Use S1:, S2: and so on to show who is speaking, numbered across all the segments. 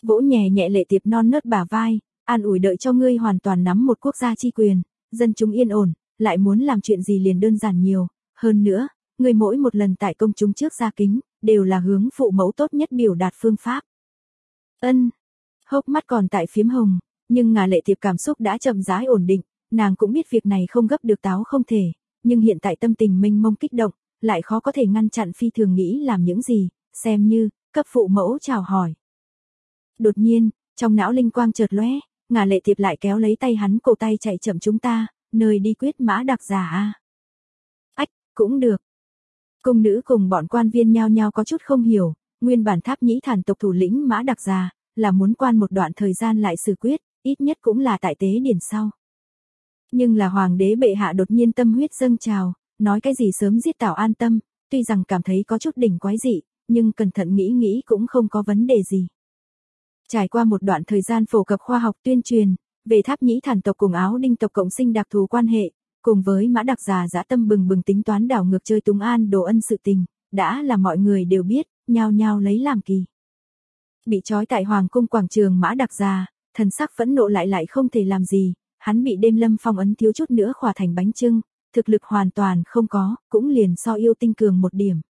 S1: Vỗ nhẹ nhẹ Lệ Tiệp non nớt bả vai, an ủi đợi cho ngươi hoàn toàn nắm một quốc gia chi quyền, dân chúng yên ổn, lại muốn làm chuyện gì liền đơn giản nhiều, hơn nữa, ngươi mỗi một lần tại công chúng trước ra kính, đều là hướng phụ mẫu tốt nhất biểu đạt phương pháp. Ân, hốc mắt còn tại phiếm hồng, nhưng Lệ Tiệp cảm xúc đã chậm rãi ổn định, nàng cũng biết việc này không gấp được táo không thể, nhưng hiện tại tâm tình mênh mông kích động, lại khó có thể ngăn chặn phi thường nghĩ làm những gì, xem như, cấp phụ mẫu chào hỏi. Đột nhiên, trong não linh quang chợt lóe, Lệ Tiệp lại kéo lấy tay hắn cổ tay chạy chậm chúng ta, nơi đi quyết Mã Đặc Già a. Ách, cũng được. Cung nữ cùng bọn quan viên nhao nhao có chút không hiểu, nguyên bản Tháp Nhĩ Thản tộc thủ lĩnh Mã Đặc Già, là muốn quan một đoạn thời gian lại xử quyết, ít nhất cũng là tại tế điển sau. Nhưng là hoàng đế bệ hạ đột nhiên tâm huyết dâng trào, nói cái gì sớm giết Tảo An Tâm, tuy rằng cảm thấy có chút đỉnh quái dị, nhưng cẩn thận nghĩ nghĩ cũng không có vấn đề gì. Trải qua một đoạn thời gian phổ cập khoa học tuyên truyền, về Tháp Nhĩ Thản tộc cùng Áo Đinh tộc cộng sinh đặc thù quan hệ, cùng với Mã Đặc Già dã tâm bừng bừng tính toán đảo ngược chơi Túng An Đồ Ân sự tình, đã là mọi người đều biết, nhao nhao lấy làm kỳ. Bị trói tại Hoàng cung quảng trường Mã Đặc Già, thần sắc phẫn nộ lại không thể làm gì, hắn bị Đêm Lâm phong ấn thiếu chút nữa khỏa thành bánh chưng, thực lực hoàn toàn không có, cũng liền so yêu tinh cường một điểm.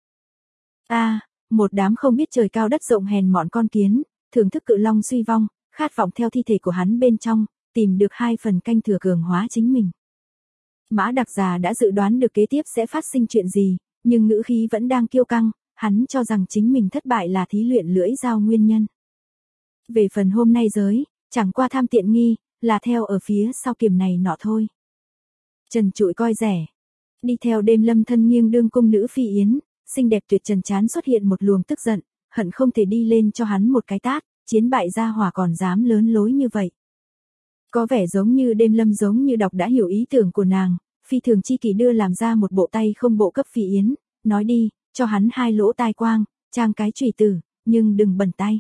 S1: Một đám không biết trời cao đất rộng hèn mọn con kiến, thưởng thức cự long suy vong, khát vọng theo thi thể của hắn bên trong, tìm được 2 phần canh thừa cường hóa chính mình. Mã Đặc Già đã dự đoán được kế tiếp sẽ phát sinh chuyện gì, nhưng ngữ khí vẫn đang kiêu căng, hắn cho rằng chính mình thất bại là thí luyện lưỡi dao nguyên nhân. Về phần hôm nay giới, chẳng qua tham tiện nghi, là theo ở phía sau kiềm này nọ thôi. Trần trụi coi rẻ. Đi theo Đêm Lâm thân nghiêng đương cung nữ Phi Yến, xinh đẹp tuyệt trần chán xuất hiện một luồng tức giận, hận không thể đi lên cho hắn một cái tát, chiến bại gia hỏa còn dám lớn lối như vậy. Có vẻ giống như Đêm Lâm giống như đọc đã hiểu ý tưởng của nàng, phi thường chi kỳ đưa làm ra một bộ tay không bộ cấp Phi Yến, nói đi, cho hắn 2 lỗ tai quang, trang cái chùy tử, nhưng đừng bẩn tay.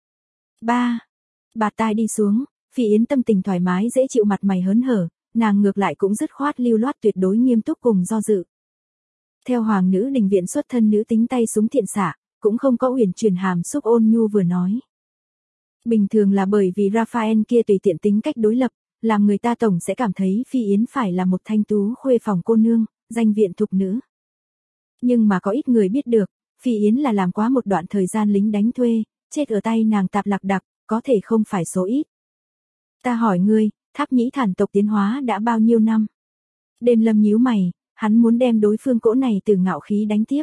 S1: Bạt tai đi xuống, Phi Yến tâm tình thoải mái dễ chịu mặt mày hớn hở, nàng ngược lại cũng dứt khoát lưu loát tuyệt đối nghiêm túc cùng do dự. Theo hoàng nữ đình viện xuất thân nữ tính tay súng thiện xạ, cũng không có uyển chuyển hàm xúc ôn nhu vừa nói. Bình thường là bởi vì Raphael kia tùy tiện tính cách đối lập, làm người ta tổng sẽ cảm thấy Phi Yến phải là một thanh tú khuê phòng cô nương, danh viện thục nữ. Nhưng mà có ít người biết được, Phi Yến là làm quá một đoạn thời gian lính đánh thuê, chết ở tay nàng tạp lạc đặc, có thể không phải số ít. Ta hỏi ngươi, Tháp Nhĩ Thản tộc tiến hóa đã bao nhiêu năm? Đêm Lâm nhíu mày, hắn muốn đem đối phương cỗ này từ ngạo khí đánh tiếp.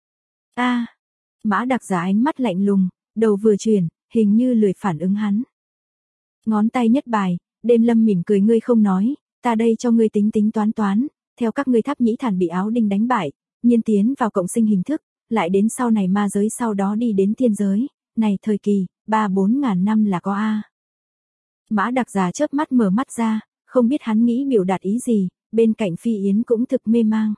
S1: Mã Đặc Già ánh mắt lạnh lùng, đầu vừa chuyển, hình như lười phản ứng hắn. Ngón tay nhất bài, Đêm Lâm mỉm cười ngươi không nói, ta đây cho ngươi tính tính toán, theo các ngươi Tháp Nhĩ Thản bị Áo Đinh đánh bại, nhiên tiến vào cộng sinh hình thức, lại đến sau này ma giới sau đó đi đến thiên giới, này thời kỳ, 3-4 ngàn năm là có a. Mã Đặc Già chớp mắt mở mắt ra, không biết hắn nghĩ biểu đạt ý gì, bên cạnh Phi Yến cũng thực mê mang.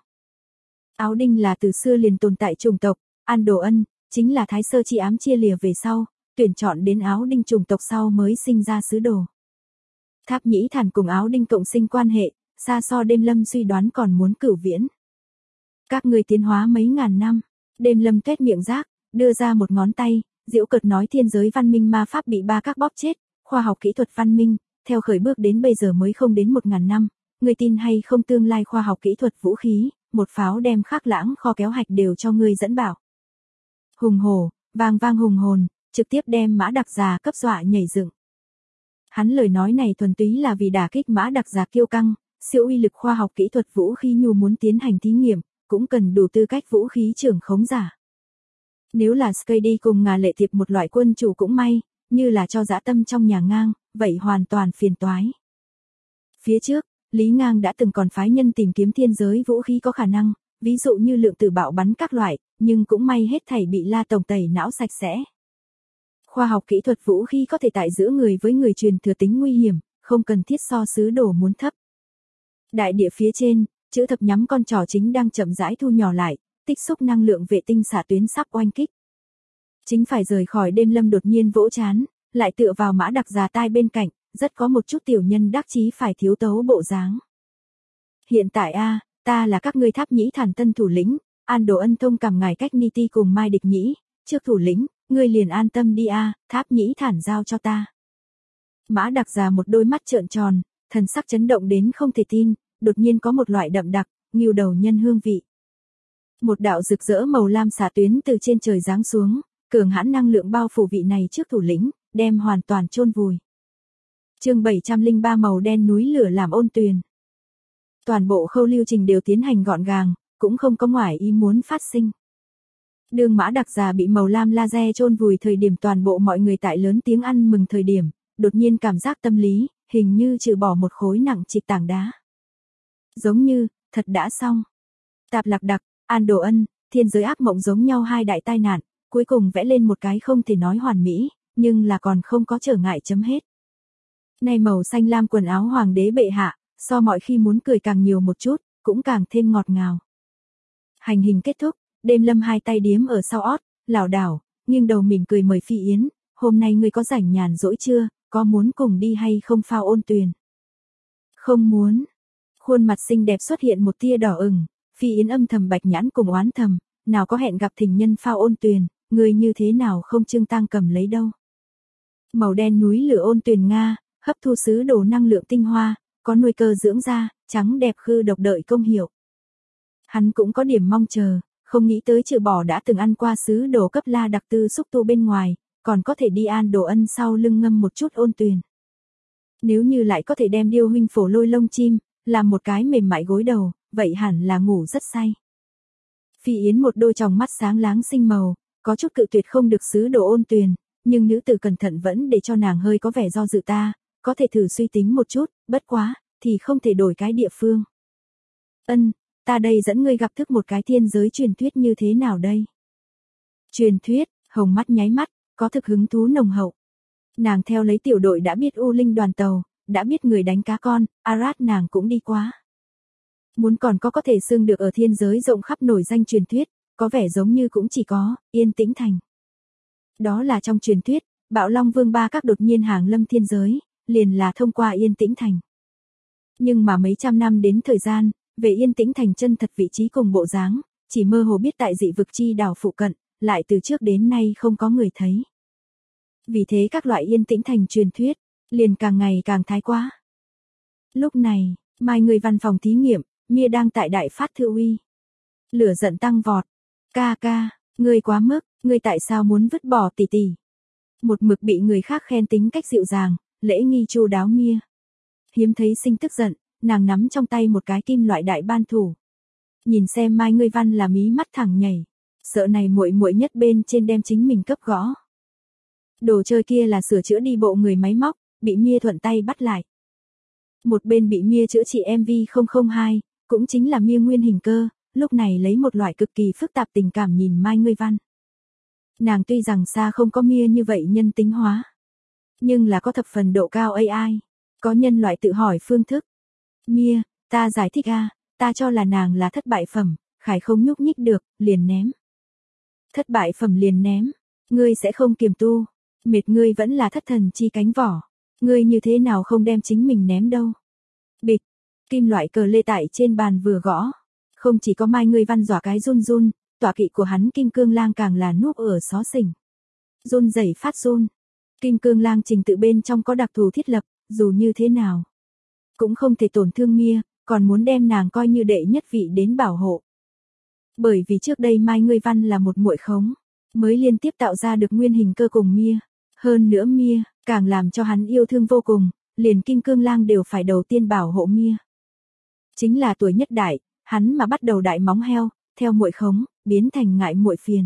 S1: Áo Đinh là từ xưa liền tồn tại chủng tộc, An Đồ Ân, chính là Thái Sơ chi ám chia lìa về sau, tuyển chọn đến Áo Đinh chủng tộc sau mới sinh ra sứ đồ. Tháp Nhĩ Thản cùng Áo Đinh cộng sinh quan hệ, xa so Đêm Lâm suy đoán còn muốn cửu viễn. Các người tiến hóa mấy ngàn năm, Đêm Lâm tuét miệng rác, đưa ra một ngón tay, giễu cợt nói thiên giới văn minh ma pháp bị ba các bóp chết, khoa học kỹ thuật văn minh, theo khởi bước đến bây giờ mới không đến 1000 năm, người tin hay không tương lai khoa học kỹ thuật vũ khí, một pháo đem Khắc Lãng kho kéo hạch đều cho ngươi dẫn bảo. Hùng hổ, vang vang hùng hồn, trực tiếp đem Mã Đặc Già cấp dọa nhảy dựng. Hắn lời nói này thuần túy là vì đả kích Mã Đặc Già kiêu căng, siêu uy lực khoa học kỹ thuật vũ khí nhu muốn tiến hành thí nghiệm, cũng cần đủ tư cách vũ khí trưởng khống giả. Nếu là Skady cùng Lệ Tiệp một loại quân chủ cũng may, như là cho dã tâm trong nhà ngang, vậy hoàn toàn phiền toái. Phía trước, Lý Ngang đã từng còn phái nhân tìm kiếm thiên giới vũ khí có khả năng, ví dụ như lượng tử bạo bắn các loại, nhưng cũng may hết thảy bị La Tổng tẩy não sạch sẽ. Khoa học kỹ thuật vũ khí có thể tại giữa người với người truyền thừa tính nguy hiểm, không cần thiết so sứ đồ muốn thấp. Đại địa phía trên, chữ thập nhắm con trỏ chính đang chậm rãi thu nhỏ lại, tích xúc năng lượng vệ tinh xạ tuyến sắp oanh kích. Chính phải rời khỏi Đêm Lâm đột nhiên vỗ chán, lại tựa vào Mã Đặc Già tai bên cạnh, rất có một chút tiểu nhân đắc chí phải thiếu tấu bộ dáng. Hiện tại ta là các ngươi Tháp Nhĩ Thản tân thủ lĩnh, An Đồ Ân thông cảm ngài cách Niti cùng Mai Địch Nhĩ, trước thủ lĩnh, ngươi liền an tâm đi a, Tháp Nhĩ Thản giao cho ta. Mã Đặc già một đôi mắt trợn tròn, thần sắc chấn động đến không thể tin, đột nhiên có một loại đậm đặc, ngưu đầu nhân hương vị. Một đạo rực rỡ màu lam xạ tuyến từ trên trời giáng xuống, cường hãn năng lượng bao phủ vị này trước thủ lĩnh, đem hoàn toàn chôn vùi. Chương 703 màu đen núi lửa làm ôn tuyền. Toàn bộ khâu lưu trình đều tiến hành gọn gàng, cũng không có ngoại ý muốn phát sinh. Đường Mã Đặc già bị màu lam laser chôn vùi thời điểm toàn bộ mọi người tại lớn tiếng ăn mừng thời điểm, đột nhiên cảm giác tâm lý, hình như trừ bỏ một khối nặng trịch tảng đá. Giống như, thật đã xong. Tạp Lạc Đặc, An Đồ Ân, thiên giới ác mộng giống nhau hai đại tai nạn, cuối cùng vẽ lên một cái không thể nói hoàn mỹ, nhưng là còn không có trở ngại chấm hết. Này màu xanh lam quần áo hoàng đế bệ hạ, so mọi khi muốn cười càng nhiều một chút, cũng càng thêm ngọt ngào. Hành hình kết thúc, Đêm Lâm hai tay điếm ở sau ót, lảo đảo, nghiêng đầu mỉm cười mời Phi Yến, hôm nay ngươi có rảnh nhàn rỗi chưa, có muốn cùng đi hay không phao ôn tuyền? Không muốn. Khuôn mặt xinh đẹp xuất hiện một tia đỏ ửng, Phi Yến âm thầm bạch nhãn cùng oán thầm, nào có hẹn gặp thình nhân phao ôn tuyền, ngươi như thế nào không trương tang cầm lấy đâu. Màu đen núi lửa ôn tuyền Nga, hấp thu sứ đồ năng lượng tinh hoa, có nuôi cơ dưỡng da, trắng đẹp khư độc đợi công hiệu. Hắn cũng có điểm mong chờ, không nghĩ tới trừ bỏ đã từng ăn qua sứ đồ cấp la đặc tư xúc tu bên ngoài, còn có thể đi An Đồ Ân sau lưng ngâm một chút ôn tuyền. Nếu như lại có thể đem Điêu huynh phổ lôi lông chim, làm một cái mềm mại gối đầu, vậy hẳn là ngủ rất say. Phi Yến một đôi tròng mắt sáng láng xinh màu, có chút cự tuyệt không được sứ đồ ôn tuyền, nhưng nữ tử cẩn thận vẫn để cho nàng hơi có vẻ do dự ta, có thể thử suy tính một chút, bất quá, thì không thể đổi cái địa phương. Ân, ta đây dẫn ngươi gặp thức một cái thiên giới truyền thuyết như thế nào đây? Truyền thuyết, hồng mắt nháy mắt, có thực hứng thú nồng hậu. Nàng theo lấy tiểu đội đã biết U Linh đoàn tàu, đã biết người đánh cá con, Arad nàng cũng đi quá. Muốn còn có thể xưng được ở thiên giới rộng khắp nổi danh truyền thuyết, có vẻ giống như cũng chỉ có, Yên Tĩnh Thành. Đó là trong truyền thuyết, Bạo Long Vương ba các đột nhiên hàng lâm thiên giới, liền là thông qua Yên Tĩnh Thành. Nhưng mà mấy trăm năm đến thời gian, về Yên Tĩnh Thành chân thật vị trí cùng bộ dáng, chỉ mơ hồ biết tại dị vực chi đảo phụ cận, lại từ trước đến nay không có người thấy. Vì thế các loại Yên Tĩnh Thành truyền thuyết, liền càng ngày càng thái quá. Lúc này, Mai người văn phòng thí nghiệm, Mia đang tại đại phát thư uy. Lửa giận tăng vọt. Ca ca, ngươi quá mức, ngươi tại sao muốn vứt bỏ tỷ tỷ? Một mực bị người khác khen tính cách dịu dàng, lễ nghi chu đáo Mia. Hiếm thấy sinh tức giận, nàng nắm trong tay một cái kim loại đại ban thủ. Nhìn xem Mai người văn là mí mắt thẳng nhảy, sợ này muội muội nhất bên trên đem chính mình cấp gõ. Đồ chơi kia là sửa chữa đi bộ người máy móc, bị Mia thuận tay bắt lại. Một bên bị Mia chữa trị MV002, cũng chính là Mia nguyên hình cơ, lúc này lấy một loại cực kỳ phức tạp tình cảm nhìn Mai Ngươi Văn. Nàng tuy rằng xa không có Mia như vậy nhân tính hóa, nhưng là có thập phần độ cao AI, có nhân loại tự hỏi phương thức. Mia, ta giải thích ta cho là nàng là thất bại phẩm, khải không nhúc nhích được, liền ném. Thất bại phẩm liền ném, ngươi sẽ không kiềm tu, mệt ngươi vẫn là thất thần chi cánh vỏ, ngươi như thế nào không đem chính mình ném đâu. Bịch, kim loại cờ lê tại trên bàn vừa gõ, không chỉ có Mai Ngươi Văn dọa cái run run, tọa kỵ của hắn Kim Cương Lang càng là núp ở xó xỉnh. Run rẩy phát run. Kim Cương Lang trình tự bên trong có đặc thù thiết lập, dù như thế nào cũng không thể tổn thương Mia, còn muốn đem nàng coi như đệ nhất vị đến bảo hộ. Bởi vì trước đây Mai Ngươi Văn là một muội khống, mới liên tiếp tạo ra được nguyên hình cơ cùng Mia, hơn nữa Mia càng làm cho hắn yêu thương vô cùng, liền Kim Cương Lang đều phải đầu tiên bảo hộ Mia. Chính là tuổi nhất đại, hắn mà bắt đầu đại móng heo, theo muội khống, biến thành ngại muội phiền.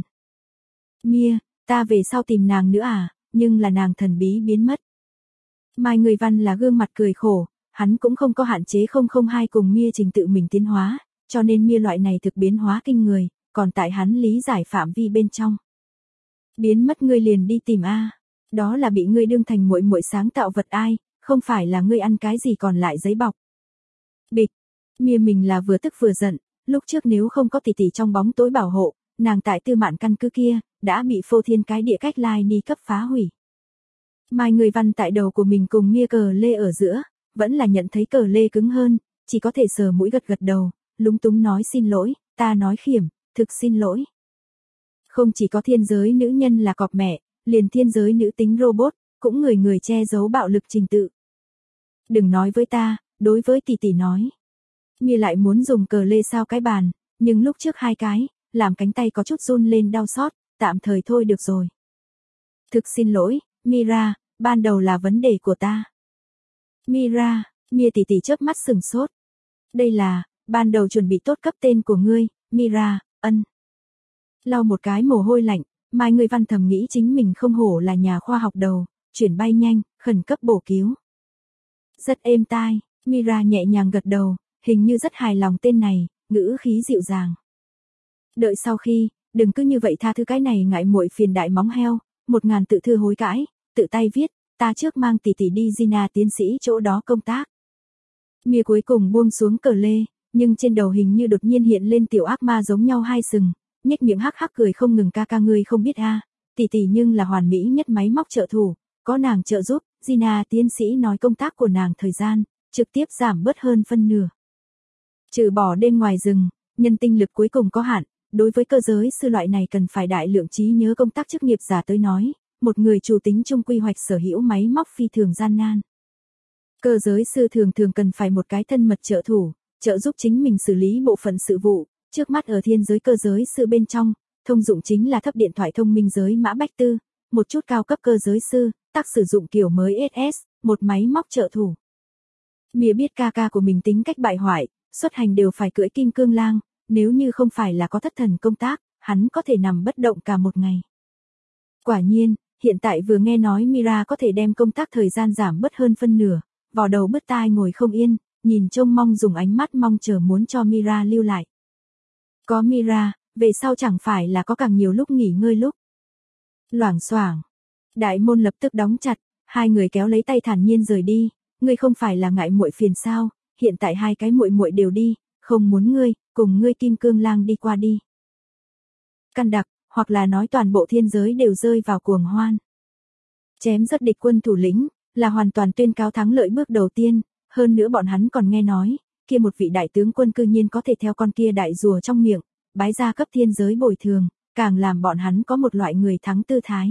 S1: Mia, ta về sau tìm nàng nữa nhưng là nàng thần bí biến mất. Mai Ngươi Văn là gương mặt cười khổ, hắn cũng không có hạn chế 002 cùng Mia trình tự mình tiến hóa, cho nên Mia loại này thực biến hóa kinh người, còn tại hắn lý giải phạm vi bên trong. Biến mất ngươi liền đi tìm đó là bị ngươi đương thành muội muội sáng tạo vật ai, không phải là ngươi ăn cái gì còn lại giấy bọc. Bịch, Mia mình là vừa tức vừa giận, lúc trước nếu không có tỷ tỷ trong bóng tối bảo hộ, nàng tại Tư Mạn căn cứ kia, đã bị phô thiên cái địa cách lai ni cấp phá hủy. Mai Ngươi Văn tại đầu của mình cùng Mia cờ lê ở giữa, vẫn là nhận thấy cờ lê cứng hơn, chỉ có thể sờ mũi gật gật đầu, lúng túng nói xin lỗi, ta nói khiểm, thực xin lỗi. Không chỉ có thiên giới nữ nhân là cọp mẹ, liền thiên giới nữ tính robot, cũng người người che giấu bạo lực trình tự. Đừng nói với ta, đối với tỷ tỷ nói. Mia lại muốn dùng cờ lê sao cái bàn, nhưng lúc trước 2 cái, làm cánh tay có chút run lên đau xót, tạm thời thôi được rồi. Thực xin lỗi, Mira, ban đầu là vấn đề của ta. Mira, Mia tỷ tỷ chớp mắt sừng sốt. Đây là, ban đầu chuẩn bị tốt cấp tên của ngươi, Mira, ân. Lau một cái mồ hôi lạnh, Mai Ngươi Văn thầm nghĩ chính mình không hổ là nhà khoa học đầu, chuyển bay nhanh, khẩn cấp bổ cứu. Rất êm tai, Mira nhẹ nhàng gật đầu, hình như rất hài lòng tên này, ngữ khí dịu dàng. Đợi sau khi, đừng cứ như vậy tha thứ cái này ngại muội phiền đại móng heo, 1000 tự thư hối cãi, tự tay viết, ta trước mang tỷ tỷ đi Gina tiến sĩ chỗ đó công tác. Mia cuối cùng buông xuống cờ lê, nhưng trên đầu hình như đột nhiên hiện lên tiểu ác ma giống nhau 2 sừng, nhếch miệng hắc hắc cười không ngừng, ca ca ngươi không biết a, tỷ tỷ nhưng là hoàn mỹ nhất máy móc trợ thủ, có nàng trợ giúp, Gina tiến sĩ nói công tác của nàng thời gian trực tiếp giảm bớt hơn phân nửa. Trừ bỏ đêm ngoài rừng, nhân tinh lực cuối cùng có hạn, đối với cơ giới sư loại này cần phải đại lượng trí nhớ công tác chức nghiệp giả tới nói, một người chủ tính chung quy hoạch sở hữu máy móc phi thường gian nan. Cơ giới sư thường thường cần phải một cái thân mật trợ thủ, trợ giúp chính mình xử lý bộ phận sự vụ, trước mắt ở thiên giới cơ giới sư bên trong, thông dụng chính là thấp điện thoại thông minh giới mã Bách Tư, một chút cao cấp cơ giới sư, tác sử dụng kiểu mới SS, một máy móc trợ thủ. Mia biết ca ca của mình tính cách bại hoại, xuất hành đều phải cưỡi kim cương lang, nếu như không phải là có thất thần công tác, hắn có thể nằm bất động cả một ngày. Quả nhiên, hiện tại vừa nghe nói Mira có thể đem công tác thời gian giảm bớt hơn phân nửa, vò đầu bứt tai ngồi không yên, nhìn trông mong dùng ánh mắt mong chờ muốn cho Mira lưu lại. Có Mira, về sau chẳng phải là có càng nhiều lúc nghỉ ngơi lúc. Loảng xoảng, đại môn lập tức đóng chặt, 2 người kéo lấy tay thản nhiên rời đi, ngươi không phải là ngại muội phiền sao, hiện tại 2 cái muội muội đều đi, không muốn ngươi, cùng ngươi kim cương lang đi qua đi. Căn đặc, hoặc là nói toàn bộ thiên giới đều rơi vào cuồng hoan. Chém rất địch quân thủ lĩnh, là hoàn toàn tuyên cáo thắng lợi bước đầu tiên, hơn nữa bọn hắn còn nghe nói, kia một vị đại tướng quân cư nhiên có thể theo con kia đại rùa trong miệng, bái ra cấp thiên giới bồi thường, càng làm bọn hắn có một loại người thắng tư thái.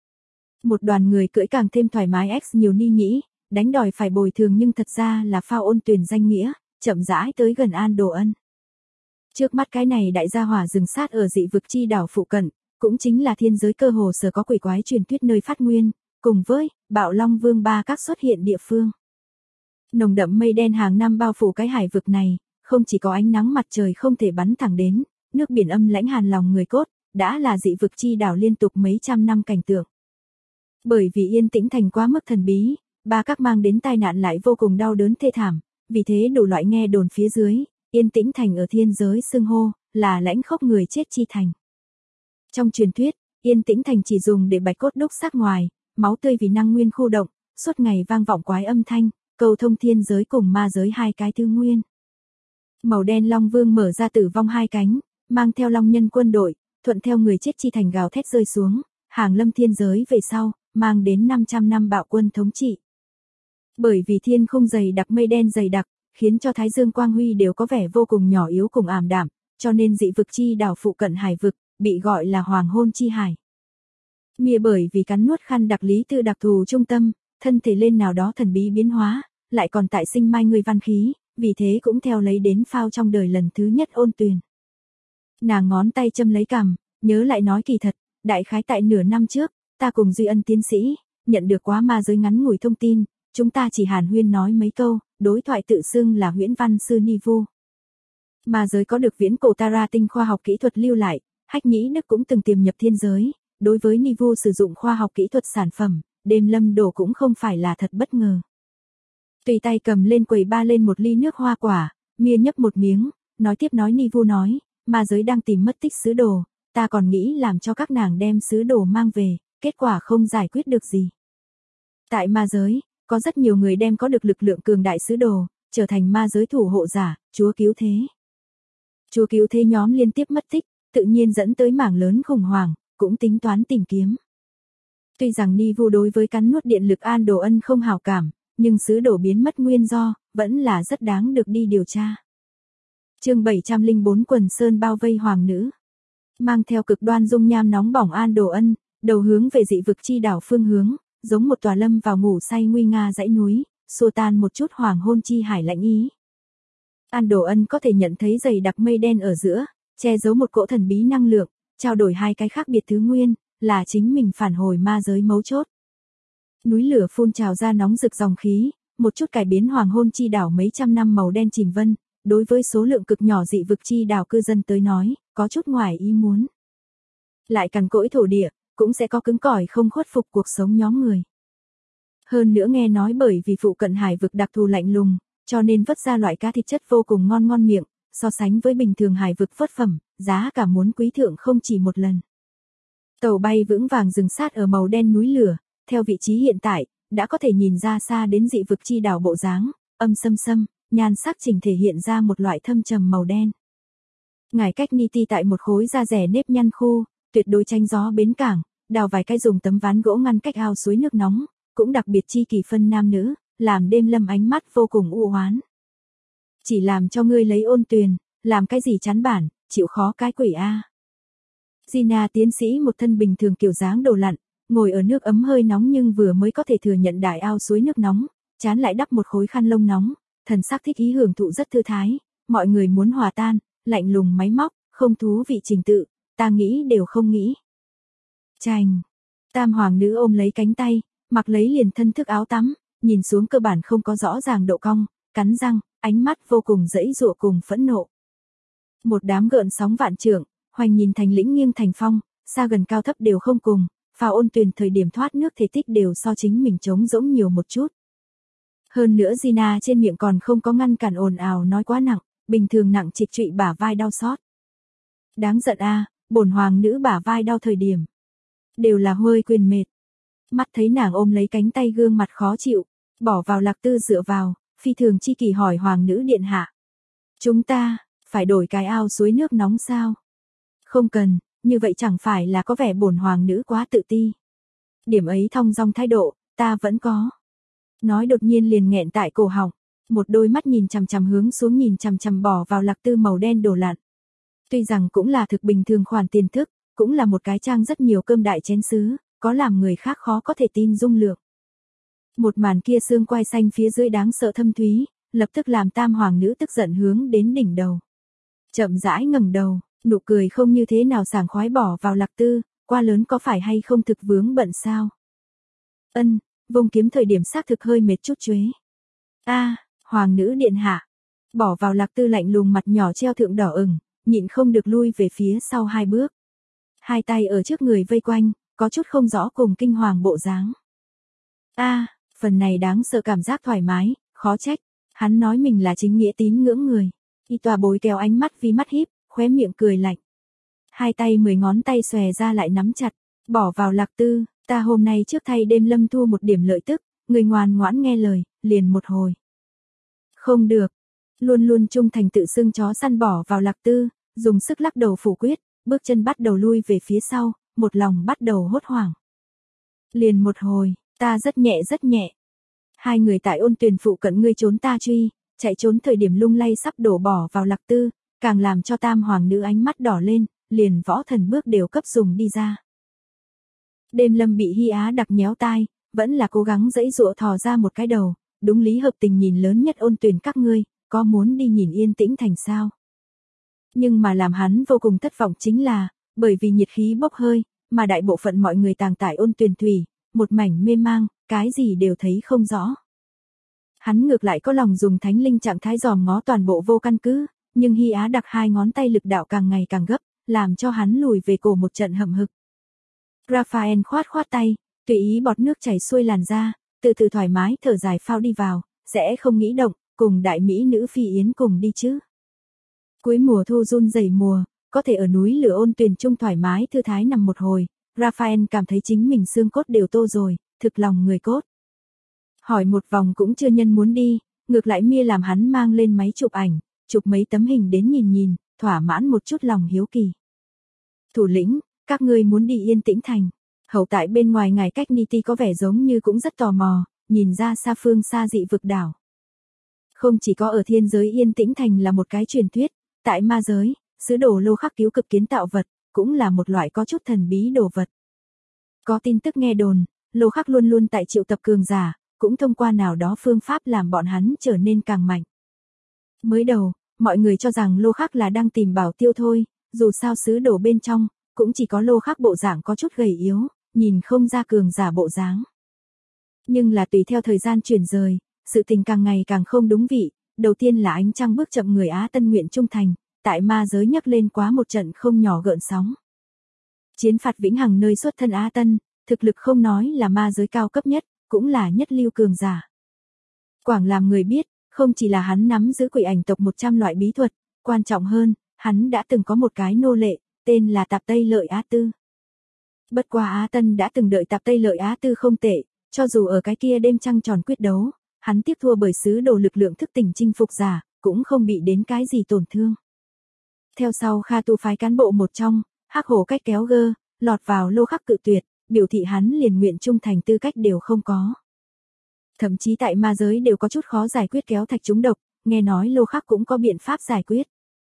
S1: Một đoàn người cưỡi càng thêm thoải mái x nhiều ni nhĩ, đánh đòi phải bồi thường nhưng thật ra là phao ôn tuyển danh nghĩa, chậm rãi tới gần An Đồ Ân. Trước mắt cái này đại gia hỏa rừng sát ở dị vực chi đảo phụ cận, cũng chính là thiên giới cơ hồ sở có quỷ quái truyền thuyết nơi phát nguyên, cùng với Bạo Long Vương ba các xuất hiện địa phương. Nồng đậm mây đen hàng năm bao phủ cái hải vực này, không chỉ có ánh nắng mặt trời không thể bắn thẳng đến, nước biển âm lãnh hàn lòng người cốt, đã là dị vực chi đảo liên tục mấy trăm năm cảnh tượng. Bởi vì Yên Tĩnh Thành quá mức thần bí, ba các mang đến tai nạn lại vô cùng đau đớn thê thảm, vì thế đủ loại nghe đồn phía dưới, Yên Tĩnh Thành ở thiên giới xưng hô, là lãnh khốc người chết chi thành. Trong truyền thuyết, Yên Tĩnh Thành chỉ dùng để bạch cốt đúc xác ngoài, máu tươi vì năng nguyên khu động, suốt ngày vang vọng quái âm thanh, cầu thông thiên giới cùng ma giới 2 cái thứ nguyên. Màu đen Long Vương mở ra tử vong 2 cánh, mang theo Long nhân quân đội, thuận theo người chết chi thành gào thét rơi xuống, hàng lâm thiên giới về sau, mang đến 500 năm bạo quân thống trị. Bởi vì thiên khung dày đặc mây đen dày đặc, khiến cho thái dương quang huy đều có vẻ vô cùng nhỏ yếu cùng ảm đạm, cho nên dị vực chi đảo phụ cận hải vực, bị gọi là hoàng hôn chi hải. Mia bởi vì cắn nuốt khăn đặc lý tư đặc thù trung tâm, thân thể lên nào đó thần bí biến hóa, lại còn tại sinh Mai Ngươi Văn khí, vì thế cũng theo lấy đến phao trong đời lần thứ nhất ôn tuyền. Nàng ngón tay châm lấy cằm, nhớ lại nói kỳ thật, đại khái tại nửa năm trước, ta cùng Duy Ân tiến sĩ, nhận được quá ma giới ngắn ngủi thông tin, chúng ta chỉ hàn huyên nói mấy câu, đối thoại tự xưng là huyễn văn sư Nivu. Ma giới có được viễn cổ Tara tinh khoa học kỹ thuật lưu lại, Hách Nhĩ Đức cũng từng tiềm nhập thiên giới, đối với Nivu sử dụng khoa học kỹ thuật sản phẩm, đêm lâm đổ cũng không phải là thật bất ngờ. Tùy tay cầm lên quầy ba lên một ly nước hoa quả, Mia nhấp một miếng, nói tiếp nói Nivu nói, ma giới đang tìm mất tích sứ đồ, ta còn nghĩ làm cho các nàng đem sứ đồ mang về, kết quả không giải quyết được gì. Tại ma giới, có rất nhiều người đem có được lực lượng cường đại sứ đồ, trở thành ma giới thủ hộ giả, chúa cứu thế. Chúa cứu thế nhóm liên tiếp mất tích, tự nhiên dẫn tới mảng lớn khủng hoảng, cũng tính toán tìm kiếm. Tuy rằng Nivu đối với cắn nuốt điện lực An Đồ Ân không hảo cảm, nhưng sứ đồ biến mất nguyên do, vẫn là rất đáng được đi điều tra. Chương 704 Quần Sơn bao vây hoàng nữ. Mang theo cực đoan dung nham nóng bỏng An Đồ Ân, đầu hướng về dị vực chi đảo phương hướng, giống một tòa lâm vào ngủ say nguy nga dãy núi, xua tan một chút hoàng hôn chi hải lạnh ý. An Đồ Ân có thể nhận thấy dày đặc mây đen ở giữa, che giấu một cỗ thần bí năng lượng, trao đổi hai cái khác biệt thứ nguyên, là chính mình phản hồi ma giới mấu chốt. Núi lửa phun trào ra nóng rực dòng khí, một chút cải biến hoàng hôn chi đảo mấy trăm năm màu đen chìm vân, đối với số lượng cực nhỏ dị vực chi đảo cư dân tới nói, có chút ngoài ý muốn. Lại cằn cỗi thổ địa, cũng sẽ có cứng cỏi không khuất phục cuộc sống nhóm người. Hơn nữa nghe nói bởi vì phụ cận hải vực đặc thù lạnh lùng, cho nên vớt ra loại cá thịt chất vô cùng ngon miệng, so sánh với bình thường hải vực vớt phẩm, giá cả muốn quý thượng không chỉ một lần. Tàu bay vững vàng dừng sát ở màu đen núi lửa, theo vị trí hiện tại, đã có thể nhìn ra xa đến dị vực chi đảo bộ dáng, âm sâm, nhan sắc chỉnh thể hiện ra một loại thâm trầm màu đen. Ngải cách Niti tại một khối da rẻ nếp nhăn khu, tuyệt đối tránh gió bến cảng, đào vài cái dùng tấm ván gỗ ngăn cách ao suối nước nóng, cũng đặc biệt chi kỳ phân nam nữ, làm đêm lâm ánh mắt vô cùng u oán. Chỉ làm cho ngươi lấy ôn tuyền, làm cái gì chán bản, chịu khó cái quỷ a. Gina tiến sĩ một thân bình thường kiểu dáng đồ lặn, ngồi ở nước ấm hơi nóng nhưng vừa mới có thể thừa nhận đại ao suối nước nóng, chán lại đắp một khối khăn lông nóng, thần sắc thích ý hưởng thụ rất thư thái, mọi người muốn hòa tan, lạnh lùng máy móc, không thú vị trình tự, ta nghĩ đều không nghĩ. Chành, tam hoàng nữ ôm lấy cánh tay, mặc lấy liền thân thức áo tắm, nhìn xuống cơ bản không có rõ ràng độ cong, cắn răng, ánh mắt vô cùng dãy dụa cùng phẫn nộ. Một đám gợn sóng vạn trượng, hoành nhìn thành lĩnh nghiêng thành phong, xa gần cao thấp đều không cùng, phao ôn tuyền thời điểm thoát nước thể tích đều so chính mình trống rỗng nhiều một chút. Hơn nữa Gina trên miệng còn không có ngăn cản ồn ào nói quá nặng, bình thường nặng trịch trụy bả vai đau xót. Đáng giận a, bổn hoàng nữ bả vai đau thời điểm. Đều là hơi quyền mệt. Mắt thấy nàng ôm lấy cánh tay gương mặt khó chịu, bỏ vào Lạc Tư dựa vào, phi thường chi kỳ hỏi hoàng nữ điện hạ. Chúng ta, phải đổi cái ao suối nước nóng sao? Không cần, như vậy chẳng phải là có vẻ bổn hoàng nữ quá tự ti. Điểm ấy thong dong thái độ, ta vẫn có. Nói đột nhiên liền nghẹn tại cổ họng, một đôi mắt nhìn chằm chằm hướng xuống nhìn chằm chằm bỏ vào Lạc Tư màu đen đồ lặn. Tuy rằng cũng là thực bình thường khoản tiền thức, cũng là một cái trang rất nhiều cơm đại chén sứ, có làm người khác khó có thể tin dung lượng. Một màn kia xương quai xanh phía dưới đáng sợ thâm thúy, lập tức làm tam hoàng nữ tức giận hướng đến đỉnh đầu. Chậm rãi ngẩng đầu, nụ cười không như thế nào sảng khoái bỏ vào Lạc Tư, qua lớn có phải hay không thực vướng bận sao? Ân, vung kiếm thời điểm xác thực hơi mệt chút chuế. A, hoàng nữ điện hạ. Bỏ vào Lạc Tư lạnh lùng mặt nhỏ treo thượng đỏ ửng, nhịn không được lui về phía sau hai bước. Hai tay ở trước người vây quanh, có chút không rõ cùng kinh hoàng bộ dáng. A, phần này đáng sợ cảm giác thoải mái, khó trách, hắn nói mình là chính nghĩa tín ngưỡng người. Y tòa bối kéo ánh mắt vì mắt híp, khóe miệng cười lạnh. Hai tay 10 ngón tay xòe ra lại nắm chặt, bỏ vào Lạc Tư, ta hôm nay trước thay đêm lâm thu một điểm lợi tức, người ngoan ngoãn nghe lời, liền một hồi. Không được, luôn luôn trung thành tự xưng chó săn bỏ vào Lạc Tư, dùng sức lắc đầu phủ quyết, bước chân bắt đầu lui về phía sau, một lòng bắt đầu hốt hoảng. Liền một hồi, ta rất nhẹ. Hai người tại ôn tuyền phụ cận ngươi trốn ta truy, chạy trốn thời điểm lung lay sắp đổ bỏ vào Lạc Tư, càng làm cho tam hoàng nữ ánh mắt đỏ lên, liền võ thần bước đều cấp dùng đi ra. Đêm lâm bị Hy Á đặc nhéo tai, vẫn là cố gắng dãy dụa thò ra một cái đầu, đúng lý hợp tình nhìn lớn nhất ôn tuyền các ngươi, có muốn đi nhìn yên tĩnh thành sao? Nhưng mà làm hắn vô cùng thất vọng chính là, bởi vì nhiệt khí bốc hơi, mà đại bộ phận mọi người tàng tải ôn tuyền thủy, một mảnh mê mang, cái gì đều thấy không rõ. Hắn ngược lại có lòng dùng thánh linh trạng thái dòm ngó toàn bộ vô căn cứ, nhưng Hy Á đặc hai ngón tay lực đạo càng ngày càng gấp, làm cho hắn lùi về cổ một trận hậm hực. Raphael khoát tay, tùy ý bọt nước chảy xuôi làn da, từ từ thoải mái thở dài phao đi vào, sẽ không nghĩ động, cùng đại mỹ nữ Phi Yến cùng đi chứ. Cuối mùa thu run rẩy mùa, có thể ở núi lửa ôn tuyền trung thoải mái thư thái nằm một hồi, Raphael cảm thấy chính mình xương cốt đều tô rồi, thực lòng người cốt. Hỏi một vòng cũng chưa nhân muốn đi, ngược lại Mia làm hắn mang lên máy chụp ảnh, chụp mấy tấm hình đến nhìn, thỏa mãn một chút lòng hiếu kỳ. Thủ lĩnh, các ngươi muốn đi yên tĩnh thành. Hậu tại bên ngoài ngài cách Niti có vẻ giống như cũng rất tò mò, nhìn ra xa phương xa dị vực đảo. Không chỉ có ở thiên giới yên tĩnh thành là một cái truyền thuyết, tại ma giới, sứ đồ lô khắc cứu cực kiến tạo vật, cũng là một loại có chút thần bí đồ vật. Có tin tức nghe đồn, Lô Khắc luôn luôn tại triệu tập cường giả, cũng thông qua nào đó phương pháp làm bọn hắn trở nên càng mạnh. Mới đầu, mọi người cho rằng Lô Khắc là đang tìm bảo tiêu thôi, dù sao sứ đồ bên trong, cũng chỉ có Lô Khắc bộ dạng có chút gầy yếu, nhìn không ra cường giả bộ dáng. Nhưng là tùy theo thời gian chuyển rời, sự tình càng ngày càng không đúng vị, đầu tiên là ánh trăng bước chậm người Á Tân nguyện trung thành, tại ma giới nhấc lên quá một trận không nhỏ gợn sóng. Chiến phạt vĩnh hằng nơi xuất thân Á Tân, thực lực không nói là ma giới cao cấp nhất, cũng là nhất lưu cường giả. Quảng làm người biết, không chỉ là hắn nắm giữ quỷ ảnh tộc 100 loại bí thuật, quan trọng hơn, hắn đã từng có một cái nô lệ, tên là Tạp Tây Lợi Á Tư. Bất qua Á Tân đã từng đợi Tạp Tây Lợi Á Tư không tệ, cho dù ở cái kia đêm trăng tròn quyết đấu, hắn tiếp thua bởi sứ đồ lực lượng thức tỉnh chinh phục giả, cũng không bị đến cái gì tổn thương. Theo sau Kha Tu phái cán bộ một trong, Hắc Hổ cách kéo gơ, lọt vào Lô Khắc cự tuyệt, biểu thị hắn liền nguyện trung thành tư cách đều không có. Thậm chí tại ma giới đều có chút khó giải quyết kéo thạch trúng độc, nghe nói Lô Khắc cũng có biện pháp giải quyết.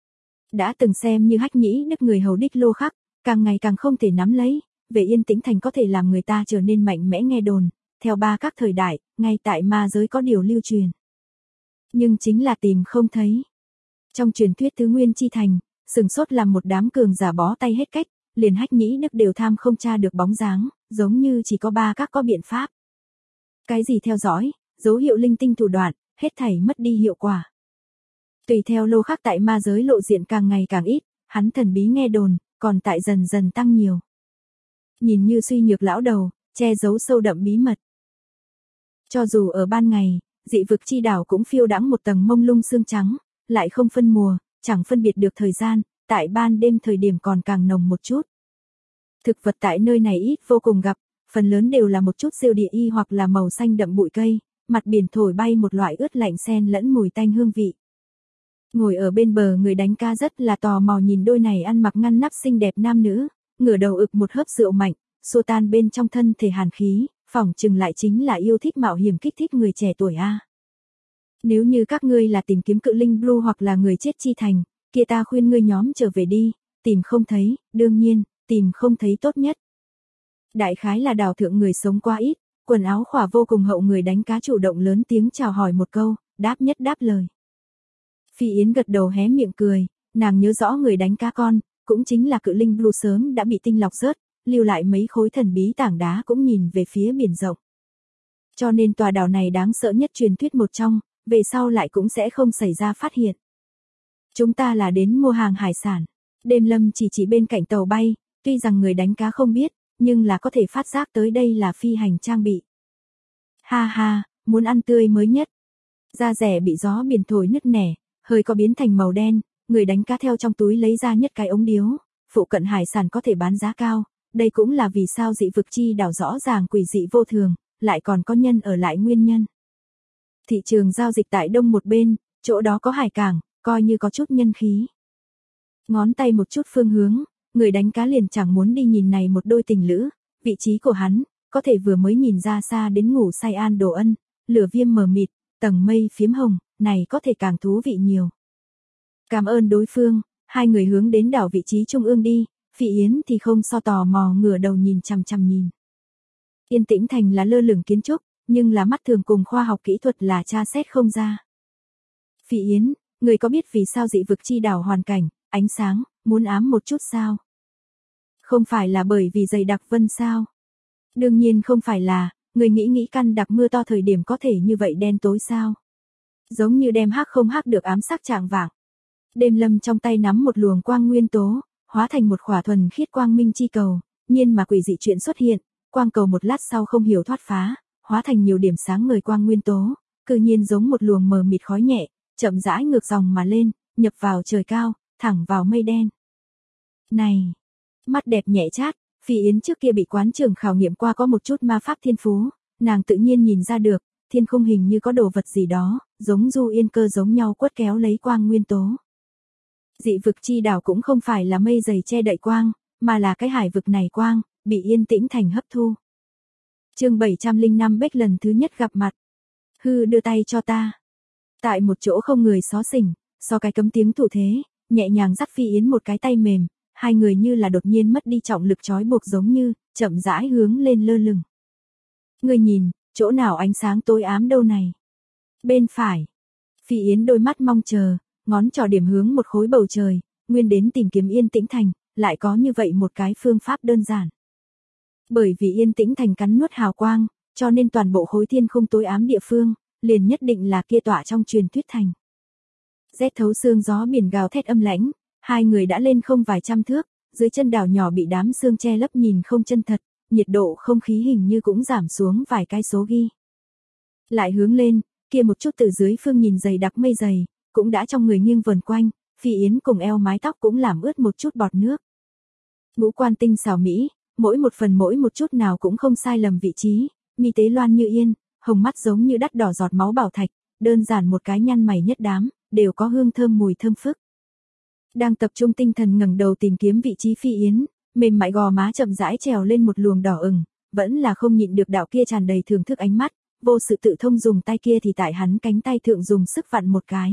S1: Đã từng xem như hách nhĩ đức người hầu đích Lô Khắc, càng ngày càng không thể nắm lấy, về Yên Tĩnh Thành có thể làm người ta trở nên mạnh mẽ nghe đồn, theo ba các thời đại, ngay tại ma giới có điều lưu truyền. Nhưng chính là tìm không thấy. Trong truyền thuyết Thứ Nguyên Chi Thành, sừng sốt làm một đám cường giả bó tay hết cách, liền hách nhĩ đức đều tham không tra được bóng dáng, giống như chỉ có ba các có biện pháp. Cái gì theo dõi, dấu hiệu linh tinh thủ đoạn, hết thảy mất đi hiệu quả. Tùy theo Lô Khắc tại ma giới lộ diện càng ngày càng ít, hắn thần bí nghe đồn, còn tại dần dần tăng nhiều. Nhìn như suy nhược lão đầu, che giấu sâu đậm bí mật. Cho dù ở ban ngày, dị vực chi đảo cũng phiêu đãng một tầng mông lung sương trắng, lại không phân mùa, chẳng phân biệt được thời gian, tại ban đêm thời điểm còn càng nồng một chút. Thực vật tại nơi này ít vô cùng gặp, phần lớn đều là một chút rêu địa y hoặc là màu xanh đậm bụi cây, mặt biển thổi bay một loại ướt lạnh xen lẫn mùi tanh hương vị. Ngồi ở bên bờ người đánh cá rất là tò mò nhìn đôi này ăn mặc ngăn nắp xinh đẹp nam nữ, ngửa đầu ực một hớp rượu mạnh, xua tan bên trong thân thể hàn khí, phỏng chừng lại chính là yêu thích mạo hiểm kích thích người trẻ tuổi a. Nếu như các ngươi là tìm kiếm cự linh blue hoặc là người chết chi thành, kia ta khuyên ngươi nhóm trở về đi, tìm không thấy, đương nhiên, tìm không thấy tốt nhất. Đại khái là đào thượng người sống quá ít, quần áo khỏa vô cùng hậu người đánh cá chủ động lớn tiếng chào hỏi một câu, đáp nhất đáp lời. Phi Yến gật đầu hé miệng cười, nàng nhớ rõ người đánh cá con, cũng chính là cự linh blue sớm đã bị tinh lọc rớt, lưu lại mấy khối thần bí tảng đá cũng nhìn về phía biển rộng. Cho nên tòa đảo này đáng sợ nhất truyền thuyết một trong, về sau lại cũng sẽ không xảy ra phát hiện. Chúng ta là đến mua hàng hải sản. Đêm Lâm chỉ bên cạnh tàu bay, tuy rằng người đánh cá không biết, nhưng là có thể phát giác tới đây là phi hành trang bị. Ha ha, muốn ăn tươi mới nhất. Da rẻ bị gió biển thổi nứt nẻ, hơi có biến thành màu đen, người đánh cá theo trong túi lấy ra nhất cái ống điếu, phụ cận hải sản có thể bán giá cao, đây cũng là vì sao dị vực chi đảo rõ ràng quỷ dị vô thường, lại còn có nhân ở lại nguyên nhân. Thị trường giao dịch tại đông một bên, chỗ đó có hải cảng, coi như có chút nhân khí. Ngón tay một chút phương hướng, người đánh cá liền chẳng muốn đi nhìn này một đôi tình lữ, vị trí của hắn, có thể vừa mới nhìn ra xa đến ngủ say an đồ ân, lửa viêm mờ mịt, tầng mây phiếm hồng, này có thể càng thú vị nhiều. Cảm ơn đối phương, hai người hướng đến đảo vị trí trung ương đi, Phỉ Yến thì không so tò mò ngửa đầu nhìn chằm chằm nhìn. Yên Tĩnh Thành là lơ lửng kiến trúc, nhưng là mắt thường cùng khoa học kỹ thuật là tra xét không ra. Phỉ Yến, người có biết vì sao dị vực chi đảo hoàn cảnh, ánh sáng, muốn ám một chút sao? Không phải là bởi vì dày đặc vân sao? Đương nhiên không phải là, người nghĩ căn đặc mưa to thời điểm có thể như vậy đen tối sao? Giống như đem hắc không hắc được ám sắc trạng vàng. Đêm Lâm trong tay nắm một luồng quang nguyên tố, hóa thành một khỏa thuần khiết quang minh chi cầu, nhiên mà quỷ dị chuyện xuất hiện, quang cầu một lát sau không hiểu thoát phá, hóa thành nhiều điểm sáng ngời quang nguyên tố, cư nhiên giống một luồng mờ mịt khói nhẹ, chậm rãi ngược dòng mà lên, nhập vào trời cao, thẳng vào mây đen. Này, mắt đẹp nhẹ chát, Phi Yến trước kia bị quán trưởng khảo nghiệm qua có một chút ma pháp thiên phú, nàng tự nhiên nhìn ra được, thiên không hình như có đồ vật gì đó, giống du yên cơ giống nhau quất kéo lấy quang nguyên tố. Dị vực chi đảo cũng không phải là mây dày che đậy quang, mà là cái hải vực này quang, bị Yên Tĩnh Thành hấp thu. Chương 705 Bách lần thứ nhất gặp mặt. Hư đưa tay cho ta. Tại một chỗ không người xó xỉnh, so cái cấm tiếng thủ thế, nhẹ nhàng dắt Phi Yến một cái tay mềm, hai người như là đột nhiên mất đi trọng lực trói buộc giống như, chậm rãi hướng lên lơ lửng. Ngươi nhìn, chỗ nào ánh sáng tối ám đâu này? Bên phải. Phi Yến đôi mắt mong chờ, ngón trỏ điểm hướng một khối bầu trời, nguyên đến tìm kiếm Yên Tĩnh Thành, lại có như vậy một cái phương pháp đơn giản. Bởi vì Yên Tĩnh Thành cắn nuốt hào quang, cho nên toàn bộ khối thiên không tối ám địa phương, liền nhất định là kia tọa trong truyền thuyết thành. Rét thấu xương gió biển gào thét âm lãnh, hai người đã lên không vài trăm thước, dưới chân đảo nhỏ bị đám sương che lấp nhìn không chân thật, nhiệt độ không khí hình như cũng giảm xuống vài cái số ghi. Lại hướng lên, kia một chút từ dưới phương nhìn dày đặc mây dày, cũng đã trong người nghiêng vần quanh, Phi Yến cùng eo mái tóc cũng làm ướt một chút bọt nước. Ngũ quan tinh xảo mỹ, mỗi một phần mỗi một chút nào cũng không sai lầm vị trí, mi tế loan như yên, hồng mắt giống như đắt đỏ giọt máu bảo thạch, đơn giản một cái nhăn mày nhất đám, đều có hương thơm mùi thơm phức. Đang tập trung tinh thần ngẩng đầu tìm kiếm vị trí Phi Yến, mềm mại gò má chậm rãi trèo lên một luồng đỏ ửng, vẫn là không nhịn được đạo kia tràn đầy thưởng thức ánh mắt, vô sự tự thông dùng tay kia thì tại hắn cánh tay thượng dùng sức vặn một cái.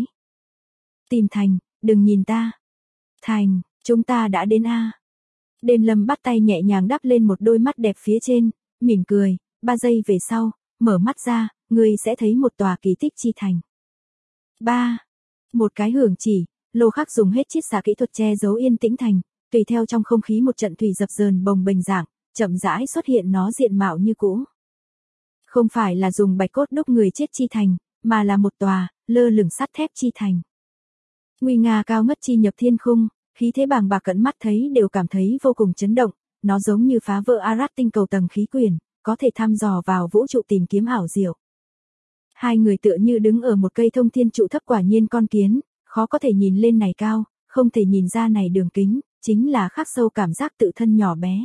S1: Tìm Thành, đừng nhìn ta. Thành, chúng ta đã đến a. Đêm Lâm bắt tay nhẹ nhàng đắp lên một đôi mắt đẹp phía trên, mỉm cười, 3 giây về sau, mở mắt ra, ngươi sẽ thấy một tòa kỳ tích chi thành. 3. Một cái hưởng chỉ, Lô Khắc dùng hết chiết xạ kỹ thuật che giấu Yên Tĩnh Thành, tùy theo trong không khí một trận thủy dập dờn bồng bềnh dạng, chậm rãi xuất hiện nó diện mạo như cũ. Không phải là dùng bạch cốt đúc người chết chi thành, mà là một tòa, lơ lửng sắt thép chi thành. Nguy nga cao ngất chi nhập thiên khung, khí thế bàng bạc cận mắt thấy đều cảm thấy vô cùng chấn động, nó giống như phá vỡ Arat tinh cầu tầng khí quyển, có thể thăm dò vào vũ trụ tìm kiếm ảo diệu. Hai người tựa như đứng ở một cây thông thiên trụ thấp, quả nhiên con kiến, khó có thể nhìn lên này cao, không thể nhìn ra này đường kính, chính là khắc sâu cảm giác tự thân nhỏ bé.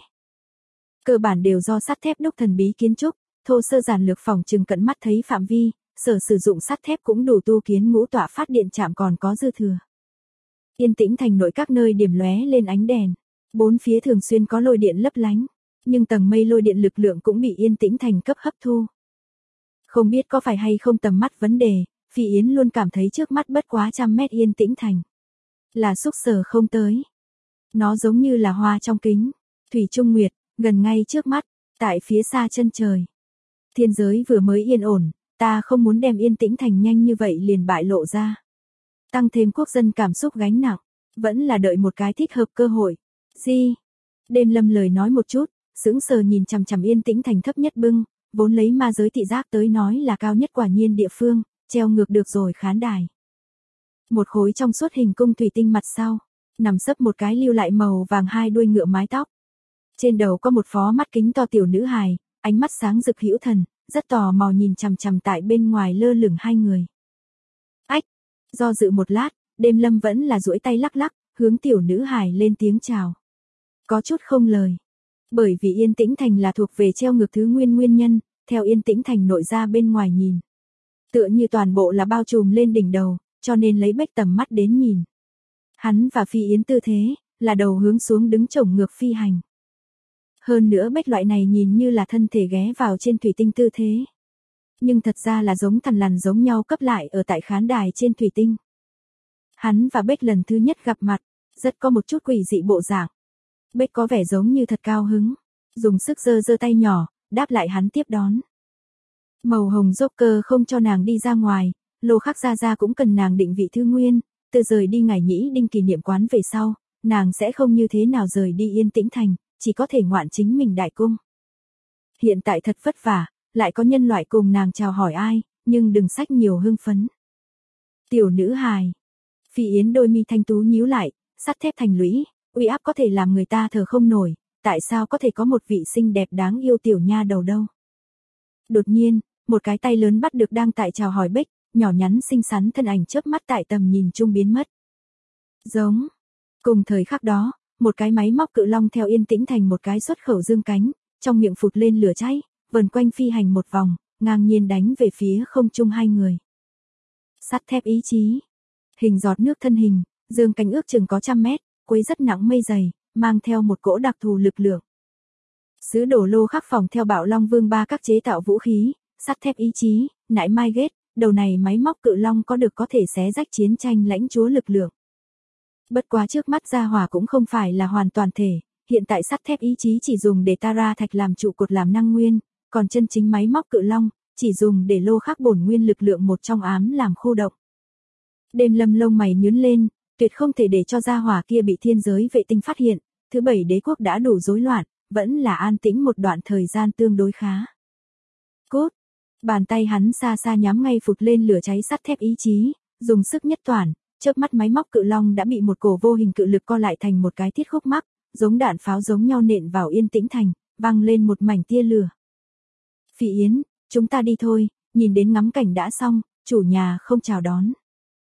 S1: Cơ bản đều do sắt thép đúc thần bí kiến trúc, thô sơ giản lược phòng trừng cận mắt thấy phạm vi, sở sử dụng sắt thép cũng đủ tu kiến ngũ tọa phát điện trạm còn có dư thừa. Yên Tĩnh Thành nội các nơi điểm lóe lên ánh đèn, bốn phía thường xuyên có lôi điện lấp lánh, nhưng tầng mây lôi điện lực lượng cũng bị Yên Tĩnh Thành cấp hấp thu. Không biết có phải hay không tầm mắt vấn đề, Phi Yến luôn cảm thấy trước mắt bất quá 100 mét Yên Tĩnh Thành là xúc sở không tới. Nó giống như là hoa trong kính, thủy trung nguyệt, gần ngay trước mắt, tại phía xa chân trời. Thiên giới vừa mới yên ổn, ta không muốn đem Yên Tĩnh Thành nhanh như vậy liền bại lộ ra. Tăng thêm quốc dân cảm xúc gánh nặng, vẫn là đợi một cái thích hợp cơ hội. Gì? Đêm Lâm lời nói một chút, sững sờ nhìn chằm chằm Yên Tĩnh Thành thấp nhất bưng, vốn lấy ma giới thị giác tới nói là cao nhất quả nhiên địa phương, treo ngược được rồi khán đài. Một khối trong suốt hình cung thủy tinh mặt sau, nằm sấp một cái lưu lại màu vàng hai đuôi ngựa mái tóc. Trên đầu có một phó mắt kính to tiểu nữ hài, ánh mắt sáng rực hữu thần, rất tò mò nhìn chằm chằm tại bên ngoài lơ lửng hai người. Ách, do dự một lát, Đêm Lâm vẫn là duỗi tay lắc lắc, hướng tiểu nữ hài lên tiếng chào. Có chút không lời. Bởi vì Yên Tĩnh Thành là thuộc về treo ngược thứ nguyên nhân, theo Yên Tĩnh Thành nội ra bên ngoài nhìn. Tựa như toàn bộ là bao trùm lên đỉnh đầu, cho nên lấy bách tầm mắt đến nhìn. Hắn và Phi Yến tư thế, là đầu hướng xuống đứng chổng ngược phi hành. Hơn nữa bách loại này nhìn như là thân thể ghé vào trên thủy tinh tư thế. Nhưng thật ra là giống thằn lằn giống nhau cấp lại ở tại khán đài trên thủy tinh. Hắn và Bách lần thứ nhất gặp mặt, rất có một chút quỷ dị bộ dạng. Bách có vẻ giống như thật cao hứng, dùng sức giơ giơ tay nhỏ, đáp lại hắn tiếp đón. Màu hồng Joker không cho nàng đi ra ngoài, Lô Khắc ra cũng cần nàng định vị thư nguyên, từ rời đi ngày nhĩ đinh kỷ niệm quán về sau, nàng sẽ không như thế nào rời đi Yên Tĩnh Thành, chỉ có thể ngoạn chính mình đại cung. Hiện tại thật vất vả, lại có nhân loại cùng nàng chào hỏi ai, nhưng đừng sách nhiều hưng phấn. Tiểu nữ hài. Phi Yến đôi mi thanh tú nhíu lại, sắt thép thành lũy, uy áp có thể làm người ta thở không nổi, tại sao có thể có một vị xinh đẹp đáng yêu tiểu nha đầu đâu. Đột nhiên, một cái tay lớn bắt được đang tại chào hỏi Bích, nhỏ nhắn xinh xắn thân ảnh chớp mắt tại tầm nhìn chung biến mất. Giống. Cùng thời khắc đó, một cái máy móc cự long theo Yên Tĩnh Thành một cái xuất khẩu dương cánh, trong miệng phụt lên lửa cháy, vần quanh phi hành một vòng, ngang nhiên đánh về phía không trung hai người. Sắt thép ý chí. Hình giọt nước thân hình, dương cánh ước chừng có 100 mét, quấy rất nặng mây dày, mang theo một cỗ đặc thù lực lượng. Sứ đồ Lô Khắc phòng theo Bạo Long Vương ba các chế tạo vũ khí, sắt thép ý chí, nãi mai ghét, đầu này máy móc cự long có được có thể xé rách chiến tranh lãnh chúa lực lượng. Bất quá trước mắt gia hỏa cũng không phải là hoàn toàn thể, hiện tại sắt thép ý chí chỉ dùng để Tara thạch làm trụ cột làm năng nguyên, còn chân chính máy móc cự long, chỉ dùng để lô khắc bổn nguyên lực lượng một trong ám làm khu động. Đêm Lâm lông mày nhướng lên, tuyệt không thể để cho gia hỏa kia bị thiên giới vệ tinh phát hiện, thứ bảy đế quốc đã đủ rối loạn, vẫn là an tĩnh một đoạn thời gian tương đối khá. Cốt, bàn tay hắn xa xa nhắm ngay phụt lên lửa cháy sắt thép ý chí, dùng sức nhất toàn, chớp mắt máy móc cự long đã bị một cổ vô hình cự lực co lại thành một cái thiết khúc mắc, giống đạn pháo giống nhau nện vào Yên Tĩnh Thành, văng lên một mảnh tia lửa. Phỉ Yến, chúng ta đi thôi, nhìn đến ngắm cảnh đã xong, chủ nhà không chào đón.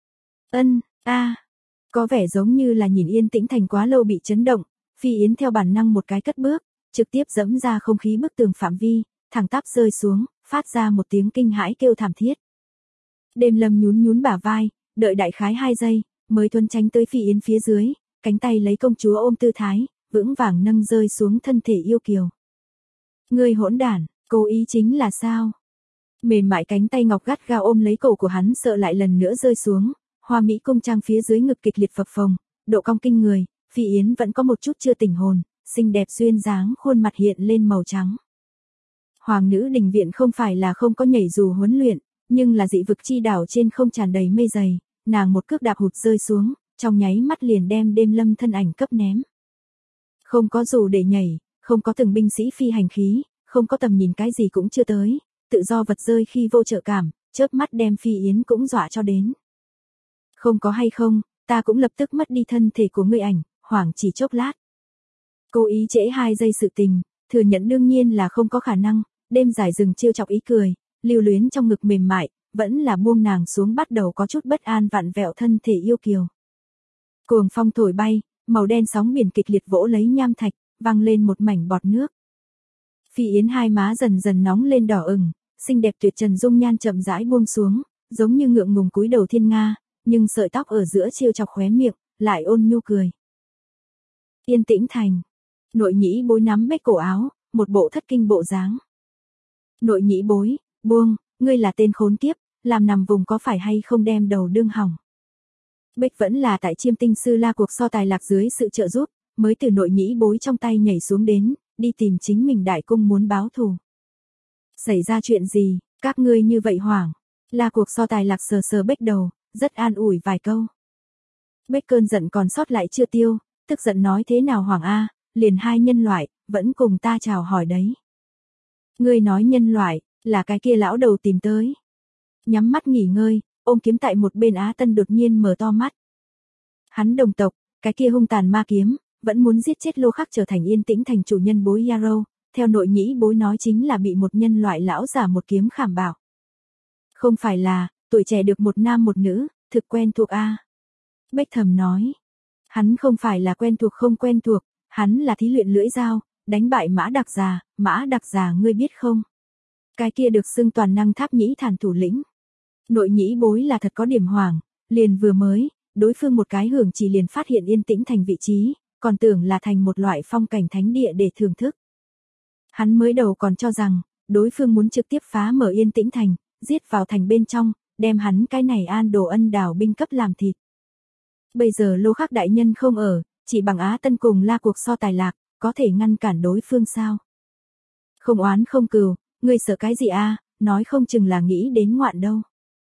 S1: Có vẻ giống như là nhìn Yên Tĩnh Thành quá lâu bị chấn động, Phi Yến theo bản năng một cái cất bước, trực tiếp dẫm ra không khí bức tường phạm vi, thẳng tắp rơi xuống, phát ra một tiếng kinh hãi kêu thảm thiết. Đêm Lâm nhún nhún bả vai, đợi đại khái 2 giây, mới thuần tránh tới Phi Yến phía dưới, cánh tay lấy công chúa ôm tư thái, vững vàng nâng rơi xuống thân thể yêu kiều. Ngươi hỗn đản, cố ý chính là sao? Mềm mại cánh tay ngọc gắt gao ôm lấy cổ của hắn sợ lại lần nữa rơi xuống, hoa mỹ cung trang phía dưới ngực kịch liệt phập phồng, độ cong kinh người, Phi Yến vẫn có một chút chưa tỉnh hồn, xinh đẹp duyên dáng khuôn mặt hiện lên màu trắng. Hoàng nữ đình viện không phải là không có nhảy dù huấn luyện, nhưng là dị vực chi đảo trên không tràn đầy mây dày, nàng một cước đạp hụt rơi xuống, trong nháy mắt liền đem Đêm Lâm thân ảnh cấp ném. Không có dù để nhảy, không có từng binh sĩ phi hành khí, không có tầm nhìn cái gì cũng chưa tới, tự do vật rơi khi vô trợ cảm, chớp mắt đem Phi Yến cũng dọa cho đến. Không có hay không, ta cũng lập tức mất đi thân thể của ngươi ảnh, hoảng chỉ chốc lát. Cố ý trễ 2 giây sự tình, thừa nhận đương nhiên là không có khả năng, đêm dài rừng trêu chọc ý cười, lưu luyến trong ngực mềm mại, vẫn là buông nàng xuống bắt đầu có chút bất an vặn vẹo thân thể yêu kiều. Cuồng phong thổi bay, màu đen sóng biển kịch liệt vỗ lấy nham thạch, văng lên một mảnh bọt nước. Phi Yến hai má dần dần nóng lên đỏ ửng, xinh đẹp tuyệt trần dung nhan chậm rãi buông xuống, giống như ngượng ngùng cúi đầu thiên nga, nhưng sợi tóc ở giữa trêu chọc khóe miệng, lại ôn nhu cười. Yên Tĩnh Thành. Nội nhĩ bối nắm bếch cổ áo, một bộ thất kinh bộ dáng. Nội nhĩ bối, buông, ngươi là tên khốn kiếp, làm nằm vùng có phải hay không đem đầu đương hỏng. Bếch vẫn là tại Chiêm Tinh Sư La cuộc so tài lạc dưới sự trợ giúp, mới từ nội nhĩ bối trong tay nhảy xuống đến, đi tìm chính mình đại cung muốn báo thù. Xảy ra chuyện gì, các ngươi như vậy hoảng. La cuộc so tài lạc sờ sờ Bếch đầu, rất an ủi vài câu. Bếch cơn giận còn sót lại chưa tiêu, tức giận nói thế nào hoàng a, liền hai nhân loại, vẫn cùng ta chào hỏi đấy. Ngươi nói nhân loại, là cái kia lão đầu tìm tới. Nhắm mắt nghỉ ngơi, ôm kiếm tại một bên Á Tân đột nhiên mở to mắt. Hắn đồng tộc, cái kia hung tàn ma kiếm, vẫn muốn giết chết Lô Khắc trở thành Yên Tĩnh Thành chủ nhân bối Yarrow, theo nội nhĩ bối nói chính là bị một nhân loại lão giả một kiếm khảm bảo. Không phải là, tuổi trẻ được một nam một nữ, thực quen thuộc a. Bếch thầm nói. Hắn không phải là quen thuộc không quen thuộc, hắn là thí luyện lưỡi dao, đánh bại Mã Đặc Già ngươi biết không? Cái kia được xưng toàn năng tháp nhĩ thản thủ lĩnh. Nội nhĩ bối là thật có điểm hoảng, liền vừa mới, đối phương một cái hưởng chỉ liền phát hiện Yên Tĩnh Thành vị trí, còn tưởng là thành một loại phong cảnh thánh địa để thưởng thức. Hắn mới đầu còn cho rằng, đối phương muốn trực tiếp phá mở Yên Tĩnh Thành, giết vào thành bên trong, đem hắn cái này an đồ ân đảo binh cấp làm thịt. Bây giờ Lô Khắc đại nhân không ở, chỉ bằng Á Tân cùng La cuộc so tài lạc, có thể ngăn cản đối phương sao? Không oán không cừu, ngươi sợ cái gì a? Nói không chừng là nghĩ đến ngoạn đâu.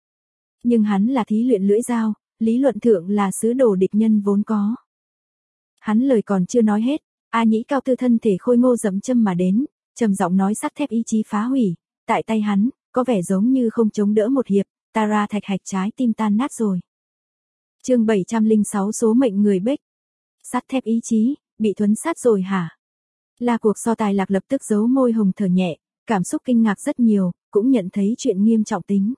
S1: Nhưng hắn là thí luyện lưỡi dao, lý luận thượng là sứ đồ địch nhân vốn có. Hắn lời còn chưa nói hết, A Nhĩ cao tư thân thể khôi ngô dẫm châm mà đến, trầm giọng nói sắt thép ý chí phá hủy, tại tay hắn, có vẻ giống như không chống đỡ một hiệp, Tara thạch hạch trái tim tan nát rồi. Chương 706 số mệnh người Bếch. Sắt thép ý chí, bị thuấn sát rồi hả? La cuộc so tài lạc lập tức giấu môi hồng thở nhẹ, cảm xúc kinh ngạc rất nhiều, cũng nhận thấy chuyện nghiêm trọng tính.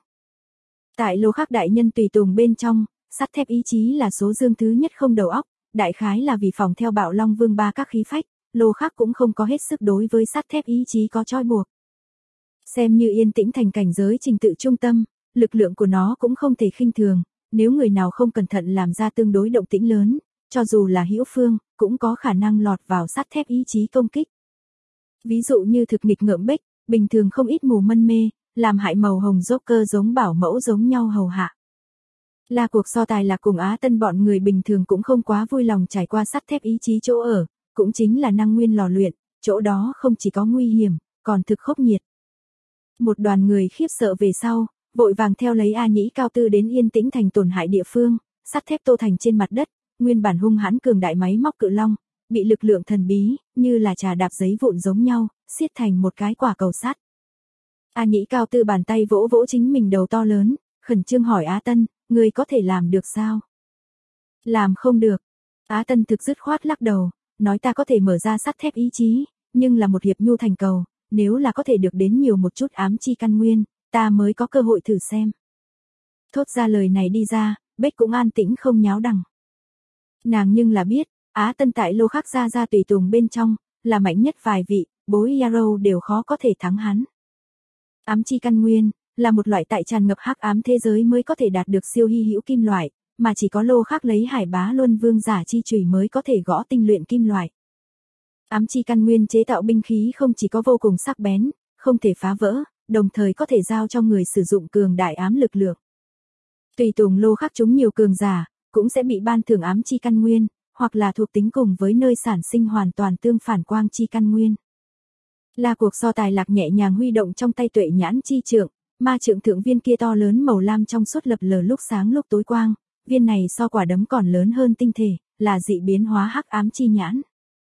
S1: Tại Lô Khắc đại nhân tùy tùng bên trong, sắt thép ý chí là số dương thứ nhất không đầu óc, đại khái là vì phòng theo Bạo Long Vương ba các khí phách, Lô Khắc cũng không có hết sức đối với sắt thép ý chí có trói buộc. Xem như Yên Tĩnh Thành cảnh giới trình tự trung tâm, lực lượng của nó cũng không thể khinh thường, nếu người nào không cẩn thận làm ra tương đối động tĩnh lớn, cho dù là hữu phương, cũng có khả năng lọt vào sắt thép ý chí công kích. Ví dụ như thực nghịch ngợm Bếch, bình thường không ít mù mân mê, làm hại màu hồng Joker giống bảo mẫu giống nhau hầu hạ. Là cuộc so tài là cùng Á Tân bọn người bình thường cũng không quá vui lòng trải qua sắt thép ý chí chỗ ở, cũng chính là năng nguyên lò luyện, chỗ đó không chỉ có nguy hiểm, còn thực khốc nhiệt. Một đoàn người khiếp sợ về sau, vội vàng theo lấy A Nhĩ Cao Tư đến Yên Tĩnh Thành tổn hại địa phương, sắt thép tô thành trên mặt đất, nguyên bản hung hãn cường đại máy móc cự long, bị lực lượng thần bí, như là trà đạp giấy vụn giống nhau, xiết thành một cái quả cầu sắt. A Nhĩ Cao Tư bàn tay vỗ vỗ chính mình đầu to lớn, khẩn trương hỏi Á Tân, ngươi có thể làm được sao? Làm không được. Á Tân thực dứt khoát lắc đầu, nói ta có thể mở ra sắt thép ý chí, nhưng là một hiệp nhu thành cầu, nếu là có thể được đến nhiều một chút ám chi căn nguyên, ta mới có cơ hội thử xem. Thốt ra lời này đi ra, Bích cũng an tĩnh không nháo đằng. Nàng nhưng là biết, Á Tân tại lô khắc gia tùy tùng bên trong, là mạnh nhất vài vị, bối Yarrow đều khó có thể thắng hắn. Ám chi căn nguyên, là một loại tại tràn ngập hắc ám thế giới mới có thể đạt được siêu hy hữu kim loại, mà chỉ có lô khắc lấy Hải Bá Luân Vương giả chi chùy mới có thể gõ tinh luyện kim loại. Ám chi căn nguyên chế tạo binh khí không chỉ có vô cùng sắc bén, không thể phá vỡ, đồng thời có thể giao cho người sử dụng cường đại ám lực lượng. Tùy tùng lô khắc chúng nhiều cường giả, cũng sẽ bị ban thưởng ám chi căn nguyên, hoặc là thuộc tính cùng với nơi sản sinh hoàn toàn tương phản quang chi căn nguyên. Là cuộc so tài Lạc nhẹ nhàng huy động trong tay tuệ nhãn chi trượng, ma trượng thượng viên kia to lớn màu lam trong suốt lập lờ lúc sáng lúc tối quang, viên này so quả đấm còn lớn hơn tinh thể, là dị biến hóa hắc ám chi nhãn.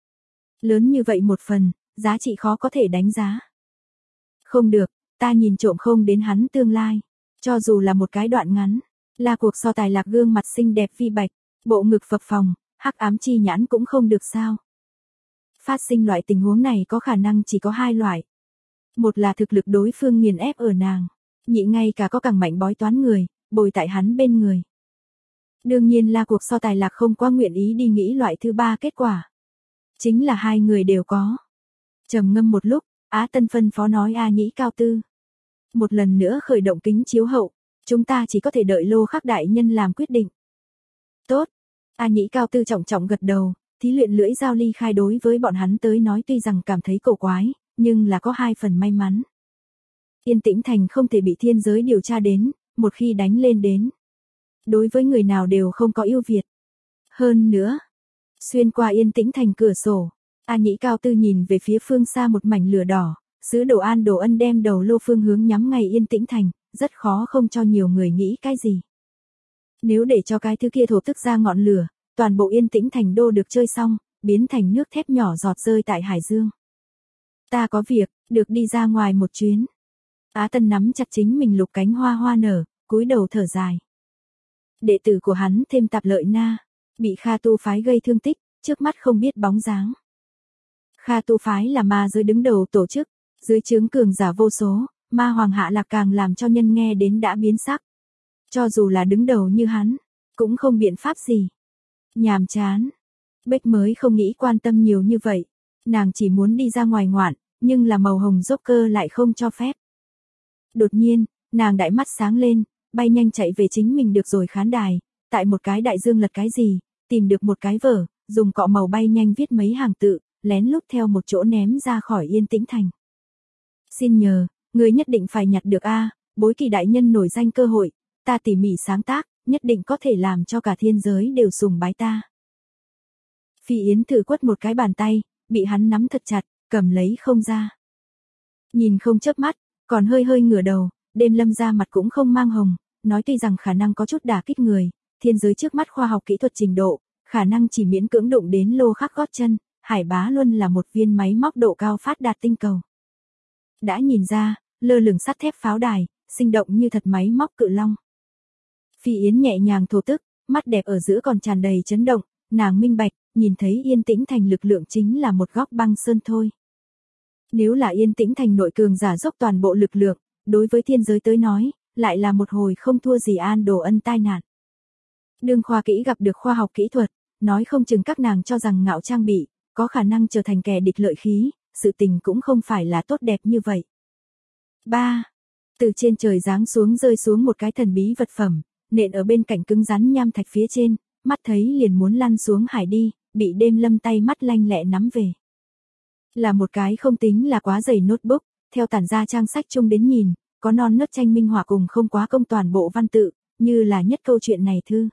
S1: Lớn như vậy một phần, giá trị khó có thể đánh giá. Không được, ta nhìn trộm không đến hắn tương lai, cho dù là một cái đoạn ngắn. Là cuộc so tài Lạc gương mặt xinh đẹp vi bạch, bộ ngực phập phồng, hắc ám chi nhãn cũng không được sao. Phát sinh loại tình huống này có khả năng chỉ có hai loại. Một là thực lực đối phương nghiền ép ở nàng, nhị ngay cả có càng mạnh bói toán người, bồi tại hắn bên người. Đương nhiên là cuộc so tài Lạc không quá nguyện ý đi nghĩ loại thứ ba kết quả. Chính là hai người đều có. Trầm ngâm một lúc, Á Tân phân phó nói A Nhĩ Cao Tư. Một lần nữa khởi động kính chiếu hậu, chúng ta chỉ có thể đợi lô khắc đại nhân làm quyết định. Tốt. A Nhĩ Cao Tư trọng trọng gật đầu, thí luyện lưỡi dao ly khai đối với bọn hắn tới nói tuy rằng cảm thấy cổ quái, nhưng là có hai phần may mắn. Yên Tĩnh Thành không thể bị thiên giới điều tra đến, một khi đánh lên đến. Đối với người nào đều không có ưu việt. Hơn nữa, xuyên qua Yên Tĩnh Thành cửa sổ, A Nhĩ Cao Tư nhìn về phía phương xa một mảnh lửa đỏ, sứ đồ An Đồ Ân đem đầu lô phương hướng nhắm ngay Yên Tĩnh Thành, rất khó không cho nhiều người nghĩ cái gì. Nếu để cho cái thứ kia thổ tức ra ngọn lửa, toàn bộ Yên Tĩnh Thành đô được chơi xong, biến thành nước thép nhỏ giọt rơi tại Hải Dương. Ta có việc, được đi ra ngoài một chuyến. Á Tân nắm chặt chính mình lục cánh hoa hoa nở, cúi đầu thở dài. Đệ tử của hắn thêm Tạp Lợi Na, bị Kha Tu phái gây thương tích, trước mắt không biết bóng dáng. Kha Tu phái là ma giới đứng đầu tổ chức, dưới trướng cường giả vô số, ma hoàng Hạ Lạc càng làm cho nhân nghe đến đã biến sắc. Cho dù là đứng đầu như hắn, cũng không biện pháp gì. Nhàm chán. Bích mới không nghĩ quan tâm nhiều như vậy. Nàng chỉ muốn đi ra ngoài ngoạn, nhưng là màu hồng Joker lại không cho phép. Đột nhiên, nàng đại mắt sáng lên, bay nhanh chạy về chính mình được rồi khán đài, tại một cái đại dương lật cái gì, tìm được một cái vở, dùng cọ màu bay nhanh viết mấy hàng tự, lén lút theo một chỗ ném ra khỏi Yên Tĩnh Thành. Xin nhờ, người nhất định phải nhặt được a, Bối Kỳ đại nhân nổi danh cơ hội, ta tỉ mỉ sáng tác, nhất định có thể làm cho cả thiên giới đều sùng bái ta. Phi Yến thử quất một cái bàn tay, bị hắn nắm thật chặt, cầm lấy không ra. Nhìn không chớp mắt, còn hơi hơi ngửa đầu, Đêm Lâm ra mặt cũng không mang hồng, nói tuy rằng khả năng có chút đả kích người, thiên giới trước mắt khoa học kỹ thuật trình độ, khả năng chỉ miễn cưỡng đụng đến lô khắc gót chân, Hải Bá Luân là một viên máy móc độ cao phát đạt tinh cầu. Đã nhìn ra, lơ lửng sắt thép pháo đài, sinh động như thật máy móc cự long. Phi Yến nhẹ nhàng thổ tức, mắt đẹp ở giữa còn tràn đầy chấn động, nàng minh bạch, nhìn thấy Yên Tĩnh Thành lực lượng chính là một góc băng sơn thôi. Nếu là Yên Tĩnh Thành nội cường giả dốc toàn bộ lực lượng, đối với thiên giới tới nói, lại là một hồi không thua gì An Đồ Ân tai nạn. Đương khoa kỹ gặp được khoa học kỹ thuật, nói không chừng các nàng cho rằng ngạo trang bị, có khả năng trở thành kẻ địch lợi khí, sự tình cũng không phải là tốt đẹp như vậy. 3. Từ trên trời giáng xuống rơi xuống một cái thần bí vật phẩm, nện ở bên cạnh cứng rắn nham thạch phía trên, mắt thấy liền muốn lăn xuống hải đi, bị Đêm Lâm tay mắt lanh lẹ nắm về. Là một cái không tính là quá dày notebook, theo tản ra trang sách chung đến nhìn, có non nớt tranh minh họa cùng không quá công toàn bộ văn tự, như là nhất câu chuyện này thư.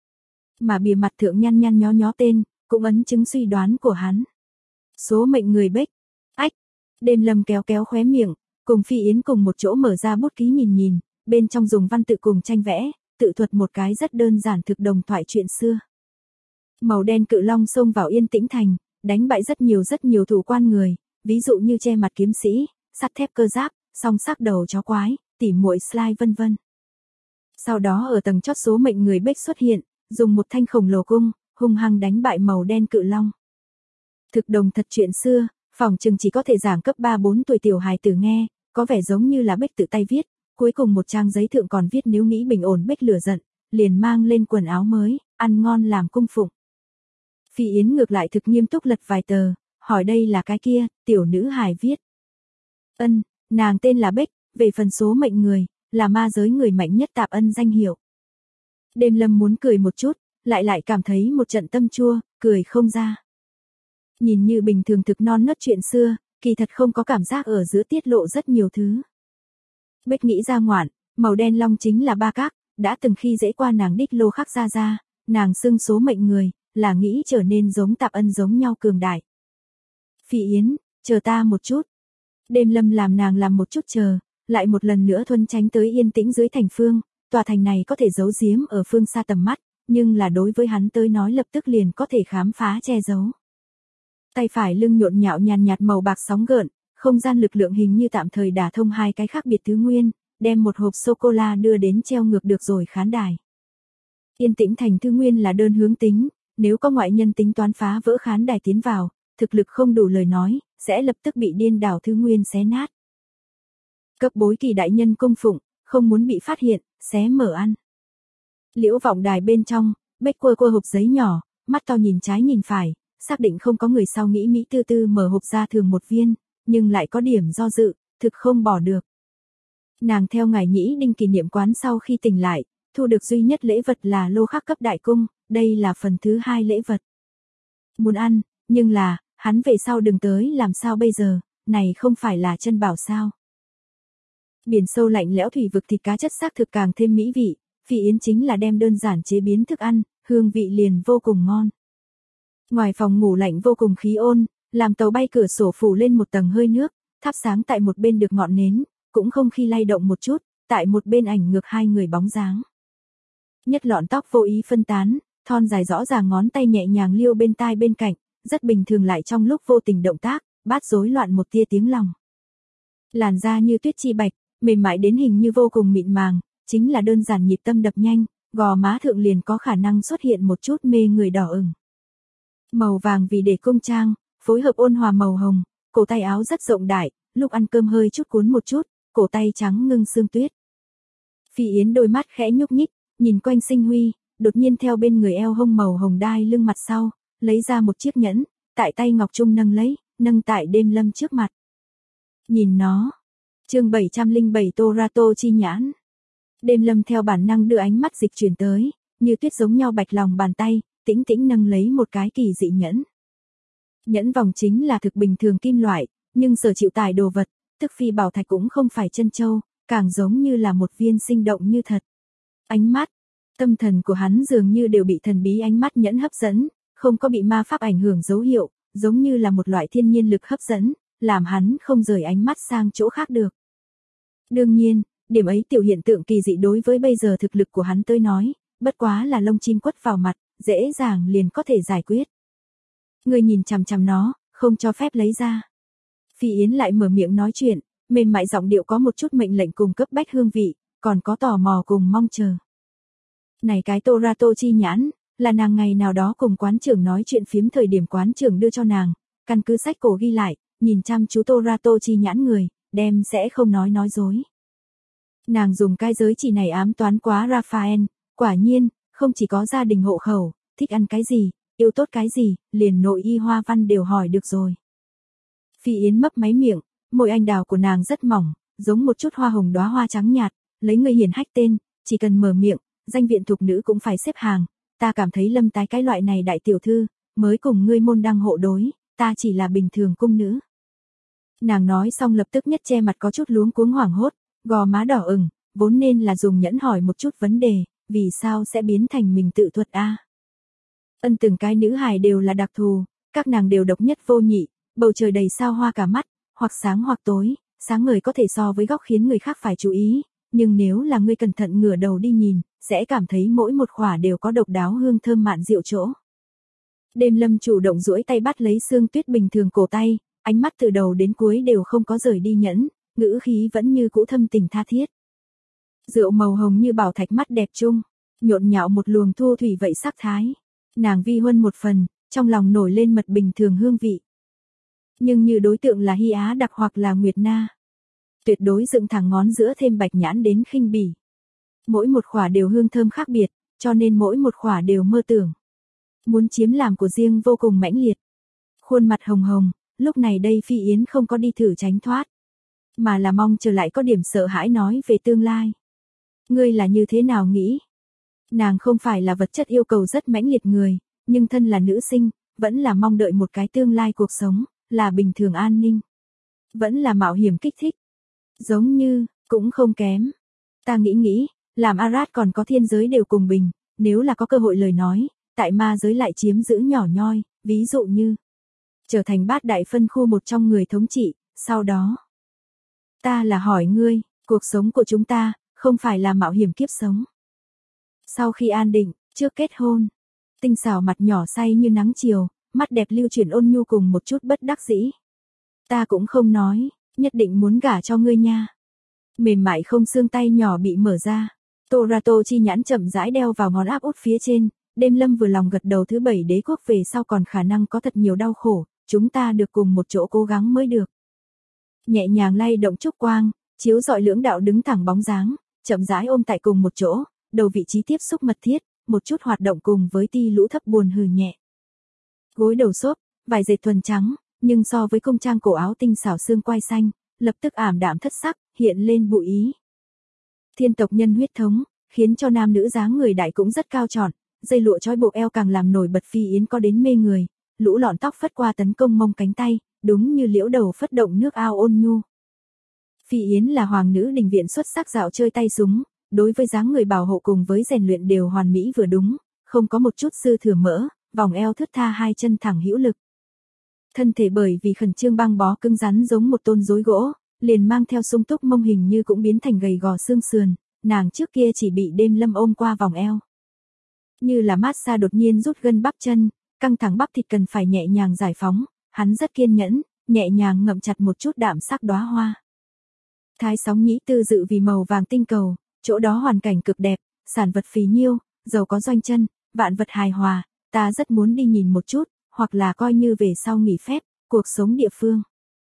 S1: Mà bìa mặt thượng nhăn nhăn nhó nhó tên, cũng ấn chứng suy đoán của hắn. Số mệnh người Bích. Ách. Đêm Lâm kéo kéo khóe miệng, cùng Phi Yến cùng một chỗ mở ra bút ký nhìn nhìn, bên trong dùng văn tự cùng tranh vẽ, tự thuật một cái rất đơn giản thực đồng thoại chuyện xưa. Màu đen cự long xông vào Yên Tĩnh Thành, đánh bại rất nhiều thủ quan người, ví dụ như che mặt kiếm sĩ, sắt thép cơ giáp, song sắc đầu chó quái, tỉ muội slime vân vân. Sau đó ở tầng chót số mệnh người Bích xuất hiện, dùng một thanh khổng lồ cung, hung hăng đánh bại màu đen cự long. Thực đồng thật chuyện xưa, phỏng chừng chỉ có thể giảng cấp 3-4 tuổi tiểu hài tử nghe, có vẻ giống như là Bích tự tay viết, cuối cùng một trang giấy thượng còn viết nếu nghĩ bình ổn Bích lửa giận, liền mang lên quần áo mới, ăn ngon làm cung phụng. Phi Yến ngược lại thực nghiêm túc lật vài tờ, hỏi đây là cái kia, tiểu nữ hài viết. Ân, nàng tên là Bích, về phần số mệnh người, là ma giới người mạnh nhất tạp ân danh hiệu. Đêm Lâm muốn cười một chút, lại cảm thấy một trận tâm chua, cười không ra. Nhìn như bình thường thực non nớt chuyện xưa, kỳ thật không có cảm giác ở giữa tiết lộ rất nhiều thứ. Bích nghĩ ra ngoạn, màu đen long chính là ba các, đã từng khi dễ qua nàng đích lô khắc ra, nàng xưng số mệnh người, là nghĩ trở nên giống tạp ân giống nhau cường đại. Phi Yến, chờ ta một chút. Đêm Lâm làm nàng làm một chút chờ, lại một lần nữa thuần tránh tới Yên Tĩnh dưới thành phương, tòa thành này có thể giấu giếm ở phương xa tầm mắt, nhưng là đối với hắn tới nói lập tức liền có thể khám phá che giấu. Tay phải lưng nhộn nhạo nhàn nhạt màu bạc sóng gợn, không gian lực lượng hình như tạm thời đả thông hai cái khác biệt thứ nguyên, đem một hộp sô-cô-la đưa đến treo ngược được rồi khán đài. Yên Tĩnh Thành thứ nguyên là đơn hướng tính, nếu có ngoại nhân tính toán phá vỡ khán đài tiến vào, thực lực không đủ lời nói, sẽ lập tức bị điên đảo thứ nguyên xé nát. Cấp bối kỳ đại nhân cung phụng, không muốn bị phát hiện, xé mở ăn. Liễu vọng đài bên trong, Bích quơ hộp giấy nhỏ, mắt to nhìn trái nhìn phải, xác định không có người sau nghĩ mỹ tư tư mở hộp ra thường một viên, nhưng lại có điểm do dự, thực không bỏ được. Nàng theo ngài nhĩ đinh kỷ niệm quán sau khi tỉnh lại, thu được duy nhất lễ vật là lô khắc cấp đại cung, đây là phần thứ 2 lễ vật. Muốn ăn, nhưng là, hắn về sau đừng tới làm sao bây giờ, này không phải là chân bảo sao. Biển sâu lạnh lẽo thủy vực thịt cá chất xác thực càng thêm mỹ vị, Phi Yến chính là đem đơn giản chế biến thức ăn, hương vị liền vô cùng ngon. Ngoài phòng ngủ lạnh vô cùng khí ôn, làm tàu bay cửa sổ phủ lên một tầng hơi nước, thắp sáng tại một bên được ngọn nến, cũng không khi lay động một chút, tại một bên ảnh ngược hai người bóng dáng. Nhất lọn tóc vô ý phân tán, thon dài rõ ràng ngón tay nhẹ nhàng liêu bên tai bên cạnh, rất bình thường lại trong lúc vô tình động tác, bát rối loạn một tia tiếng lòng. Làn da như tuyết chi bạch, mềm mại đến hình như vô cùng mịn màng, chính là đơn giản nhịp tâm đập nhanh, gò má thượng liền có khả năng xuất hiện một chút mê người đỏ ửng. Màu vàng vì để cung trang, phối hợp ôn hòa màu hồng, cổ tay áo rất rộng đại, lúc ăn cơm hơi chút cuốn một chút, cổ tay trắng ngưng sương tuyết. Phi Yến đôi mắt khẽ nhúc nhích, nhìn quanh Sinh Huy, đột nhiên theo bên người eo hông màu hồng đai lưng mặt sau, lấy ra một chiếc nhẫn, tại tay ngọc trung nâng tại Đêm Lâm trước mặt. Nhìn nó. Chương 707 Torato chi nhãn. Đêm Lâm theo bản năng đưa ánh mắt dịch chuyển tới, như tuyết giống nhau bạch lòng bàn tay, tĩnh tĩnh nâng lấy một cái kỳ dị nhẫn. Nhẫn vòng chính là thực bình thường kim loại, nhưng sở chịu tải đồ vật, tức phi bảo thạch cũng không phải chân châu, càng giống như là một viên sinh động như thật. Ánh mắt, tâm thần của hắn dường như đều bị thần bí ánh mắt nhẫn hấp dẫn, không có bị ma pháp ảnh hưởng dấu hiệu, giống như là một loại thiên nhiên lực hấp dẫn, làm hắn không rời ánh mắt sang chỗ khác được. Đương nhiên, điểm ấy tiểu hiện tượng kỳ dị đối với bây giờ thực lực của hắn tới nói, bất quá là lông chim quất vào mặt, dễ dàng liền có thể giải quyết. Người nhìn chằm chằm nó, không cho phép lấy ra. Phi Yến lại mở miệng nói chuyện, mềm mại giọng điệu có một chút mệnh lệnh cùng cấp bách hương vị, còn có tò mò cùng mong chờ. Này cái Torato chi nhãn, là nàng ngày nào đó cùng quán trưởng nói chuyện phiếm thời điểm quán trưởng đưa cho nàng, căn cứ sách cổ ghi lại, nhìn chăm chú Torato chi nhãn người, đem sẽ không nói dối. Nàng dùng cái giới chỉ này ám toán quá Raphael, quả nhiên, không chỉ có gia đình hộ khẩu, thích ăn cái gì, yêu tốt cái gì, liền nội y hoa văn đều hỏi được rồi. Phi Yến mấp máy miệng, môi anh đào của nàng rất mỏng, giống một chút hoa hồng đóa hoa trắng nhạt, lấy người hiền hách tên, chỉ cần mở miệng, danh viện thục nữ cũng phải xếp hàng, ta cảm thấy Lâm tái cái loại này đại tiểu thư, mới cùng ngươi môn đăng hộ đối, ta chỉ là bình thường cung nữ. Nàng nói xong lập tức nhất che mặt có chút luống cuống hoảng hốt, gò má đỏ ửng, vốn nên là dùng nhẫn hỏi một chút vấn đề, vì sao sẽ biến thành mình tự thuật a? Ân, từng cái nữ hài đều là đặc thù, các nàng đều độc nhất vô nhị, bầu trời đầy sao hoa cả mắt, hoặc sáng hoặc tối, sáng ngời có thể so với góc khiến người khác phải chú ý, nhưng nếu là ngươi cẩn thận ngửa đầu đi nhìn, sẽ cảm thấy mỗi một khỏa đều có độc đáo hương thơm mạn diệu chỗ. Đêm Lâm chủ động duỗi tay bắt lấy Sương Tuyết bình thường cổ tay, ánh mắt từ đầu đến cuối đều không có rời đi nhẫn, ngữ khí vẫn như cũ thâm tình tha thiết. Rượu màu hồng như bảo thạch mắt đẹp chung, nhộn nhạo một luồng thu thủy vậy sắc thái. Nàng vi huân một phần, trong lòng nổi lên mật bình thường hương vị. Nhưng như đối tượng là Hy Á Đặc hoặc là Nguyệt Na, tuyệt đối dựng thẳng ngón giữa thêm bạch nhãn đến khinh bỉ. Mỗi một khỏa đều hương thơm khác biệt, cho nên mỗi một khỏa đều mơ tưởng muốn chiếm làm của riêng vô cùng mãnh liệt. Khuôn mặt hồng hồng, lúc này đây Phi Yến không có đi thử tránh thoát, mà là mong chờ lại có điểm sợ hãi nói về tương lai. Ngươi là như thế nào nghĩ? Nàng không phải là vật chất yêu cầu rất mãnh liệt người, nhưng thân là nữ sinh, vẫn là mong đợi một cái tương lai cuộc sống, là bình thường an ninh. Vẫn là mạo hiểm kích thích. Giống như, cũng không kém. Ta nghĩ, làm Arad còn có thiên giới đều cùng bình, nếu là có cơ hội lời nói, tại ma giới lại chiếm giữ nhỏ nhoi, ví dụ như trở thành bát đại phân khu một trong người thống trị, sau đó. Ta là hỏi ngươi, cuộc sống của chúng ta, không phải là mạo hiểm kiếp sống. Sau khi an định, trước kết hôn, tinh xảo mặt nhỏ say như nắng chiều, mắt đẹp lưu chuyển ôn nhu cùng một chút bất đắc dĩ. Ta cũng không nói, nhất định muốn gả cho ngươi nha. Mềm mại không xương tay nhỏ bị mở ra. Torato chi nhãn chậm rãi đeo vào ngón áp út phía trên. Đêm Lâm vừa lòng gật đầu, thứ 7 đế quốc về sau còn khả năng có thật nhiều đau khổ, chúng ta được cùng một chỗ cố gắng mới được. Nhẹ nhàng lay động trúc quang, chiếu rọi lưỡng đạo đứng thẳng bóng dáng, chậm rãi ôm tại cùng một chỗ, đầu vị trí tiếp xúc mật thiết, một chút hoạt động cùng với ti lũ thấp buồn hừ nhẹ. Gối đầu xốp, vải dệt thuần trắng, nhưng so với công trang cổ áo tinh xảo xương quai xanh, lập tức ảm đạm thất sắc, hiện lên bụi ý. Thiên tộc nhân huyết thống, khiến cho nam nữ dáng người đại cũng rất cao trọn, dây lụa trói buộc eo càng làm nổi bật Phi Yến có đến mê người, lũ lọn tóc phất qua tấn công mông cánh tay, đúng như liễu đầu phất động nước ao ôn nhu. Phi Yến là hoàng nữ đình viện xuất sắc dạo chơi tay súng, đối với dáng người bảo hộ cùng với rèn luyện đều hoàn mỹ vừa đúng, không có một chút dư thừa mỡ, vòng eo thướt tha, hai chân thẳng hữu lực. Thân thể bởi vì khẩn trương băng bó cứng rắn giống một tôn rối gỗ, liền mang theo sung túc mông hình như cũng biến thành gầy gò xương sườn, nàng trước kia chỉ bị Đêm Lâm ôm qua vòng eo. Như là massage đột nhiên rút gân bắp chân, căng thẳng bắp thịt cần phải nhẹ nhàng giải phóng, hắn rất kiên nhẫn, nhẹ nhàng ngậm chặt một chút đạm sắc đóa hoa. Thái sóng nhĩ tư dự vì màu vàng tinh cầu, chỗ đó hoàn cảnh cực đẹp, sản vật phì nhiêu, giàu có doanh chân, vạn vật hài hòa, ta rất muốn đi nhìn một chút, hoặc là coi như về sau nghỉ phép, cuộc sống địa phương.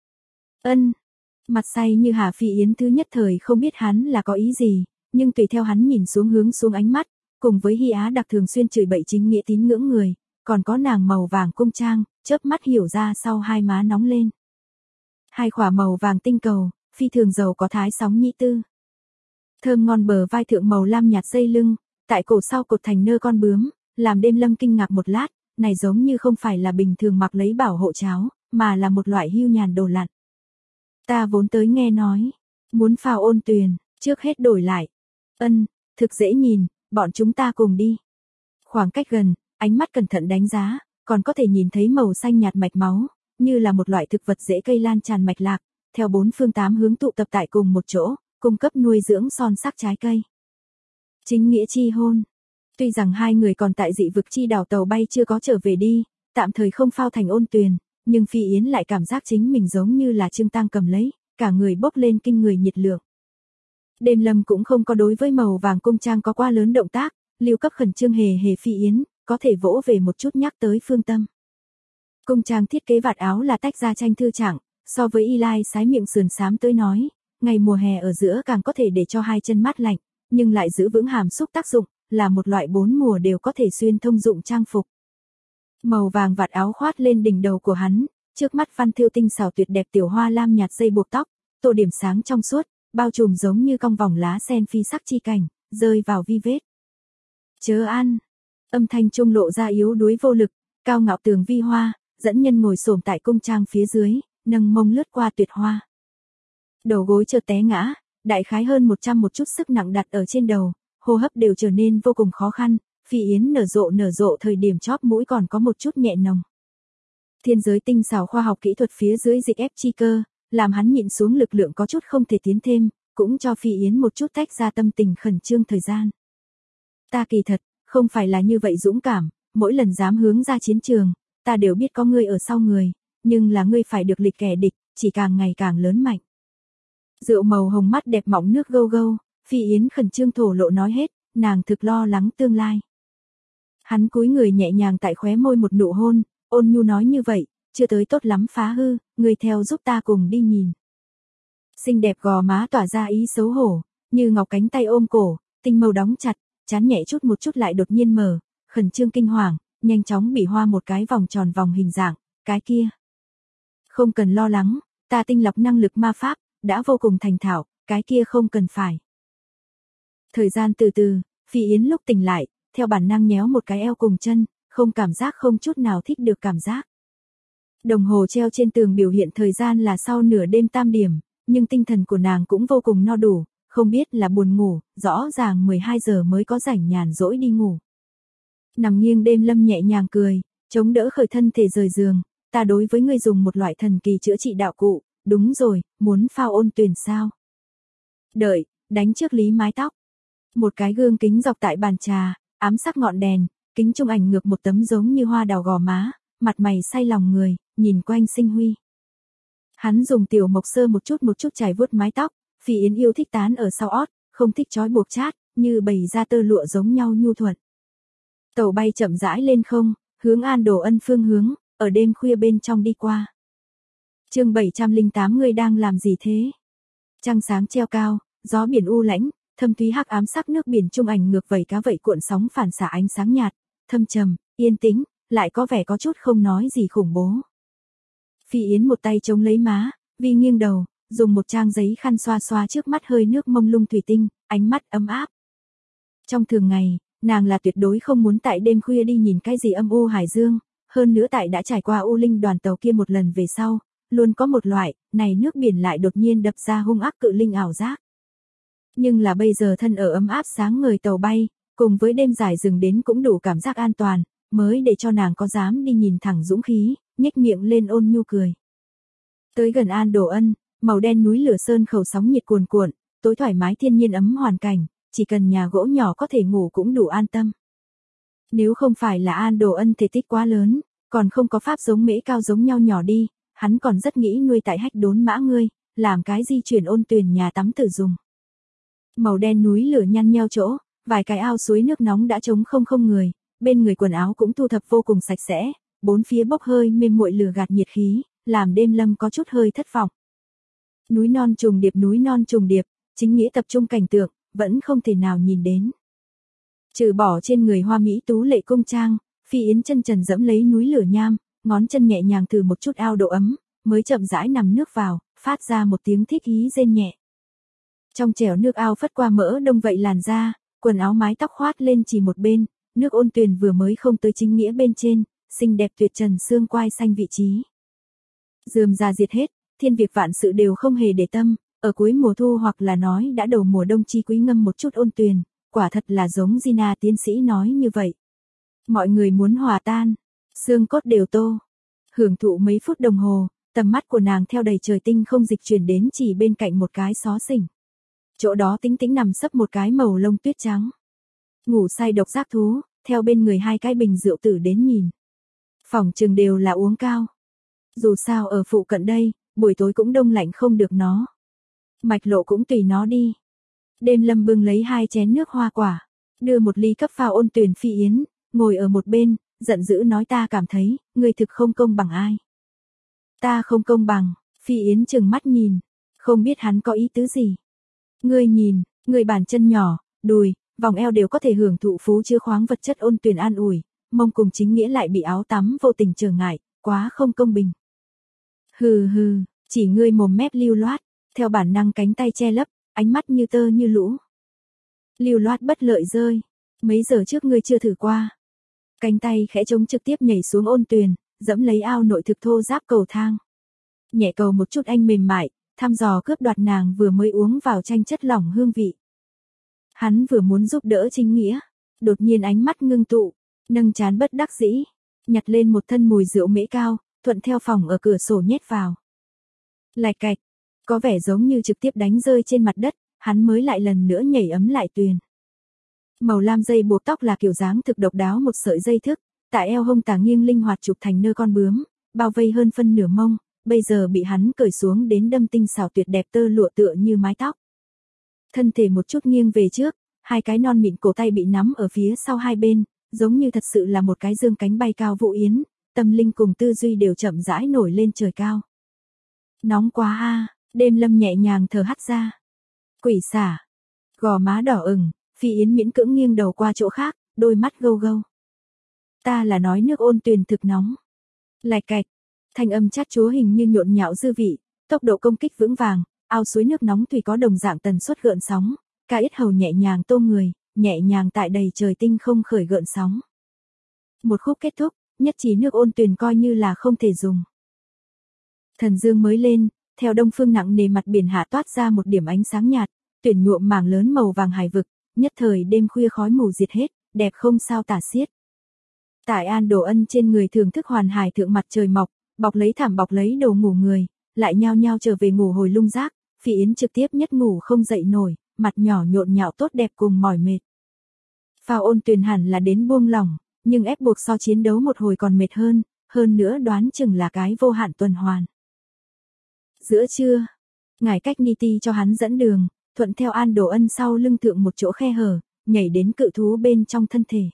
S1: Ân, mặt say như Hà Phi Yến thứ nhất thời không biết hắn là có ý gì, nhưng tùy theo hắn nhìn xuống hướng xuống ánh mắt, cùng với Hy Á Đặc thường xuyên chửi bậy chính nghĩa tín ngưỡng người, còn có nàng màu vàng cung trang, chớp mắt hiểu ra sau hai má nóng lên. Hai khỏa màu vàng tinh cầu, phi thường giàu có thái sóng nhĩ tư. Thơm ngon bờ vai thượng màu lam nhạt dây lưng, tại cổ sau cột thành nơ con bướm, làm Đêm Lâm kinh ngạc một lát, này giống như không phải là bình thường mặc lấy bảo hộ cháo, mà là một loại hưu nhàn đồ lặn. Ta vốn tới nghe nói, muốn phao ôn tuyền, trước hết đổi lại. Ân, thực dễ nhìn, bọn chúng ta cùng đi. Khoảng cách gần, ánh mắt cẩn thận đánh giá, còn có thể nhìn thấy màu xanh nhạt mạch máu, như là một loại thực vật rễ cây lan tràn mạch lạc, theo bốn phương tám hướng tụ tập tại cùng một chỗ, cung cấp nuôi dưỡng son sắc trái cây. Chính nghĩa chi hôn. Tuy rằng hai người còn tại dị vực chi đảo tàu bay chưa có trở về đi, tạm thời không phao thành ôn tuyền, nhưng Phi Yến lại cảm giác chính mình giống như là Trương Tăng cầm lấy, cả người bốc lên kinh người nhiệt lượng. Đêm Lâm cũng không có đối với màu vàng cung trang có quá lớn động tác, lưu cấp khẩn trương hề Phi Yến, có thể vỗ về một chút nhắc tới phương tâm. Cung trang thiết kế vạt áo là tách ra tranh thư trạng, so với y lai sái miệng sườn xám tới nói, ngày mùa hè ở giữa càng có thể để cho hai chân mát lạnh, nhưng lại giữ vững hàm xúc tác dụng, là một loại bốn mùa đều có thể xuyên thông dụng trang phục. Màu vàng vạt áo khoát lên đỉnh đầu của hắn, trước mắt văn thêu tinh xảo tuyệt đẹp tiểu hoa lam nhạt dây buộc tóc, tô điểm sáng trong suốt, bao trùm giống như cong vòng lá sen phi sắc chi cảnh, rơi vào vi vết. Chớ ăn. Âm thanh trung lộ ra yếu đuối vô lực, cao ngạo tường vi hoa, dẫn nhân ngồi xổm tại cung trang phía dưới, nâng mông lướt qua tuyệt hoa. Đầu gối chợt té ngã, đại khái hơn 100 một chút sức nặng đặt ở trên đầu, hô hấp đều trở nên vô cùng khó khăn, Phi Yến nở rộ thời điểm chóp mũi còn có một chút nhẹ nồng. Thiên giới tinh xảo khoa học kỹ thuật phía dưới dịch ép chi cơ, làm hắn nhịn xuống lực lượng có chút không thể tiến thêm, cũng cho Phi Yến một chút tách ra tâm tình khẩn trương thời gian. Ta kỳ thật, không phải là như vậy dũng cảm, mỗi lần dám hướng ra chiến trường, ta đều biết có ngươi ở sau người, nhưng là ngươi phải được lịch kẻ địch, chỉ càng ngày càng lớn mạnh. Rượu màu hồng mắt đẹp mọng nước gâu gâu, Phi Yến khẩn trương thổ lộ nói hết, nàng thực lo lắng tương lai. Hắn cúi người nhẹ nhàng tại khóe môi một nụ hôn, ôn nhu nói như vậy, chưa tới tốt lắm phá hư, ngươi theo giúp ta cùng đi nhìn. Xinh đẹp gò má tỏa ra ý xấu hổ, như ngọc cánh tay ôm cổ, tinh mâu đóng chặt, chán nhẹ chút một chút lại đột nhiên mở, khẩn trương kinh hoàng, nhanh chóng bị hoa một cái vòng tròn vòng hình dạng, cái kia. Không cần lo lắng, ta tinh lọc năng lực ma pháp, đã vô cùng thành thạo, cái kia không cần phải. Thời gian từ từ, Phi Yến lúc tỉnh lại, theo bản năng nhéo một cái eo cùng chân, không cảm giác không chút nào thích được cảm giác. Đồng hồ treo trên tường biểu hiện thời gian là sau nửa đêm 8 điểm, nhưng tinh thần của nàng cũng vô cùng no đủ, không biết là buồn ngủ, rõ ràng 12 giờ mới có rảnh nhàn rỗi đi ngủ. Nằm nghiêng đêm lâm nhẹ nhàng cười, chống đỡ khởi thân thể rời giường, ta đối với ngươi dùng một loại thần kỳ chữa trị đạo cụ, đúng rồi, muốn phao ôn tuyền sao? Đợi, đánh trước lý mái tóc. Một cái gương kính dọc tại bàn trà, ám sắc ngọn đèn, kính trung ảnh ngược một tấm giống như hoa đào gò má, mặt mày say lòng người, nhìn quanh sinh huy. Hắn dùng tiểu mộc sơ một chút chải vuốt mái tóc, Phi Yến yêu thích tán ở sau ót, không thích trói buộc chát, như bầy da tơ lụa giống nhau nhu thuận. Tàu bay chậm rãi lên không, hướng An Đồ Ân phương hướng, ở đêm khuya bên trong đi qua. Chương 708 ngươi đang làm gì thế? Trăng sáng treo cao, gió biển u lãnh, thâm thúy hắc ám sắc nước biển trung ảnh ngược vẩy cá vậy cuộn sóng phản xạ ánh sáng nhạt, thâm trầm, yên tĩnh, lại có vẻ có chút không nói gì khủng bố. Phi Yến một tay chống lấy má, Vi nghiêng đầu, dùng một trang giấy khăn xoa xoa trước mắt hơi nước mông lung thủy tinh, ánh mắt ấm áp. Trong thường ngày, nàng là tuyệt đối không muốn tại đêm khuya đi nhìn cái gì âm u hải dương, hơn nữa tại đã trải qua U Linh đoàn tàu kia một lần về sau, luôn có một loại, này nước biển lại đột nhiên đập ra hung ác cự linh ảo giác. Nhưng là bây giờ thân ở ấm áp sáng ngời tàu bay, cùng với đêm dài dừng đến cũng đủ cảm giác an toàn, mới để cho nàng có dám đi nhìn thẳng dũng khí, nhếch miệng lên ôn nhu cười. Tới gần An Đồ Ân, màu đen núi lửa sơn khẩu sóng nhiệt cuồn cuộn, tối thoải mái thiên nhiên ấm hoàn cảnh, chỉ cần nhà gỗ nhỏ có thể ngủ cũng đủ an tâm. Nếu không phải là An Đồ Ân thể tích quá lớn, còn không có pháp giống mễ cao giống nhau nhỏ đi, hắn còn rất nghĩ nuôi tại hách đốn mã ngươi, làm cái di chuyển ôn tuyền nhà tắm tự dùng. Màu đen núi lửa nhăn nheo chỗ, vài cái ao suối nước nóng đã trống không người, bên người quần áo cũng thu thập vô cùng sạch sẽ, bốn phía bốc hơi mềm muội lửa gạt nhiệt khí, làm đêm lâm có chút hơi thất vọng. Núi non trùng điệp, chính nghĩa tập trung cảnh tượng, vẫn không thể nào nhìn đến. Trừ bỏ trên người hoa mỹ tú lệ cung trang, Phi Yến chân trần dẫm lấy núi lửa nham, ngón chân nhẹ nhàng thử một chút ao độ ấm, mới chậm rãi nằm nước vào, phát ra một tiếng thích ý rên nhẹ. Trong chẻo nước ao phất qua mỡ đông vậy làn da, quần áo mái tóc khoát lên chỉ một bên, nước ôn tuyền vừa mới không tới chính nghĩa bên trên, xinh đẹp tuyệt trần xương quai xanh vị trí. Rườm rà diệt hết, thiên việc vạn sự đều không hề để tâm, ở cuối mùa thu hoặc là nói đã đầu mùa đông chi quý ngâm một chút ôn tuyền, quả thật là giống Gina tiến sĩ nói như vậy. Mọi người muốn hòa tan, xương cốt đều tô. Hưởng thụ mấy phút đồng hồ, tầm mắt của nàng theo đầy trời tinh không dịch chuyển đến chỉ bên cạnh một cái xó xỉnh. Chỗ đó tĩnh tĩnh nằm sấp một cái màu lông tuyết trắng. Ngủ say độc giác thú, theo bên người hai cái bình rượu tử đến nhìn. Phòng trường đều là uống cao. Dù sao ở phụ cận đây, buổi tối cũng đông lạnh không được nó. Mạch lộ cũng tùy nó đi. Đêm lâm bưng lấy 2 chén nước hoa quả, đưa một ly cấp pha ôn tuyền Phi Yến, ngồi ở một bên, giận dữ nói ta cảm thấy, ngươi thực không công bằng ai. Ta không công bằng, Phi Yến trừng mắt nhìn, không biết hắn có ý tứ gì. Ngươi nhìn, ngươi bàn chân nhỏ, đùi, vòng eo đều có thể hưởng thụ phú chứa khoáng vật chất ôn tuyền an ủi, mông cùng chính nghĩa lại bị áo tắm vô tình trở ngại, quá không công bình. Hừ hừ, chỉ ngươi mồm mép lưu loát, theo bản năng cánh tay che lấp, ánh mắt như tơ như lũ. Lưu loát bất lợi rơi, mấy giờ trước ngươi chưa thử qua. Cánh tay khẽ trống trực tiếp nhảy xuống ôn tuyền, dẫm lấy ao nội thực thô ráp cầu thang. Nhẹ cầu một chút anh mềm mại, thăm dò cướp đoạt nàng vừa mới uống vào chanh chất lỏng hương vị. Hắn vừa muốn giúp đỡ chính nghĩa, đột nhiên ánh mắt ngưng tụ, nâng trán bất đắc dĩ, nhặt lên một thân mùi rượu mễ cao, thuận theo phòng ở cửa sổ nhét vào. Lạch cạch, có vẻ giống như trực tiếp đánh rơi trên mặt đất, hắn mới lại lần nữa nhảy ấm lại tuyền. Màu lam dây buộc tóc là kiểu dáng thực độc đáo, một sợi dây thước, tại eo hông tà nghiêng linh hoạt chụp thành nơ con bướm, bao vây hơn phân nửa mông, bây giờ bị hắn cởi xuống đến đâm tinh xảo tuyệt đẹp tơ lụa tựa như mái tóc. Thân thể một chút nghiêng về trước, hai cái non mịn cổ tay bị nắm ở phía sau hai bên, giống như thật sự là một cái dương cánh bay cao vũ yến, tâm linh cùng tư duy đều chậm rãi nổi lên trời cao. Nóng quá a, Đêm Lâm nhẹ nhàng thở hắt ra. Quỷ xả. Gò má đỏ ửng, Phi Yến miễn cưỡng nghiêng đầu qua chỗ khác, đôi mắt gâu gâu. Ta là nói nước ôn tuyền thực nóng. Lạch cạch, thanh âm chát chúa hình như nhộn nhạo dư vị, tốc độ công kích vững vàng, ao suối nước nóng tùy có đồng dạng tần suất gợn sóng, cả yết hầu nhẹ nhàng tô người, nhẹ nhàng tại đầy trời tinh không khởi gợn sóng. Một khúc kết thúc, nhất trí nước ôn tuyền coi như là không thể dùng. Thần dương mới lên, theo đông phương nặng nề mặt biển hạ toát ra một điểm ánh sáng nhạt, tuyển nhuộm mảng lớn màu vàng hải vực, nhất thời đêm khuya khói mù diệt hết, đẹp không sao tả xiết. Tại An Đồ Ân trên người thưởng thức hoàn hải thượng mặt trời mọc, bọc lấy thảm bọc lấy đồ ngủ người, lại nhao nhao trở về ngủ hồi lung rác, Phi Yến trực tiếp nhất ngủ không dậy nổi, mặt nhỏ nhộn nhạo tốt đẹp cùng mỏi mệt. Phao ôn tuyền hẳn là đến buông lỏng, nhưng ép buộc so chiến đấu một hồi còn mệt hơn nữa đoán chừng là cái vô hạn tuần hoàn. Giữa trưa, ngài cách Niti cho hắn dẫn đường, thuận theo An Đồ Ân sau lưng thượng một chỗ khe hở, nhảy đến cự thú bên trong thân thể.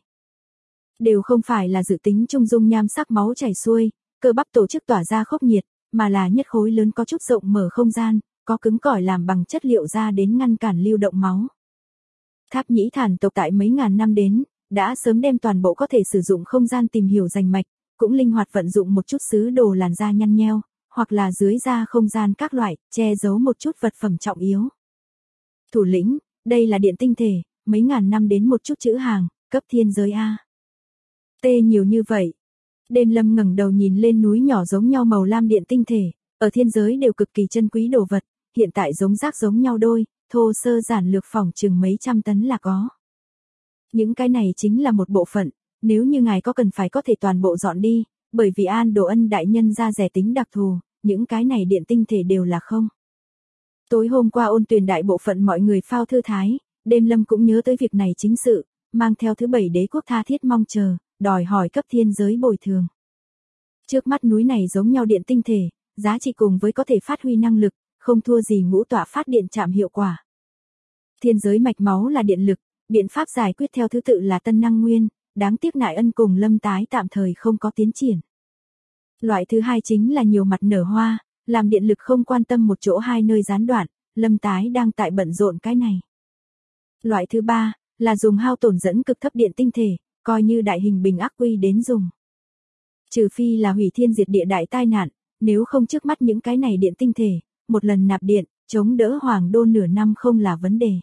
S1: Đều không phải là dự tính trung dung nham sắc máu chảy xuôi, cơ bắp tổ chức tỏa ra khốc nhiệt, mà là nhất khối lớn có chút rộng mở không gian, có cứng cỏi làm bằng chất liệu ra đến ngăn cản lưu động máu. Tháp Nhĩ Thản tộc tại mấy ngàn năm đến, đã sớm đem toàn bộ có thể sử dụng không gian tìm hiểu rành mạch, cũng linh hoạt vận dụng một chút sứ đồ làn da nhăn nheo, hoặc là dưới da không gian các loại, che giấu một chút vật phẩm trọng yếu. Thủ lĩnh, đây là điện tinh thể, mấy ngàn năm đến một chút chữ hàng, cấp thiên giới A. Tê nhiều như vậy. Đêm Lâm ngẩng đầu nhìn lên núi nhỏ giống nhau màu lam điện tinh thể, ở thiên giới đều cực kỳ chân quý đồ vật, hiện tại giống rác giống nhau đôi, thô sơ giản lược phỏng chừng mấy trăm tấn là có. Những cái này chính là một bộ phận, nếu như ngài có cần phải có thể toàn bộ dọn đi, bởi vì An Đồ Ân đại nhân ra rẻ tính đặc thù, những cái này điện tinh thể đều là không. Tối hôm qua ôn tuyền đại bộ phận mọi người phao thư thái, Đêm Lâm cũng nhớ tới việc này chính sự, mang theo thứ 7 đế quốc tha thiết mong chờ, đòi hỏi cấp thiên giới bồi thường. Trước mắt núi này giống nhau điện tinh thể, giá trị cùng với có thể phát huy năng lực, không thua gì ngũ tọa phát điện chạm hiệu quả. Thiên giới mạch máu là điện lực, biện pháp giải quyết theo thứ tự là tân năng nguyên, đáng tiếc Nại Ân cùng Lâm Tái tạm thời không có tiến triển. Loại thứ hai chính là nhiều mặt nở hoa, làm điện lực không quan tâm một chỗ hai nơi gián đoạn, Lâm Tái đang tại bận rộn cái này. Loại thứ ba là dùng hao tổn dẫn cực thấp điện tinh thể, coi như đại hình bình ắc quy đến dùng. Trừ phi là hủy thiên diệt địa đại tai nạn, nếu không trước mắt những cái này điện tinh thể, một lần nạp điện, chống đỡ Hoàng Đô nửa năm không là vấn đề.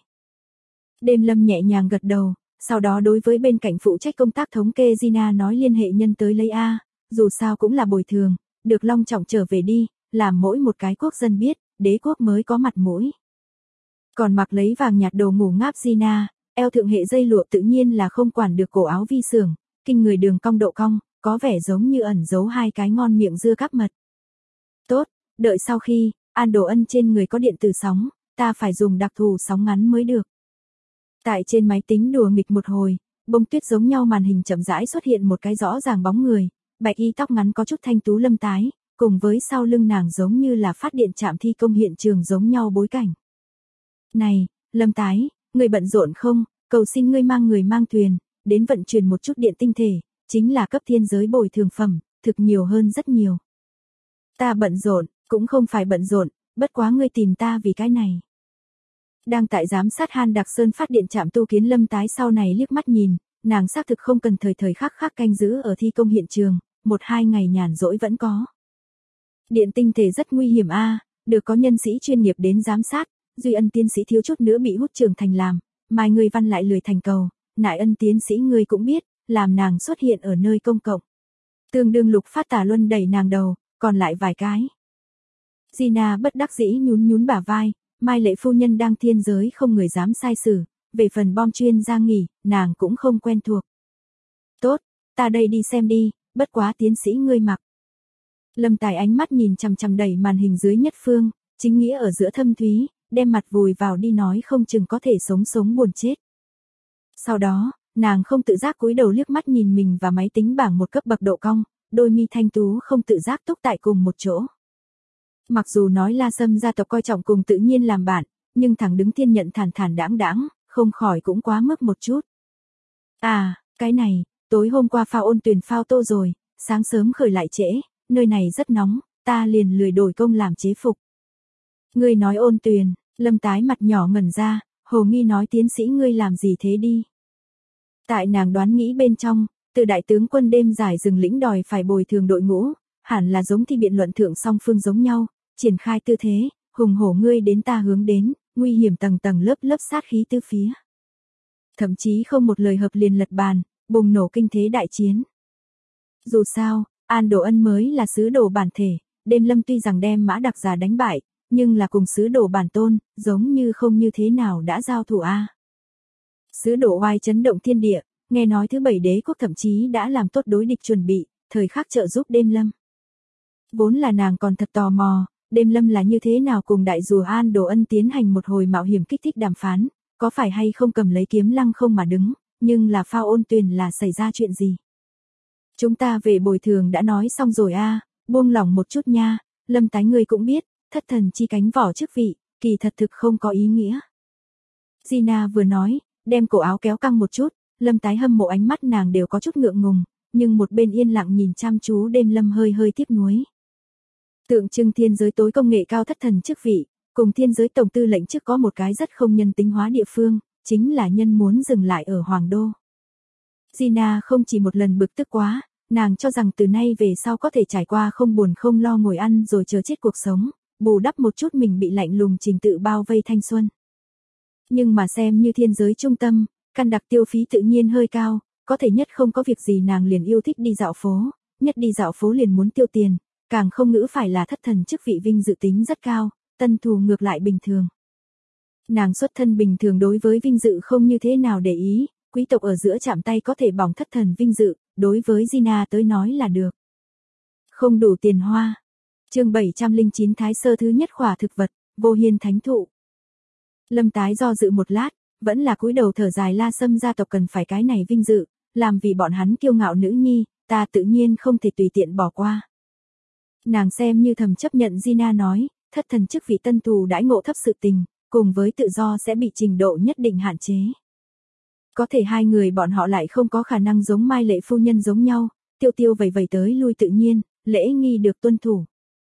S1: Đêm Lâm nhẹ nhàng gật đầu, sau đó đối với bên cạnh phụ trách công tác thống kê Gina nói liên hệ nhân tới lấy A, dù sao cũng là bồi thường, được long trọng trở về đi, làm mỗi một cái quốc dân biết, đế quốc mới có mặt mũi. Còn mặc lấy vàng nhạt đồ ngủ ngáp Gina, eo thượng hệ dây lụa tự nhiên là không quản được cổ áo vi sưởng, kinh người đường cong độ cong, có vẻ giống như ẩn giấu hai cái ngon miệng dưa cắp mật. Tốt, đợi sau khi, An Đồ Ân trên người có điện tử sóng, ta phải dùng đặc thù sóng ngắn mới được. Tại trên máy tính đùa nghịch một hồi, bông tuyết giống nhau màn hình chậm rãi xuất hiện một cái rõ ràng bóng người, bạch y tóc ngắn có chút thanh tú Lâm Tái, cùng với sau lưng nàng giống như là phát điện trạm thi công hiện trường giống nhau bối cảnh. Này, Lâm Tái, người bận rộn không, cầu xin ngươi mang người mang thuyền, đến vận chuyển một chút điện tinh thể, chính là cấp thiên giới bồi thường phẩm, thực nhiều hơn rất nhiều. Ta bận rộn, cũng không phải bận rộn, bất quá ngươi tìm ta vì cái này. Đang tại giám sát Han Đặc Sơn phát điện trạm tu kiến Lâm Tái sau này liếc mắt nhìn, nàng xác thực không cần thời khắc canh giữ ở thi công hiện trường, 1-2 ngày nhàn rỗi vẫn có. Điện tinh thể rất nguy hiểm a, được có nhân sĩ chuyên nghiệp đến giám sát, Duy Ân tiến sĩ thiếu chút nữa bị hút trường thành làm, mai người văn lại lười thành cầu, Nại Ân tiến sĩ người cũng biết, làm nàng xuất hiện ở nơi công cộng. Tương đương Lục Phát Tà Luân đẩy nàng đầu, còn lại vài cái. Gina bất đắc dĩ nhún nhún bả vai, Mai Lệ phu nhân đang thiên giới không người dám sai xử, về phần bom chuyên gia nghỉ, nàng cũng không quen thuộc. Tốt, ta đây đi xem đi, bất quá tiến sĩ ngươi mặc. Lâm Tài ánh mắt nhìn chằm chằm đẩy màn hình dưới nhất phương, chính nghĩa ở giữa thâm thúy, đem mặt vùi vào đi nói không chừng có thể sống sống buồn chết. Sau đó, nàng không tự giác cúi đầu liếc mắt nhìn mình và máy tính bảng một cấp bậc độ cong, đôi mi thanh tú không tự giác túc tại cùng một chỗ. Mặc dù nói La Sâm gia tộc coi trọng cùng tự nhiên làm bạn, nhưng thẳng đứng thiên nhận thản thản đãng đãng, không khỏi cũng quá mức một chút. À, cái này, tối hôm qua phao Ôn Tuyền phao tô rồi, sáng sớm khởi lại trễ, nơi này rất nóng, ta liền lười đổi công làm chế phục. Ngươi nói Ôn Tuyền, Lâm tái mặt nhỏ ngẩn ra, hồ nghi nói tiến sĩ ngươi làm gì thế đi. Tại nàng đoán nghĩ bên trong, từ đại tướng quân đêm dài rừng lĩnh đòi phải bồi thường đội ngũ, hẳn là giống thi biện luận thượng song phương giống nhau, triển khai tư thế, hùng hổ ngươi đến ta hướng đến, nguy hiểm tầng tầng lớp lớp sát khí tứ phía. Thậm chí không một lời hợp liền lật bàn, bùng nổ kinh thế đại chiến. Dù sao, An Đồ Ân mới là sứ đồ bản thể, Đêm Lâm tuy rằng đem Mã Đặc Già đánh bại, nhưng là cùng sứ đồ bản tôn, giống như không như thế nào đã giao thủ a. Sứ đồ oai chấn động thiên địa, nghe nói thứ 7 đế quốc thậm chí đã làm tốt đối địch chuẩn bị, thời khắc trợ giúp Đêm Lâm. Vốn là nàng còn thật tò mò, Đêm Lâm là như thế nào cùng đại rùa An Đồ Ân tiến hành một hồi mạo hiểm kích thích đàm phán, có phải hay không cầm lấy kiếm lăng không mà đứng, nhưng là phao Ôn Tuyền là xảy ra chuyện gì? Chúng ta về bồi thường đã nói xong rồi a, buông lỏng một chút nha, Lâm tái ngươi cũng biết, thất thần chi cánh vỏ chức vị, kỳ thật thực không có ý nghĩa. Gina vừa nói, đem cổ áo kéo căng một chút, Lâm tái hâm mộ ánh mắt nàng đều có chút ngượng ngùng, nhưng một bên yên lặng nhìn chăm chú Đêm Lâm hơi hơi tiếc nuối. Tượng trưng thiên giới tối công nghệ cao thất thần chức vị, cùng thiên giới tổng tư lệnh trước có một cái rất không nhân tính hóa địa phương, chính là nhân muốn dừng lại ở Hoàng Đô. Gina không chỉ một lần bực tức quá, nàng cho rằng từ nay về sau có thể trải qua không buồn không lo ngồi ăn rồi chờ chết cuộc sống, bù đắp một chút mình bị lạnh lùng trình tự bao vây thanh xuân. Nhưng mà xem như thiên giới trung tâm, căn đặc tiêu phí tự nhiên hơi cao, có thể nhất không có việc gì nàng liền yêu thích đi dạo phố, nhất đi dạo phố liền muốn tiêu tiền, càng không ngữ phải là thất thần chức vị vinh dự tính rất cao, tân thù ngược lại bình thường. Nàng xuất thân bình thường đối với vinh dự không như thế nào để ý, quý tộc ở giữa chạm tay có thể bỏng thất thần vinh dự, đối với Gina tới nói là được. Không đủ tiền hoa. Chương 709 Thái Sơ thứ nhất khỏa thực vật, Vô Hiên Thánh Thụ. Lâm tái do dự một lát, vẫn là cúi đầu thở dài La Sâm gia tộc cần phải cái này vinh dự, làm vì bọn hắn kiêu ngạo nữ nhi, ta tự nhiên không thể tùy tiện bỏ qua. Nàng xem như thầm chấp nhận Gina nói, thất thần chức vị tân tù đãi ngộ thấp sự tình, cùng với tự do sẽ bị trình độ nhất định hạn chế. Có thể hai người bọn họ lại không có khả năng giống Mai Lệ phu nhân giống nhau, tiêu tiêu vầy vầy tới lui tự nhiên, lễ nghi được tuân thủ.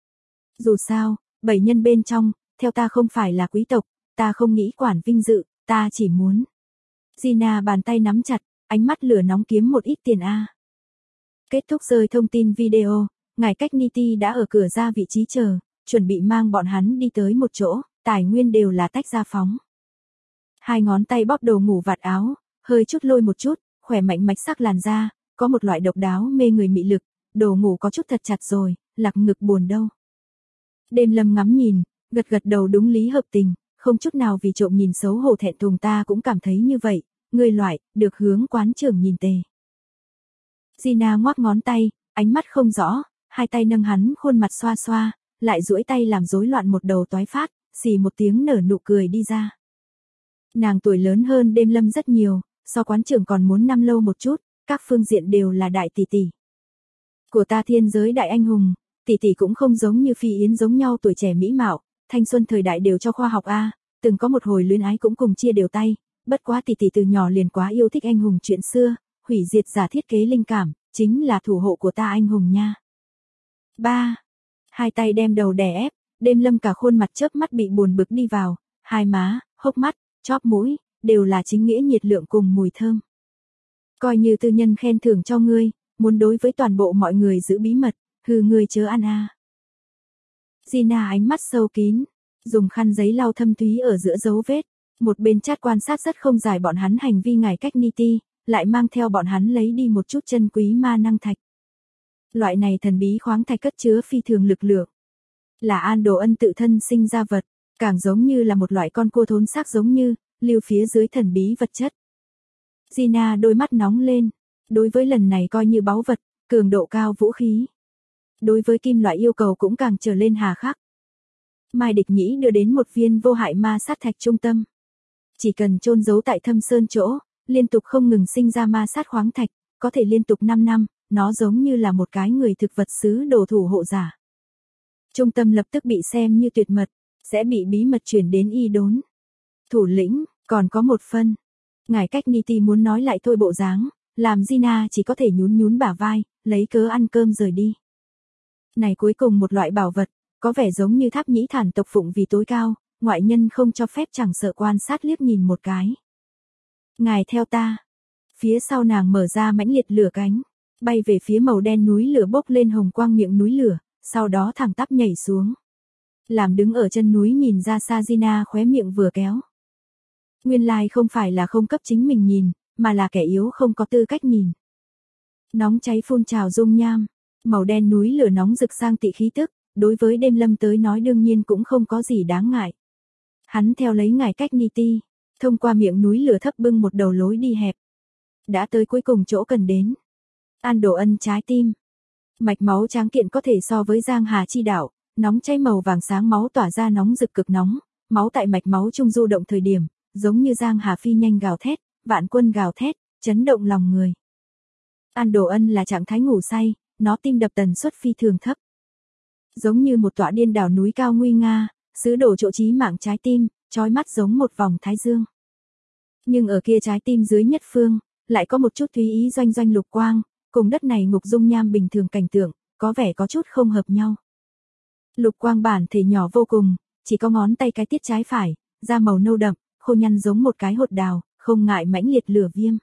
S1: Dù sao, 7 nhân bên trong, theo ta không phải là quý tộc, ta không nghĩ quản vinh dự, ta chỉ muốn. Gina bàn tay nắm chặt, ánh mắt lửa nóng kiếm một ít tiền a. Kết thúc rơi thông tin video, ngài cách Niti đã ở cửa ra vị trí chờ, chuẩn bị mang bọn hắn đi tới một chỗ, tài nguyên đều là tách ra phóng. Hai ngón tay bóp đầu ngủ vạt áo, hơi chút lôi một chút, khỏe mạnh mạch sắc làn da, có một loại độc đáo mê người mị lực, đồ ngủ có chút thật chặt rồi, lạc ngực buồn đâu. Đêm Lâm ngắm nhìn, gật gật đầu đúng lý hợp tình, không chút nào vì trộm nhìn xấu hổ thẹn thùng ta cũng cảm thấy như vậy, người loại, được hướng quán trưởng nhìn tề. Gina ngoác ngón tay, ánh mắt không rõ, hai tay nâng hắn khuôn mặt xoa xoa, lại duỗi tay làm rối loạn một đầu toái phát, xì một tiếng nở nụ cười đi ra. Nàng tuổi lớn hơn Đêm Lâm rất nhiều, so quán trưởng còn muốn năm lâu một chút, các phương diện đều là đại tỷ tỷ. Của ta thiên giới đại anh hùng, tỷ tỷ cũng không giống như Phi Yến giống nhau tuổi trẻ mỹ mạo, thanh xuân thời đại đều cho khoa học a, từng có một hồi luyến ái cũng cùng chia đều tay, bất quá tỷ tỷ từ nhỏ liền quá yêu thích anh hùng chuyện xưa, hủy diệt giả thiết kế linh cảm, chính là thủ hộ của ta anh hùng nha. 3. Hai tay đem đầu đè ép, Đêm Lâm cả khuôn mặt chớp mắt bị buồn bực đi vào, hai má, hốc mắt, chóp mũi, đều là chính nghĩa nhiệt lượng cùng mùi thơm. Coi như tư nhân khen thưởng cho ngươi, muốn đối với toàn bộ mọi người giữ bí mật, hừ ngươi chớ ăn a. Gina ánh mắt sâu kín, dùng khăn giấy lau thâm thúy ở giữa dấu vết, một bên chat quan sát rất không giải bọn hắn hành vi ngài cách Niti, lại mang theo bọn hắn lấy đi một chút chân quý ma năng thạch. Loại này thần bí khoáng thạch cất chứa phi thường lực lượng, là An Đồ Ân tự thân sinh ra vật, càng giống như là một loại con cua thốn xác giống như, lưu phía dưới thần bí vật chất. Gina đôi mắt nóng lên, đối với lần này coi như báu vật, cường độ cao vũ khí. Đối với kim loại yêu cầu cũng càng trở lên hà khắc. Mai Địch Nhĩ đưa đến một viên vô hại ma sát thạch trung tâm. Chỉ cần chôn giấu tại thâm sơn chỗ, liên tục không ngừng sinh ra ma sát khoáng thạch, có thể liên tục 5 năm, nó giống như là một cái người thực vật sứ đồ thủ hộ giả. Trung tâm lập tức bị xem như tuyệt mật, sẽ bị bí mật chuyển đến Y Đốn. Thủ lĩnh, còn có một phân. Ngài Cách Niti muốn nói lại thôi bộ dáng, làm Gina chỉ có thể nhún nhún bả vai, lấy cớ ăn cơm rời đi. Này cuối cùng một loại bảo vật, có vẻ giống như Tháp Nhĩ Thản tộc phụng vì tối cao, ngoại nhân không cho phép chẳng sợ quan sát liếc nhìn một cái. Ngài theo ta. Phía sau nàng mở ra mãnh liệt lửa cánh, bay về phía màu đen núi lửa bốc lên hồng quang miệng núi lửa, sau đó thẳng tắp nhảy xuống. Làm đứng ở chân núi nhìn ra xa Gina khóe miệng vừa kéo. Nguyên lai không phải là không cấp chính mình nhìn, mà là kẻ yếu không có tư cách nhìn. Nóng cháy phun trào dung nham, màu đen núi lửa nóng rực sang tị khí tức, đối với Đêm Lâm tới nói đương nhiên cũng không có gì đáng ngại. Hắn theo lấy ngài Cách Niti, thông qua miệng núi lửa thấp bưng một đầu lối đi hẹp. Đã tới cuối cùng chỗ cần đến. An Đồ Ân trái tim. Mạch máu tráng kiện có thể so với Giang Hà chi đạo, nóng cháy màu vàng sáng máu tỏa ra nóng rực cực nóng, máu tại mạch máu trung du động thời điểm, giống như Giang Hà phi nhanh gào thét, vạn quân gào thét, chấn động lòng người. An Đồ Ân là trạng thái ngủ say, nó tim đập tần suất phi thường thấp. Giống như một tọa điên đảo núi cao nguy nga, sứ đồ chỗ chí mạng trái tim, chói mắt giống một vòng thái dương. Nhưng ở kia trái tim dưới nhất phương, lại có một chút thúy ý doanh doanh lục quang, cùng đất này ngục dung nham bình thường cảnh tượng, có vẻ có chút không hợp nhau. Lục quang bản thể nhỏ vô cùng, chỉ có ngón tay cái tiết trái phải, da màu nâu đậm, khô nhăn giống một cái hột đào, không ngại mãnh liệt lửa viêm.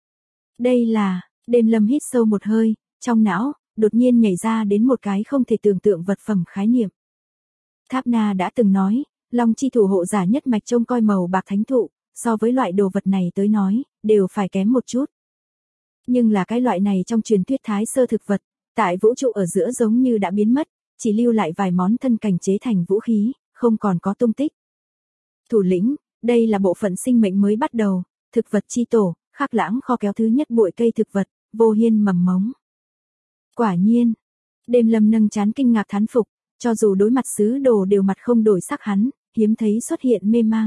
S1: Đây là, Đêm Lâm hít sâu một hơi, trong não, đột nhiên nhảy ra đến một cái không thể tưởng tượng vật phẩm khái niệm. Tháp Na đã từng nói, Long chi thủ hộ giả nhất mạch trông coi màu bạc thánh thụ, so với loại đồ vật này tới nói, đều phải kém một chút. Nhưng là cái loại này trong truyền thuyết thái sơ thực vật, tại vũ trụ ở giữa giống như đã biến mất, chỉ lưu lại vài món thân cảnh chế thành vũ khí, không còn có tung tích. Thủ lĩnh, đây là bộ phận sinh mệnh mới bắt đầu, thực vật chi tổ, Khắc Lãng kho kéo thứ nhất bụi cây thực vật, Vô Hiên mầm mống. Quả nhiên, Đêm Lâm nâng trán kinh ngạc thán phục, cho dù đối mặt sứ đồ đều mặt không đổi sắc hắn, hiếm thấy xuất hiện mê mang.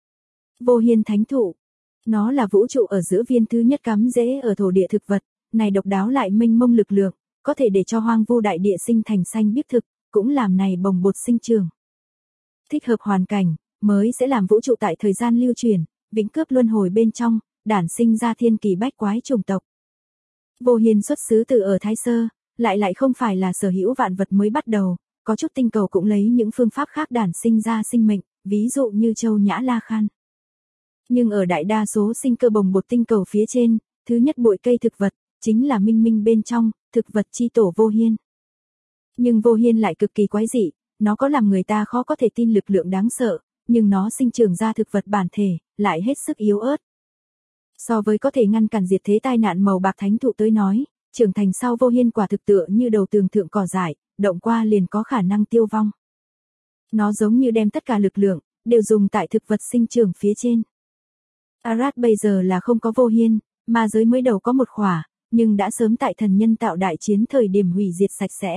S1: Vô Hiên thánh thụ, nó là vũ trụ ở giữa viên thứ nhất cắm rễ ở thổ địa thực vật, này độc đáo lại mênh mông lực lượng, có thể để cho hoang vu đại địa sinh thành xanh biếc thực, cũng làm này bồng bột sinh trưởng. Thích hợp hoàn cảnh, mới sẽ làm vũ trụ tại thời gian lưu truyền, vĩnh cướp luân hồi bên trong, đản sinh ra thiên kỳ bách quái chủng tộc. Vô Hiên xuất xứ từ ở Thái Sơ, lại không phải là sở hữu vạn vật mới bắt đầu, có chút tinh cầu cũng lấy những phương pháp khác đản sinh ra sinh mệnh, ví dụ như Châu Nhã La Khan. Nhưng ở đại đa số sinh cơ bồng bột tinh cầu phía trên, thứ nhất bụi cây thực vật, chính là minh minh bên trong, thực vật chi tổ Vô Hiên. Nhưng Vô Hiên lại cực kỳ quái dị, nó có làm người ta khó có thể tin lực lượng đáng sợ, nhưng nó sinh trưởng ra thực vật bản thể, lại hết sức yếu ớt. So với có thể ngăn cản diệt thế tai nạn màu bạc thánh thụ tới nói, trưởng thành sau Vô Hiên quả thực tựa như đầu tường thượng cỏ dại, động qua liền có khả năng tiêu vong. Nó giống như đem tất cả lực lượng, đều dùng tại thực vật sinh trưởng phía trên. Arad bây giờ là không có Vô Hiên, ma giới mới đầu có một khỏa, nhưng đã sớm tại thần nhân tạo đại chiến thời điểm hủy diệt sạch sẽ.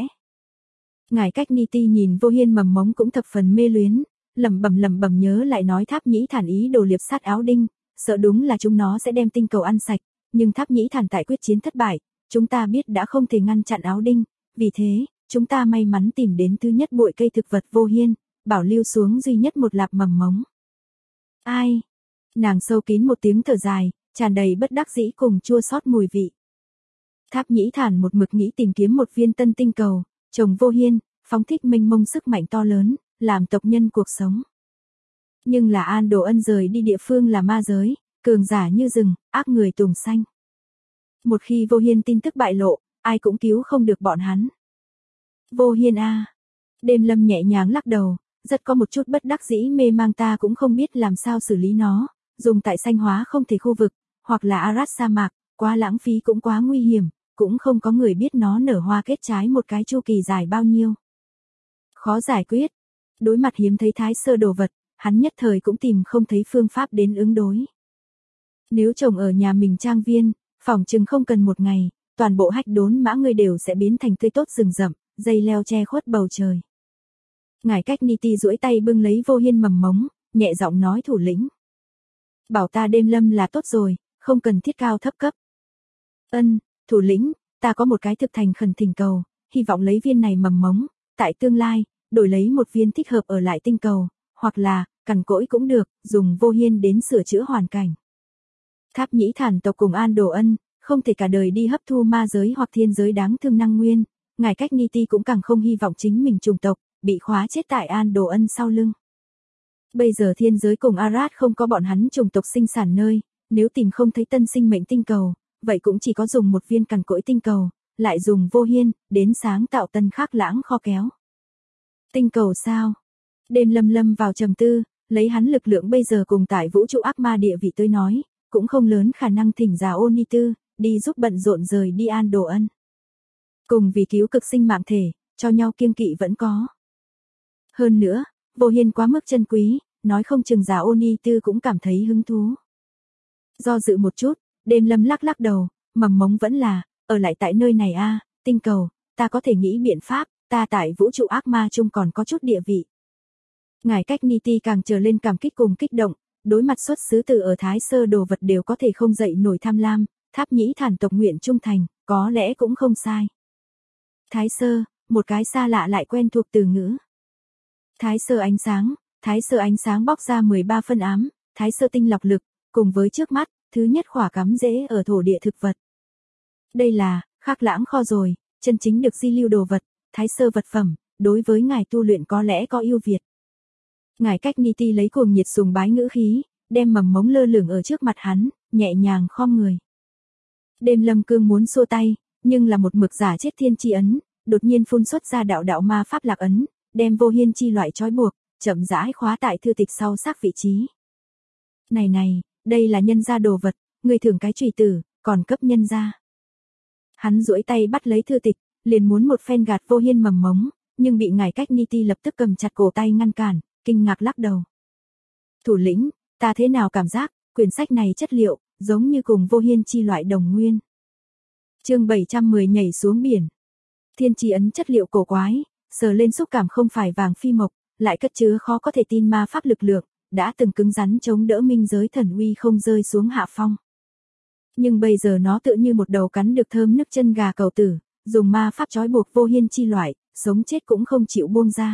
S1: Ngài Cách Niti nhìn Vô Hiên mầm mống cũng thập phần mê luyến, lẩm bẩm nhớ lại nói Tháp Nhĩ Thản ý đồ liệp sát áo đinh, sợ đúng là chúng nó sẽ đem tinh cầu ăn sạch, nhưng Tháp Nhĩ Thản tại quyết chiến thất bại, chúng ta biết đã không thể ngăn chặn áo đinh, vì thế, chúng ta may mắn tìm đến thứ nhất bụi cây thực vật Vô Hiên, bảo lưu xuống duy nhất một lạp mầm mống. Ai? Nàng sâu kín một tiếng thở dài, tràn đầy bất đắc dĩ cùng chua xót mùi vị. Tháp Nhĩ Thản một mực nghĩ tìm kiếm một viên tân tinh cầu, trồng Vô Hiên, phóng thích mênh mông sức mạnh to lớn, làm tộc nhân cuộc sống. Nhưng là An Đồ Ân rời đi địa phương là ma giới, cường giả như rừng, ác người tùng xanh. Một khi Vô Hiên tin tức bại lộ, ai cũng cứu không được bọn hắn. Vô Hiên a. Đêm Lâm nhẹ nhàng lắc đầu, rất có một chút bất đắc dĩ mê mang, ta cũng không biết làm sao xử lý nó, dùng tại xanh hóa không thể khu vực, hoặc là Arad sa mạc, quá lãng phí cũng quá nguy hiểm, cũng không có người biết nó nở hoa kết trái một cái chu kỳ dài bao nhiêu. Khó giải quyết. Đối mặt hiếm thấy thái sơ đồ vật, hắn nhất thời cũng tìm không thấy phương pháp đến ứng đối. Nếu trồng ở nhà mình trang viên, phỏng chừng không cần một ngày, toàn bộ hách đốn mã ngươi đều sẽ biến thành tươi tốt rừng rậm, dây leo che khuất bầu trời. Ngải Cách Niti duỗi tay bưng lấy Vô Hiên mầm mống, nhẹ giọng nói thủ lĩnh. Bảo ta Đêm Lâm là tốt rồi, không cần thiết cao thấp cấp. Ân, thủ lĩnh, ta có một cái thực thành khẩn thỉnh cầu, hy vọng lấy viên này mầm mống, tại tương lai, đổi lấy một viên thích hợp ở lại tinh cầu, hoặc là, cằn cỗi cũng được, dùng Vô Hiên đến sửa chữa hoàn cảnh. Tháp Nhĩ Thản tộc cùng An Đồ Ân, không thể cả đời đi hấp thu ma giới hoặc thiên giới đáng thương năng nguyên, Ngải Cách Niti cũng càng không hy vọng chính mình trùng tộc, bị khóa chết tại An Đồ Ân sau lưng. Bây giờ thiên giới cùng Arad không có bọn hắn trùng tộc sinh sản nơi, nếu tìm không thấy tân sinh mệnh tinh cầu, vậy cũng chỉ có dùng một viên cằn cỗi tinh cầu, lại dùng Vô Hiên, đến sáng tạo tân Khắc Lãng kho kéo. Tinh cầu sao? Đêm Lâm vào trầm tư, lấy hắn lực lượng bây giờ cùng tại vũ trụ ác ma địa vị tới nói, cũng không lớn khả năng thỉnh giả Ôn Ni Tư, đi giúp bận rộn rời đi An Đồ Ân. Cùng vì cứu cực sinh mạng thể, cho nhau kiêng kỵ vẫn có. Hơn nữa, Vô Hiên quá mức chân quý, nói không chừng giả Ôn Ni Tư cũng cảm thấy hứng thú. Do dự một chút, Đêm Lâm lắc đầu, mầm mống vẫn là, ở lại tại nơi này a, tinh cầu, ta có thể nghĩ biện pháp, ta tại vũ trụ ác ma chung còn có chút địa vị. Ngải Cách Niti càng trở lên cảm kích cùng kích động, đối mặt xuất xứ từ ở Thái Sơ đồ vật đều có thể không dậy nổi tham lam, Tháp Nhĩ Thản tộc nguyện trung thành, có lẽ cũng không sai. Thái Sơ, một cái xa lạ lại quen thuộc từ ngữ. Thái Sơ ánh sáng bóc ra 13 phân ám, Thái Sơ tinh lọc lực, cùng với trước mắt, thứ nhất khỏa cắm rễ ở thổ địa thực vật. Đây là, Khắc Lãng kho rồi, chân chính được di lưu đồ vật, Thái Sơ vật phẩm, đối với ngài tu luyện có lẽ có ưu việt. Ngải Cách Niti lấy cuồng nhiệt sùng bái ngữ khí, đem mầm mống lơ lửng ở trước mặt hắn, nhẹ nhàng khom người. Đêm Lâm cương muốn xua tay, nhưng là một mực giả chết thiên chi ấn, đột nhiên phun xuất ra đạo ma pháp lạc ấn, đem Vô Hiên chi loại trói buộc, chậm rãi khóa tại thư tịch sau xác vị trí. Này, đây là nhân gia đồ vật, người thưởng cái chùy tử, còn cấp nhân gia. Hắn duỗi tay bắt lấy thư tịch, liền muốn một phen gạt Vô Hiên mầm mống, nhưng bị Ngải Cách Niti lập tức cầm chặt cổ tay ngăn cản, kinh ngạc lắc đầu. Thủ lĩnh, ta thế nào cảm giác, quyển sách này chất liệu, giống như cùng Vô Hiên chi loại đồng nguyên. Chương 710 nhảy xuống biển. Thiên chi ấn chất liệu cổ quái, sờ lên xúc cảm không phải vàng phi mộc, lại cất chứa khó có thể tin ma pháp lực lượng, đã từng cứng rắn chống đỡ minh giới thần uy không rơi xuống hạ phong. Nhưng bây giờ nó tựa như một đầu cắn được thơm nức chân gà cầu tử, dùng ma pháp trói buộc Vô Hiên chi loại, sống chết cũng không chịu buông ra.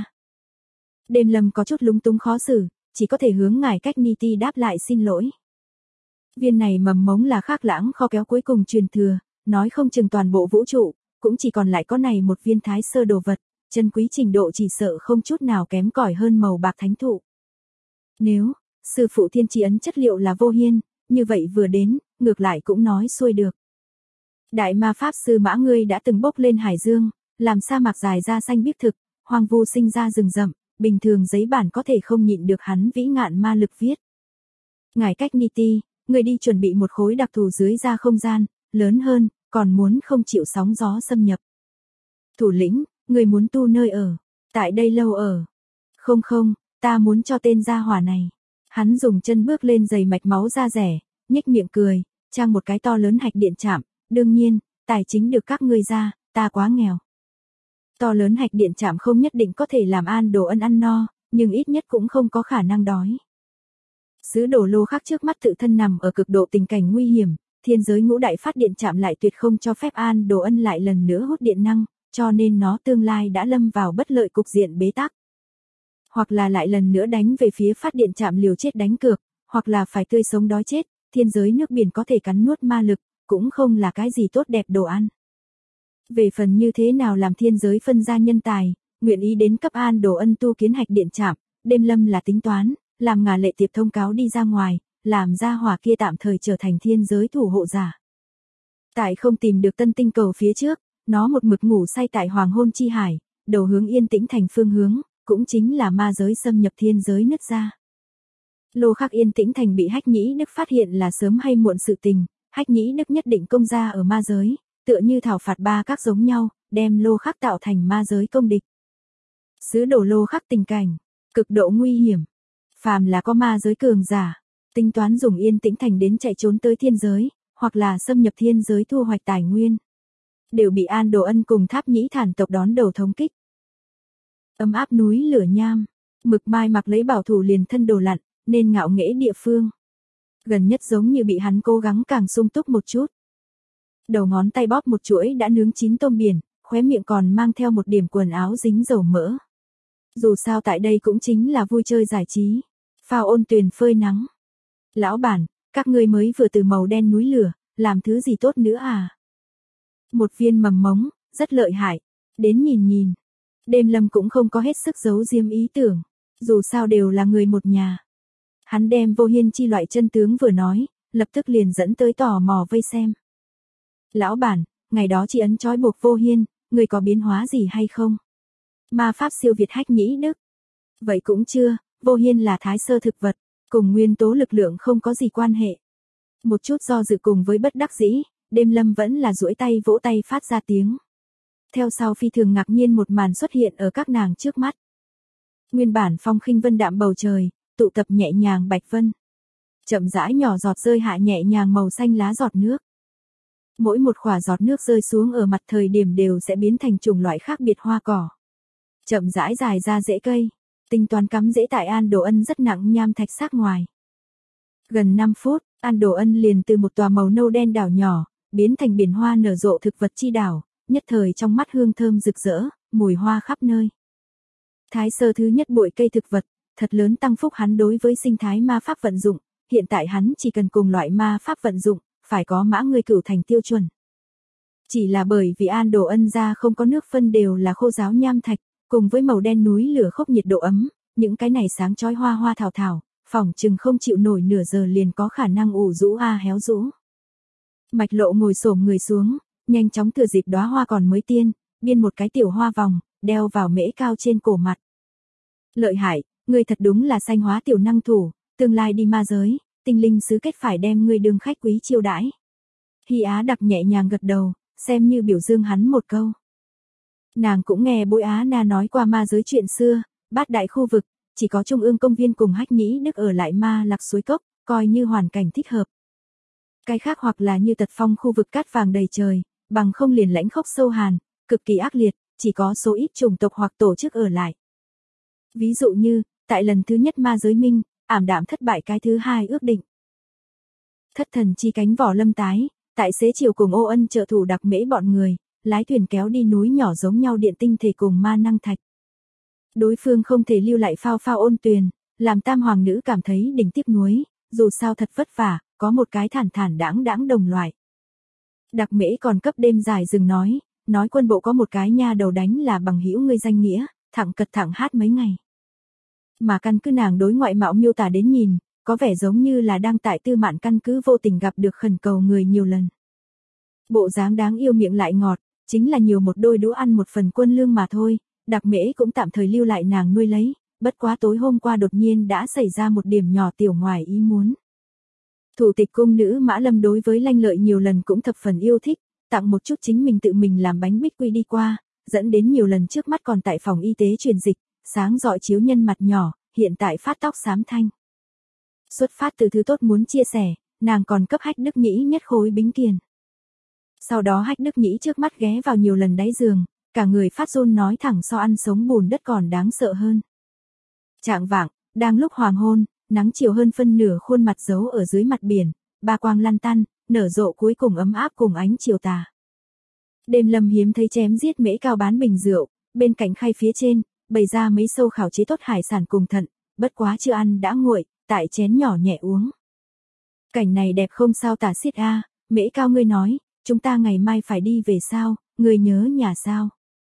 S1: Đêm Lâm có chút lúng túng khó xử, chỉ có thể hướng Ngải Cách Niti đáp lại xin lỗi. Viên này mầm mống là Khắc Lãng kho kéo cuối cùng truyền thừa, nói không chừng toàn bộ vũ trụ, cũng chỉ còn lại có này một viên Thái Sơ đồ vật, chân quý trình độ chỉ sợ không chút nào kém cỏi hơn màu bạc thánh thụ. Nếu, sư phụ thiên chi ấn chất liệu là Vô Hiên, như vậy vừa đến, ngược lại cũng nói xuôi được. Đại ma pháp sư Mã ngươi đã từng bốc lên hải dương, làm sa mạc dài ra xanh biếc thực, hoang vu sinh ra rừng rậm, bình thường giấy bản có thể không nhịn được hắn vĩ ngạn ma lực viết. Ngải Cách Niti, người đi chuẩn bị một khối đặc thù dưới da không gian, lớn hơn, còn muốn không chịu sóng gió xâm nhập. Thủ lĩnh, người muốn tu nơi ở, tại đây lâu ở. Không, ta muốn cho tên gia hỏa này. Hắn dùng chân bước lên giày mạch máu da rẻ, nhếch miệng cười, trang một cái to lớn hạch điện trạm, đương nhiên, tài chính được các ngươi ra, ta quá nghèo. To lớn hạch điện trạm không nhất định có thể làm An Đồ Ân ăn no, nhưng ít nhất cũng không có khả năng đói. Sứ đồ Lô Khắc trước mắt tự thân nằm ở cực độ tình cảnh nguy hiểm, thiên giới ngũ đại phát điện trạm lại tuyệt không cho phép An Đồ Ân lại lần nữa hút điện năng, cho nên nó tương lai đã lâm vào bất lợi cục diện bế tắc. Hoặc là lại lần nữa đánh về phía phát điện trạm liều chết đánh cược, hoặc là phải tươi sống đói chết, thiên giới nước biển có thể cắn nuốt ma lực, cũng không là cái gì tốt đẹp đồ ăn. Về phần như thế nào làm thiên giới phân ra nhân tài, nguyện ý đến cấp An Đồ Ân tu kiến hạch điện trạm, Đêm Lâm là tính toán, làm ngà lệ tiệp thông cáo đi ra ngoài, làm ra hỏa kia tạm thời trở thành thiên giới thủ hộ giả. Tại không tìm được tân tinh cầu phía trước, nó một mực ngủ say tại hoàng hôn chi hải, đầu hướng yên tĩnh thành phương hướng, cũng chính là ma giới xâm nhập thiên giới nứt ra. Lô Khắc yên tĩnh thành bị Hách Nhĩ Đức phát hiện là sớm hay muộn sự tình, Hách Nhĩ Đức nhất định công ra ở ma giới, tựa như thảo phạt ba các giống nhau, đem Lô Khắc tạo thành ma giới công địch. Sứ đồ Lô Khắc tình cảnh, cực độ nguy hiểm. Phàm là có ma giới cường giả, tính toán dùng Yên Tĩnh Thành đến chạy trốn tới thiên giới, hoặc là xâm nhập thiên giới thu hoạch tài nguyên, đều bị An Đồ Ân cùng Tháp Nhĩ Thản tộc đón đầu thống kích. Ấm áp núi lửa nham, Mực Mai mặc lấy bảo thủ liền thân đồ lặn, nên ngạo nghễ địa phương. Gần nhất giống như bị hắn cố gắng càng sung túc một chút. Đầu ngón tay bóp một chuỗi đã nướng chín tôm biển, khóe miệng còn mang theo một điểm quần áo dính dầu mỡ. Dù sao tại đây cũng chính là vui chơi giải trí. Phao ôn tuyền phơi nắng. Lão bản, các ngươi mới vừa từ màu đen núi lửa, làm thứ gì tốt nữa à? Một viên mầm mống, rất lợi hại. Đến nhìn nhìn. Đêm Lâm cũng không có hết sức giấu giếm ý tưởng. Dù sao đều là người một nhà. Hắn đem Vô Hiên chi loại chân tướng vừa nói, lập tức liền dẫn tới tò mò vây xem. Lão bản, ngày đó chị ấn trói buộc Vô Hiên, người có biến hóa gì hay không? Ma pháp siêu việt Hách Nhĩ Đức. Vậy cũng chưa, Vô Hiên là thái sơ thực vật, cùng nguyên tố lực lượng không có gì quan hệ. Một chút do dự cùng với bất đắc dĩ, Đêm Lâm vẫn là duỗi tay vỗ tay phát ra tiếng. Theo sau phi thường ngạc nhiên một màn xuất hiện ở các nàng trước mắt. Nguyên bản phong khinh vân đạm bầu trời, tụ tập nhẹ nhàng bạch vân. Chậm rãi nhỏ giọt rơi hạ nhẹ nhàng màu xanh lá giọt nước. Mỗi một khỏa giọt nước rơi xuống ở mặt thời điểm đều sẽ biến thành chủng loại khác biệt hoa cỏ. Chậm rãi dài ra rễ cây, tính toán cắm rễ tại An Đồ Ân rất nặng nham thạch xác ngoài. Gần 5 phút, An Đồ Ân liền từ một tòa màu nâu đen đảo nhỏ, biến thành biển hoa nở rộ thực vật chi đảo, nhất thời trong mắt hương thơm rực rỡ, mùi hoa khắp nơi. Thái sơ thứ nhất bụi cây thực vật, thật lớn tăng phúc hắn đối với sinh thái ma pháp vận dụng, hiện tại hắn chỉ cần cùng loại ma pháp vận dụng, phải có mã người cửu thành tiêu chuẩn. Chỉ là bởi vì An Đồ Ân ra không có nước phân đều là khô ráo nham thạch, cùng với màu đen núi lửa khốc nhiệt độ ấm, những cái này sáng chói hoa hoa thảo thảo, phỏng chừng không chịu nổi nửa giờ liền có khả năng ủ rũ héo rũ. Mạch Lộ ngồi xổm người xuống, nhanh chóng thừa dịp đóa hoa còn mới tiên, biên một cái tiểu hoa vòng, đeo vào mễ cao trên cổ mặt. Lợi hại, ngươi thật đúng là sanh hóa tiểu năng thủ, tương lai đi ma giới, tinh linh sứ kết phải đem ngươi đương khách quý chiêu đãi. Hy Á Đặc nhẹ nhàng gật đầu, xem như biểu dương hắn một câu. Nàng cũng nghe Bối Á Na nói qua ma giới chuyện xưa, bát đại khu vực, chỉ có Trung ương công viên cùng Hách Nhĩ Đức ở lại ma lạc suối cốc, coi như hoàn cảnh thích hợp. Cái khác hoặc là như Tật Phong khu vực cát vàng đầy trời, bằng không liền lãnh khốc sâu hàn, cực kỳ ác liệt, chỉ có số ít chủng tộc hoặc tổ chức ở lại. Ví dụ như, tại lần thứ nhất ma giới minh, ảm đạm thất bại cái thứ hai ước định. Thất thần chi cánh vỏ lâm tái, tại xế chiều cùng Ô Ân trợ thủ đặc mễ bọn người, lái thuyền kéo đi núi nhỏ giống nhau điện tinh thể cùng ma năng thạch. Đối phương không thể lưu lại phao phao ôn tuyền, làm tam hoàng nữ cảm thấy đỉnh tiếc nuối, dù sao thật vất vả, có một cái thản thản đãng đãng đồng loại. Đặc mễ còn cấp đêm dài dừng nói quân bộ có một cái nha đầu đánh là bằng hữu ngươi danh nghĩa, thẳng cật thẳng hát mấy ngày. Mà căn cứ nàng đối ngoại mạo miêu tả đến nhìn, có vẻ giống như là đang tại Tư Mạn căn cứ vô tình gặp được khẩn cầu người nhiều lần. Bộ dáng đáng yêu miệng lại ngọt, chính là nhiều một đôi đũa ăn một phần quân lương mà thôi, Đặc mễ cũng tạm thời lưu lại nàng nuôi lấy, bất quá tối hôm qua đột nhiên đã xảy ra một điểm nhỏ tiểu ngoài ý muốn. Thủ tịch cung nữ Mã Lâm đối với Lanh Lợi nhiều lần cũng thập phần yêu thích, tặng một chút chính mình tự mình làm bánh bích quy đi qua, dẫn đến nhiều lần trước mắt còn tại phòng y tế truyền dịch, sáng rọi chiếu nhân mặt nhỏ, hiện tại phát tóc xám thanh. Xuất phát từ thứ tốt muốn chia sẻ, nàng còn cấp Hách Đức Nhĩ nhất khối bính kiền. Sau đó Hách Đức Nhĩ trước mắt ghé vào nhiều lần đáy giường, cả người phát run nói thẳng so ăn sống bùn đất còn đáng sợ hơn. Trạng vạng, đang lúc hoàng hôn, nắng chiều hơn phân nửa khuôn mặt giấu ở dưới mặt biển, ba quang lăn tăn, nở rộ cuối cùng ấm áp cùng ánh chiều tà. Đêm Lâm hiếm thấy chém giết mễ cao bán bình rượu, bên cạnh khay phía trên, bày ra mấy sâu khảo chế tốt hải sản cùng thận, bất quá chưa ăn đã nguội, tại chén nhỏ nhẹ uống. Cảnh này đẹp không sao tả xiết a, mễ cao ngươi nói, chúng ta ngày mai phải đi về sao, ngươi nhớ nhà sao?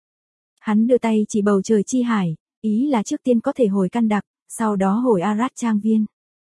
S1: Hắn đưa tay chỉ bầu trời chi hải, ý là trước tiên có thể hồi Căn Đặc, sau đó hồi Arat trang viên.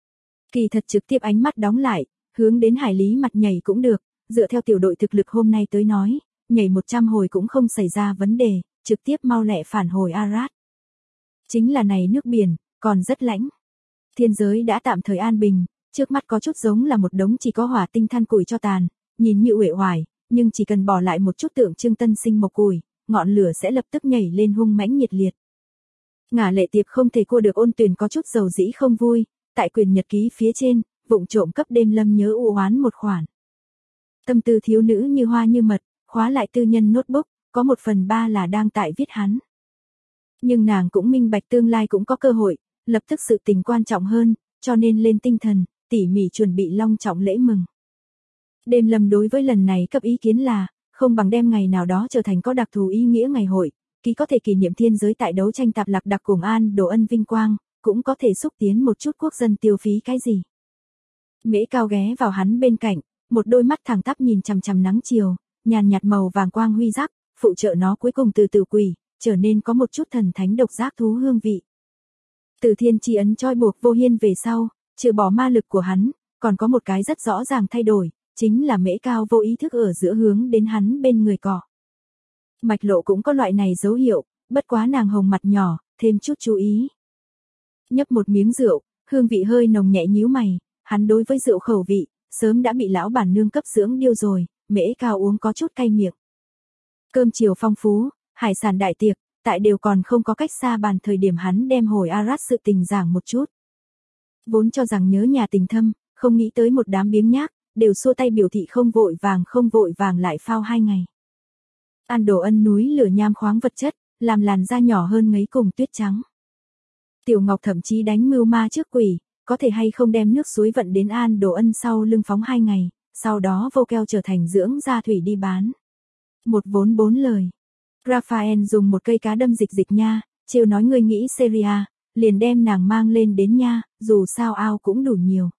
S1: Kỳ thật trực tiếp ánh mắt đóng lại, hướng đến hải lý mặt nhảy cũng được, dựa theo tiểu đội thực lực hôm nay tới nói, nhảy 100 hồi cũng không xảy ra vấn đề, trực tiếp mau lẹ phản hồi Arat. Chính là này nước biển, còn rất lãnh. Thiên giới đã tạm thời an bình, trước mắt có chút giống là một đống chỉ có hỏa tinh than củi cho tàn, nhìn như uể oải, nhưng chỉ cần bỏ lại một chút tượng trưng tân sinh mộc củi, ngọn lửa sẽ lập tức nhảy lên hung mãnh nhiệt liệt. Ngả Lệ Tiệp không thể cua được Ôn Tuyền có chút dầu dĩ không vui, tại quyền nhật ký phía trên, vụng trộm cấp Đêm Lâm nhớ u oán một khoản. Tâm tư thiếu nữ như hoa như mật, khóa lại tư nhân notebook, có 1/3 là đang tại viết hắn. Nhưng nàng cũng minh bạch tương lai cũng có cơ hội, lập tức sự tình quan trọng hơn, cho nên lên tinh thần, tỉ mỉ chuẩn bị long trọng lễ mừng. Đêm Lâm đối với lần này cấp ý kiến là, không bằng đem ngày nào đó trở thành có đặc thù ý nghĩa ngày hội, ký có thể kỷ niệm thiên giới tại đấu tranh tạp lạc đặc cùng An Đồ Ân vinh quang, cũng có thể xúc tiến một chút quốc dân tiêu phí cái gì. Mễ Cao ghé vào hắn bên cạnh, một đôi mắt thẳng tắp nhìn chằm chằm nắng chiều, nhàn nhạt màu vàng quang huy rắc, phụ trợ nó cuối cùng từ từ quỷ, trở nên có một chút thần thánh độc giác thú hương vị. Từ thiên chi ấn trói buộc Vô Hiên về sau, trừ bỏ ma lực của hắn, còn có một cái rất rõ ràng thay đổi, chính là Mễ Cao vô ý thức ở giữa hướng đến hắn bên người cỏ. Mạch Lộ cũng có loại này dấu hiệu, bất quá nàng hồng mặt nhỏ, thêm chút chú ý. Nhấp một miếng rượu, hương vị hơi nồng nhẹ nhíu mày, hắn đối với rượu khẩu vị, sớm đã bị lão bản nương cấp dưỡng điêu rồi, Mễ Cao uống có chút cay miệng. Cơm chiều phong phú, hải sản đại tiệc, tại đều còn không có cách xa bàn thời điểm hắn đem hồi Arad sự tình giảng một chút. Vốn cho rằng nhớ nhà tình thâm, không nghĩ tới một đám biếng nhác, đều xua tay biểu thị không vội vàng lại phao 2 ngày. An Đồ Ân núi lửa nham khoáng vật chất, làm làn da nhỏ hơn ngấy cùng tuyết trắng. Tiểu Ngọc thậm chí đánh mưu ma trước quỷ, có thể hay không đem nước suối vận đến An Đồ Ân sau lưng phóng 2 ngày, sau đó vô keo trở thành dưỡng da thủy đi bán. Một vốn 4 lời. Raphael dùng một cây cá đâm dịch nha, trêu nói người nghĩ Syria, liền đem nàng mang lên đến nha, dù sao ao cũng đủ nhiều.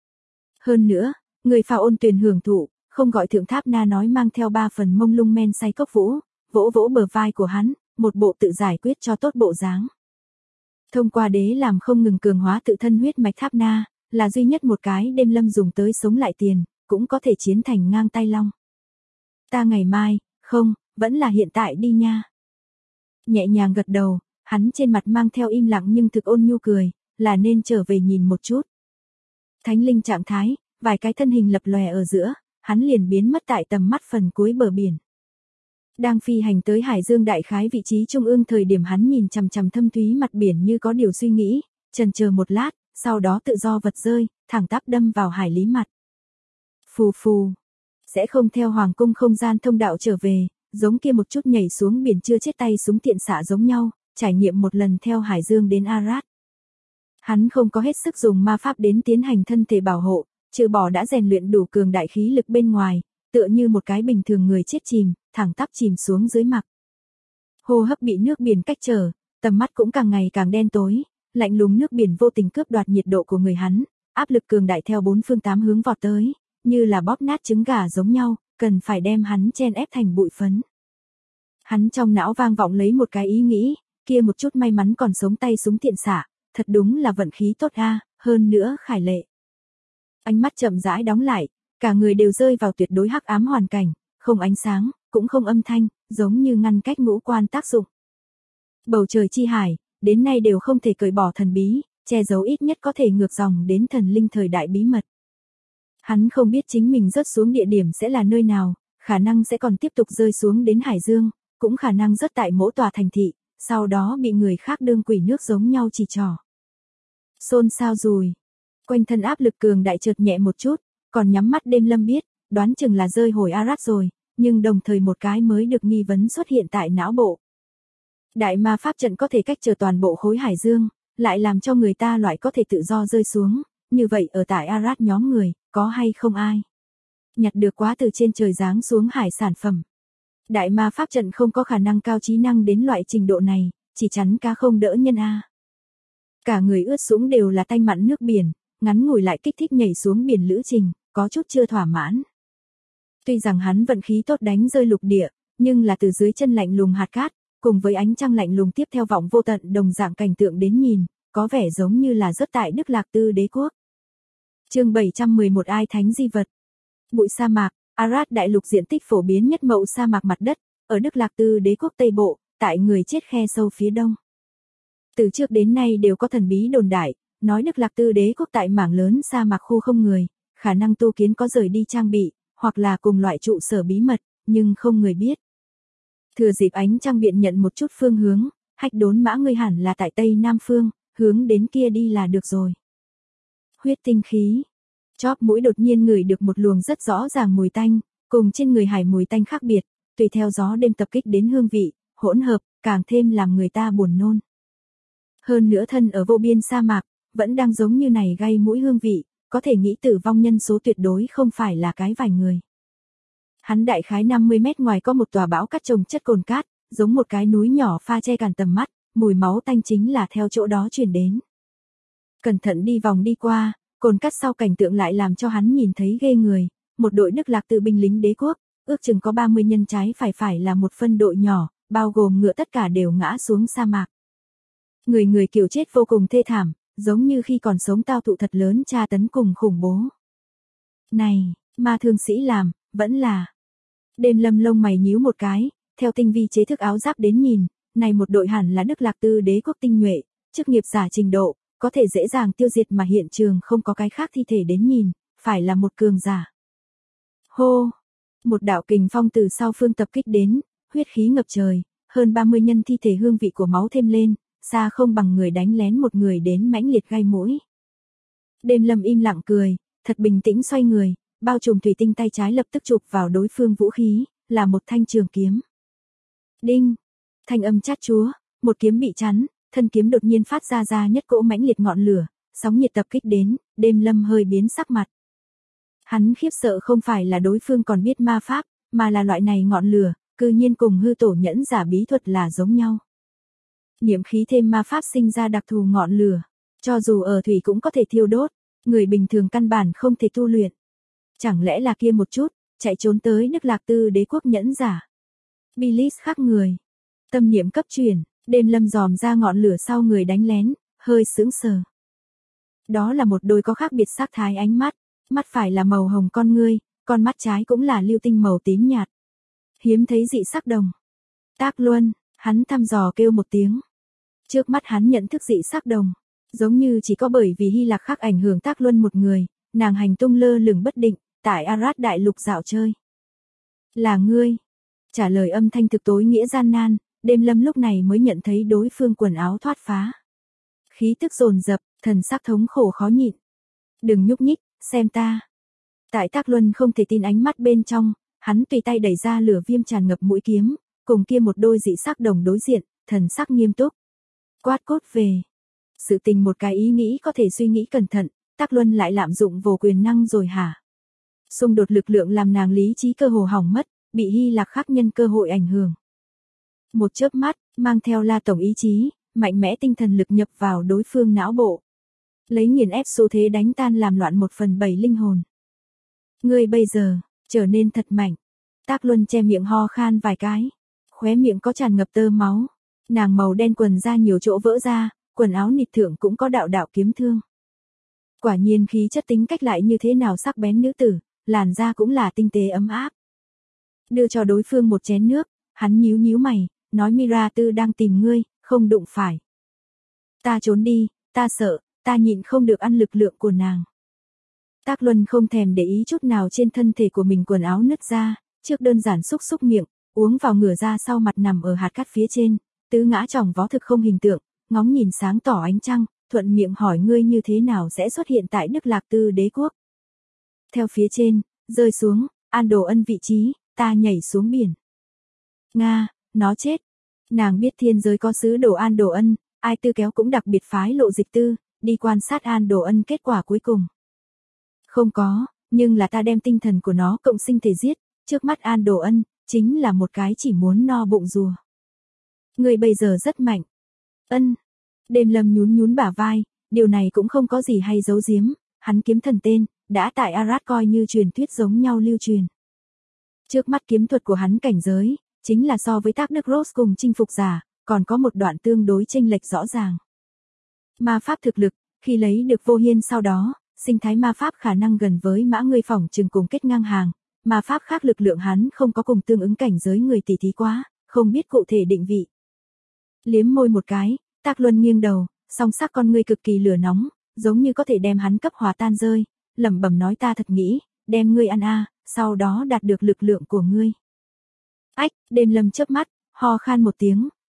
S1: Hơn nữa, người phao Ôn Tuyền hưởng thụ, không gọi Thượng Tháp Na nói mang theo 3 phần mông lung men say cốc vũ, vỗ vỗ bờ vai của hắn, một bộ tự giải quyết cho tốt bộ dáng. Thông qua đế làm không ngừng cường hóa tự thân huyết mạch Tháp Na, là duy nhất một cái Đêm Lâm dùng tới sống lại tiền, cũng có thể chiến thành ngang tay long. Ta ngày mai, không, vẫn là hiện tại đi nha. Nhẹ nhàng gật đầu, hắn trên mặt mang theo im lặng nhưng thực ôn nhu cười, là nên trở về nhìn một chút. Thánh linh trạng thái, vài cái thân hình lập lòe ở giữa, hắn liền biến mất tại tầm mắt phần cuối bờ biển. Đang phi hành tới Hải Dương đại khái vị trí trung ương thời điểm hắn nhìn chằm chằm thâm thúy mặt biển như có điều suy nghĩ, chần chờ một lát, sau đó tự do vật rơi, thẳng tắp đâm vào hải lý mặt. Phù phù, sẽ không theo hoàng cung không gian thông đạo trở về, giống kia một chút nhảy xuống biển chưa chết tay súng tiện xạ giống nhau, trải nghiệm một lần theo Hải Dương đến Arad. Hắn không có hết sức dùng ma pháp đến tiến hành thân thể bảo hộ, trừ bỏ đã rèn luyện đủ cường đại khí lực bên ngoài, tựa như một cái bình thường người chết chìm, thẳng tắp chìm xuống dưới mặt. Hô hấp bị nước biển cách trở, tầm mắt cũng càng ngày càng đen tối, lạnh lùng nước biển vô tình cướp đoạt nhiệt độ của người hắn, áp lực cường đại theo 4 phương 8 hướng vọt tới, như là bóp nát trứng gà giống nhau, cần phải đem hắn chen ép thành bụi phấn. Hắn trong não vang vọng lấy một cái ý nghĩ, kia một chút may mắn còn sống tay súng tiện xạ, thật đúng là vận khí tốt a, hơn nữa khải lệ. Ánh mắt chậm rãi đóng lại, cả người đều rơi vào tuyệt đối hắc ám hoàn cảnh, không ánh sáng, cũng không âm thanh, giống như ngăn cách ngũ quan tác dụng. Bầu trời chi hải, đến nay đều không thể cởi bỏ thần bí, che giấu ít nhất có thể ngược dòng đến thần linh thời đại bí mật. Hắn không biết chính mình rớt xuống địa điểm sẽ là nơi nào, khả năng sẽ còn tiếp tục rơi xuống đến Hải Dương, cũng khả năng rớt tại mỗi tòa thành thị, sau đó bị người khác đương quỷ nước giống nhau chỉ trỏ. Xôn xao rùi. Quanh thân áp lực cường đại chợt nhẹ một chút, còn nhắm mắt Đêm Lâm biết, đoán chừng là rơi hồi Arad rồi, nhưng đồng thời một cái mới được nghi vấn xuất hiện tại não bộ. Đại ma pháp trận có thể cách trở toàn bộ khối Hải Dương, lại làm cho người ta loại có thể tự do rơi xuống, như vậy ở tại Arad nhóm người, có hay không ai nhặt được quá từ trên trời giáng xuống hải sản phẩm. Đại ma pháp trận không có khả năng cao trí năng đến loại trình độ này, chỉ chắn cá không đỡ nhân a. Cả người ướt sũng đều là tanh mặn nước biển, ngắn ngủi lại kích thích nhảy xuống biển lữ trình, có chút chưa thỏa mãn. Tuy rằng hắn vận khí tốt đánh rơi lục địa, nhưng là từ dưới chân lạnh lùng hạt cát, cùng với ánh trăng lạnh lùng tiếp theo vọng vô tận đồng dạng cảnh tượng đến nhìn, có vẻ giống như là rất tại Đức Lạc Tư đế quốc. Chương 711 Ai thánh di vật. Bụi sa mạc, Arad đại lục diện tích phổ biến nhất mậu sa mạc mặt đất, ở Đức Lạc Tư đế quốc Tây Bộ, tại người chết khe sâu phía đông. Từ trước đến nay đều có thần bí đồn đại, nói Đức Lạc Tư đế quốc tại mảng lớn sa mạc khu không người, khả năng tu kiến có rời đi trang bị, hoặc là cùng loại trụ sở bí mật, nhưng không người biết. Thừa dịp ánh trăng biện nhận một chút phương hướng, Hách đốn mã ngươi hẳn là tại Tây Nam Phương, hướng đến kia đi là được rồi. Huyết tinh khí. Chóp mũi đột nhiên ngửi được một luồng rất rõ ràng mùi tanh, cùng trên người Hải mùi tanh khác biệt, tùy theo gió đêm tập kích đến hương vị, hỗn hợp, càng thêm làm người ta buồn nôn. Hơn nữa thân ở vô biên sa mạc, vẫn đang giống như này gây mũi hương vị, có thể nghĩ tử vong nhân số tuyệt đối không phải là cái vài người. Hắn đại khái 50 mét ngoài có một tòa bão cát trồng chất cồn cát, giống một cái núi nhỏ pha che cản tầm mắt, mùi máu tanh chính là theo chỗ đó truyền đến. Cẩn thận đi vòng đi qua, cồn cát sau cảnh tượng lại làm cho hắn nhìn thấy ghê người, một đội Đức Lạc tự binh lính đế quốc, ước chừng có 30 nhân trái phải là một phân đội nhỏ, bao gồm ngựa tất cả đều ngã xuống sa mạc. Người kiểu chết vô cùng thê thảm, giống như khi còn sống tao thụ thật lớn tra tấn cùng khủng bố. Này, ma thương sĩ làm, vẫn là. Đêm Lâm lông mày nhíu một cái, theo tinh vi chế thức áo giáp đến nhìn, này một đội hẳn là Đức Lạc tư đế quốc tinh nhuệ, chức nghiệp giả trình độ, có thể dễ dàng tiêu diệt mà hiện trường không có cái khác thi thể đến nhìn, phải là một cường giả. Hô! Một đạo kình phong từ sau phương tập kích đến, huyết khí ngập trời, hơn 30 nhân thi thể hương vị của máu thêm lên, xa không bằng người đánh lén một người đến mãnh liệt gai mũi. Đêm Lâm im lặng cười, thật bình tĩnh xoay người, bao trùm thủy tinh tay trái lập tức chụp vào đối phương vũ khí, là một thanh trường kiếm. Đinh! Thanh âm chát chúa, một kiếm bị chắn, thân kiếm đột nhiên phát ra nhất cỗ mãnh liệt ngọn lửa, sóng nhiệt tập kích đến, Đêm Lâm hơi biến sắc mặt. Hắn khiếp sợ không phải là đối phương còn biết ma pháp, mà là loại này ngọn lửa, cư nhiên cùng hư tổ nhẫn giả bí thuật là giống nhau. Niệm khí thêm ma pháp sinh ra đặc thù ngọn lửa, cho dù ở thủy cũng có thể thiêu đốt, người bình thường căn bản không thể tu luyện. Chẳng lẽ là kia một chút, chạy trốn tới Đức Lạc tư đế quốc nhẫn giả. Bilis khác người. Tâm niệm cấp chuyển, Đêm Lâm dòm ra ngọn lửa sau người đánh lén, hơi sững sờ. Đó là một đôi có khác biệt sắc thái ánh mắt, mắt phải là màu hồng con ngươi, con mắt trái cũng là lưu tinh màu tím nhạt. Hiếm thấy dị sắc đồng. Tác Luân, hắn thăm dò kêu một tiếng. Trước mắt hắn nhận thức dị sắc đồng, giống như chỉ có bởi vì Hy Lạc khắc ảnh hưởng Tác Luân một người, nàng hành tung lơ lửng bất định, tại Arad đại lục dạo chơi. Là ngươi. Trả lời âm thanh thực tối nghĩa gian nan, Đêm Lâm lúc này mới nhận thấy đối phương quần áo thoát phá. Khí tức dồn dập, thần sắc thống khổ khó nhịn. Đừng nhúc nhích, xem ta. Tại Tác Luân không thể tin ánh mắt bên trong, hắn tùy tay đẩy ra lửa viêm tràn ngập mũi kiếm, cùng kia một đôi dị sắc đồng đối diện, thần sắc nghiêm túc. Quát cốt về. Sự tình một cái ý nghĩ có thể suy nghĩ cẩn thận, Tác Luân lại lạm dụng vô quyền năng rồi hả? Xung đột lực lượng làm nàng lý trí cơ hồ hỏng mất, bị Hy Lạc khắc nhân cơ hội ảnh hưởng. Một chớp mắt, mang theo la tổng ý chí, mạnh mẽ tinh thần lực nhập vào đối phương não bộ. Lấy nghiền ép số thế đánh tan làm loạn 1/7 linh hồn. Ngươi bây giờ, trở nên thật mạnh. Tác Luân che miệng ho khan vài cái. Khóe miệng có tràn ngập tơ máu. Nàng màu đen quần ra nhiều chỗ vỡ ra, quần áo nịt thượng cũng có đạo đạo kiếm thương. Quả nhiên khí chất tính cách lại như thế nào sắc bén nữ tử, làn da cũng là tinh tế ấm áp. Đưa cho đối phương một chén nước, hắn nhíu nhíu mày, nói Mira Tư đang tìm ngươi, không đụng phải. Ta trốn đi, ta sợ, ta nhịn không được ăn lực lượng của nàng. Tác Luân không thèm để ý chút nào trên thân thể của mình quần áo nứt ra, trước đơn giản xúc miệng, uống vào ngửa ra sau mặt nằm ở hạt cát phía trên, tứ ngã tròng vó thực không hình tượng, ngóng nhìn sáng tỏ ánh trăng, thuận miệng hỏi ngươi như thế nào sẽ xuất hiện tại Đức Lạc tư đế quốc. Theo phía trên, rơi xuống, An Đồ Ân vị trí, ta nhảy xuống biển. Nga, nó chết. Nàng biết thiên giới có sứ đồ An Đồ Ân, ai tư kéo cũng đặc biệt phái Lộ Dịch Tư, đi quan sát An Đồ Ân kết quả cuối cùng. Không có, nhưng là ta đem tinh thần của nó cộng sinh thể giết, trước mắt An Đồ Ân, chính là một cái chỉ muốn no bụng rùa. Người bây giờ rất mạnh. Ân. Đêm Lâm nhún bả vai, điều này cũng không có gì hay giấu giếm, hắn kiếm thần tên, đã tại Arad coi như truyền thuyết giống nhau lưu truyền. Trước mắt kiếm thuật của hắn cảnh giới, chính là so với Tác Đức Rose cùng chinh phục giả, còn có một đoạn tương đối chênh lệch rõ ràng. Ma pháp thực lực, khi lấy được Vô Hiên sau đó, sinh thái ma pháp khả năng gần với mã người phỏng chừng cùng kết ngang hàng, ma pháp khác lực lượng hắn không có cùng tương ứng cảnh giới người tỉ thí quá, không biết cụ thể định vị. Liếm môi một cái, Tác Luân nghiêng đầu, song sắc con ngươi cực kỳ lửa nóng, giống như có thể đem hắn cấp hòa tan rơi, lẩm bẩm nói ta thật nghĩ, đem ngươi ăn sau đó đạt được lực lượng của ngươi. Ách, Đêm Lâm chớp mắt, ho khan một tiếng,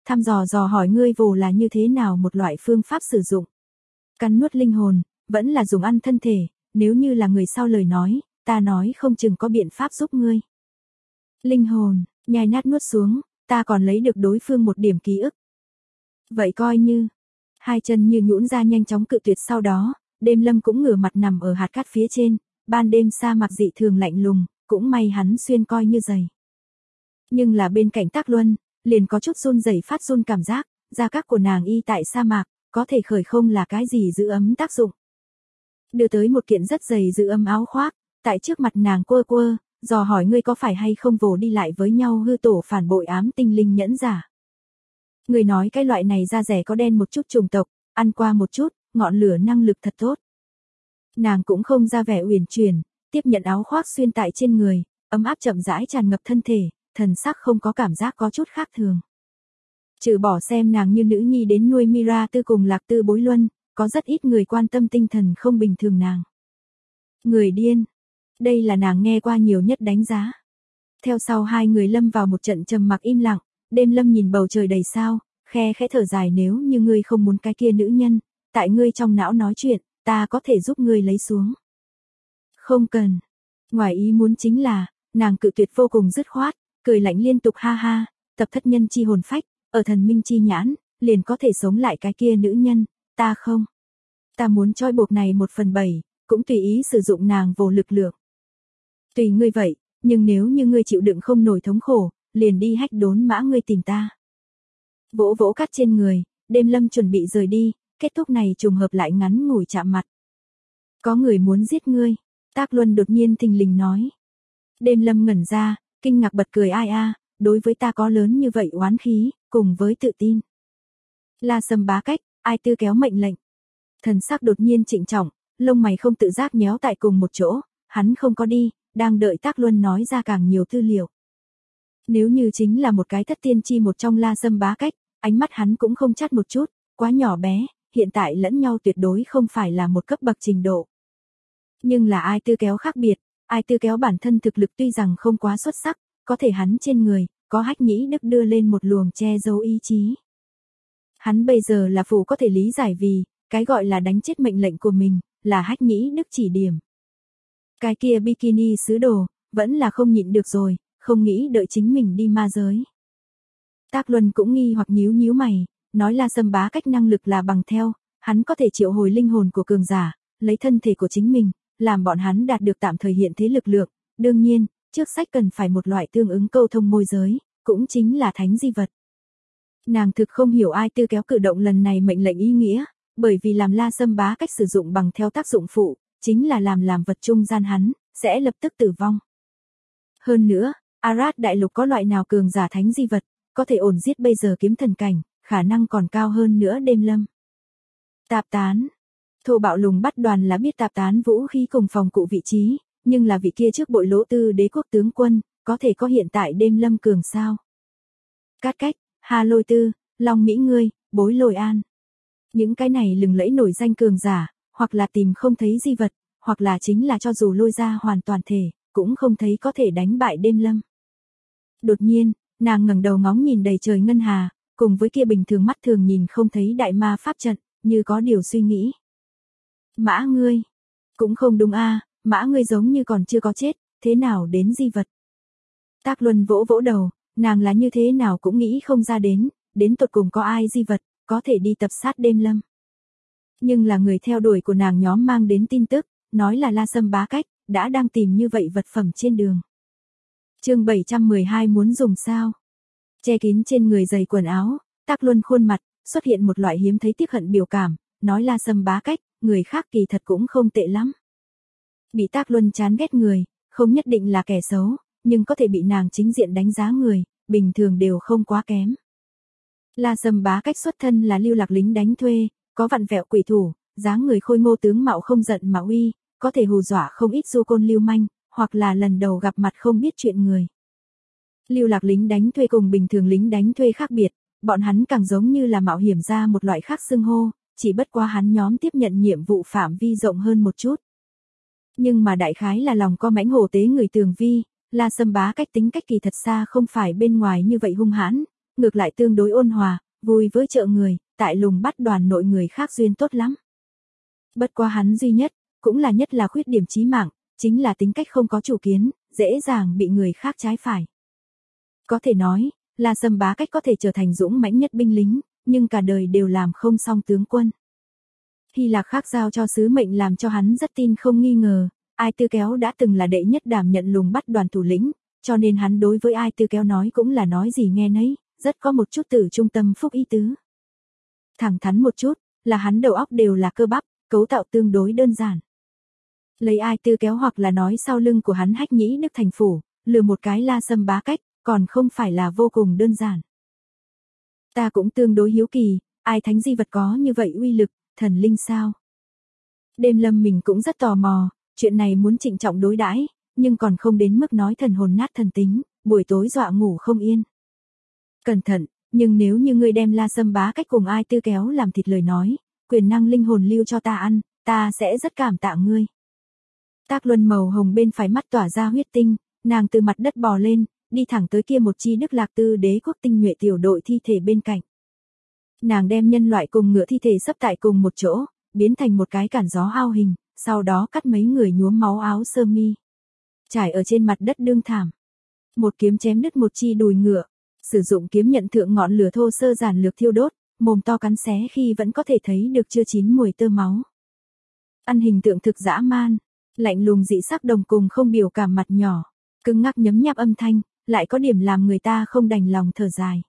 S1: thăm dò hỏi ngươi vồ là như thế nào một loại phương pháp sử dụng. Cắn nuốt linh hồn, vẫn là dùng ăn thân thể, nếu như là người sau lời nói, ta nói không chừng có biện pháp giúp ngươi. Linh hồn, nhai nát nuốt xuống, ta còn lấy được đối phương một điểm ký ức. Vậy coi như, hai chân như nhũn ra nhanh chóng cự tuyệt sau đó, Đêm Lâm cũng ngửa mặt nằm ở hạt cát phía trên, ban đêm sa mạc dị thường lạnh lùng, cũng may hắn xuyên coi như giày. Nhưng là bên cạnh Tác Luân, liền có chút run rẩy phát run cảm giác, da các của nàng y tại sa mạc, có thể khởi không là cái gì giữ ấm tác dụng. Đưa tới một kiện rất dày giữ ấm áo khoác, tại trước mặt nàng quơ quơ, dò hỏi ngươi có phải hay không vồ đi lại với nhau hư tổ phản bội ám tinh linh nhẫn giả. Người nói cái loại này da rẻ có đen một chút trùng tộc, ăn qua một chút, ngọn lửa năng lực thật tốt. Nàng cũng không ra vẻ uyển chuyển, tiếp nhận áo khoác xuyên tại trên người, ấm áp chậm rãi tràn ngập thân thể, thần sắc không có cảm giác có chút khác thường. Trừ bỏ xem nàng như nữ nhi đến nuôi Mira Tư cùng Lạc Tư Bối Luân, có rất ít người quan tâm tinh thần không bình thường nàng. Người điên. Đây là nàng nghe qua nhiều nhất đánh giá. Theo sau hai người lâm vào một trận trầm mặc im lặng, Đêm Lâm nhìn bầu trời đầy sao, khe khẽ thở dài nếu như ngươi không muốn cái kia nữ nhân, tại ngươi trong não nói chuyện, ta có thể giúp ngươi lấy xuống. Không cần. Ngoài ý muốn chính là, nàng cự tuyệt vô cùng dứt khoát, cười lạnh liên tục ha ha, tập thất nhân chi hồn phách, ở thần minh chi nhãn, liền có thể sống lại cái kia nữ nhân, ta không. Ta muốn trói buộc này 1/7, cũng tùy ý sử dụng nàng vô lực lượng. Tùy ngươi vậy, nhưng nếu như ngươi chịu đựng không nổi thống khổ, liền đi hách đốn mã ngươi tìm ta. Vỗ vỗ cắt trên người, Đêm Lâm chuẩn bị rời đi, kết thúc này trùng hợp lại ngắn ngủi chạm mặt. Có người muốn giết ngươi, Tác Luân đột nhiên thình lình nói. Đêm Lâm ngẩn ra, kinh ngạc bật cười ai a, đối với ta có lớn như vậy oán khí, cùng với tự tin. La Sâm Bá Cách, ai tư kéo mệnh lệnh. Thần sắc đột nhiên trịnh trọng, lông mày không tự giác nhéo tại cùng một chỗ, hắn không có đi, đang đợi Tác Luân nói ra càng nhiều tư liệu. Nếu như chính là một cái thất tiên chi một trong La Sâm Bá Cách, ánh mắt hắn cũng không chắt một chút, quá nhỏ bé, hiện tại lẫn nhau tuyệt đối không phải là một cấp bậc trình độ. Nhưng là ai tư kéo khác biệt, ai tư kéo bản thân thực lực tuy rằng không quá xuất sắc, có thể hắn trên người, có hách nhĩ đức đưa lên một luồng che giấu ý chí. Hắn bây giờ là phụ có thể lý giải vì, cái gọi là đánh chết mệnh lệnh của mình, là hách nhĩ đức chỉ điểm. Cái kia bikini sứ đồ, vẫn là không nhịn được rồi, không nghĩ đợi chính mình đi ma giới. Tác Luân cũng nghi hoặc nhíu nhíu mày, nói La Sâm Bá Cách năng lực là bằng theo, hắn có thể triệu hồi linh hồn của cường giả, lấy thân thể của chính mình, làm bọn hắn đạt được tạm thời hiện thế lực lượng, đương nhiên, trước sách cần phải một loại tương ứng câu thông môi giới, cũng chính là thánh di vật. Nàng thực không hiểu ai tư kéo cử động lần này mệnh lệnh ý nghĩa, bởi vì làm La Sâm Bá Cách sử dụng bằng theo tác dụng phụ, chính là làm vật trung gian hắn, sẽ lập tức tử vong. Hơn nữa, Arad đại lục có loại nào cường giả thánh di vật, có thể ổn giết bây giờ kiếm thần cảnh, khả năng còn cao hơn nữa Đêm Lâm. Tạp tán. Thô bạo lùng bắt đoàn là biết tạp tán vũ khí cùng phòng cụ vị trí, nhưng là vị kia trước bội lỗ tư đế quốc tướng quân, có thể có hiện tại Đêm Lâm cường sao. Cát Cách, Hà Lôi Tư, Long Mỹ Ngươi, Bối Lôi An. Những cái này lừng lẫy nổi danh cường giả, hoặc là tìm không thấy di vật, hoặc là chính là cho dù lôi ra hoàn toàn thể, cũng không thấy có thể đánh bại Đêm Lâm. Đột nhiên, nàng ngẩng đầu ngóng nhìn đầy trời ngân hà, cùng với kia bình thường mắt thường nhìn không thấy đại ma pháp trận, như có điều suy nghĩ. Mã ngươi, cũng không đúng a, mã ngươi giống như còn chưa có chết, thế nào đến di vật. Tác Luân vỗ vỗ đầu, nàng là như thế nào cũng nghĩ không ra đến tột cùng có ai di vật, có thể đi tập sát Đêm Lâm. Nhưng là người theo đuổi của nàng nhóm mang đến tin tức, nói là La Sâm Bá Cách, đã đang tìm như vậy vật phẩm trên đường. Chương 712 muốn dùng sao? Che kín trên người giày quần áo, Tác Luân khuôn mặt, xuất hiện một loại hiếm thấy tiếc hận biểu cảm, nói La Sâm Bá Cách, người khác kỳ thật cũng không tệ lắm. Bị Tác Luân chán ghét người, không nhất định là kẻ xấu, nhưng có thể bị nàng chính diện đánh giá người, bình thường đều không quá kém. La Sâm Bá Cách xuất thân là lưu lạc lính đánh thuê, có vặn vẹo quỷ thủ, dáng người khôi ngô tướng mạo không giận mà uy, có thể hù dọa không ít du côn lưu manh, hoặc là lần đầu gặp mặt không biết chuyện người. Lưu lạc lính đánh thuê cùng bình thường lính đánh thuê khác biệt, bọn hắn càng giống như là mạo hiểm ra một loại khác xưng hô, chỉ bất quá hắn nhóm tiếp nhận nhiệm vụ phạm vi rộng hơn một chút. Nhưng mà đại khái là lòng co mãnh hổ tế người tường vi, La Sâm Bá Cách tính cách kỳ thật xa không phải bên ngoài như vậy hung hãn, ngược lại tương đối ôn hòa, vui với trợ người, tại Lùng Bắt Đoàn nội người khác duyên tốt lắm. Bất quá hắn duy nhất, cũng là nhất là khuyết điểm chí mạng, chính là tính cách không có chủ kiến, dễ dàng bị người khác trái phải. Có thể nói, là Sâm Bá Cách có thể trở thành dũng mãnh nhất binh lính, nhưng cả đời đều làm không xong tướng quân. Hy Lạc khác giao cho sứ mệnh làm cho hắn rất tin không nghi ngờ, Ai Tư Kéo đã từng là đệ nhất đảm nhận Lùng Bắt Đoàn thủ lĩnh, cho nên hắn đối với Ai Tư Kéo nói cũng là nói gì nghe nấy, rất có một chút từ trung tâm phúc ý tứ. Thẳng thắn một chút, là hắn đầu óc đều là cơ bắp, cấu tạo tương đối đơn giản. Lấy Ai Tư Kéo hoặc là nói sau lưng của hắn Hách Nhĩ Đức thành phủ, lừa một cái La Sâm Bá Cách, còn không phải là vô cùng đơn giản. Ta cũng tương đối hiếu kỳ, ai thánh di vật có như vậy uy lực, thần linh sao? Đêm Lâm mình cũng rất tò mò, chuyện này muốn trịnh trọng đối đãi, nhưng còn không đến mức nói thần hồn nát thần tính, buổi tối dọa ngủ không yên. Cẩn thận, nhưng nếu như ngươi đem La Sâm Bá Cách cùng Ai Tư Kéo làm thịt lời nói, quyền năng linh hồn lưu cho ta ăn, ta sẽ rất cảm tạ ngươi. Tác Luân màu hồng bên phải mắt tỏa ra huyết tinh, nàng từ mặt đất bò lên, đi thẳng tới kia một chi Đức Lạc Tư đế quốc tinh nhuệ tiểu đội thi thể bên cạnh. Nàng đem nhân loại cùng ngựa thi thể sấp tại cùng một chỗ, biến thành một cái cản gió ao hình, sau đó cắt mấy người nhuốm máu áo sơ mi, trải ở trên mặt đất đương thảm. Một kiếm chém đứt một chi đùi ngựa, sử dụng kiếm nhận thượng ngọn lửa thô sơ giản lược thiêu đốt, mồm to cắn xé khi vẫn có thể thấy được chưa chín mùi tơ máu. Ăn hình tượng thực dã man, lạnh lùng dị sắc đồng cùng không biểu cảm mặt nhỏ, cứng ngắc nhấm nháp âm thanh, lại có điểm làm người ta không đành lòng thở dài.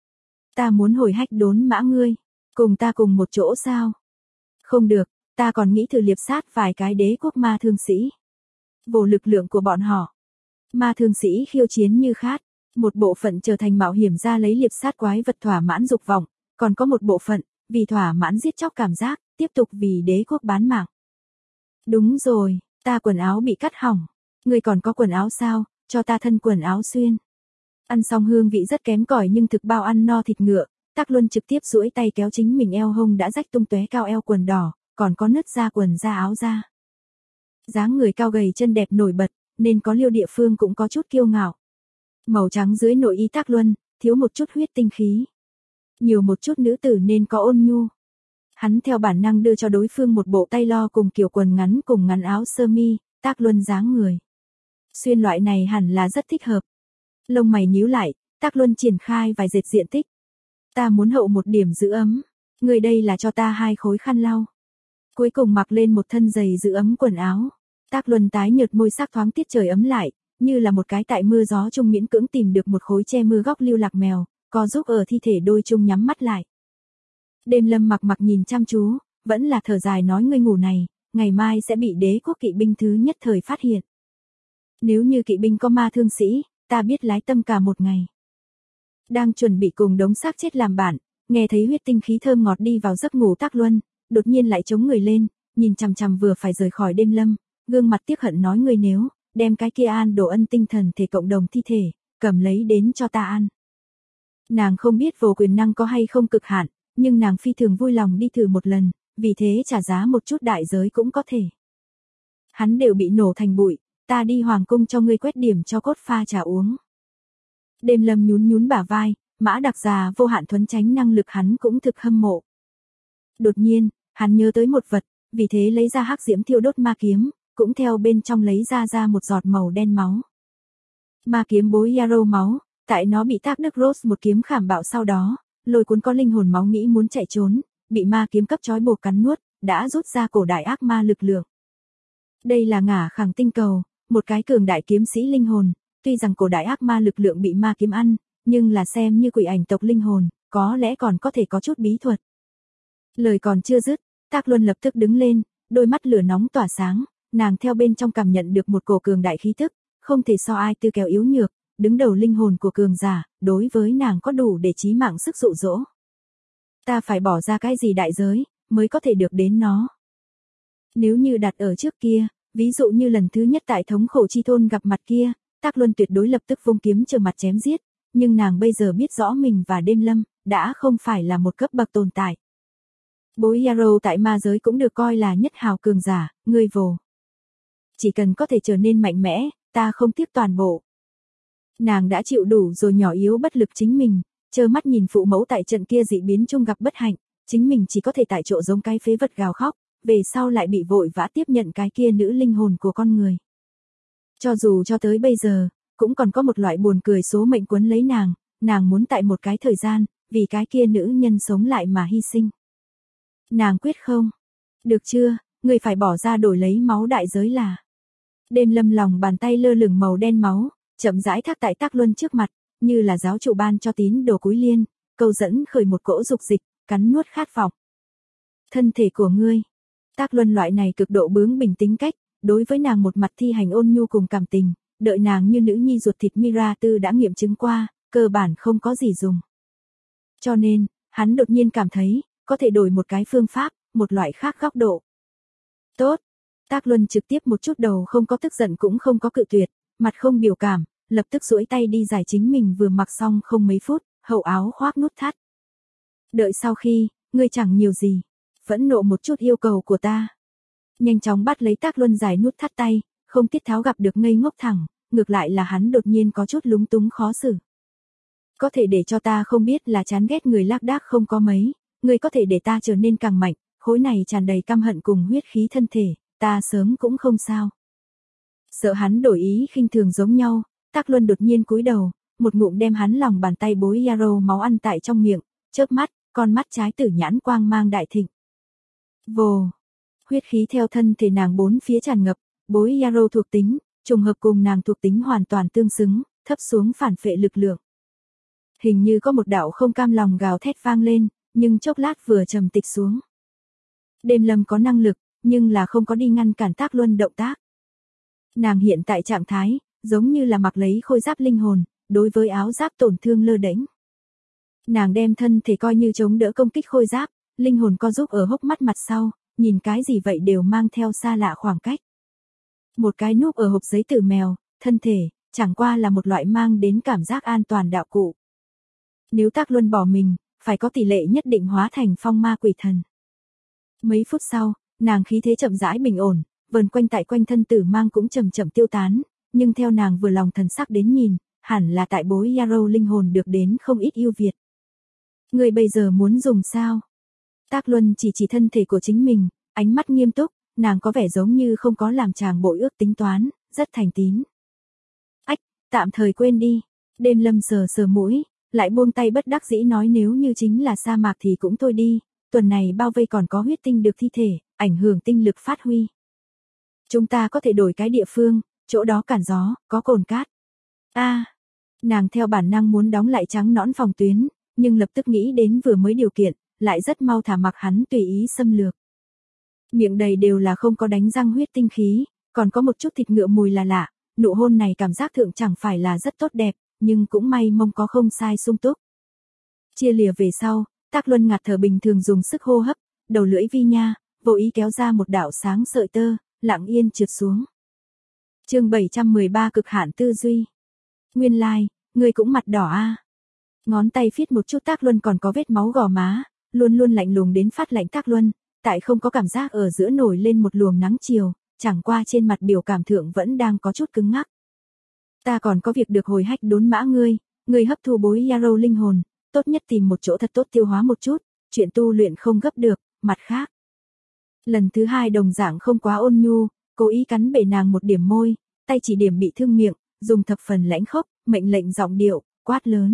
S1: Ta muốn hồi Hách Đốn Mã ngươi, cùng ta cùng một chỗ sao? Không được, ta còn nghĩ thử liệp sát vài cái đế quốc ma thương sĩ. Vồ lực lượng của bọn họ. Ma thương sĩ khiêu chiến như khát, một bộ phận trở thành mạo hiểm ra lấy liệp sát quái vật thỏa mãn dục vọng, còn có một bộ phận, vì thỏa mãn giết chóc cảm giác, tiếp tục vì đế quốc bán mạng. Đúng rồi, ta quần áo bị cắt hỏng. Ngươi còn có quần áo sao, cho ta thân quần áo xuyên. Ăn xong hương vị rất kém cỏi nhưng thực bao ăn no thịt ngựa, Tác Luân trực tiếp duỗi tay kéo chính mình eo hông đã rách tung tóe cao eo quần đỏ, còn có nứt ra quần da áo da. Dáng người cao gầy chân đẹp nổi bật, nên có liêu địa phương cũng có chút kiêu ngạo. Màu trắng dưới nội y Tác Luân, thiếu một chút huyết tinh khí. Nhiều một chút nữ tử nên có ôn nhu. Hắn theo bản năng đưa cho đối phương một bộ tay lo cùng kiểu quần ngắn cùng ngắn áo sơ mi, Tác Luân dáng người. Xuyên loại này hẳn là rất thích hợp. Lông mày nhíu lại, Tác Luân triển khai vài dệt diện tích. Ta muốn hậu một điểm giữ ấm. Người đây là cho ta 2 khối khăn lau. Cuối cùng mặc lên một thân giày giữ ấm quần áo. Tác Luân tái nhợt môi sắc thoáng tiết trời ấm lại, như là một cái tại mưa gió chung miễn cưỡng tìm được một khối che mưa góc lưu lạc mèo, co giúp ở thi thể đôi chung nhắm mắt lại. Đêm Lâm mặc nhìn chăm chú, vẫn là thở dài nói ngươi ngủ này, ngày mai sẽ bị đế quốc kỵ binh thứ nhất thời phát hiện. Nếu như kỵ binh có ma thương sĩ, ta biết lái tâm cả một ngày. Đang chuẩn bị cùng đống xác chết làm bạn, nghe thấy huyết tinh khí thơm ngọt đi vào giấc ngủ Tác Luân, đột nhiên lại chống người lên, nhìn chằm chằm vừa phải rời khỏi Đêm Lâm, gương mặt tiếc hận nói ngươi nếu đem cái kia an đồ ân tinh thần thể cộng đồng thi thể, cầm lấy đến cho ta ăn. Nàng không biết vô quyền năng có hay không cực hạn, nhưng nàng phi thường vui lòng đi thử một lần, vì thế trả giá một chút đại giới cũng có thể. Hắn đều bị nổ thành bụi, ta đi hoàng cung cho ngươi quét điểm cho cốt pha trà uống. Đêm Lâm nhún bả vai, Mã Đặc già vô hạn thuấn tránh năng lực hắn cũng thực hâm mộ. Đột nhiên, hắn nhớ tới một vật, vì thế lấy ra hắc diễm thiêu đốt ma kiếm, cũng theo bên trong lấy ra một giọt màu đen máu. Ma kiếm bối Yarrow máu, tại nó bị Thác Đức Rose một kiếm khảm bạo sau đó, lôi cuốn có linh hồn máu nghĩ muốn chạy trốn, bị ma kiếm cấp trói buộc cắn nuốt, đã rút ra cổ đại ác ma lực lượng. Đây là ngả khẳng tinh cầu, một cái cường đại kiếm sĩ linh hồn, tuy rằng cổ đại ác ma lực lượng bị ma kiếm ăn, nhưng là xem như quỷ ảnh tộc linh hồn, có lẽ còn có thể có chút bí thuật. Lời còn chưa dứt, Tác Luân lập tức đứng lên, đôi mắt lửa nóng tỏa sáng, nàng theo bên trong cảm nhận được một cổ cường đại khí tức, không thể so Ai Tư Kéo yếu nhược, đứng đầu linh hồn của cường giả, đối với nàng có đủ để chí mạng sức dụ dỗ. Ta phải bỏ ra cái gì đại giới, mới có thể được đến nó. Nếu như đặt ở trước kia, ví dụ như lần thứ nhất tại thống khổ chi thôn gặp mặt kia, Tác Luân tuyệt đối lập tức vung kiếm trở mặt chém giết, nhưng nàng bây giờ biết rõ mình và Đêm Lâm, đã không phải là một cấp bậc tồn tại. Bối Yarrow tại ma giới cũng được coi là nhất hào cường giả, ngươi vồ. Chỉ cần có thể trở nên mạnh mẽ, ta không tiếc toàn bộ. Nàng đã chịu đủ rồi nhỏ yếu bất lực chính mình, trơ mắt nhìn phụ mẫu tại trận kia dị biến chung gặp bất hạnh, chính mình chỉ có thể tại chỗ giống cái phế vật gào khóc, về sau lại bị vội vã tiếp nhận cái kia nữ linh hồn của con người. Cho dù cho tới bây giờ, cũng còn có một loại buồn cười số mệnh quấn lấy nàng muốn tại một cái thời gian, vì cái kia nữ nhân sống lại mà hy sinh. Nàng quyết không. Được chưa, người phải bỏ ra đổi lấy máu đại giới là. Đêm Lâm lòng bàn tay lơ lửng màu đen máu, chậm rãi thác tại Tác Luân trước mặt, như là giáo chủ ban cho tín đồ cúi liên, câu dẫn khởi một cỗ dục dịch, cắn nuốt khát vọng. Thân thể của ngươi. Tác Luân loại này cực độ bướng bỉnh tính cách, đối với nàng một mặt thi hành ôn nhu cùng cảm tình, đợi nàng như nữ nhi ruột thịt Mira Tư đã nghiệm chứng qua, cơ bản không có gì dùng. Cho nên, hắn đột nhiên cảm thấy, có thể đổi một cái phương pháp, một loại khác góc độ. Tốt. Tác Luân trực tiếp một chút đầu không có tức giận cũng không có cự tuyệt, mặt không biểu cảm, lập tức duỗi tay đi giải chính mình vừa mặc xong không mấy phút, hậu áo khoác nút thắt. Đợi sau khi, ngươi chẳng nhiều gì, phẫn nộ một chút yêu cầu của ta. Nhanh chóng bắt lấy Tác Luân giải nút thắt tay, không tiết tháo gặp được ngây ngốc thẳng, ngược lại là hắn đột nhiên có chút lúng túng khó xử. Có thể để cho ta không biết là chán ghét người lác đác không có mấy, ngươi có thể để ta trở nên càng mạnh, khối này tràn đầy căm hận cùng huyết khí thân thể, ta sớm cũng không sao. Sợ hắn đổi ý khinh thường giống nhau, Tác Luân đột nhiên cúi đầu, một ngụm đem hắn lòng bàn tay bối Yarrow máu ăn tại trong miệng, chớp mắt, con mắt trái tử nhãn quang mang đại thịnh. Vồ, huyết khí theo thân thể nàng bốn phía tràn ngập, bối Yarrow thuộc tính, trùng hợp cùng nàng thuộc tính hoàn toàn tương xứng, thấp xuống phản phệ lực lượng. Hình như có một đạo không cam lòng gào thét vang lên, nhưng chốc lát vừa trầm tịch xuống. Đêm Lâm có năng lực, nhưng là không có đi ngăn cản Tác Luân động tác. Nàng hiện tại trạng thái, giống như là mặc lấy khôi giáp linh hồn, đối với áo giáp tổn thương lơ đễnh. Nàng đem thân thể coi như chống đỡ công kích khôi giáp, linh hồn co giúp ở hốc mắt mặt sau, nhìn cái gì vậy đều mang theo xa lạ khoảng cách. Một cái núp ở hộp giấy tử mèo, thân thể, chẳng qua là một loại mang đến cảm giác an toàn đạo cụ. Nếu Tác Luân bỏ mình, phải có tỷ lệ nhất định hóa thành phong ma quỷ thần. Mấy phút sau, nàng khí thế chậm rãi bình ổn, vần quanh tại quanh thân tử mang cũng chậm chậm tiêu tán, nhưng theo nàng vừa lòng thần sắc đến nhìn, hẳn là tại bối Yarrow linh hồn được đến không ít ưu việt. Người bây giờ muốn dùng sao? Tác Luân chỉ thân thể của chính mình, ánh mắt nghiêm túc, nàng có vẻ giống như không có làm chàng bội ước tính toán, rất thành tín. Ách, tạm thời quên đi. Đêm Lâm sờ mũi, lại buông tay bất đắc dĩ nói nếu như chính là sa mạc thì cũng thôi đi, tuần này bao vây còn có huyết tinh được thi thể, ảnh hưởng tinh lực phát huy. Chúng ta có thể đổi cái địa phương, chỗ đó cản gió, có cồn cát. Nàng theo bản năng muốn đóng lại trắng nõn phòng tuyến, nhưng lập tức nghĩ đến vừa mới điều kiện, lại rất mau thả mặc hắn tùy ý xâm lược. Miệng đầy đều là không có đánh răng huyết tinh khí, còn có một chút thịt ngựa mùi là lạ, nụ hôn này cảm giác thượng chẳng phải là rất tốt đẹp, nhưng cũng may mong có không sai sung túc. Chia lìa về sau, Tác Luân ngạt thở bình thường dùng sức hô hấp, đầu lưỡi vi nha, vô ý kéo ra một đạo sáng sợi tơ, lặng yên trượt xuống. Chương 713 cực hạn tư duy. Nguyên lai, người cũng mặt đỏ a. Ngón tay phiết một chút Tác Luân còn có vết máu gò má, luôn luôn lạnh lùng đến phát lạnh Tác Luân, tại không có cảm giác ở giữa nổi lên một luồng nắng chiều, chẳng qua trên mặt biểu cảm thượng vẫn đang có chút cứng ngắc. Ta còn có việc được hồi hách đốn mã ngươi hấp thu bối Yarrow linh hồn, tốt nhất tìm một chỗ thật tốt tiêu hóa một chút, chuyện tu luyện không gấp được, mặt khác. Lần thứ hai đồng dạng không quá ôn nhu, cố ý cắn bể nàng một điểm môi, tay chỉ điểm bị thương miệng, dùng thập phần lãnh khốc, mệnh lệnh giọng điệu, quát lớn.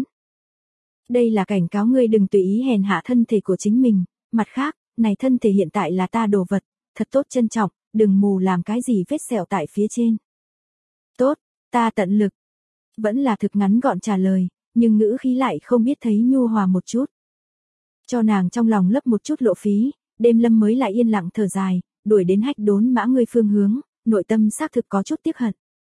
S1: Đây là cảnh cáo ngươi đừng tùy ý hèn hạ thân thể của chính mình, mặt khác, này thân thể hiện tại là ta đồ vật, thật tốt trân trọng, đừng mù làm cái gì vết sẹo tại phía trên. Tốt, ta tận lực. Vẫn là thực ngắn gọn trả lời, nhưng ngữ khí lại không biết thấy nhu hòa một chút. Cho nàng trong lòng lấp một chút lộ phí, Đêm Lâm mới lại yên lặng thở dài, đuổi đến hách đốn mã ngươi phương hướng, nội tâm xác thực có chút tiếc hận.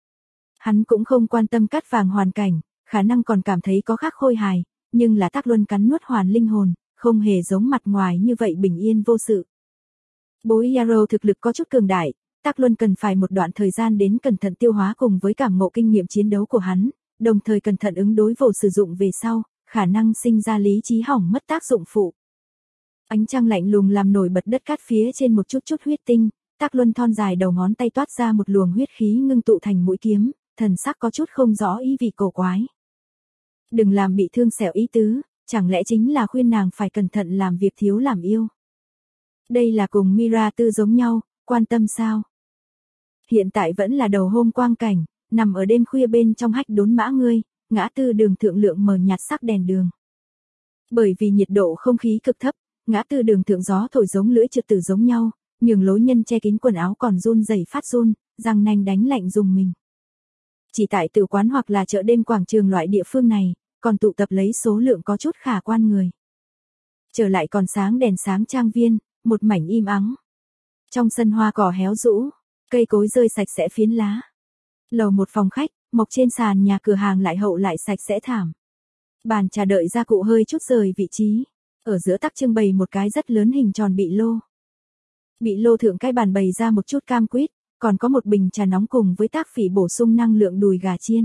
S1: Hắn cũng không quan tâm cát vàng hoàn cảnh, khả năng còn cảm thấy có khác khôi hài, nhưng là Tác Luân cắn nuốt hoàn linh hồn, không hề giống mặt ngoài như vậy bình yên vô sự. Bối Yarrow thực lực có chút cường đại, Tác Luân cần phải một đoạn thời gian đến cẩn thận tiêu hóa cùng với cảm ngộ kinh nghiệm chiến đấu của hắn, đồng thời cẩn thận ứng đối vô sử dụng về sau, khả năng sinh ra lý trí hỏng mất tác dụng phụ. Ánh trăng lạnh lùng làm nổi bật đất cát phía trên một chút huyết tinh, Tác Luân thon dài đầu ngón tay toát ra một luồng huyết khí ngưng tụ thành mũi kiếm, thần sắc có chút không rõ ý vị cổ quái. Đừng làm bị thương xẻo ý tứ, Chẳng lẽ chính là khuyên nàng phải cẩn thận làm việc thiếu làm yêu? Đây là cùng Mira Tư giống nhau, quan tâm sao? Hiện tại vẫn là đầu hôm quang cảnh, nằm ở đêm khuya bên trong hách đốn mã ngươi, ngã tư đường thượng lượng mờ nhạt sắc đèn đường. Bởi vì nhiệt độ không khí cực thấp, ngã tư đường thượng gió thổi giống lưỡi trượt tử giống nhau, nhường lối nhân che kín quần áo còn run rẩy phát run, răng nanh đánh lạnh dùng mình. Chỉ tại tử quán hoặc là chợ đêm quảng trường loại địa phương này, còn tụ tập lấy số lượng có chút khả quan người. Trở lại còn sáng đèn sáng trang viên, một mảnh im ắng. Trong sân hoa cỏ héo rũ, cây cối rơi sạch sẽ phiến lá. Lầu một phòng khách, mộc trên sàn nhà cửa hàng lại hậu lại sạch sẽ thảm. Bàn trà đợi gia cụ hơi chút rời vị trí. Ở giữa tắc trưng bày một cái rất lớn hình tròn bị lô. Bị lô thượng cái bàn bày ra một chút cam quýt, còn có một bình trà nóng cùng với tác phỉ bổ sung năng lượng đùi gà chiên.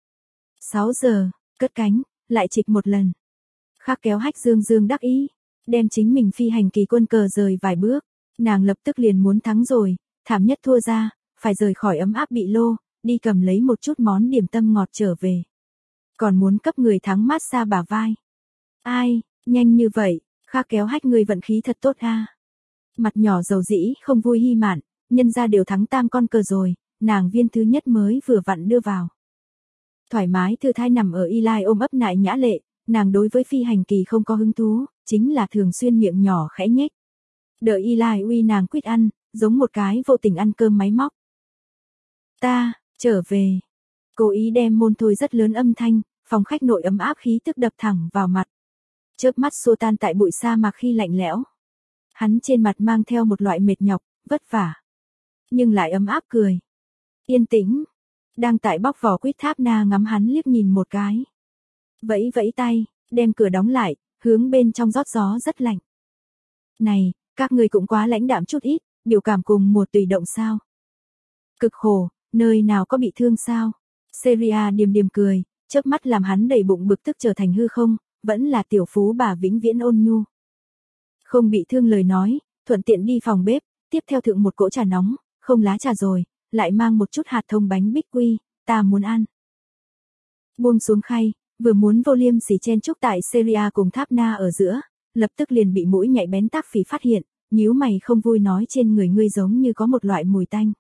S1: 6 giờ, cất cánh, lại trịch một lần. Khác kéo hách dương dương đắc ý, đem chính mình phi hành kỳ quân cờ rời vài bước. Nàng lập tức liền muốn thắng rồi, thảm nhất thua ra, phải rời khỏi ấm áp bị lô, đi cầm lấy một chút món điểm tâm ngọt trở về. Còn muốn cấp người thắng mát xa bả vai. Ai, nhanh như vậy, khác kéo hách người vận khí thật tốt a. Mặt nhỏ dầu dĩ, không vui hy mạn, nhân ra đều thắng tam con cờ rồi, nàng viên thứ nhất mới vừa vặn đưa vào. Thoải mái thư thái nằm ở Eli ôm ấp nại nhã lệ, nàng đối với phi hành kỳ không có hứng thú, chính là thường xuyên miệng nhỏ khẽ nhếch. Đợi Eli uy nàng quýt ăn, giống một cái vô tình ăn cơm máy móc. Ta, trở về. Cố ý đem môn thôi rất lớn âm thanh, phòng khách nội ấm áp khí tức đập thẳng vào mặt. Chớp mắt xua tan tại bụi sa mạc khi lạnh lẽo. Hắn trên mặt mang theo một loại mệt nhọc, vất vả. Nhưng lại ấm áp cười. Yên tĩnh. Đang tại bóc vỏ quýt Tháp Na ngắm hắn liếc nhìn một cái. Vẫy vẫy tay, đem cửa đóng lại, hướng bên trong rót gió rất lạnh. Này, các người cũng quá lãnh đạm chút ít, biểu cảm cùng mùa tùy động sao. Cực khổ, nơi nào có bị thương sao. Seria điềm điềm cười, chớp mắt làm hắn đầy bụng bực tức trở thành hư không, vẫn là tiểu phú bà vĩnh viễn ôn nhu. Không bị thương lời nói, thuận tiện đi phòng bếp, tiếp theo thượng một cỗ trà nóng, không lá trà rồi, lại mang một chút hạt thông bánh bích quy, ta muốn ăn. Buông xuống khay, vừa muốn vô liêm sỉ chen chúc tại Seria cùng Tháp Na ở giữa, lập tức liền bị mũi nhạy bén tác phỉ phát hiện, nhíu mày không vui nói trên người ngươi giống như có một loại mùi tanh.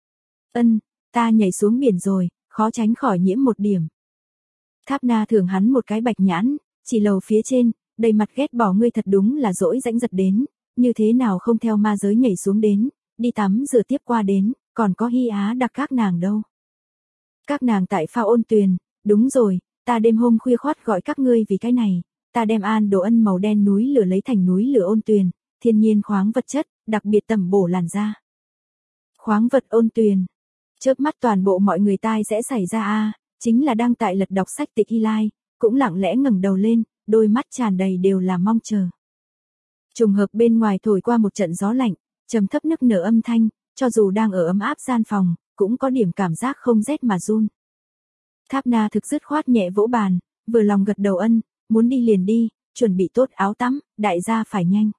S1: Ta nhảy xuống biển rồi, khó tránh khỏi nhiễm một điểm. Tháp Na thưởng hắn một cái bạch nhãn, chỉ lầu phía trên, đầy mặt ghét bỏ ngươi thật đúng là dỗi rãnh giật đến, như thế nào không theo ma giới nhảy xuống đến, đi tắm rửa tiếp qua đến, còn có Hy Á đặc các nàng đâu. Các nàng tại phao ôn tuyền, đúng rồi, ta đêm hôm khuya khoát gọi các ngươi vì cái này, ta đem an đồ ân màu đen núi lửa lấy thành núi lửa ôn tuyền, thiên nhiên khoáng vật chất, đặc biệt tẩm bổ làn da. Khoáng vật ôn tuyền. Chớp mắt toàn bộ mọi người tai sẽ xảy ra chính là đang tại lật đọc sách tịch Eli, cũng lặng lẽ ngẩng đầu lên, đôi mắt tràn đầy đều là mong chờ. Trùng hợp bên ngoài thổi qua một trận gió lạnh, trầm thấp nức nở âm thanh, cho dù đang ở ấm áp gian phòng, cũng có điểm cảm giác không rét mà run. Tháp Na thực dứt khoát nhẹ vỗ bàn, vừa lòng gật đầu muốn đi liền đi, chuẩn bị tốt áo tắm, đại gia phải nhanh.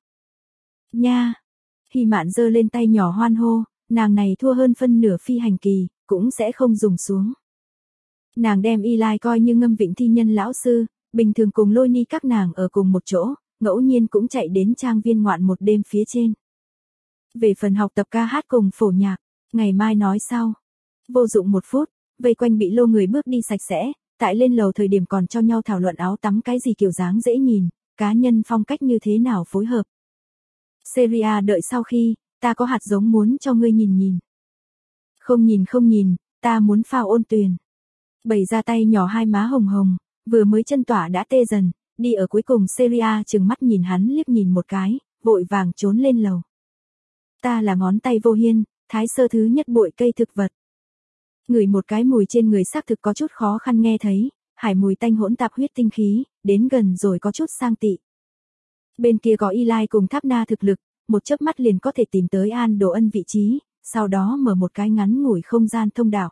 S1: Nha! Hy Mạn giơ lên tay nhỏ hoan hô, nàng này thua hơn phân nửa phi hành kỳ, cũng sẽ không dùng xuống. Nàng đem Eli coi như ngâm vịnh thi nhân lão sư, bình thường cùng Lôi Ni các nàng ở cùng một chỗ, ngẫu nhiên cũng chạy đến trang viên ngoạn một đêm phía trên. Về phần học tập ca hát cùng phổ nhạc, ngày mai nói sau. Vô dụng 1 phút, vây quanh bị lô người bước đi sạch sẽ, tại lên lầu thời điểm còn cho nhau thảo luận áo tắm cái gì kiểu dáng dễ nhìn, cá nhân phong cách như thế nào phối hợp. Seria đợi sau khi, ta có hạt giống muốn cho ngươi nhìn nhìn. Không nhìn, ta muốn phao ôn tuyền. Bày ra tay nhỏ hai má hồng hồng, vừa mới chân tỏa đã tê dần, đi ở cuối cùng Seria trừng mắt nhìn hắn liếc nhìn một cái, vội vàng trốn lên lầu. Ta là ngón tay vô hiên, thái sơ thứ nhất bội cây thực vật. Ngửi một cái mùi trên người xác thực có chút khó khăn nghe thấy, hải mùi tanh hỗn tạp huyết tinh khí, đến gần rồi có chút sang tị. Bên kia có Eli cùng Tháp Na thực lực, một chớp mắt liền có thể tìm tới An Đồ Ân vị trí, sau đó mở một cái ngắn ngủi không gian thông đạo.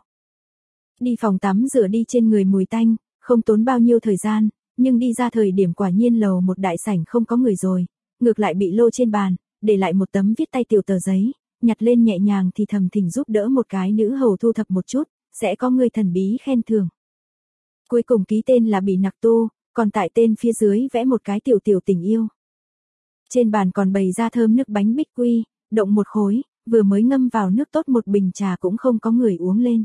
S1: Đi phòng tắm rửa đi trên người mùi tanh, không tốn bao nhiêu thời gian, nhưng đi ra thời điểm quả nhiên lầu một đại sảnh không có người rồi, ngược lại bị lô trên bàn, để lại một tấm viết tay tiểu tờ giấy, nhặt lên nhẹ nhàng thì thầm thỉnh giúp đỡ một cái nữ hầu thu thập một chút, sẽ có người thần bí khen thưởng. Cuối cùng ký tên là Bỉ Nặc Tu, còn tại tên phía dưới vẽ một cái tiểu tiểu tình yêu. Trên bàn còn bày ra thơm nước bánh bích quy, động một khối, vừa mới ngâm vào nước tốt một bình trà cũng không có người uống lên.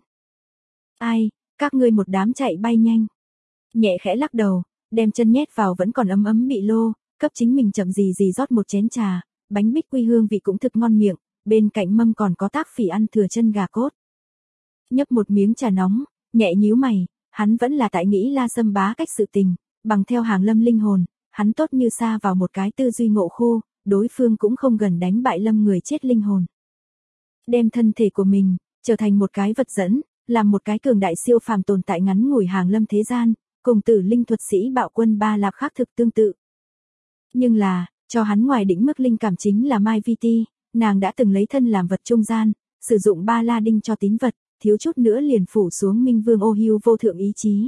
S1: Ai, các ngươi một đám chạy bay nhanh. Nhẹ khẽ lắc đầu, đem chân nhét vào vẫn còn ấm ấm bị lô, cấp chính mình chậm gì gì rót một chén trà, bánh bích quy hương vị cũng thực ngon miệng, bên cạnh mâm còn có tác phỉ ăn thừa chân gà cốt. Nhấp một miếng trà nóng, nhẹ nhíu mày, hắn vẫn là tại nghĩ La Sâm Bá cách sự tình, bằng theo Hàng Lâm linh hồn, hắn tốt như sa vào một cái tư duy ngộ khu, đối phương cũng không gần đánh bại Lâm người chết linh hồn. Đem thân thể của mình, trở thành một cái vật dẫn, làm một cái cường đại siêu phàm tồn tại ngắn ngủi Hàng Lâm thế gian, cùng Tử Linh thuật sĩ Bạo Quân Ba Lạp khác thực tương tự. Nhưng là, cho hắn ngoài đỉnh mức linh cảm chính là Mai Vi Ti, nàng đã từng lấy thân làm vật trung gian, sử dụng ba la đinh cho tín vật, thiếu chút nữa liền phủ xuống Minh Vương Ô Hưu vô thượng ý chí.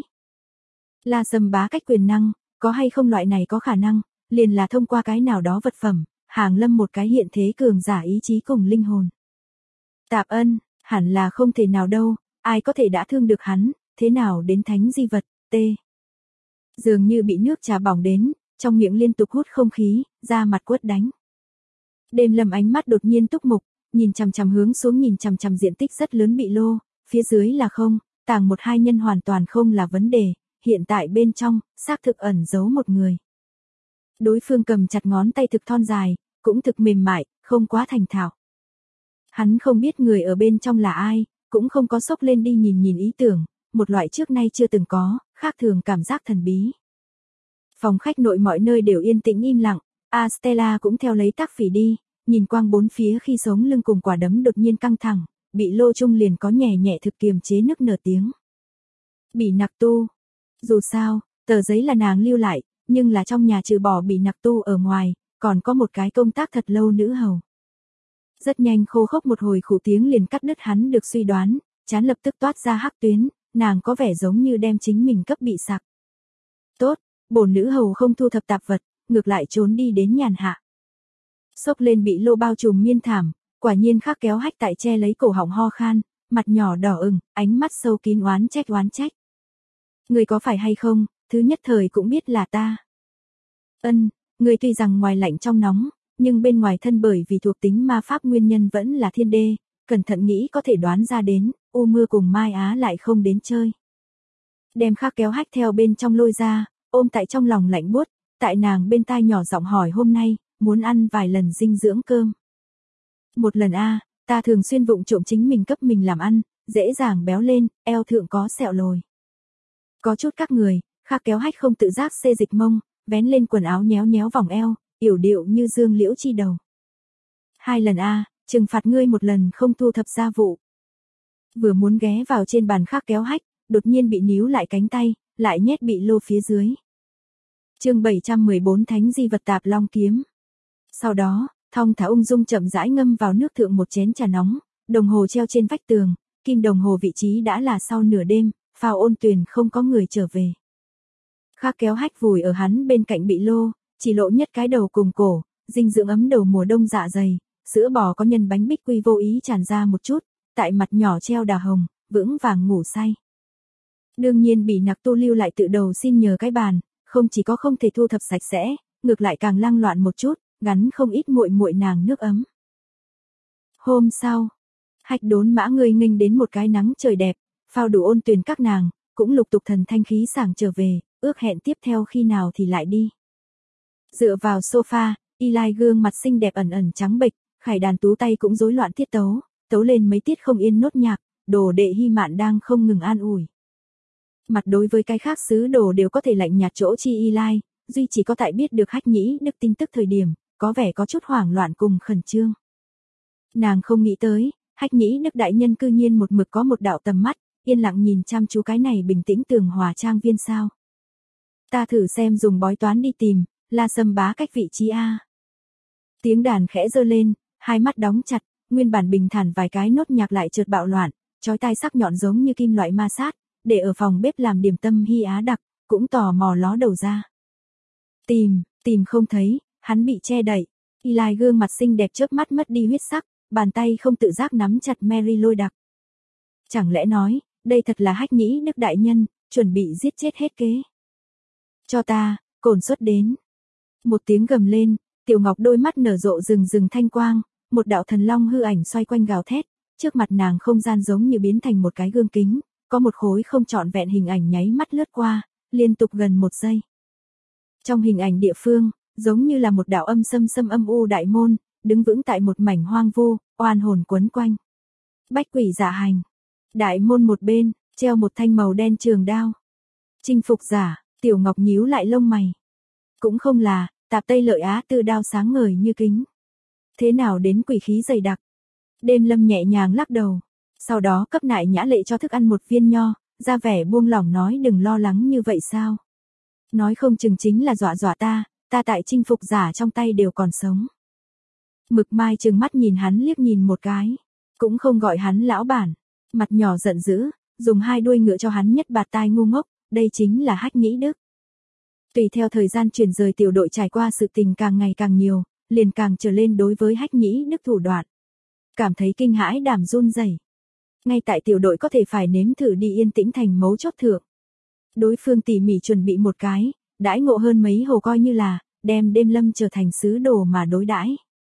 S1: La Sâm Bá cách quyền năng, có hay không loại này có khả năng, liền là thông qua cái nào đó vật phẩm, Hàng Lâm một cái hiện thế cường giả ý chí cùng linh hồn. Tạp Ân, hẳn là không thể nào đâu, ai có thể đã thương được hắn, thế nào đến thánh di vật, dường như bị nước trà bỏng đến, trong miệng liên tục hút không khí, da mặt quất đánh. Đêm Lâm ánh mắt đột nhiên túc mục, nhìn chằm chằm hướng xuống nhìn chằm chằm diện tích rất lớn bị lô, phía dưới là không, tàng một hai nhân hoàn toàn không là vấn đề, hiện tại bên trong, xác thực ẩn giấu một người. Đối phương cầm chặt ngón tay thực thon dài, cũng thực mềm mại, không quá thành thạo. Hắn không biết người ở bên trong là ai, cũng không có xốc lên đi nhìn nhìn ý tưởng, một loại trước nay chưa từng có, khác thường cảm giác thần bí. Phòng khách nội mọi nơi đều yên tĩnh im lặng, Stella cũng theo lấy tác phỉ đi, nhìn quang bốn phía khi sống lưng cùng quả đấm đột nhiên căng thẳng, bị lô chung liền có nhẹ nhẹ thực kiềm chế nức nở tiếng. Bị nặc tu. Dù sao, tờ giấy là nàng lưu lại, nhưng là trong nhà trừ bỏ bị nặc tu ở ngoài, còn có một cái công tác thật lâu nữ hầu. Rất nhanh khô khốc một hồi khủ tiếng liền cắt đứt hắn được suy đoán, chán lập tức toát ra hắc tuyến, nàng có vẻ giống như đem chính mình cấp bị sặc. Tốt, bổn nữ hầu không thu thập tạp vật, ngược lại trốn đi đến nhàn hạ. Xốc lên bị lô bao trùm miên thảm, quả nhiên khắc kéo hách tại che lấy cổ họng ho khan, mặt nhỏ đỏ ửng, ánh mắt sâu kín oán trách. Người có phải hay không, thứ nhất thời cũng biết là ta. Ân, người tuy rằng ngoài lạnh trong nóng, nhưng bên ngoài thân bởi vì thuộc tính ma pháp nguyên nhân vẫn là thiên đê, cẩn thận nghĩ có thể đoán ra đến, U Mưa cùng Mai Á lại không đến chơi. Đem khắc kéo hách theo bên trong lôi ra, ôm tại trong lòng lạnh buốt, tại nàng bên tai nhỏ giọng hỏi hôm nay, muốn ăn vài lần dinh dưỡng cơm. Một lần ta thường xuyên vụng trộm chính mình cấp mình làm ăn, dễ dàng béo lên, eo thượng có sẹo lồi. Có chút các người, khắc kéo hách không tự giác xê dịch mông, vén lên quần áo nhéo nhéo vòng eo, yểu điệu như dương liễu chi đầu. 2 lần trừng phạt ngươi một lần không thu thập gia vụ. Vừa muốn ghé vào trên bàn khắc kéo hách, đột nhiên bị níu lại cánh tay, lại nhét bị lô phía dưới. Chương 714 Thánh di vật tạp long kiếm. Sau đó, thong thả ung dung chậm rãi ngâm vào nước thượng một chén trà nóng, đồng hồ treo trên vách tường, kim đồng hồ vị trí đã là sau nửa đêm, phao ôn tuyền không có người trở về. Khắc kéo hách vùi ở hắn bên cạnh bị lô, chỉ lộ nhất cái đầu cùng cổ, dinh dưỡng ấm đầu mùa đông dạ dày, sữa bò có nhân bánh bích quy vô ý tràn ra một chút, tại mặt nhỏ treo đà hồng, vững vàng ngủ say. Đương nhiên bị nặc tu lưu lại tự đầu xin nhờ cái bàn, không chỉ có không thể thu thập sạch sẽ, ngược lại càng lăng loạn một chút, gắn không ít muội muội nàng nước ấm. Hôm sau, hách đốn mã người nghênh đến một cái nắng trời đẹp, phao đủ ôn tuyền các nàng, cũng lục tục thần thanh khí sảng trở về, ước hẹn tiếp theo khi nào thì lại đi. Dựa vào sofa, Eli gương mặt xinh đẹp ẩn ẩn trắng bệch, khải đàn tú tay cũng rối loạn tiết tấu, tấu lên mấy tiết không yên nốt nhạc, đồ đệ Hy Mạn đang không ngừng an ủi. Mặt đối với cái khác sứ đồ đều có thể lạnh nhạt chỗ chi Eli, duy chỉ có tại biết được hách nhĩ đức tin tức thời điểm, có vẻ có chút hoảng loạn cùng khẩn trương. Nàng không nghĩ tới, hách nhĩ đức đại nhân cư nhiên một mực có một đạo tầm mắt, yên lặng nhìn chăm chú cái này bình tĩnh tường hòa trang viên sao. Ta thử xem dùng bói toán đi tìm, La Sâm Bá cách vị trí Tiếng đàn khẽ giơ lên, hai mắt đóng chặt, nguyên bản bình thản vài cái nốt nhạc lại chợt bạo loạn, chói tai sắc nhọn giống như kim loại ma sát, để ở phòng bếp làm điểm tâm Hy Á đặc, cũng tò mò ló đầu ra. Tìm không thấy, hắn bị che đậy. Eli gương mặt xinh đẹp chớp mắt mất đi huyết sắc, bàn tay không tự giác nắm chặt Mary lôi đặc. Chẳng lẽ nói, đây thật là hách nhĩ đức đại nhân, chuẩn bị giết chết hết kế. Cho ta, cổn xuất đến. Một tiếng gầm lên, Tiểu Ngọc đôi mắt nở rộ rừng rừng thanh quang, một đạo thần long hư ảnh xoay quanh gào thét, trước mặt nàng không gian giống như biến thành một cái gương kính, có một khối không trọn vẹn hình ảnh nháy mắt lướt qua, liên tục gần 1 giây. Trong hình ảnh địa phương, giống như là một đạo âm sâm âm u đại môn, đứng vững tại một mảnh hoang vu, oan hồn quấn quanh. Bách quỷ dạ hành. Đại môn một bên, treo một thanh màu đen trường đao. Chinh phục giả, Tiểu Ngọc nhíu lại lông mày. Cũng không là, Tạp Tây Lợi Á Tư đao sáng ngời như kính. Thế nào đến quỷ khí dày đặc? Đêm Lâm nhẹ nhàng lắc đầu. Sau đó cấp Nại Nhã Lệ cho thức ăn một viên nho, ra vẻ buông lỏng nói đừng lo lắng như vậy sao. Nói không chừng chính là dọa dọa ta tại chinh phục giả trong tay đều còn sống. Mực Mai trừng mắt nhìn hắn liếc nhìn một cái. Cũng không gọi hắn lão bản. Mặt nhỏ giận dữ, dùng 2 đuôi ngựa cho hắn nhất bạt tai ngu ngốc, đây chính là Hách Nhĩ Đức. Tùy theo thời gian chuyển rời tiểu đội trải qua sự tình càng ngày càng nhiều, liền càng trở lên đối với Hách Nhĩ Đức thủ đoạn. Cảm thấy kinh hãi đảm run rẩy. Ngay tại tiểu đội có thể phải nếm thử đi Yên Tĩnh Thành mấu chốt thượng. Đối phương tỉ mỉ chuẩn bị một cái, đãi ngộ hơn mấy hồ coi như là, đem Đêm Lâm trở thành sứ đồ mà đối đãi.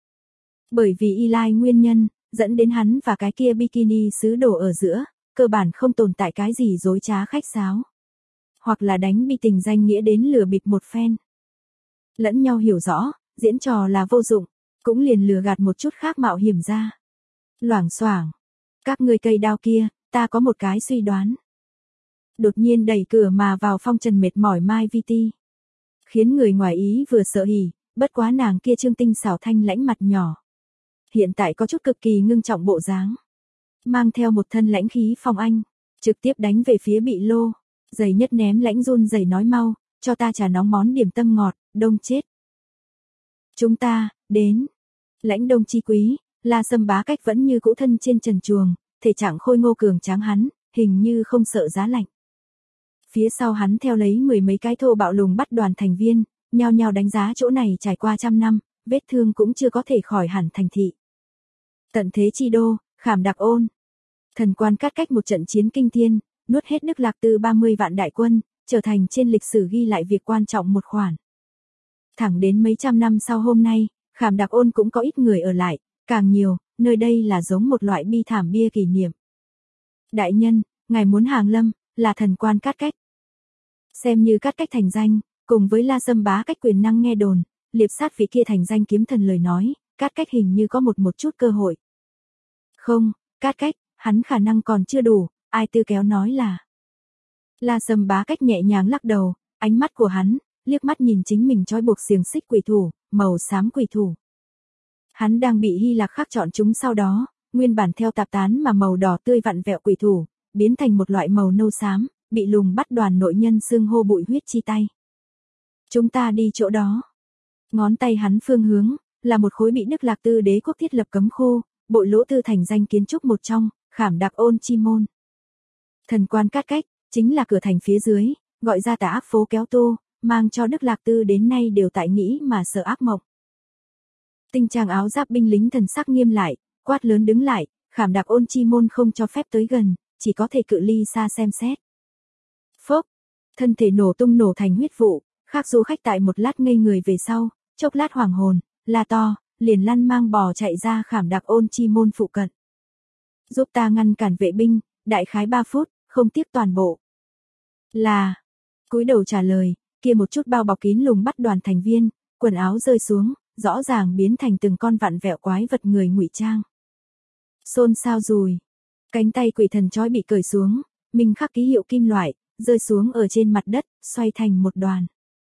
S1: Bởi vì Y Lai nguyên nhân, dẫn đến hắn và cái kia bikini sứ đồ ở giữa, cơ bản không tồn tại cái gì dối trá khách sáo. Hoặc là đánh bi tình danh nghĩa đến lừa bịp một phen. Lẫn nhau hiểu rõ, diễn trò là vô dụng, cũng liền lừa gạt một chút khác mạo hiểm ra. Loảng xoảng, các ngươi cây đao kia, ta có một cái suy đoán. Đột nhiên đẩy cửa mà vào phong trần mệt mỏi Mai Vi Ti. Khiến người ngoài ý vừa sợ hỉ, bất quá nàng kia trương tinh xảo thanh lãnh mặt nhỏ. Hiện tại có chút cực kỳ ngưng trọng bộ dáng. Mang theo một thân lãnh khí phong anh, trực tiếp đánh về phía Bị Lô. Giày nhất ném lãnh run rẩy nói mau, cho ta trà nóng món điểm tâm ngọt, đông chết. Chúng ta, đến. Lãnh Đông chi quý, La Sâm Bá Cách vẫn như cũ thân trên trần chuồng, thể trạng khôi ngô cường tráng hắn, hình như không sợ giá lạnh. Phía sau hắn theo lấy 10 mấy cái thô bạo lùng bắt đoàn thành viên, nhao nhao đánh giá chỗ này trải qua 100 năm, vết thương cũng chưa có thể khỏi hẳn thành thị. Tận thế chi đô, Khảm Đặc Ôn. Thần Quan Cát Cách một trận chiến kinh thiên, nuốt hết Đức Lạc Tư 30 vạn đại quân, trở thành trên lịch sử ghi lại việc quan trọng một khoản. Thẳng đến mấy trăm năm sau hôm nay, Khảm Đặc Ôn cũng có ít người ở lại, càng nhiều, nơi đây là giống một loại bi thảm bia kỷ niệm. Đại nhân, ngài muốn hàng lâm, là Thần Quan Cát Cách. Xem như Cát Cách thành danh, cùng với La Sâm Bá Cách quyền năng nghe đồn, liệp sát vị kia thành danh kiếm thần lời nói, Cát Cách hình như có một chút cơ hội. Không, Cát Cách, hắn khả năng còn chưa đủ, ai tư kéo nói là. La Sâm Bá Cách nhẹ nhàng lắc đầu, ánh mắt của hắn, liếc mắt nhìn chính mình trói buộc xiềng xích quỷ thủ, màu xám quỷ thủ. Hắn đang bị Hy Lạc khắc chọn chúng sau đó, nguyên bản theo tạp tán mà màu đỏ tươi vặn vẹo quỷ thủ, biến thành một loại màu nâu xám, bị lùng bắt đoàn nội nhân xương hô bụi huyết chi tay. Chúng ta đi chỗ đó. Ngón tay hắn phương hướng, là một khối bị Đức Lạc Tư đế quốc thiết lập cấm khu, bội lỗ tư thành danh kiến trúc một trong, Khảm Đặc Ôn chi môn. Thần Quan Cát Cách, chính là cửa thành phía dưới, gọi ra tà ác phố kéo tô, mang cho Đức Lạc Tư đến nay đều tại nghĩ mà sợ ác mộng. Tinh trang áo giáp binh lính thần sắc nghiêm lại, quát lớn đứng lại, Khảm Đặc Ôn chi môn không cho phép tới gần, chỉ có thể cự ly xa xem xét. Phốc, thân thể nổ tung nổ thành huyết vụ, khác du khách tại một lát ngây người về sau, chốc lát hoàng hồn, la to, liền lăn mang bò chạy ra Khảm Đặc Ôn chi môn phụ cận. Giúp ta ngăn cản vệ binh, đại khái 3 phút, không tiếc toàn bộ. Là, cúi đầu trả lời, kia một chút bao bọc kín lùng bắt đoàn thành viên, quần áo rơi xuống, rõ ràng biến thành từng con vặn vẹo quái vật người ngụy trang. Xôn xao rùi, cánh tay quỷ thần trói bị cởi xuống, mình khắc ký hiệu kim loại, rơi xuống ở trên mặt đất, xoay thành một đoàn.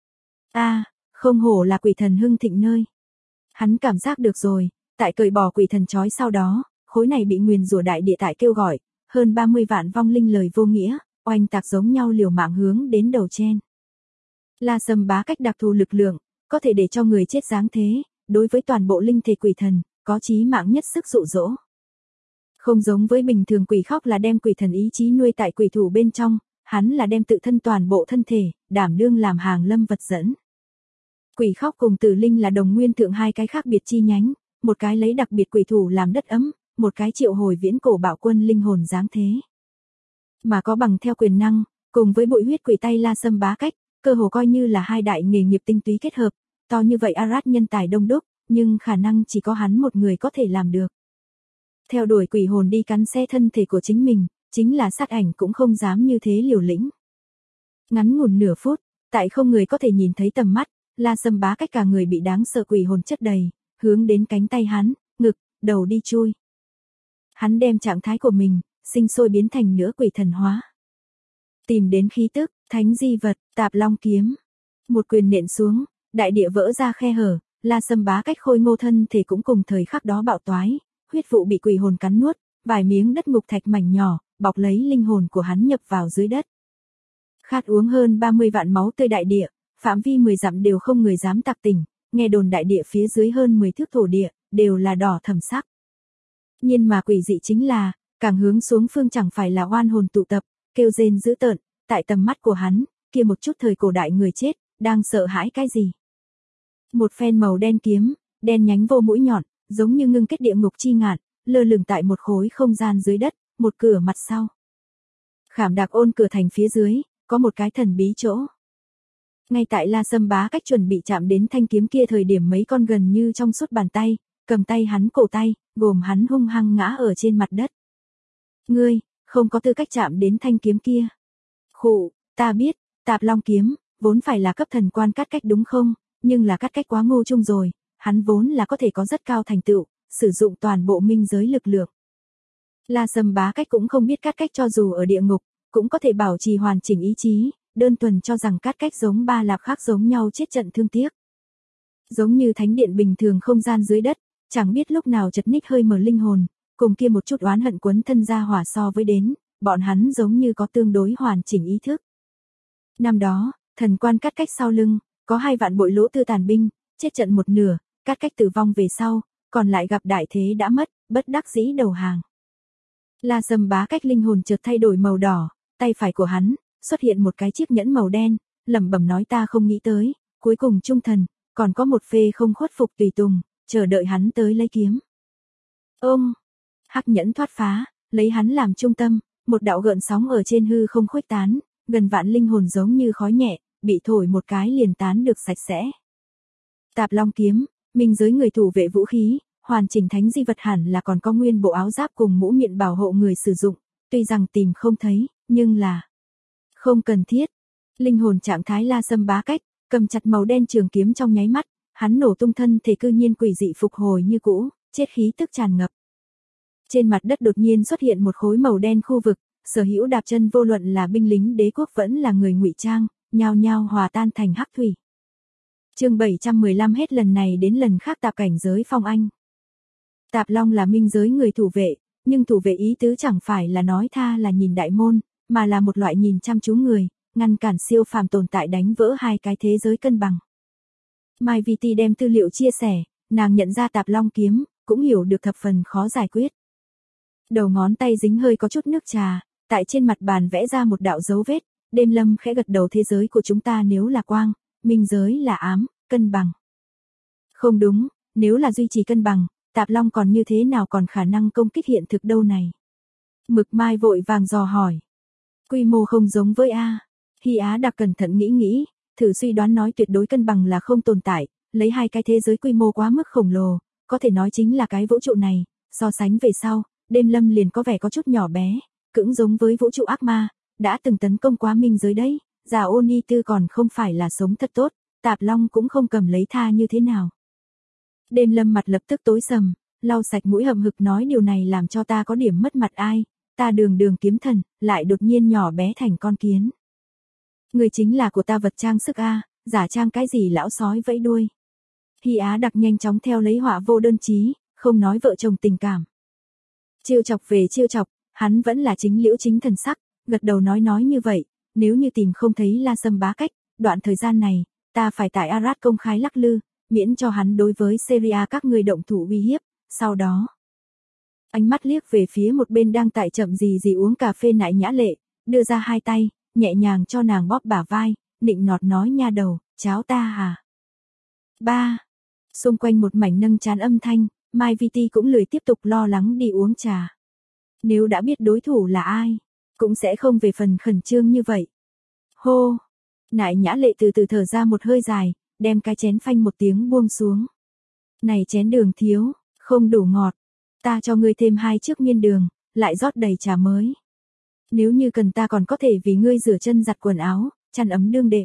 S1: Không hổ là quỷ thần hưng thịnh nơi. Hắn cảm giác được rồi, tại cởi bỏ quỷ thần trói sau đó, khối này bị nguyền rủa đại địa tại kêu gọi, hơn 30 vạn vong linh lời vô nghĩa, oanh tạc giống nhau liều mạng hướng đến đầu chen. La Sâm Bá Cách đặc thù lực lượng, có thể để cho người chết giáng thế, đối với toàn bộ linh thể quỷ thần, có chí mạng nhất sức dụ dỗ. Không giống với bình thường quỷ khóc là đem quỷ thần ý chí nuôi tại quỷ thủ bên trong, hắn là đem tự thân toàn bộ thân thể, đảm đương làm hàng lâm vật dẫn. Quỷ khóc cùng tử linh là đồng nguyên thượng hai cái khác biệt chi nhánh, một cái lấy đặc biệt quỷ thủ làm đất ấm, một cái triệu hồi viễn cổ bạo quân linh hồn giáng thế. Mà có bằng theo quyền năng, cùng với bụi huyết quỷ tay La Sâm Bá Cách, cơ hồ coi như là hai đại nghề nghiệp tinh túy kết hợp, to như vậy Arad nhân tài đông đúc, nhưng khả năng chỉ có hắn một người có thể làm được. Theo đuổi quỷ hồn đi cắn xé thân thể của chính mình, chính là sát ảnh cũng không dám như thế liều lĩnh. Ngắn ngủn nửa phút, tại không người có thể nhìn thấy tầm mắt, La Sâm Bá Cách cả người bị đáng sợ quỷ hồn chất đầy, hướng đến cánh tay hắn, ngực, đầu đi chui. Hắn đem trạng thái của mình, sinh sôi biến thành nửa quỷ thần hóa. Tìm đến khí tức, thánh di vật, Tạp Long kiếm. Một quyền nện xuống, đại địa vỡ ra khe hở, La Sâm Bá Cách khôi ngô thân thể cũng cùng thời khắc đó bạo toái, huyết vụ bị quỷ hồn cắn nuốt, vài miếng đất ngục thạch mảnh nhỏ, bọc lấy linh hồn của hắn nhập vào dưới đất. Khát uống hơn 30 vạn máu tươi đại địa, phạm vi 10 dặm đều không người dám tạc tỉnh, nghe đồn đại địa phía dưới hơn 10 thước thổ địa, đều là đỏ thẫm sắc. Nhưng mà quỷ dị chính là, càng hướng xuống phương chẳng phải là oan hồn tụ tập, kêu rên dữ tợn, tại tầm mắt của hắn, kia một chút thời cổ đại người chết, đang sợ hãi cái gì? Một phen màu đen kiếm, đen nhánh vô mũi nhọn, giống như ngưng kết địa ngục chi ngạn, lơ lửng tại một khối không gian dưới đất, một cửa mặt sau. Khảm Đạc Ôn cửa thành phía dưới, có một cái thần bí chỗ. Ngay tại La Sâm Bá Cách chuẩn bị chạm đến thanh kiếm kia thời điểm, mấy con gần như trong suốt bàn tay, cầm tay hắn cổ tay, gồm hắn hung hăng ngã ở trên mặt đất. Ngươi, không có tư cách chạm đến thanh kiếm kia. Khụ, ta biết, Tạp Long kiếm, vốn phải là cấp thần quan cắt cách đúng không, nhưng là cắt cách quá ngu chung rồi, hắn vốn là có thể có rất cao thành tựu, sử dụng toàn bộ minh giới lực lượng. La Sâm Bá Cách cũng không biết cắt cách cho dù ở địa ngục, cũng có thể bảo trì hoàn chỉnh ý chí, đơn thuần cho rằng cắt cách giống ba lạp khác giống nhau chết trận thương tiếc. Giống như thánh điện bình thường không gian dưới đất, chẳng biết lúc nào chật ních hơi mở linh hồn, cùng kia một chút oán hận quấn thân ra hỏa so với đến, bọn hắn giống như có tương đối hoàn chỉnh ý thức. Năm đó, thần quan cắt cách sau lưng, có 2 vạn bội lỗ tư tàn binh, chết trận một nửa, cắt cách tử vong về sau, còn lại gặp đại thế đã mất, bất đắc dĩ đầu hàng. La Sâm Bá Cách linh hồn chợt thay đổi màu đỏ, tay phải của hắn xuất hiện một cái chiếc nhẫn màu đen, lẩm bẩm nói ta không nghĩ tới, cuối cùng trung thần, còn có một phê không khuất phục tùy tùng, chờ đợi hắn tới lấy kiếm. Ông, hắc nhẫn thoát phá, lấy hắn làm trung tâm, một đạo gợn sóng ở trên hư không khuếch tán, gần vạn linh hồn giống như khói nhẹ, bị thổi một cái liền tán được sạch sẽ. Tạp Long kiếm, minh giới người thủ vệ vũ khí, hoàn chỉnh thánh di vật hẳn là còn có nguyên bộ áo giáp cùng mũ miệng bảo hộ người sử dụng, tuy rằng tìm không thấy, nhưng là không cần thiết. Linh hồn trạng thái La Sâm Bá Cách, cầm chặt màu đen trường kiếm trong nháy mắt, hắn nổ tung thân thể cư nhiên quỷ dị phục hồi như cũ, chết khí tức tràn ngập. Trên mặt đất đột nhiên xuất hiện một khối màu đen khu vực, sở hữu đạp chân vô luận là binh lính đế quốc vẫn là người ngụy trang, nhao nhao hòa tan thành hắc thủy. Chương 715 hết lần này đến lần khác tạp cảnh giới phong anh. Tạp Long là minh giới người thủ vệ, nhưng thủ vệ ý tứ chẳng phải là nói tha là nhìn đại môn, mà là một loại nhìn chăm chú người, ngăn cản siêu phàm tồn tại đánh vỡ hai cái thế giới cân bằng. Mai VT đem tư liệu chia sẻ, nàng nhận ra Tạp Long kiếm, cũng hiểu được thập phần khó giải quyết. Đầu ngón tay dính hơi có chút nước trà, tại trên mặt bàn vẽ ra một đạo dấu vết, Đêm Lâm khẽ gật đầu, thế giới của chúng ta nếu là quang, minh giới là ám, cân bằng. Không đúng, nếu là duy trì cân bằng, Tạp Long còn như thế nào còn khả năng công kích hiện thực đâu này? Mực Mai vội vàng dò hỏi. Quy mô không giống với A. Hy Á Đặc cẩn thận nghĩ, thử suy đoán nói tuyệt đối cân bằng là không tồn tại, lấy hai cái thế giới quy mô quá mức khổng lồ, có thể nói chính là cái vũ trụ này, so sánh về sau, Đêm Lâm liền có vẻ có chút nhỏ bé, cũng giống với vũ trụ ác ma, đã từng tấn công quá minh giới đấy, già Oni Tư còn không phải là sống thật tốt, Tạp Long cũng không cầm lấy tha như thế nào. Đêm Lâm mặt lập tức tối sầm, lau sạch mũi hậm hực nói điều này làm cho ta có điểm mất mặt ai, ta đường kiếm thần, lại đột nhiên nhỏ bé thành con kiến. Người chính là của ta vật trang sức A, giả trang cái gì lão sói vẫy đuôi. Hy Á Đặc nhanh chóng theo lấy họa vô đơn chí, không nói vợ chồng tình cảm. Trêu chọc về trêu chọc, hắn vẫn là chính liễu chính thần sắc, gật đầu nói như vậy, nếu như tìm không thấy La Sâm Bá Cách, đoạn thời gian này, ta phải tại Arad công khai lắc lư, miễn cho hắn đối với Syria các ngươi động thủ uy hiếp, sau đó. Ánh mắt liếc về phía một bên đang tại chậm gì uống cà phê Nại Nhã Lệ, đưa ra hai tay, nhẹ nhàng cho nàng bóp bả vai, nịnh nọt nói nha đầu, cháu ta à. Ba. Xung quanh một mảnh nâng trán âm thanh, Mai VT cũng lười tiếp tục lo lắng đi uống trà. Nếu đã biết đối thủ là ai, cũng sẽ không về phần khẩn trương như vậy. Hô. Nại Nhã Lệ từ từ thở ra một hơi dài, đem cái chén phanh một tiếng buông xuống. Này chén đường thiếu, không đủ ngọt. Ta cho ngươi thêm 2 chiếc miên đường, lại rót đầy trà mới. Nếu như cần ta còn có thể vì ngươi rửa chân giặt quần áo, chăn ấm đương đệm.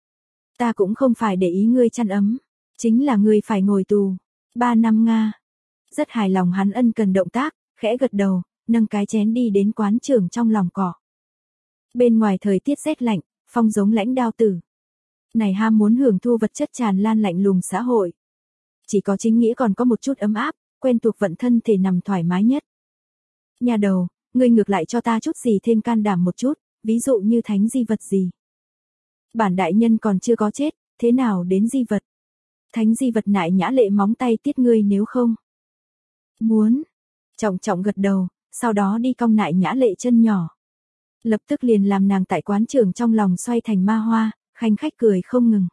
S1: Ta cũng không phải để ý ngươi chăn ấm, chính là ngươi phải ngồi tù. 3 năm Nga. Rất hài lòng hắn ân cần động tác, khẽ gật đầu, nâng cái chén đi đến quán trường trong lòng cỏ. Bên ngoài thời tiết rét lạnh, phong giống lãnh đao tử. Này ham muốn hưởng thu vật chất tràn lan lạnh lùng xã hội. Chỉ có chính nghĩa còn có một chút ấm áp, quen thuộc vận thân thể nằm thoải mái nhất. Nhà đầu, ngươi ngược lại cho ta chút gì thêm can đảm một chút, ví dụ như thánh di vật gì. Bản đại nhân còn chưa có chết, thế nào đến di vật? Thánh di vật Nại Nhã Lệ móng tay tiết ngươi nếu không. Muốn. Trọng trọng gật đầu, sau đó đi cong Nại Nhã Lệ chân nhỏ. Lập tức liền làm nàng tại quán trường trong lòng xoay thành ma hoa, khanh khách cười không ngừng.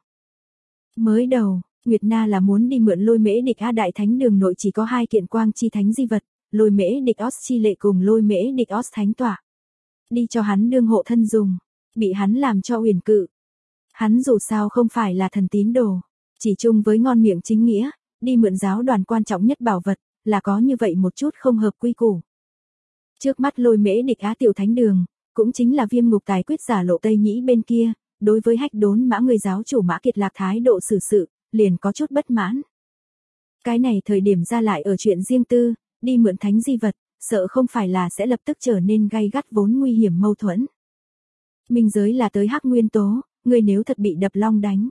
S1: Mới đầu, Nguyệt Na là muốn đi mượn Lôi Mễ Địch A Đại Thánh Đường nội chỉ có 2 kiện quang chi thánh di vật, Lôi Mễ Địch Os chi lệ cùng Lôi Mễ Địch Os thánh tỏa. Đi cho hắn đương hộ thân dùng, bị hắn làm cho uyển cự. Hắn dù sao không phải là thần tín đồ, chỉ chung với ngon miệng chính nghĩa, đi mượn giáo đoàn quan trọng nhất bảo vật, là có như vậy một chút không hợp quy củ. Trước mắt Lôi Mễ Địch Á Tiểu Thánh Đường, cũng chính là Viêm Ngục Tài Quyết giả Lộ Tây Nhĩ bên kia, đối với Hách Đốn Mã người giáo chủ Mã Kiệt Lạc thái độ xử sự, liền có chút bất mãn. Cái này thời điểm ra lại ở chuyện riêng tư, đi mượn thánh di vật, sợ không phải là sẽ lập tức trở nên gay gắt vốn nguy hiểm mâu thuẫn. Minh giới là tới hắc nguyên tố, người nếu thật bị đập long đánh.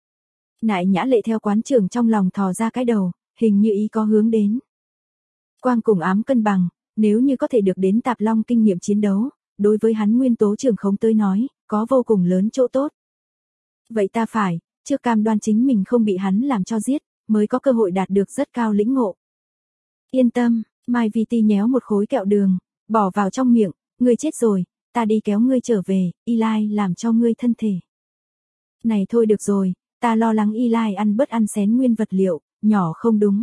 S1: Nại Nhã Lệ theo quán trường trong lòng thò ra cái đầu, hình như ý có hướng đến. Quang cùng ám cân bằng, nếu như có thể được đến Tạp Long kinh nghiệm chiến đấu, đối với hắn nguyên tố trường khống tới nói, có vô cùng lớn chỗ tốt. Vậy ta phải, trước cam đoan chính mình không bị hắn làm cho giết, mới có cơ hội đạt được rất cao lĩnh ngộ. Yên tâm, Mai Vi Ti nhéo một khối kẹo đường, bỏ vào trong miệng, ngươi chết rồi, ta đi kéo ngươi trở về, Eli làm cho ngươi thân thể. Này thôi được rồi, ta lo lắng Eli ăn bớt ăn xén nguyên vật liệu, nhỏ không đúng.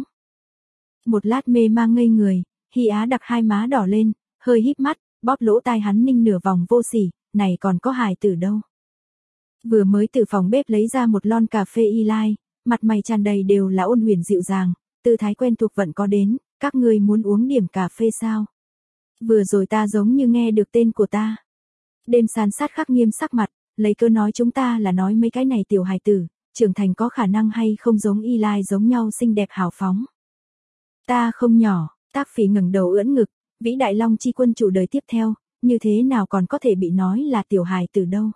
S1: Một lát mê mang ngây người, Hy Á đặc 2 má đỏ lên, hơi híp mắt, bóp lỗ tai hắn ninh nửa vòng vô sỉ, này còn có hài tử đâu. Vừa mới từ phòng bếp lấy ra một lon cà phê Eli, mặt mày tràn đầy đều là ôn huyền dịu dàng, tư thái quen thuộc vẫn có đến, các ngươi muốn uống điểm cà phê sao? Vừa rồi ta giống như nghe được tên của ta. Đêm san sát khắc nghiêm sắc mặt, lấy cơ nói chúng ta là nói mấy cái này tiểu hài tử, trưởng thành có khả năng hay không giống Eli giống nhau xinh đẹp hào phóng. Ta không nhỏ, Tác Phỉ ngẩng đầu ưỡn ngực, vĩ đại long chi quân chủ đời tiếp theo, như thế nào còn có thể bị nói là tiểu hài tử đâu.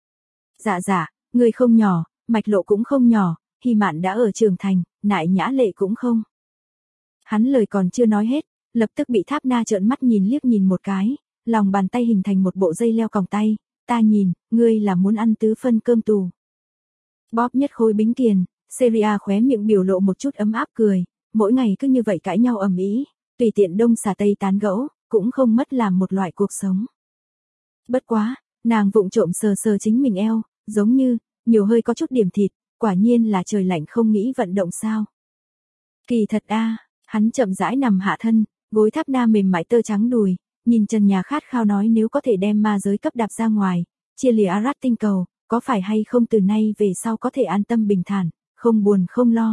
S1: Dạ, người không nhỏ, Mạch Lộ cũng không nhỏ, Hy Mạn đã ở trưởng thành, Nại Nhã Lệ cũng không. Hắn lời còn chưa nói hết, lập tức bị Tháp Na trợn mắt nhìn liếc nhìn một cái, lòng bàn tay hình thành một bộ dây leo còng tay, ta nhìn, ngươi là muốn ăn tứ phân cơm tù. Bóp nhất khối bính kiền, Seria khóe miệng biểu lộ một chút ấm áp cười, mỗi ngày cứ như vậy cãi nhau ầm ĩ, tùy tiện đông xà tây tán gẫu, cũng không mất làm một loại cuộc sống. Bất quá, nàng vụng trộm sờ sờ chính mình eo, giống như, nhiều hơi có chút điểm thịt, quả nhiên là trời lạnh không nghĩ vận động sao. Kỳ thật a, hắn chậm rãi nằm hạ thân, gối Tháp Na mềm mại tơ trắng đùi, nhìn trần nhà khát khao nói nếu có thể đem ma giới cấp đạp ra ngoài, chia lìa Arat tinh cầu, có phải hay không từ nay về sau có thể an tâm bình thản, không buồn không lo.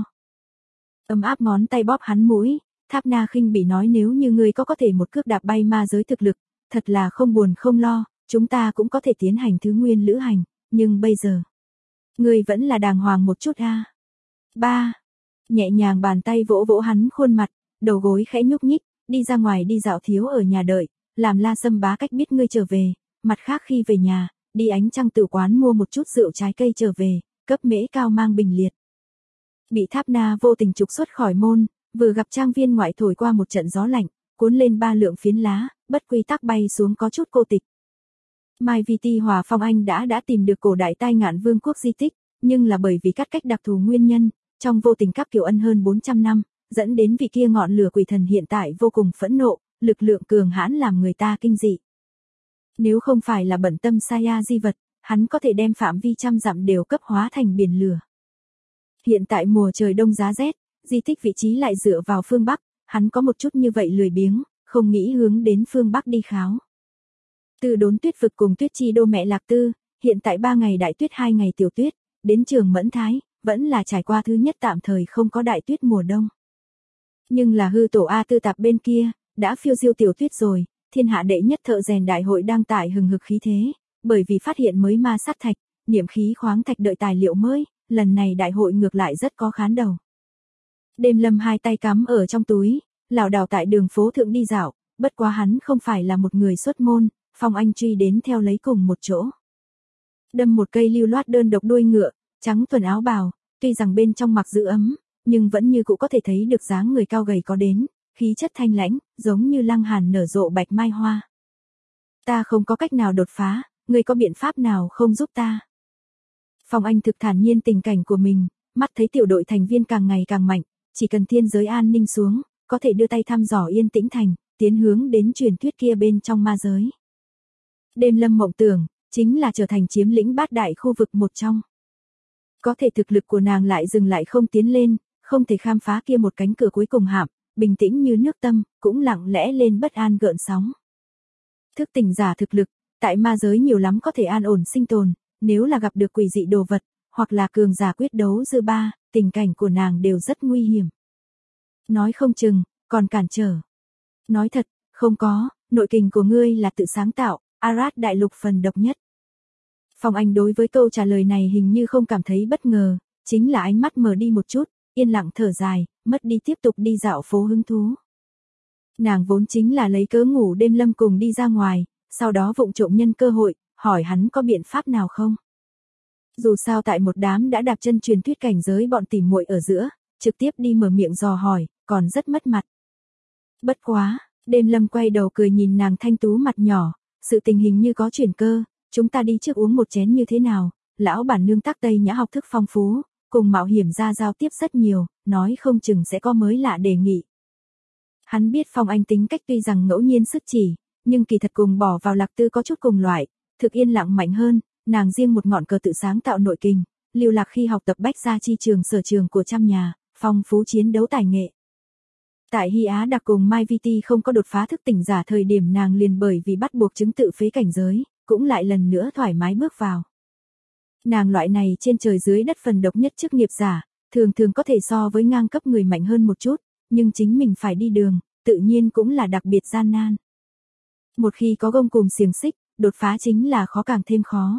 S1: Ấm áp ngón tay bóp hắn mũi, Tháp Na khinh bỉ nói nếu như ngươi có thể một cước đạp bay ma giới thực lực, thật là không buồn không lo, chúng ta cũng có thể tiến hành thứ nguyên lữ hành, nhưng bây giờ, ngươi vẫn là đàng hoàng một chút a. Ba, nhẹ nhàng bàn tay vỗ vỗ hắn khuôn mặt, đầu gối khẽ nhúc nhích, đi ra ngoài đi dạo thiếu ở nhà đợi, làm La Sâm Bá cách biết ngươi trở về, mặt khác khi về nhà, đi Ánh Trăng tử quán mua một chút rượu trái cây trở về, cấp Mễ Cao mang bình liệt. Bị Tháp Na vô tình trục xuất khỏi môn, vừa gặp trang viên ngoại thổi qua một trận gió lạnh, cuốn lên 3 lượng phiến lá, bất quy tắc bay xuống có chút cô tịch. Mai Vi Ti Hòa Phong Anh đã tìm được cổ đại Tai Ngạn Vương quốc di tích, nhưng là bởi vì cắt cách đặc thù nguyên nhân, trong vô tình cắp Kiều Ân hơn 400 năm, dẫn đến vị kia ngọn lửa quỷ thần hiện tại vô cùng phẫn nộ, lực lượng cường hãn làm người ta kinh dị. Nếu không phải là bận tâm Saya di vật, hắn có thể đem phạm vi trăm dặm đều cấp hóa thành biển lửa. Hiện tại mùa trời đông giá rét, di tích vị trí lại dựa vào phương Bắc, hắn có một chút như vậy lười biếng, không nghĩ hướng đến phương Bắc đi kháo. Từ Đốn Tuyết vực cùng Tuyết Chi đô mẹ Lạc Tư, Hiện tại 3 ngày đại tuyết 2 ngày tiểu tuyết, đến Trường Mẫn Thái, vẫn là trải qua thứ nhất tạm thời không có đại tuyết mùa đông. Nhưng là hư tổ A Tư Tạp bên kia, đã phiêu diêu tiểu tuyết rồi, thiên hạ đệ nhất thợ rèn đại hội đang tải hừng hực khí thế, bởi vì phát hiện mới ma sát thạch, niệm khí khoáng thạch đợi tài liệu mới, lần này đại hội ngược lại rất có khán đầu. Đêm Lâm hai tay cắm ở trong túi, lảo đảo tại đường phố thượng đi dạo, bất quá hắn không phải là một người xuất môn, Phong Anh truy đến theo lấy cùng một chỗ. Đâm một cây lưu loát đơn độc đuôi ngựa, trắng thuần áo bào, tuy rằng bên trong mặc giữ ấm, nhưng vẫn như cũ có thể thấy được dáng người cao gầy có đến, khí chất thanh lãnh, giống như lăng hàn nở rộ bạch mai hoa. Ta không có cách nào đột phá, ngươi có biện pháp nào không giúp ta? Phong Anh thực thản nhiên tình cảnh của mình, mắt thấy tiểu đội thành viên càng ngày càng mạnh, chỉ cần thiên giới an ninh xuống, có thể đưa tay thăm dò Yên Tĩnh Thành, tiến hướng đến truyền thuyết kia bên trong ma giới. Đêm Lâm mộng tưởng, chính là trở thành chiếm lĩnh bát đại khu vực một trong. Có thể thực lực của nàng lại dừng lại không tiến lên, không thể khám phá kia một cánh cửa cuối cùng hạm, bình tĩnh như nước tâm, cũng lặng lẽ lên bất an gợn sóng. Thức tỉnh giả thực lực, tại ma giới nhiều lắm có thể an ổn sinh tồn, nếu là gặp được quỷ dị đồ vật, hoặc là cường giả quyết đấu dư ba, tình cảnh của nàng đều rất nguy hiểm. Nói không chừng, còn cản trở. Nói thật, không có, nội kình của ngươi là tự sáng tạo, Arad đại lục phần độc nhất. Phong Anh đối với câu trả lời này hình như không cảm thấy bất ngờ, chính là ánh mắt mờ đi một chút, yên lặng thở dài, mất đi tiếp tục đi dạo phố hứng thú. Nàng vốn chính là lấy cớ ngủ đêm Lâm cùng đi ra ngoài, sau đó vụng trộm nhân cơ hội, hỏi hắn có biện pháp nào không. Dù sao tại một đám đã đạp chân truyền thuyết cảnh giới bọn tỉ muội ở giữa, trực tiếp đi mở miệng dò hỏi, còn rất mất mặt. Bất quá, đêm Lâm quay đầu cười nhìn nàng thanh tú mặt nhỏ, sự tình hình như có chuyển cơ, chúng ta đi trước uống một chén như thế nào, lão bản nương Tắc Tây Nhã học thức phong phú, cùng mạo hiểm ra giao tiếp rất nhiều, nói không chừng sẽ có mới lạ đề nghị. Hắn biết Phong Anh tính cách tuy rằng ngẫu nhiên sức chỉ, nhưng kỳ thật cùng bỏ vào Lạc Tư có chút cùng loại, thực yên lặng mạnh hơn, nàng riêng một ngọn cờ tự sáng tạo nội kình, lưu lạc khi học tập bách gia chi trường sở trường của trăm nhà, phong phú chiến đấu tài nghệ. Tại Hy Á Đặc cùng Mai Vi Ti không có đột phá thức tỉnh giả thời điểm nàng liền bởi vì bắt buộc chứng tự phế cảnh giới, cũng lại lần nữa thoải mái bước vào. Nàng loại này trên trời dưới đất phần độc nhất chức nghiệp giả, thường thường có thể so với ngang cấp người mạnh hơn một chút, nhưng chính mình phải đi đường, tự nhiên cũng là đặc biệt gian nan. Một khi có gông cùm xiềng xích, đột phá chính là khó càng thêm khó.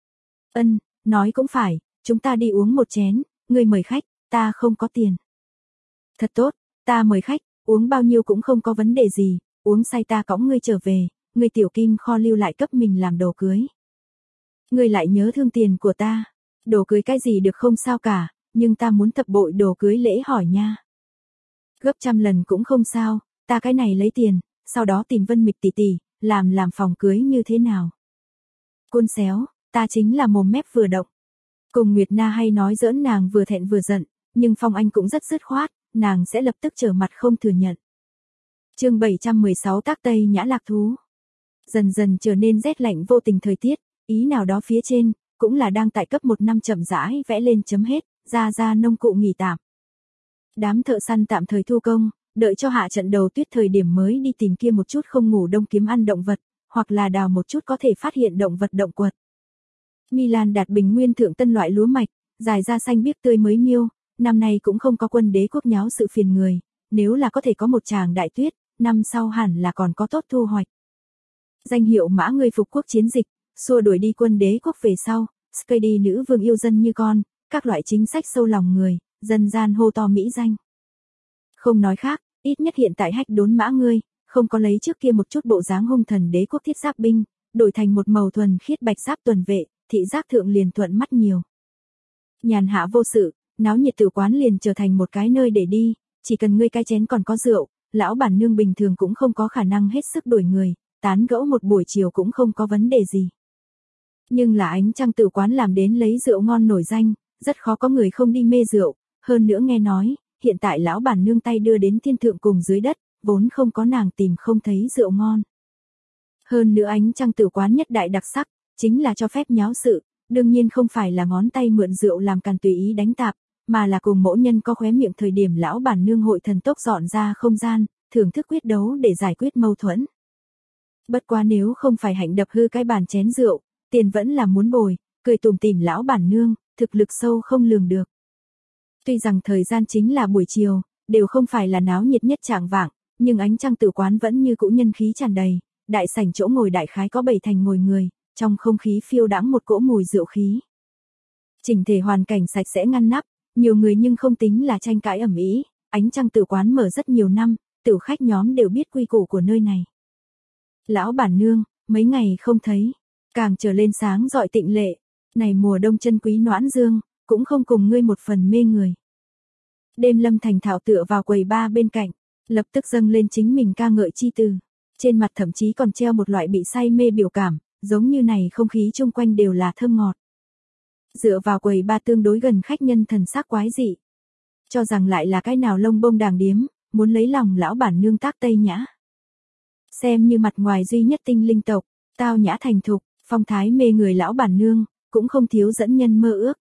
S1: Nói cũng phải, chúng ta đi uống một chén, ngươi mời khách, ta không có tiền. Thật tốt, ta mời khách, uống bao nhiêu cũng không có vấn đề gì, uống say ta cõng ngươi trở về, ngươi tiểu kim kho lưu lại cấp mình làm đồ cưới. Ngươi lại nhớ thương tiền của ta, đồ cưới cái gì được không sao cả, nhưng ta muốn thập bội đồ cưới lễ hỏi nha. Gấp 100 lần cũng không sao, ta cái này lấy tiền, sau đó tìm Vân Mịch tỷ tỷ, làm phòng cưới như thế nào. Côn xéo, ta chính là mồm mép vừa động. Cùng Nguyệt Na hay nói giỡn nàng vừa thẹn vừa giận, nhưng Phong Anh cũng rất dứt khoát, nàng sẽ lập tức trở mặt không thừa nhận. Chương 716 Tắc Tây Nhã lạc thú. Dần dần trở nên rét lạnh vô tình thời tiết, ý nào đó phía trên, cũng là đang tại cấp 1 năm chậm rãi vẽ lên chấm hết, ra nông cụ nghỉ tạm. Đám thợ săn tạm thời thu công, đợi cho hạ trận đầu tuyết thời điểm mới đi tìm kia một chút không ngủ đông kiếm ăn động vật, hoặc là đào một chút có thể phát hiện động vật động quật. Milan đạt bình nguyên thượng tân loại lúa mạch, dài ra xanh biếc tươi mới miêu, năm nay cũng không có quân đế quốc nháo sự phiền người, nếu là có thể có một tràng đại tuyết, năm sau hẳn là còn có tốt thu hoạch. Danh hiệu mã người phục quốc chiến dịch, xua đuổi đi quân đế quốc về sau, Skady nữ vương yêu dân như con, các loại chính sách sâu lòng người, dân gian hô to mỹ danh. Không nói khác, ít nhất hiện tại hách đốn mã ngươi, không có lấy trước kia một chút bộ dáng hung thần đế quốc thiết giáp binh, đổi thành một màu thuần khiết bạch giáp tuần vệ, thị giác thượng liền thuận mắt nhiều. Nhàn hạ vô sự, náo nhiệt tử quán liền trở thành một cái nơi để đi, chỉ cần ngươi cái chén còn có rượu, lão bản nương bình thường cũng không có khả năng hết sức đổi người, tán gẫu một buổi chiều cũng không có vấn đề gì. Nhưng là ánh trăng tử quán làm đến lấy rượu ngon nổi danh, rất khó có người không đi mê rượu, hơn nữa nghe nói, hiện tại lão bản nương tay đưa đến thiên thượng cùng dưới đất, vốn không có nàng tìm không thấy rượu ngon. Hơn nữa ánh trăng tử quán nhất đại đặc sắc, chính là cho phép nháo sự, đương nhiên không phải là ngón tay mượn rượu làm càn tùy ý đánh tạp, mà là cùng mỗi nhân có khóe miệng thời điểm lão bản nương hội thần tốc dọn ra không gian, thưởng thức quyết đấu để giải quyết mâu thuẫn. Bất quá nếu không phải hạnh đập hư cái bàn chén rượu, tiền vẫn là muốn bồi, cười tủm tỉm lão bản nương, thực lực sâu không lường được. Tuy rằng thời gian chính là buổi chiều, đều không phải là náo nhiệt nhất trạng vạng, nhưng ánh trăng tử quán vẫn như cũ nhân khí tràn đầy, đại sảnh chỗ ngồi đại khái có 7 thành ngồi người, trong không khí phiêu đãng một cỗ mùi rượu khí. Chỉnh thể hoàn cảnh sạch sẽ ngăn nắp, nhiều người nhưng không tính là tranh cãi ầm ĩ, ánh trăng tử quán mở rất nhiều năm, tiểu khách nhóm đều biết quy củ của nơi này. Lão bản nương, mấy ngày không thấy, càng trở lên sáng rọi tịnh lệ, này mùa đông chân quý noãn dương, cũng không cùng ngươi một phần mê người. Đêm Lâm thành thạo tựa vào quầy ba bên cạnh, lập tức dâng lên chính mình ca ngợi chi từ. Trên mặt thậm chí còn treo một loại bị say mê biểu cảm, giống như này không khí chung quanh đều là thơm ngọt. Dựa vào quầy ba tương đối gần khách nhân thần sắc quái dị. Cho rằng lại là cái nào lông bông đàng điếm, muốn lấy lòng lão bản nương Tác Tây Nhã. Xem như mặt ngoài duy nhất tinh linh tộc, tao nhã thành thục, phong thái mê người lão bản nương, cũng không thiếu dẫn nhân mơ ước.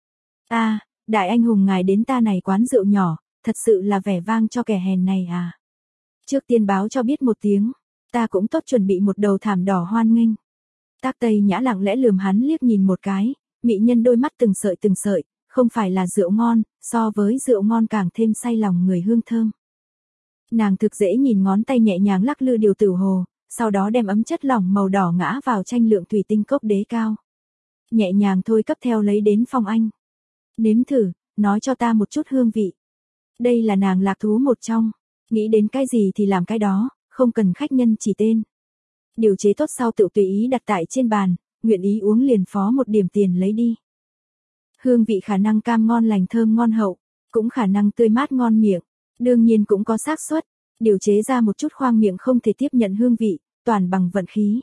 S1: A, đại anh hùng ngài đến ta này quán rượu nhỏ, thật sự là vẻ vang cho kẻ hèn này à. Trước tiên báo cho biết một tiếng, ta cũng tốt chuẩn bị một đầu thảm đỏ hoan nghênh. Tác Tây Nhã lặng lẽ lườm hắn liếc nhìn một cái, mị nhân đôi mắt từng sợi, không phải là rượu ngon, so với rượu ngon càng thêm say lòng người hương thơm. Nàng thực dễ nhìn ngón tay nhẹ nhàng lắc lư điều tử hồ, sau đó đem ấm chất lỏng màu đỏ ngã vào tranh lượng thủy tinh cốc đế cao. Nhẹ nhàng thôi cấp theo lấy đến Phong Anh. Nếm thử, nói cho ta một chút hương vị. Đây là nàng lạc thú một trong, nghĩ đến cái gì thì làm cái đó, không cần khách nhân chỉ tên. Điều chế tốt sau tự tùy ý đặt tại trên bàn, nguyện ý uống liền phó một điểm tiền lấy đi. Hương vị khả năng cam ngon lành thơm ngon hậu, cũng khả năng tươi mát ngon miệng, đương nhiên cũng có xác suất, điều chế ra một chút khoang miệng không thể tiếp nhận hương vị, toàn bằng vận khí.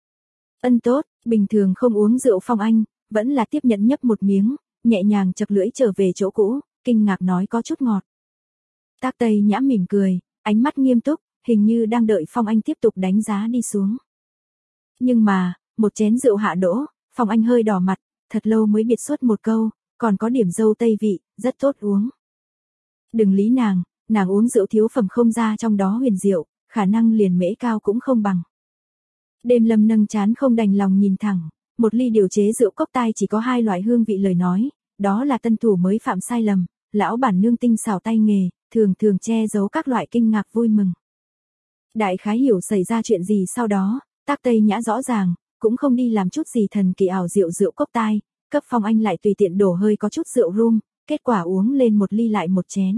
S1: Ân tốt, bình thường không uống rượu Phong Anh, vẫn là tiếp nhận nhấp một miếng, nhẹ nhàng chập lưỡi trở về chỗ cũ, kinh ngạc nói có chút ngọt. Tác Tây Nhã mỉm cười, ánh mắt nghiêm túc, hình như đang đợi Phong Anh tiếp tục đánh giá đi xuống. Nhưng mà, một chén rượu hạ đỗ, Phong Anh hơi đỏ mặt, thật lâu mới biệt xuất một câu, còn có điểm dâu tây vị, rất tốt uống. Đừng lý nàng uống rượu thiếu phẩm không ra trong đó huyền diệu, khả năng liền mễ cao cũng không bằng. Đêm Lâm nâng chán không đành lòng nhìn thẳng, một ly điều chế rượu cốc tai chỉ có hai loại hương vị lời nói, đó là tân thủ mới phạm sai lầm, lão bản nương tinh xảo tay nghề, thường thường che giấu các loại kinh ngạc vui mừng. Đại khái hiểu xảy ra chuyện gì sau đó, Tác Tây Nhã rõ ràng, cũng không đi làm chút gì thần kỳ ảo rượu cốc tai, cấp Phong Anh lại tùy tiện đổ hơi có chút rượu rum, kết quả uống lên một ly lại một chén.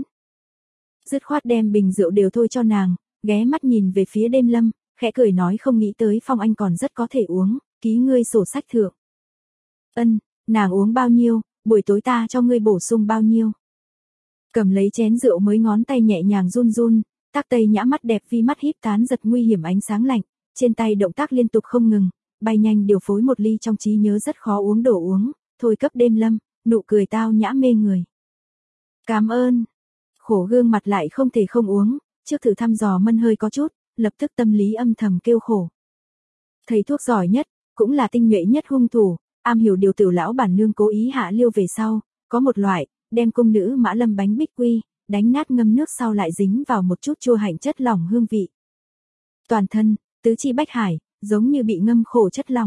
S1: Dứt khoát đem bình rượu đều thôi cho nàng, ghé mắt nhìn về phía Đêm Lâm, khẽ cười nói không nghĩ tới Phong Anh còn rất có thể uống, ký ngươi sổ sách thượng. Ân, nàng uống bao nhiêu, buổi tối ta cho ngươi bổ sung bao nhiêu. Cầm lấy chén rượu mới ngón tay nhẹ nhàng run run, Tác Tây Nhã mắt đẹp vi mắt híp tán giật nguy hiểm ánh sáng lạnh, trên tay động tác liên tục không ngừng, bay nhanh điều phối một ly trong trí nhớ rất khó uống đổ uống, thôi cấp Đêm Lâm, nụ cười tao nhã mê người. Cảm ơn. Khổ gương mặt lại không thể không uống, trước thử thăm dò mân hơi có chút, lập tức tâm lý âm thầm kêu khổ. Thầy thuốc giỏi nhất, cũng là tinh nhuệ nhất hung thủ, am hiểu điều tử lão bản nương cố ý hạ liêu về sau, có một loại, đem cung nữ Mã Lâm bánh bích quy, đánh nát ngâm nước sau lại dính vào một chút chua hạnh chất lỏng hương vị. Toàn thân, tứ chi bách hải, giống như bị ngâm khổ chất lỏng.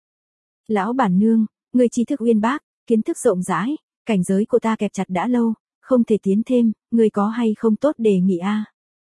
S1: Lão bản nương, người trí thức uyên bác, kiến thức rộng rãi, cảnh giới của ta kẹp chặt đã lâu, không thể tiến thêm, người có hay không tốt đề nghị a?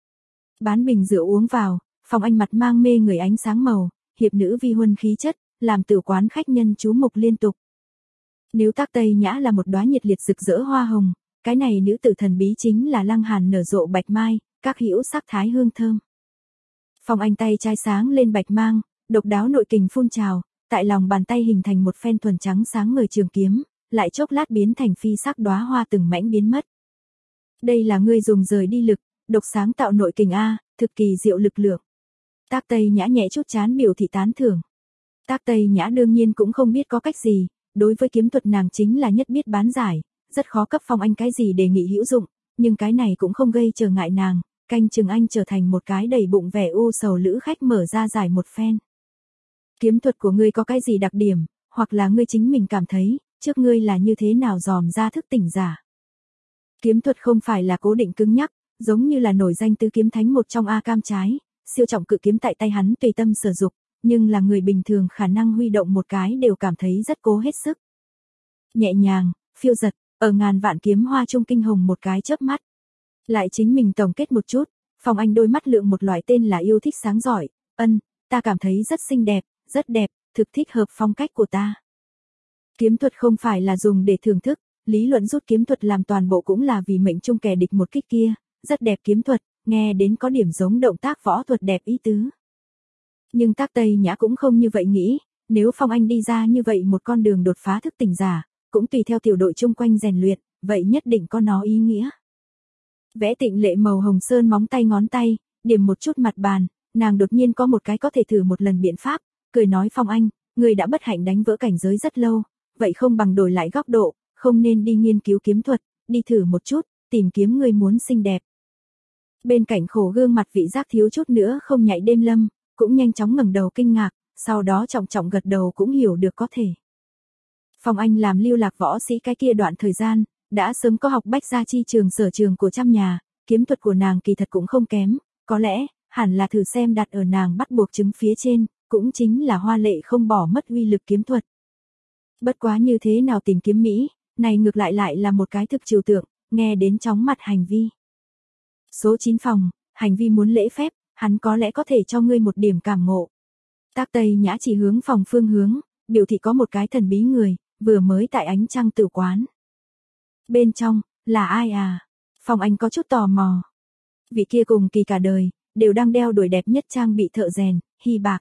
S1: Bán bình rượu uống vào, Phong Anh mặt mang mê người ánh sáng màu, hiệp nữ vi huân khí chất, làm tử quán khách nhân chú mục liên tục. Nếu Tác Tây Nhã là một đóa nhiệt liệt rực rỡ hoa hồng, cái này nữ tử thần bí chính là Lăng Hàn nở rộ bạch mai, các hữu sắc thái hương thơm. Phong Anh tay trái sáng lên bạch mang, độc đáo nội kình phun trào, tại lòng bàn tay hình thành một phen thuần trắng sáng ngời trường kiếm, lại chốc lát biến thành phi sắc đóa hoa từng mảnh biến mất. Đây là ngươi dùng rời đi lực, độc sáng tạo nội kình a, thực kỳ diệu lực lượng. Tác Tây Nhã nhẹ chút chán biểu thị tán thưởng. Tác Tây Nhã đương nhiên cũng không biết có cách gì, đối với kiếm thuật nàng chính là nhất biết bán giải, rất khó cấp Phong Anh cái gì đề nghị hữu dụng, nhưng cái này cũng không gây trở ngại nàng, canh chừng anh trở thành một cái đầy bụng vẻ u sầu lữ khách mở ra giải một phen. Kiếm thuật của ngươi có cái gì đặc điểm, hoặc là ngươi chính mình cảm thấy, trước ngươi là như thế nào dòm ra thức tỉnh giả. Kiếm thuật không phải là cố định cứng nhắc, giống như là nổi danh tứ kiếm thánh một trong A Cam trái, siêu trọng cự kiếm tại tay hắn tùy tâm sử dụng, nhưng là người bình thường khả năng huy động một cái đều cảm thấy rất cố hết sức. Nhẹ nhàng, phiêu giật, ở ngàn vạn kiếm hoa trung kinh hồng một cái chớp mắt. Lại chính mình tổng kết một chút, Phong Anh đôi mắt lượng một loại tên là yêu thích sáng giỏi, ta cảm thấy rất xinh đẹp, rất đẹp, thực thích hợp phong cách của ta. Kiếm thuật không phải là dùng để thưởng thức, lý luận rút kiếm thuật làm toàn bộ cũng là vì mệnh trung kẻ địch một kích kia, rất đẹp kiếm thuật, nghe đến có điểm giống động tác võ thuật đẹp ý tứ. Nhưng Tác Tây Nhã cũng không như vậy nghĩ, nếu Phong Anh đi ra như vậy một con đường đột phá thức tỉnh giả, cũng tùy theo tiểu đội chung quanh rèn luyện, vậy nhất định có nó ý nghĩa. Vẽ tịnh lệ màu hồng sơn móng tay ngón tay, điểm một chút mặt bàn, nàng đột nhiên có một cái có thể thử một lần biện pháp, cười nói Phong Anh, người đã bất hạnh đánh vỡ cảnh giới rất lâu, vậy không bằng đổi lại góc độ, không nên đi nghiên cứu kiếm thuật, đi thử một chút, tìm kiếm người muốn xinh đẹp. Bên cạnh khổ gương mặt vị giác thiếu chút nữa không nhạy đêm lâm, cũng nhanh chóng ngẩng đầu kinh ngạc, sau đó trọng trọng gật đầu cũng hiểu được có thể. Phong Anh làm lưu lạc võ sĩ cái kia đoạn thời gian, đã sớm có học bách gia chi trường sở trường của trăm nhà, kiếm thuật của nàng kỳ thật cũng không kém, có lẽ, hẳn là thử xem đặt ở nàng bắt buộc chứng phía trên, cũng chính là hoa lệ không bỏ mất uy lực kiếm thuật. Bất quá như thế nào tìm kiếm Mỹ, này ngược lại là một cái thực trừu tượng, nghe đến chóng mặt hành vi. Số 9 phòng, hành vi muốn lễ phép, hắn có lẽ có thể cho ngươi một điểm cảm ngộ. Tác Tây Nhã chỉ hướng phòng phương hướng, biểu thị có một cái thần bí người, vừa mới tại ánh trăng tử quán. Bên trong, là ai à? Phong Anh có chút tò mò. Vị kia cùng kỳ cả đời, đều đang đeo đuổi đẹp nhất trang bị thợ rèn, Hy Bạc.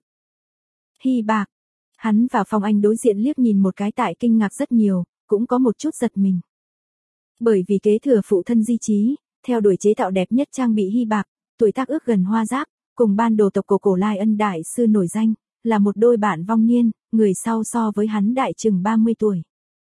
S1: Hy Bạc. Hắn và Phong Anh đối diện liếc nhìn một cái tại kinh ngạc rất nhiều, cũng có một chút giật mình. Bởi vì kế thừa phụ thân di chí, theo đuổi chế tạo đẹp nhất trang bị Hy Bạc, tuổi tác ước gần hoa giáp, cùng ban đồ tộc Cổ Lai Ân đại sư nổi danh, là một đôi bạn vong niên, người sau so với hắn đại chừng 30 tuổi.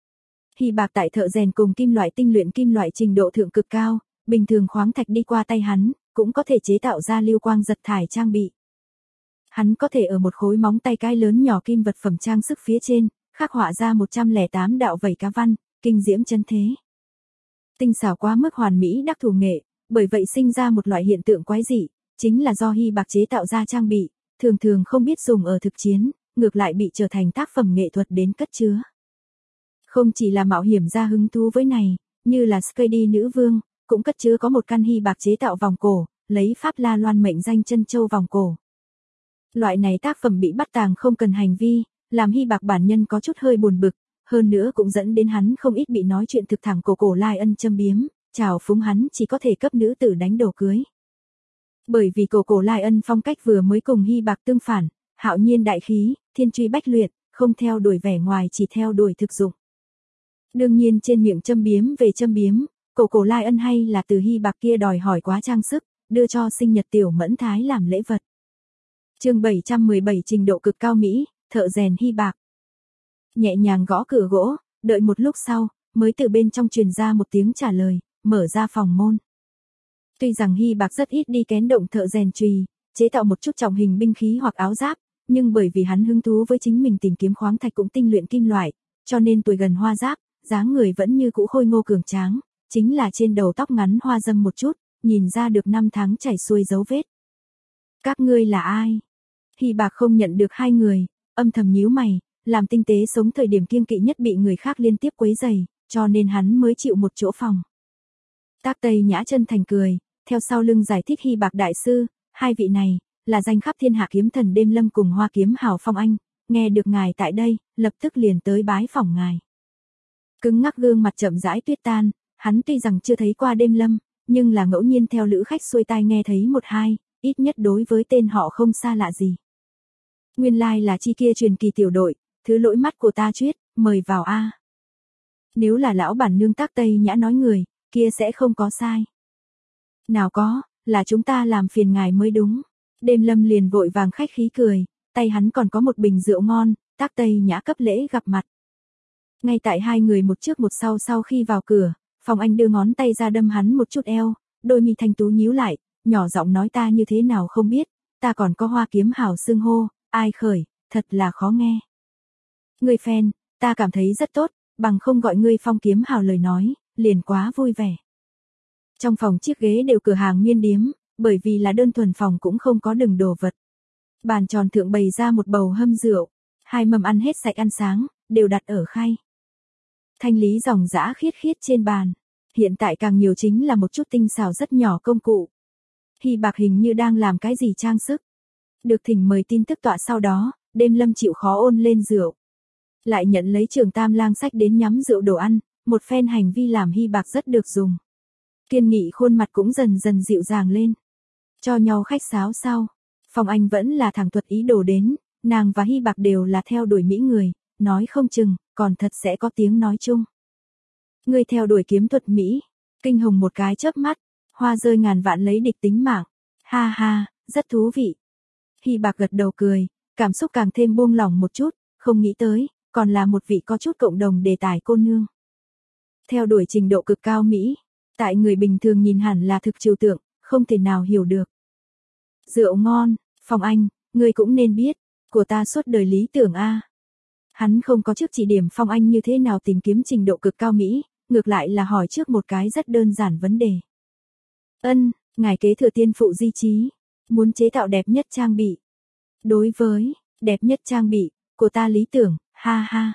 S1: Hy Bạc tại thợ rèn cùng kim loại tinh luyện kim loại trình độ thượng cực cao, bình thường khoáng thạch đi qua tay hắn, cũng có thể chế tạo ra lưu quang giật thải trang bị. Hắn có thể ở một khối móng tay cái lớn nhỏ kim vật phẩm trang sức phía trên, khắc họa ra 108 đạo vảy cá văn, kinh diễm chân thế. Tinh xảo quá mức hoàn mỹ đắc thủ nghệ, bởi vậy sinh ra một loại hiện tượng quái dị, chính là do Hy Bạc chế tạo ra trang bị, thường thường không biết dùng ở thực chiến, ngược lại bị trở thành tác phẩm nghệ thuật đến cất chứa. Không chỉ là mạo hiểm ra hứng thú với này, như là Skady nữ vương, cũng cất chứa có một căn Hy Bạc chế tạo vòng cổ, lấy Pháp La Loan mệnh danh chân châu vòng cổ. Loại này tác phẩm bị bắt tàng không cần hành vi, làm Hy Bạc bản nhân có chút hơi buồn bực, hơn nữa cũng dẫn đến hắn không ít bị nói chuyện thực thẳng Cổ Lai Ân châm biếm, chào phúng hắn chỉ có thể cấp nữ tử đánh đồ cưới. Bởi vì Cổ Lai Ân phong cách vừa mới cùng Hy Bạc tương phản, hạo nhiên đại khí, thiên truy bách luyện, không theo đuổi vẻ ngoài chỉ theo đuổi thực dụng. Đương nhiên trên miệng châm biếm về châm biếm, Cổ Lai Ân hay là từ Hy Bạc kia đòi hỏi quá trang sức, đưa cho sinh nhật tiểu mẫn thái làm lễ vật. Chương 717 trình độ cực cao Mỹ, thợ rèn Hy Bạc. Nhẹ nhàng gõ cửa gỗ, đợi một lúc sau, mới từ bên trong truyền ra một tiếng trả lời, mở ra phòng môn. Tuy rằng Hy Bạc rất ít đi kén động thợ rèn chùy, chế tạo một chút trọng hình binh khí hoặc áo giáp, nhưng bởi vì hắn hứng thú với chính mình tìm kiếm khoáng thạch cũng tinh luyện kim loại, cho nên tuổi gần hoa giáp, dáng người vẫn như cũ khôi ngô cường tráng, chính là trên đầu tóc ngắn hoa râm một chút, nhìn ra được năm tháng chảy xuôi dấu vết. Các ngươi là ai? Hy Bạc không nhận được hai người, âm thầm nhíu mày, làm tinh tế sống thời điểm kiêng kỵ nhất bị người khác liên tiếp quấy rầy, cho nên hắn mới chịu một chỗ phòng. Tác Tây Nhã chân thành cười, theo sau lưng giải thích Hy Bạc đại sư, hai vị này, là danh khắp thiên hạ kiếm thần đêm lâm cùng hoa kiếm hào Phong Anh, nghe được ngài tại đây, lập tức liền tới bái phỏng ngài. Cứng ngắc gương mặt chậm rãi tuyết tan, hắn tuy rằng chưa thấy qua đêm lâm, nhưng là ngẫu nhiên theo lữ khách xuôi tai nghe thấy một hai, ít nhất đối với tên họ không xa lạ gì. Nguyên lai là chi kia truyền kỳ tiểu đội, thứ lỗi mắt của ta chuyết, mời vào a. Nếu là lão bản nương Tác Tây Nhã nói người, kia sẽ không có sai. Nào có, là chúng ta làm phiền ngài mới đúng. Đêm lâm liền vội vàng khách khí cười, tay hắn còn có một bình rượu ngon, Tác Tây Nhã cấp lễ gặp mặt. Ngay tại hai người một trước một sau khi vào cửa, Phong Anh đưa ngón tay ra đâm hắn một chút eo, đôi mi thanh tú nhíu lại, nhỏ giọng nói ta như thế nào không biết, ta còn có hoa kiếm hào xưng hô, ai khởi, thật là khó nghe. Ngươi fan, ta cảm thấy rất tốt, bằng không gọi ngươi Phong kiếm hào lời nói, liền quá vui vẻ. Trong phòng chiếc ghế đều cửa hàng miên điếm, bởi vì là đơn thuần phòng cũng không có đựng đồ vật. Bàn tròn thượng bày ra một bầu hâm rượu, 2 mâm ăn hết sạch ăn sáng, đều đặt ở khay. Thanh lý dòng dã khiết khiết trên bàn. Hiện tại càng nhiều chính là một chút tinh xảo rất nhỏ công cụ. Hy Bạc hình như đang làm cái gì trang sức. Được thỉnh mời tin tức tọa sau đó, Đêm Lâm chịu khó ôn lên rượu. Lại nhận lấy Trường Tam Lang sách đến nhắm rượu đồ ăn, một phen hành vi làm Hy Bạc rất được dùng. Kiên Nghị khuôn mặt cũng dần dần dịu dàng lên. Cho nhau khách sáo sau, Phong Anh vẫn là thẳng thuật ý đồ đến, nàng và Hy Bạc đều là theo đuổi mỹ người, nói không chừng, còn thật sẽ có tiếng nói chung. Ngươi theo đuổi kiếm thuật Mỹ, Kinh Hồng một cái chớp mắt, hoa rơi ngàn vạn lấy địch tính mạng. Ha ha, rất thú vị. Hy Bạc gật đầu cười, cảm xúc càng thêm buông lỏng một chút, không nghĩ tới, còn là một vị có chút cộng đồng đề tài cô nương. Theo đuổi trình độ cực cao Mỹ, tại người bình thường nhìn hẳn là thực trừu tượng, không thể nào hiểu được. Rượu ngon, Phong Anh, ngươi cũng nên biết, của ta suốt đời lý tưởng a. Hắn không có trước chỉ điểm Phong Anh như thế nào tìm kiếm trình độ cực cao Mỹ, ngược lại là hỏi trước một cái rất đơn giản vấn đề. Ngài kế thừa tiên phụ di chí, muốn chế tạo đẹp nhất trang bị. Đối với, đẹp nhất trang bị, của ta lý tưởng, ha ha.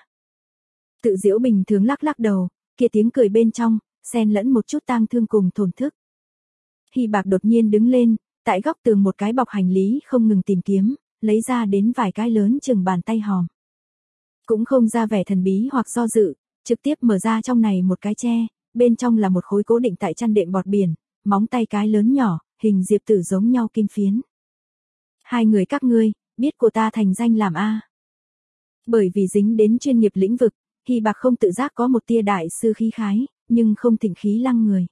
S1: Tự giễu bình thường lắc lắc đầu, kia tiếng cười bên trong, xen lẫn một chút tang thương cùng thổn thức. Hy Bạc đột nhiên đứng lên, tại góc tường một cái bọc hành lý không ngừng tìm kiếm, lấy ra đến vài cái lớn chừng bàn tay hòm. Cũng không ra vẻ thần bí hoặc do dự, trực tiếp mở ra trong này một cái tre, bên trong là một khối cố định tại chăn đệm bọt biển, móng tay cái lớn nhỏ, hình diệp tử giống nhau kim phiến. Hai người các ngươi, biết của ta thành danh làm A. Bởi vì dính đến chuyên nghiệp lĩnh vực, Hy Bạc không tự giác có một tia đại sư khí khái, nhưng không thịnh khí lăng người.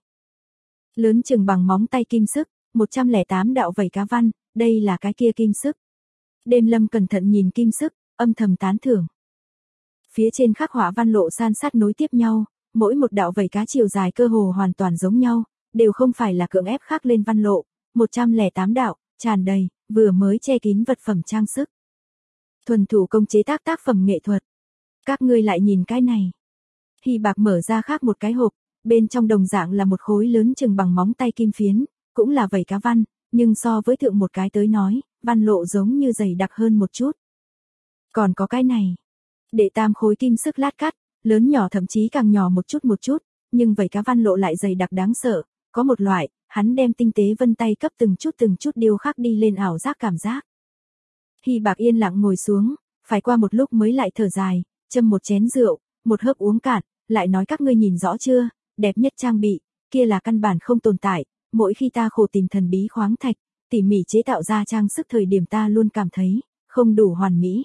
S1: Lớn chừng bằng móng tay kim sức, 108 đạo vảy cá văn, đây là cái kia kim sức. Đêm Lâm cẩn thận nhìn kim sức, âm thầm tán thưởng. Phía trên khắc họa văn lộ san sát nối tiếp nhau, mỗi một đạo vảy cá chiều dài cơ hồ hoàn toàn giống nhau, đều không phải là cưỡng ép khắc lên văn lộ, 108 đạo, tràn đầy, vừa mới che kín vật phẩm trang sức. Thuần thủ công chế tác tác phẩm nghệ thuật. Các ngươi lại nhìn cái này. Hy Bạc mở ra khác một cái hộp, bên trong đồng dạng là một khối lớn chừng bằng móng tay kim phiến, cũng là vảy cá văn, nhưng so với thượng một cái tới nói, văn lộ giống như dày đặc hơn một chút. Còn có cái này. Đệ tam khối kim sức lát cắt, lớn nhỏ thậm chí càng nhỏ một chút, nhưng vảy cá văn lộ lại dày đặc đáng sợ, có một loại, hắn đem tinh tế vân tay cấp từng chút điêu khắc đi lên ảo giác cảm giác. Hy Bạc yên lặng ngồi xuống, phải qua một lúc mới lại thở dài, châm một chén rượu, một hớp uống cạn, lại nói các ngươi nhìn rõ chưa, đẹp nhất trang bị, kia là căn bản không tồn tại, mỗi khi ta khổ tìm thần bí khoáng thạch, tỉ mỉ chế tạo ra trang sức thời điểm ta luôn cảm thấy, không đủ hoàn mỹ.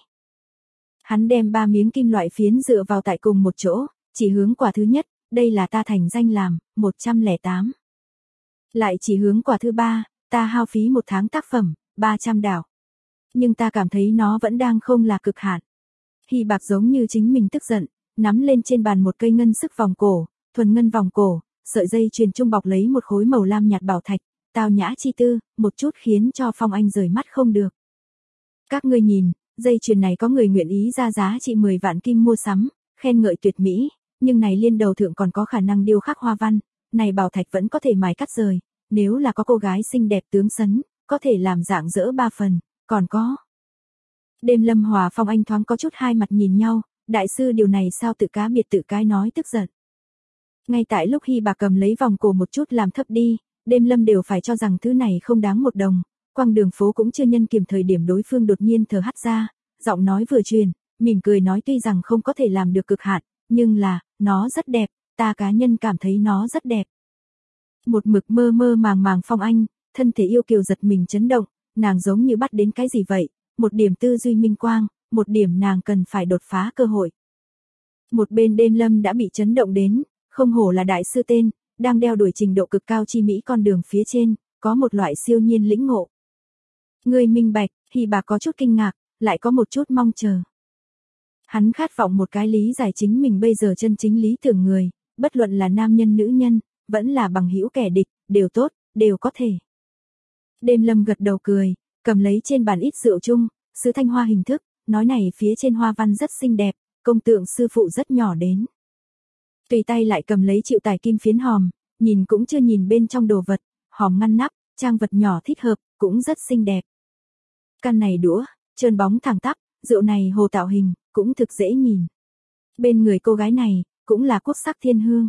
S1: Hắn đem 3 miếng kim loại phiến dựa vào tại cùng một chỗ, chỉ hướng quả thứ nhất, đây là ta thành danh làm, 108. Lại chỉ hướng quả thứ ba, ta hao phí 1 tháng tác phẩm, 300 đảo. Nhưng ta cảm thấy nó vẫn đang không là cực hạn. Hy Bạc giống như chính mình tức giận, nắm lên trên bàn một cây ngân sức vòng cổ, thuần ngân vòng cổ, sợi dây chuyền trung bọc lấy một khối màu lam nhạt bảo thạch, tao nhã chi tư, một chút khiến cho Phong Anh rời mắt không được. Các ngươi nhìn, dây chuyền này có người nguyện ý ra giá trị 10 vạn kim mua sắm, khen ngợi tuyệt mỹ, nhưng này liên đầu thượng còn có khả năng điêu khắc hoa văn, này bảo thạch vẫn có thể mài cắt rời, nếu là có cô gái xinh đẹp tướng sấn, có thể làm dạng dỡ 3 phần, còn có. Đêm Lâm hòa Phong Anh thoáng có chút hai mặt nhìn nhau, đại sư điều này sao tự cá biệt tự cái nói tức giận. Ngay tại lúc Hy Bạc cầm lấy vòng cổ một chút làm thấp đi, Đêm Lâm đều phải cho rằng thứ này không đáng 1 đồng, quang đường phố cũng chưa nhân kiểm thời điểm đối phương đột nhiên thở hắt ra, giọng nói vừa truyền, mỉm cười nói tuy rằng không có thể làm được cực hạn, nhưng là, nó rất đẹp, ta cá nhân cảm thấy nó rất đẹp. Một mực mơ mơ màng màng Phong Anh, thân thể yêu kiều giật mình chấn động, nàng giống như bắt đến cái gì vậy, một điểm tư duy minh quang, một điểm nàng cần phải đột phá cơ hội. Một bên Đêm Lâm đã bị chấn động đến, không hổ là đại sư tên, đang đeo đuổi trình độ cực cao chi mỹ con đường phía trên, có một loại siêu nhiên lĩnh ngộ. Ngươi minh bạch, Hy Bạc có chút kinh ngạc, lại có một chút mong chờ. Hắn khát vọng một cái lý giải chính mình bây giờ chân chính lý tưởng người, bất luận là nam nhân nữ nhân, vẫn là bằng hữu kẻ địch, đều tốt, đều có thể. Đêm Lâm gật đầu cười, cầm lấy trên bàn ít rượu chung, sứ thanh hoa hình thức, nói này phía trên hoa văn rất xinh đẹp, công tượng sư phụ rất nhỏ đến. Tùy tay lại cầm lấy chịu tải kim phiến hòm, nhìn cũng chưa nhìn bên trong đồ vật, hòm ngăn nắp, trang vật nhỏ thích hợp, cũng rất xinh đẹp. Căn này đũa, trơn bóng thẳng tắp, rượu này hồ tạo hình, cũng thực dễ nhìn. Bên người cô gái này, cũng là quốc sắc thiên hương.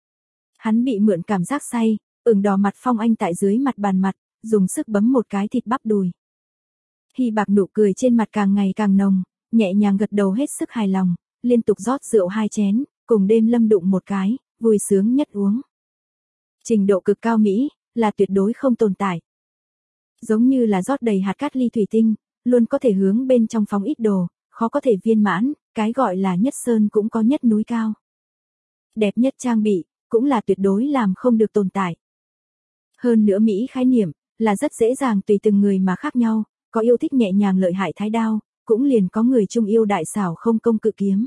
S1: Hắn bị mượn cảm giác say, ửng đỏ mặt Phong Anh tại dưới mặt bàn mặt, dùng sức bấm một cái thịt bắp đùi. Hy Bạc nụ cười trên mặt càng ngày càng nồng, nhẹ nhàng gật đầu hết sức hài lòng, liên tục rót rượu 2 chén, cùng Đêm Lâm đụng một cái, vui sướng nhất uống. Trình độ cực cao mỹ, là tuyệt đối không tồn tại. Giống như là rót đầy hạt cát ly thủy tinh, luôn có thể hướng bên trong phóng ít đồ, khó có thể viên mãn, cái gọi là nhất sơn cũng có nhất núi cao. Đẹp nhất trang bị, cũng là tuyệt đối làm không được tồn tại. Hơn nữa mỹ khái niệm, là rất dễ dàng tùy từng người mà khác nhau, có yêu thích nhẹ nhàng lợi hại thái đao, cũng liền có người chung yêu đại xảo không công cự kiếm.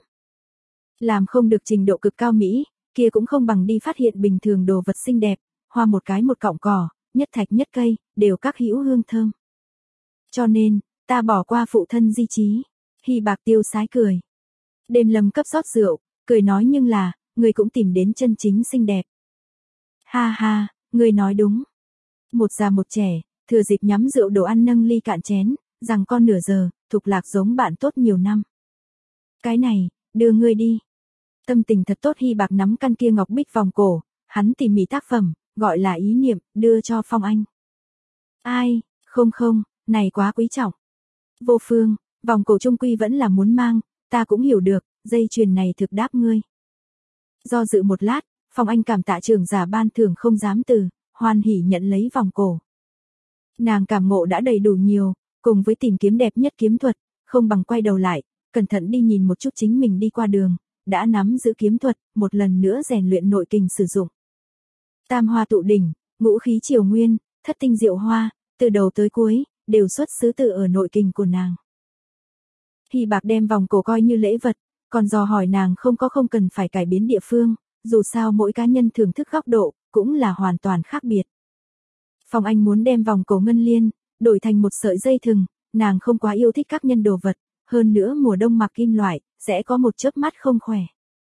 S1: Làm không được trình độ cực cao mỹ, kia cũng không bằng đi phát hiện bình thường đồ vật xinh đẹp, hoa một cái một cọng cỏ, nhất thạch nhất cây, đều các hữu hương thơm. Cho nên, ta bỏ qua phụ thân di chí. Hy Bạc tiêu sái cười. Đêm Lâm cấp rót rượu, cười nói nhưng là, người cũng tìm đến chân chính xinh đẹp. Ha ha, người nói đúng. Một già một trẻ, thừa dịp nhắm rượu đồ ăn nâng ly cạn chén, rằng con nửa giờ, Thục Lạc giống bạn tốt nhiều năm. Cái này, đưa ngươi đi. Tâm tình thật tốt. Hy Bạc nắm căn kia ngọc bích vòng cổ, hắn tỉ mỉ tác phẩm, gọi là ý niệm, đưa cho Phong Anh. Ai, không, này quá quý trọng. Vô Phương, vòng cổ trung quy vẫn là muốn mang, ta cũng hiểu được, dây chuyền này thực đáp ngươi. Do dự một lát, Phong Anh cảm tạ trưởng giả ban thưởng không dám từ, hoan hỉ nhận lấy vòng cổ. Nàng cảm ngộ đã đầy đủ nhiều, cùng với tìm kiếm đẹp nhất kiếm thuật, không bằng quay đầu lại, cẩn thận đi nhìn một chút chính mình đi qua đường, đã nắm giữ kiếm thuật, một lần nữa rèn luyện nội kình sử dụng. Tam hoa tụ đỉnh, ngũ khí triều nguyên, thất tinh diệu hoa, từ đầu tới cuối, đều xuất xứ từ ở nội kình của nàng. Hy Bạc đem vòng cổ coi như lễ vật, còn dò hỏi nàng không cần phải cải biến địa phương, dù sao mỗi cá nhân thưởng thức góc độ, cũng là hoàn toàn khác biệt. Phong Anh muốn đem vòng cổ ngân liên, đổi thành một sợi dây thừng, nàng không quá yêu thích các nhân đồ vật, hơn nữa mùa đông mặc kim loại, sẽ có một chớp mắt không khỏe.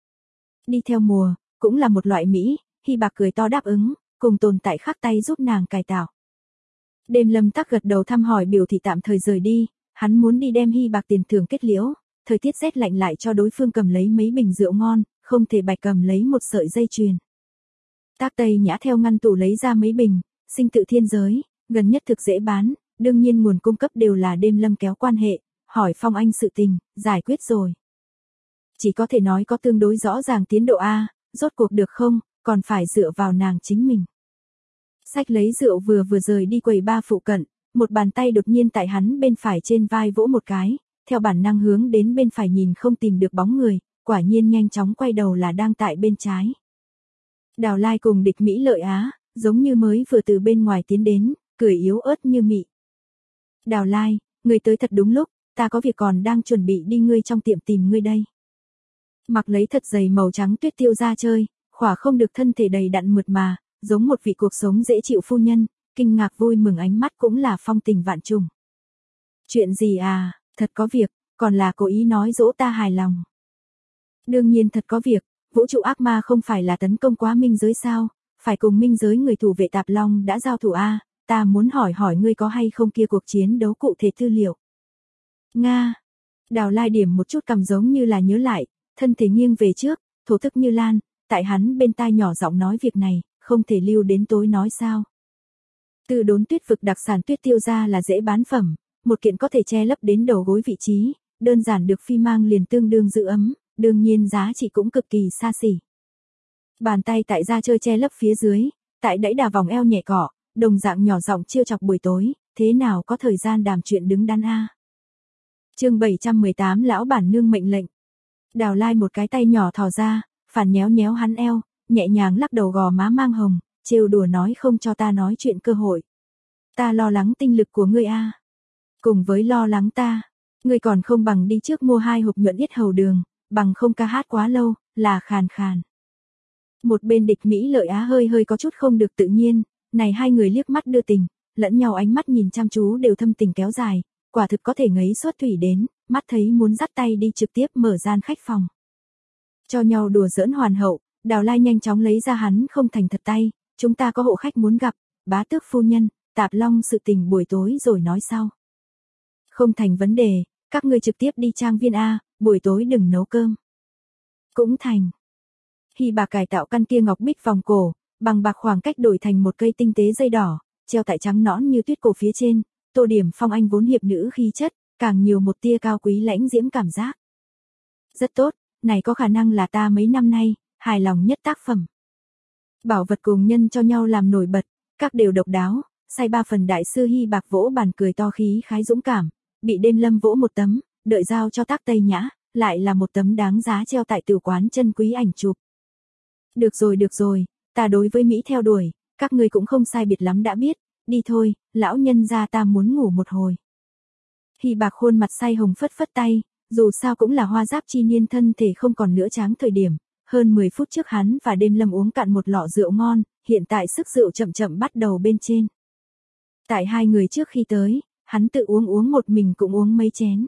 S1: Đi theo mùa, cũng là một loại mỹ, Hy Bạc cười to đáp ứng, cùng tồn tại khắc tay giúp nàng cải tạo. Đêm Lâm tắc gật đầu thăm hỏi biểu thị tạm thời rời đi, hắn muốn đi đem Hy Bạc tiền thưởng kết liễu, thời tiết rét lạnh lại cho đối phương cầm lấy mấy bình rượu ngon, không thể bạch cầm lấy một sợi dây chuyền. Tác Tây Nhã theo ngăn tủ lấy ra mấy bình, sinh tự thiên giới, gần nhất thực dễ bán, đương nhiên nguồn cung cấp đều là Đêm Lâm kéo quan hệ, hỏi Phong Anh sự tình, giải quyết rồi. Chỉ có thể nói có tương đối rõ ràng tiến độ A, rốt cuộc được không, còn phải dựa vào nàng chính mình. Sách lấy rượu vừa rời đi quầy ba phụ cận, một bàn tay đột nhiên tại hắn bên phải trên vai vỗ một cái, theo bản năng hướng đến bên phải nhìn không tìm được bóng người, quả nhiên nhanh chóng quay đầu là đang tại bên trái. Đào Lai cùng Địch Mỹ Lợi Á, giống như mới vừa từ bên ngoài tiến đến, cười yếu ớt như mị. Đào Lai, người tới thật đúng lúc, ta có việc còn đang chuẩn bị đi ngươi trong tiệm tìm ngươi đây. Mặc lấy thật dày màu trắng tuyết tiêu ra chơi, khỏa không được thân thể đầy đặn mượt mà, giống một vị cuộc sống dễ chịu phu nhân, kinh ngạc vui mừng ánh mắt cũng là phong tình vạn trùng. Chuyện gì à, thật có việc, còn là cố ý nói dỗ ta hài lòng. Đương nhiên thật có việc, vũ trụ ác ma không phải là tấn công quá minh giới sao, phải cùng minh giới người thủ vệ Tạp Long đã giao thủ a, ta muốn hỏi ngươi có hay không kia cuộc chiến đấu cụ thể tư liệu. Nga. Đào Lai điểm một chút cầm giống như là nhớ lại, thân thể nghiêng về trước, thổ thức như lan, tại hắn bên tai nhỏ giọng nói việc này, không thể lưu đến tối nói sao. Từ Đốn Tuyết vực đặc sản tuyết tiêu ra là dễ bán phẩm, một kiện có thể che lấp đến đầu gối vị trí, đơn giản được phi mang liền tương đương giữ ấm, đương nhiên giá trị cũng cực kỳ xa xỉ. Bàn tay tại da chơi che lấp phía dưới, tại đẫy đà vòng eo nhẹ cỏ, đồng dạng nhỏ giọng trêu chọc buổi tối, thế nào có thời gian đàm chuyện đứng đắn a. Chương 718 lão bản nương mệnh lệnh. Đào Lai một cái tay nhỏ thò ra, phản nhéo nhéo hắn eo, nhẹ nhàng lắc đầu gò má mang hồng, trêu đùa nói không cho ta nói chuyện cơ hội. Ta lo lắng tinh lực của ngươi a. Cùng với lo lắng ta, ngươi còn không bằng đi trước mua 2 hộp nhuận yết hầu đường, bằng không ca hát quá lâu, là khàn khàn. Một bên Địch Mỹ Lợi Á hơi có chút không được tự nhiên, này hai người liếc mắt đưa tình, lẫn nhau ánh mắt nhìn chăm chú đều thâm tình kéo dài, quả thực có thể ngấy suốt thủy đến, mắt thấy muốn dắt tay đi trực tiếp mở gian khách phòng. Cho nhau đùa giỡn hoàn hậu, Đào Lai nhanh chóng lấy ra hắn không thành thật tay, chúng ta có hộ khách muốn gặp, bá tước phu nhân, Tạp Long sự tình buổi tối rồi nói sau. Không thành vấn đề, các ngươi trực tiếp đi trang viên A, buổi tối đừng nấu cơm. Cũng thành. Hy Bạc cải tạo căn kia ngọc bích vòng cổ, bằng bạc khoảng cách đổi thành một cây tinh tế dây đỏ, treo tại trắng nõn như tuyết cổ phía trên, tô điểm phong anh vốn hiệp nữ khí chất, càng nhiều một tia cao quý lãnh diễm cảm giác. Rất tốt, này có khả năng là ta mấy năm nay, hài lòng nhất tác phẩm. Bảo vật cùng nhân cho nhau làm nổi bật, các đều độc đáo, say ba phần đại sư Hy Bạc vỗ bàn cười to khí khái dũng cảm, bị Đêm Lâm vỗ một tấm, đợi giao cho Tác Tây Nhã, lại là một tấm đáng giá treo tại tử quán chân quý ảnh chụp. Được rồi, ta đối với Mỹ theo đuổi, các ngươi cũng không sai biệt lắm đã biết, đi thôi, lão nhân gia ta muốn ngủ một hồi. Hy Bạc khuôn mặt say hồng phất phất tay, dù sao cũng là hoa giáp chi niên thân thể không còn nữa tráng thời điểm, hơn 10 phút trước hắn và Đêm Lâm uống cạn một lọ rượu ngon, hiện tại sức rượu chậm chậm bắt đầu bên trên. Tại hai người trước khi tới, hắn tự uống một mình cũng uống mấy chén.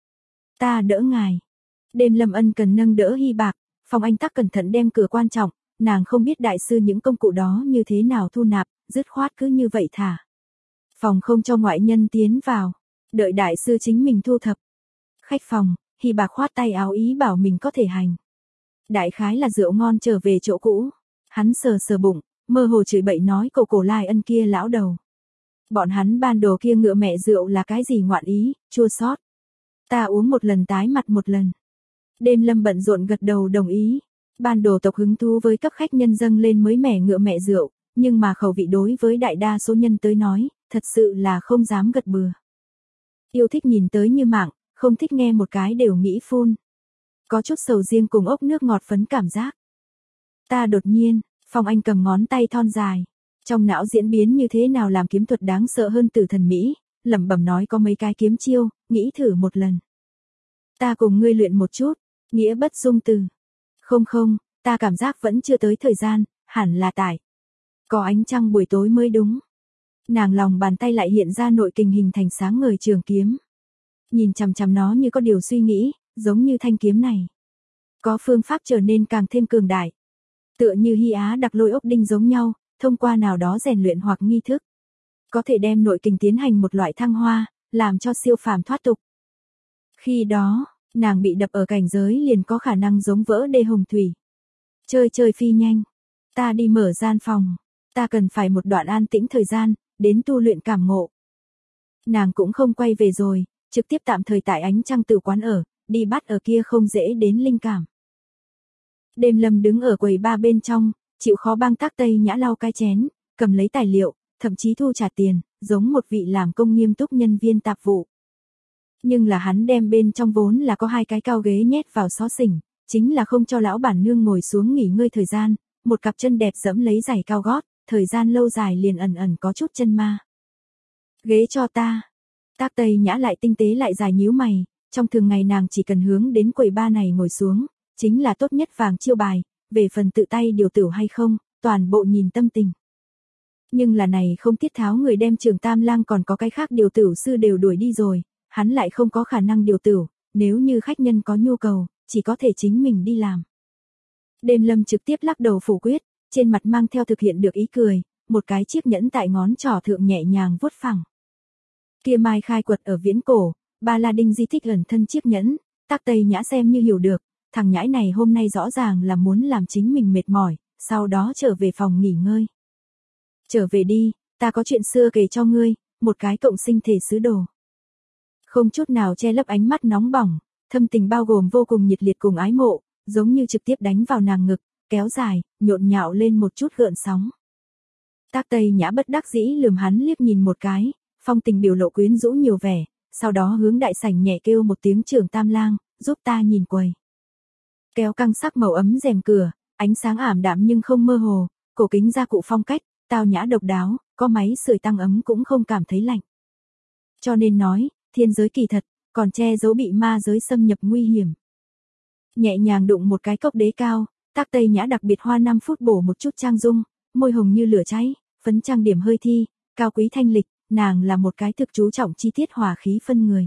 S1: Ta đỡ ngài. Đêm Lâm ân cần nâng đỡ Hy Bạc, Phong Anh Tắc cẩn thận đem cửa quan trọng, nàng không biết đại sư những công cụ đó như thế nào thu nạp, dứt khoát cứ như vậy thả. Phòng không cho ngoại nhân tiến vào, đợi đại sư chính mình thu thập. Khách phòng, Hy Bạc khoát tay áo ý bảo mình có thể hành. Đại khái là rượu ngon trở về chỗ cũ, hắn sờ bụng, mơ hồ chửi bậy nói cổ Lai Ân kia lão đầu. Bọn hắn ban đồ kia ngựa mẹ rượu là cái gì ngoạn ý, chua xót. Ta uống một lần tái mặt một lần. Đêm Lâm bận rộn gật đầu đồng ý. Ban đồ tộc hứng thú với cấp khách nhân dâng lên mới mẻ ngựa mẹ rượu, nhưng mà khẩu vị đối với đại đa số nhân tới nói, thật sự là không dám gật bừa. Yêu thích nhìn tới như mạng, không thích nghe một cái đều nghĩ phun. Có chút sầu riêng cùng ốc nước ngọt phấn cảm giác. Ta đột nhiên, Phong Anh cầm ngón tay thon dài. Trong não diễn biến như thế nào làm kiếm thuật đáng sợ hơn Tử Thần Mỹ, lẩm bẩm nói có mấy cái kiếm chiêu, nghĩ thử một lần. Ta cùng ngươi luyện một chút, nghĩa bất dung từ. Không, ta cảm giác vẫn chưa tới thời gian, hẳn là tại. Có ánh trăng buổi tối mới đúng. Nàng lòng bàn tay lại hiện ra nội kình hình thành sáng ngời trường kiếm. Nhìn chằm chằm nó như có điều suy nghĩ, giống như thanh kiếm này. Có phương pháp trở nên càng thêm cường đại. Tựa như Hy Á đặc lôi ốc đinh giống nhau, thông qua nào đó rèn luyện hoặc nghi thức. Có thể đem nội kình tiến hành một loại thăng hoa, làm cho siêu phàm thoát tục. Khi đó, nàng bị đập ở cảnh giới liền có khả năng giống vỡ đê hồng thủy. Chơi phi nhanh. Ta đi mở gian phòng. Ta cần phải một đoạn an tĩnh thời gian, đến tu luyện cảm ngộ. Nàng cũng không quay về rồi, trực tiếp tạm thời tại ánh trăng tử quán ở, đi bắt ở kia không dễ đến linh cảm. Đêm Lâm đứng ở quầy ba bên trong, chịu khó bang Tác Tây Nhã lau cái chén, cầm lấy tài liệu, thậm chí thu trả tiền, giống một vị làm công nghiêm túc nhân viên tạp vụ. Nhưng là hắn đem bên trong vốn là có hai cái cao ghế nhét vào xó xỉnh, chính là không cho lão bản nương ngồi xuống nghỉ ngơi thời gian, một cặp chân đẹp dẫm lấy giày cao gót, thời gian lâu dài liền ẩn có chút chân ma. Ghế cho ta. Tác Tây Nhã lại tinh tế lại dài nhíu mày, trong thường ngày nàng chỉ cần hướng đến quầy ba này ngồi xuống, chính là tốt nhất vàng chiêu bài, về phần tự tay điều tửu hay không, toàn bộ nhìn tâm tình. Nhưng là này không tiết tháo người đem Trường Tam Lang còn có cái khác điều tửu sư đều đuổi đi rồi, hắn lại không có khả năng điều tửu, nếu như khách nhân có nhu cầu, chỉ có thể chính mình đi làm. Đêm Lâm trực tiếp lắc đầu phủ quyết, trên mặt mang theo thực hiện được ý cười, một cái chiếc nhẫn tại ngón trỏ thượng nhẹ nhàng vuốt phẳng. Kia mai khai quật ở viễn cổ, Ba La Đinh di thích ẩn thân chiếc nhẫn, Tác Tây Nhã xem như hiểu được, thằng nhãi này hôm nay rõ ràng là muốn làm chính mình mệt mỏi, sau đó trở về phòng nghỉ ngơi. Trở về đi, ta có chuyện xưa kể cho ngươi, một cái cộng sinh thể sứ đồ. Không chút nào che lấp ánh mắt nóng bỏng, thâm tình bao gồm vô cùng nhiệt liệt cùng ái mộ, giống như trực tiếp đánh vào nàng ngực, kéo dài, nhộn nhạo lên một chút gợn sóng. Tác Tây Nhã bất đắc dĩ lườm hắn liếc nhìn một cái, phong tình biểu lộ quyến rũ nhiều vẻ, sau đó hướng đại sảnh nhẹ kêu một tiếng Trường Tam Lang, giúp ta nhìn quầy. Kéo căng sắc màu ấm rèm cửa, ánh sáng ảm đạm nhưng không mơ hồ, cổ kính gia cụ phong cách, tao nhã độc đáo, có máy sưởi tăng ấm cũng không cảm thấy lạnh. Cho nên nói, thiên giới kỳ thật, còn che giấu bị ma giới xâm nhập nguy hiểm. Nhẹ nhàng đụng một cái cốc đế cao, Tác Tây Nhã đặc biệt hoa 5 phút bổ một chút trang dung, môi hồng như lửa cháy, phấn trang điểm hơi thi, cao quý thanh lịch, nàng là một cái thực chú trọng chi tiết hòa khí phân người.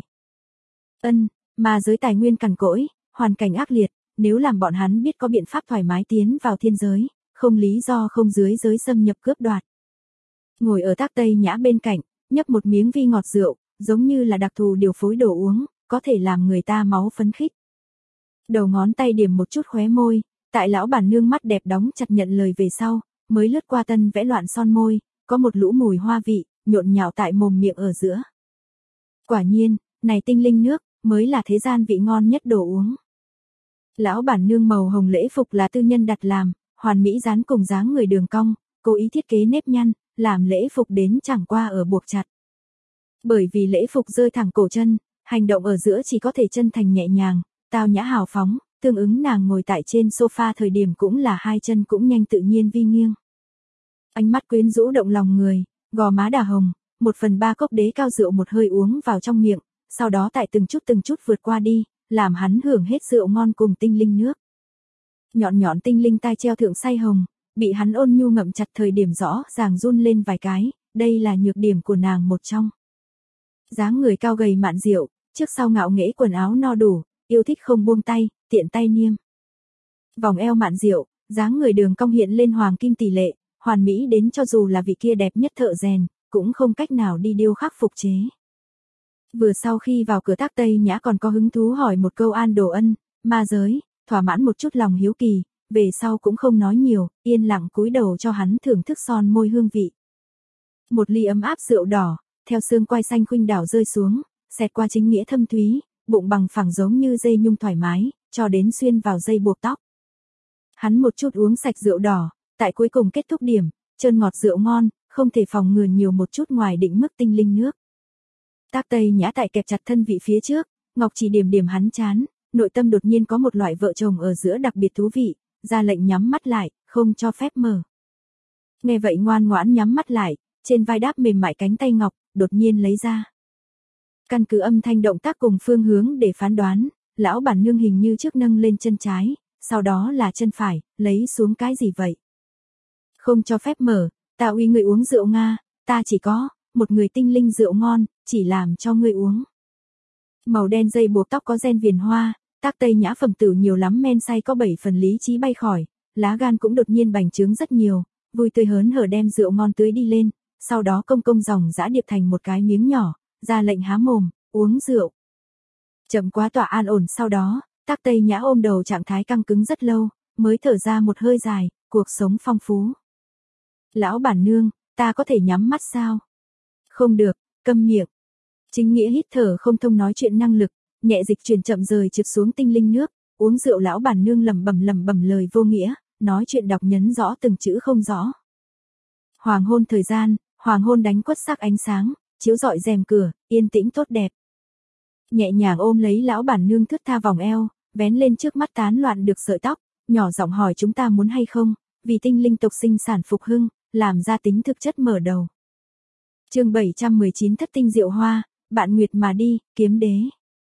S1: Ma giới tài nguyên cằn cỗi, hoàn cảnh ác liệt, nếu làm bọn hắn biết có biện pháp thoải mái tiến vào thiên giới, không lý do không dưới giới xâm nhập cướp đoạt. Ngồi ở Tác Tây Nhã bên cạnh, nhấp một miếng vi ngọt rượu, giống như là đặc thù điều phối đồ uống, có thể làm người ta máu phấn khích. Đầu ngón tay điểm một chút khóe môi, tại lão bản nương mắt đẹp đóng chặt nhận lời về sau, mới lướt qua tân vẽ loạn son môi, có một lũ mùi hoa vị, nhộn nhạo tại mồm miệng ở giữa. Quả nhiên, này tinh linh nước, mới là thế gian vị ngon nhất đồ uống. Lão bản nương màu hồng lễ phục là tư nhân đặt làm, hoàn mỹ dán cùng dáng người đường cong, cố ý thiết kế nếp nhăn, làm lễ phục đến chẳng qua ở buộc chặt. Bởi vì lễ phục rơi thẳng cổ chân, hành động ở giữa chỉ có thể chân thành nhẹ nhàng, tao nhã hào phóng, tương ứng nàng ngồi tại trên sofa thời điểm cũng là hai chân cũng nhanh tự nhiên vi nghiêng. Ánh mắt quyến rũ động lòng người, gò má đà hồng, 1/3 cốc đế cao rượu một hơi uống vào trong miệng, sau đó tại từng chút vượt qua đi, làm hắn hưởng hết rượu ngon cùng tinh linh nước. Nhọn nhọn tinh linh tai treo thượng say hồng, bị hắn ôn nhu ngậm chặt thời điểm rõ ràng run lên vài cái, đây là nhược điểm của nàng một trong. Dáng người cao gầy mạn diệu, trước sau ngạo nghễ quần áo no đủ, yêu thích không buông tay, tiện tay niêm. Vòng eo mạn diệu, dáng người đường cong hiện lên hoàng kim tỷ lệ, hoàn mỹ đến cho dù là vị kia đẹp nhất thợ rèn, cũng không cách nào đi điêu khắc phục chế. Vừa sau khi vào cửa Tác Tây Nhã còn có hứng thú hỏi một câu an đồ ân, ma giới, thỏa mãn một chút lòng hiếu kỳ, về sau cũng không nói nhiều, yên lặng cúi đầu cho hắn thưởng thức son môi hương vị. Một ly ấm áp rượu đỏ, theo xương quai xanh khuynh đảo rơi xuống, xẹt qua chính nghĩa thâm thúy, bụng bằng phẳng giống như dây nhung thoải mái, cho đến xuyên vào dây buộc tóc. Hắn một chút uống sạch rượu đỏ, tại cuối cùng kết thúc điểm, trơn ngọt rượu ngon, không thể phòng ngừa nhiều một chút ngoài định mức tinh linh nước. Tác Tây Nhã tại kẹp chặt thân vị phía trước, ngọc chỉ điểm điểm hắn chán, nội tâm đột nhiên có một loại vợ chồng ở giữa đặc biệt thú vị, ra lệnh nhắm mắt lại, không cho phép mở. Nghe vậy ngoan ngoãn nhắm mắt lại, trên vai đáp mềm mại cánh tay ngọc, đột nhiên lấy ra. Căn cứ âm thanh động tác cùng phương hướng để phán đoán, lão bản nương hình như trước nâng lên chân trái, sau đó là chân phải, lấy xuống cái gì vậy? Không cho phép mở, ta uy người uống rượu Nga, ta chỉ có một người tinh linh rượu ngon, chỉ làm cho ngươi uống. Màu đen dây buộc tóc có gen viền hoa, Tác Tây Nhã phẩm tử nhiều lắm men say có 7 phần lý trí bay khỏi, lá gan cũng đột nhiên bành trướng rất nhiều, vui tươi hớn hở đem rượu ngon tưới đi lên, sau đó công công dòng dã điệp thành một cái miếng nhỏ, ra lệnh há mồm, uống rượu. Chậm quá tỏa an ổn sau đó, Tác Tây Nhã ôm đầu trạng thái căng cứng rất lâu, mới thở ra một hơi dài, cuộc sống phong phú. Lão bản nương, ta có thể nhắm mắt sao? Không được, câm miệng. Chính nghĩa hít thở không thông nói chuyện năng lực, nhẹ dịch chuyển chậm rời trượt xuống tinh linh nước, uống rượu lão bản nương lẩm bẩm lời vô nghĩa, nói chuyện đọc nhấn rõ từng chữ không rõ. Hoàng hôn thời gian, hoàng hôn đánh quất sắc ánh sáng, chiếu rọi rèm cửa, yên tĩnh tốt đẹp. Nhẹ nhàng ôm lấy lão bản nương thướt tha vòng eo, vén lên trước mắt tán loạn được sợi tóc, nhỏ giọng hỏi chúng ta muốn hay không, vì tinh linh tộc sinh sản phục hưng, làm ra tính thực chất mở đầu. Chương 719 Thất tinh diệu hoa, bạn nguyệt mà đi, kiếm đế.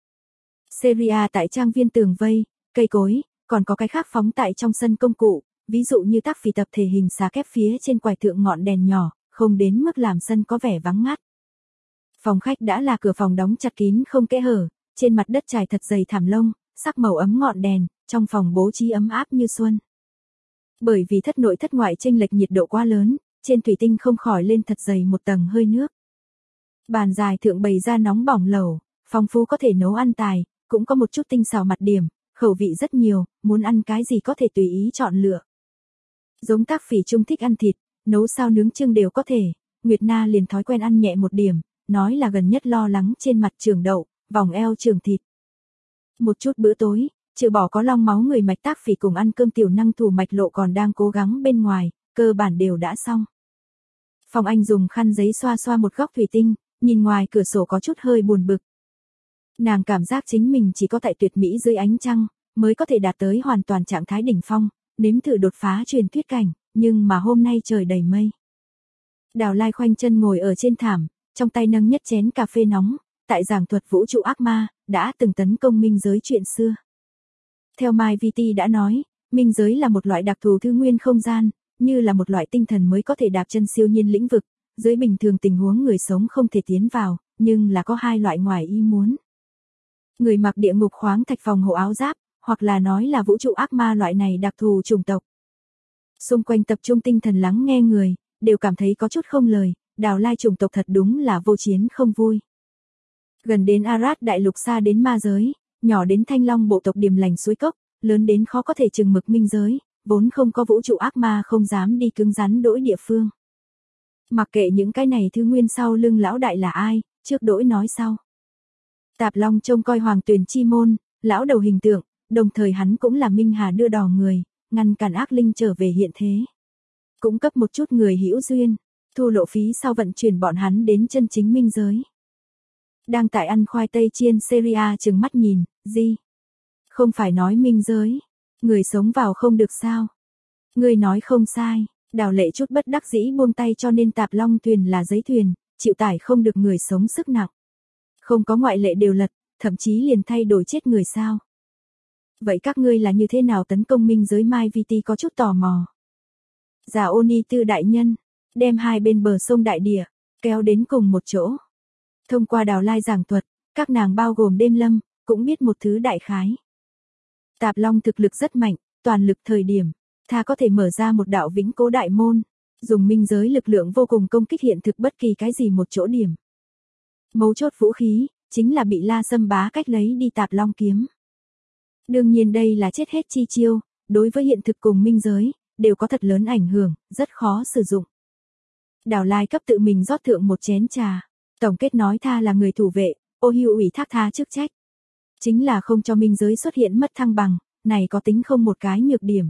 S1: Syria tại trang viên tường vây, cây cối, còn có cái khác phóng tại trong sân công cụ, ví dụ như tác phỉ tập thể hình xá kép phía trên quải thượng ngọn đèn nhỏ, không đến mức làm sân có vẻ vắng ngắt. Phòng khách đã là cửa phòng đóng chặt kín không kẽ hở, trên mặt đất trải thật dày thảm lông, sắc màu ấm ngọn đèn, trong phòng bố trí ấm áp như xuân. Bởi vì thất nội thất ngoại chênh lệch nhiệt độ quá lớn, trên thủy tinh không khỏi lên thật dày một tầng hơi nước. Bàn dài thượng bày ra nóng bỏng lẩu, phong phú có thể nấu ăn tài, cũng có một chút tinh xào mặt điểm, khẩu vị rất nhiều, muốn ăn cái gì có thể tùy ý chọn lựa. Giống Tác Phỉ trung thích ăn thịt, nấu sao nướng trưng đều có thể, Nguyệt Na liền thói quen ăn nhẹ một điểm, nói là gần nhất lo lắng trên mặt trường đậu, vòng eo trường thịt. Một chút bữa tối, trừ bỏ có long máu người mạch Tác Phỉ cùng ăn cơm tiểu năng thủ mạch lộ còn đang cố gắng bên ngoài, cơ bản đều đã xong. Phong Anh dùng khăn giấy xoa xoa một góc thủy tinh, nhìn ngoài cửa sổ có chút hơi buồn bực. Nàng cảm giác chính mình chỉ có tại tuyệt mỹ dưới ánh trăng, mới có thể đạt tới hoàn toàn trạng thái đỉnh phong, nếm thử đột phá truyền thuyết cảnh, nhưng mà hôm nay trời đầy mây. Đào Lai khoanh chân ngồi ở trên thảm, trong tay nâng nhất chén cà phê nóng, tại giảng thuật vũ trụ ác ma, đã từng tấn công minh giới chuyện xưa. Theo Mai VT đã nói, minh giới là một loại đặc thù thư nguyên không gian, như là một loại tinh thần mới có thể đạp chân siêu nhiên lĩnh vực, dưới bình thường tình huống người sống không thể tiến vào, nhưng là có hai loại ngoài ý muốn. Người mặc địa ngục khoáng thạch phòng hộ áo giáp, hoặc là nói là vũ trụ ác ma loại này đặc thù chủng tộc. Xung quanh tập trung tinh thần lắng nghe người, đều cảm thấy có chút không lời, Đào Lai chủng tộc thật đúng là vô chiến không vui. Gần đến Arad đại lục, xa đến ma giới, nhỏ đến Thanh Long bộ tộc Điềm Lành suối cốc, lớn đến khó có thể chừng mực minh giới, vốn không có vũ trụ ác ma không dám đi cứng rắn đỗi địa phương. Mặc kệ những cái này thứ nguyên sau lưng lão đại là ai, trước đỗi nói sau. Tạp Long trông coi Hoàng Tuyền chi môn, lão đầu hình tượng, đồng thời hắn cũng là Minh Hà đưa đò người, ngăn cản ác linh trở về hiện thế. Cũng cấp một chút người hữu duyên, thu lộ phí sau vận chuyển bọn hắn đến chân chính minh giới. Đang tại ăn khoai tây chiên Syria trừng mắt nhìn, gì? Không phải nói minh giới, người sống vào không được sao? Người nói không sai, Đào Lệ chút bất đắc dĩ buông tay, cho nên Tạp Long thuyền là giấy thuyền, chịu tải không được người sống sức nặng. Không có ngoại lệ đều lật, thậm chí liền thay đổi chết người sao? Vậy các ngươi là như thế nào tấn công minh giới? Mai Viti có chút tò mò. Già Oni Tư đại nhân, đem hai bên bờ sông đại địa, kéo đến cùng một chỗ. Thông qua Đào Lai giảng thuật, các nàng bao gồm Đêm Lâm, cũng biết một thứ đại khái. Tạp Long thực lực rất mạnh, toàn lực thời điểm, tha có thể mở ra một đạo vĩnh cố đại môn, dùng minh giới lực lượng vô cùng công kích hiện thực bất kỳ cái gì một chỗ điểm. Mấu chốt vũ khí, chính là bị La Sâm Bá cách lấy đi Tạp Long kiếm. Đương nhiên đây là chết hết chi chiêu, đối với hiện thực cùng minh giới, đều có thật lớn ảnh hưởng, rất khó sử dụng. Đào Lai cấp tự mình rót thượng một chén trà, tổng kết nói tha là người thủ vệ, ô hưu ủy thác tha chức trách. Chính là không cho minh giới xuất hiện mất thăng bằng, này có tính không một cái nhược điểm.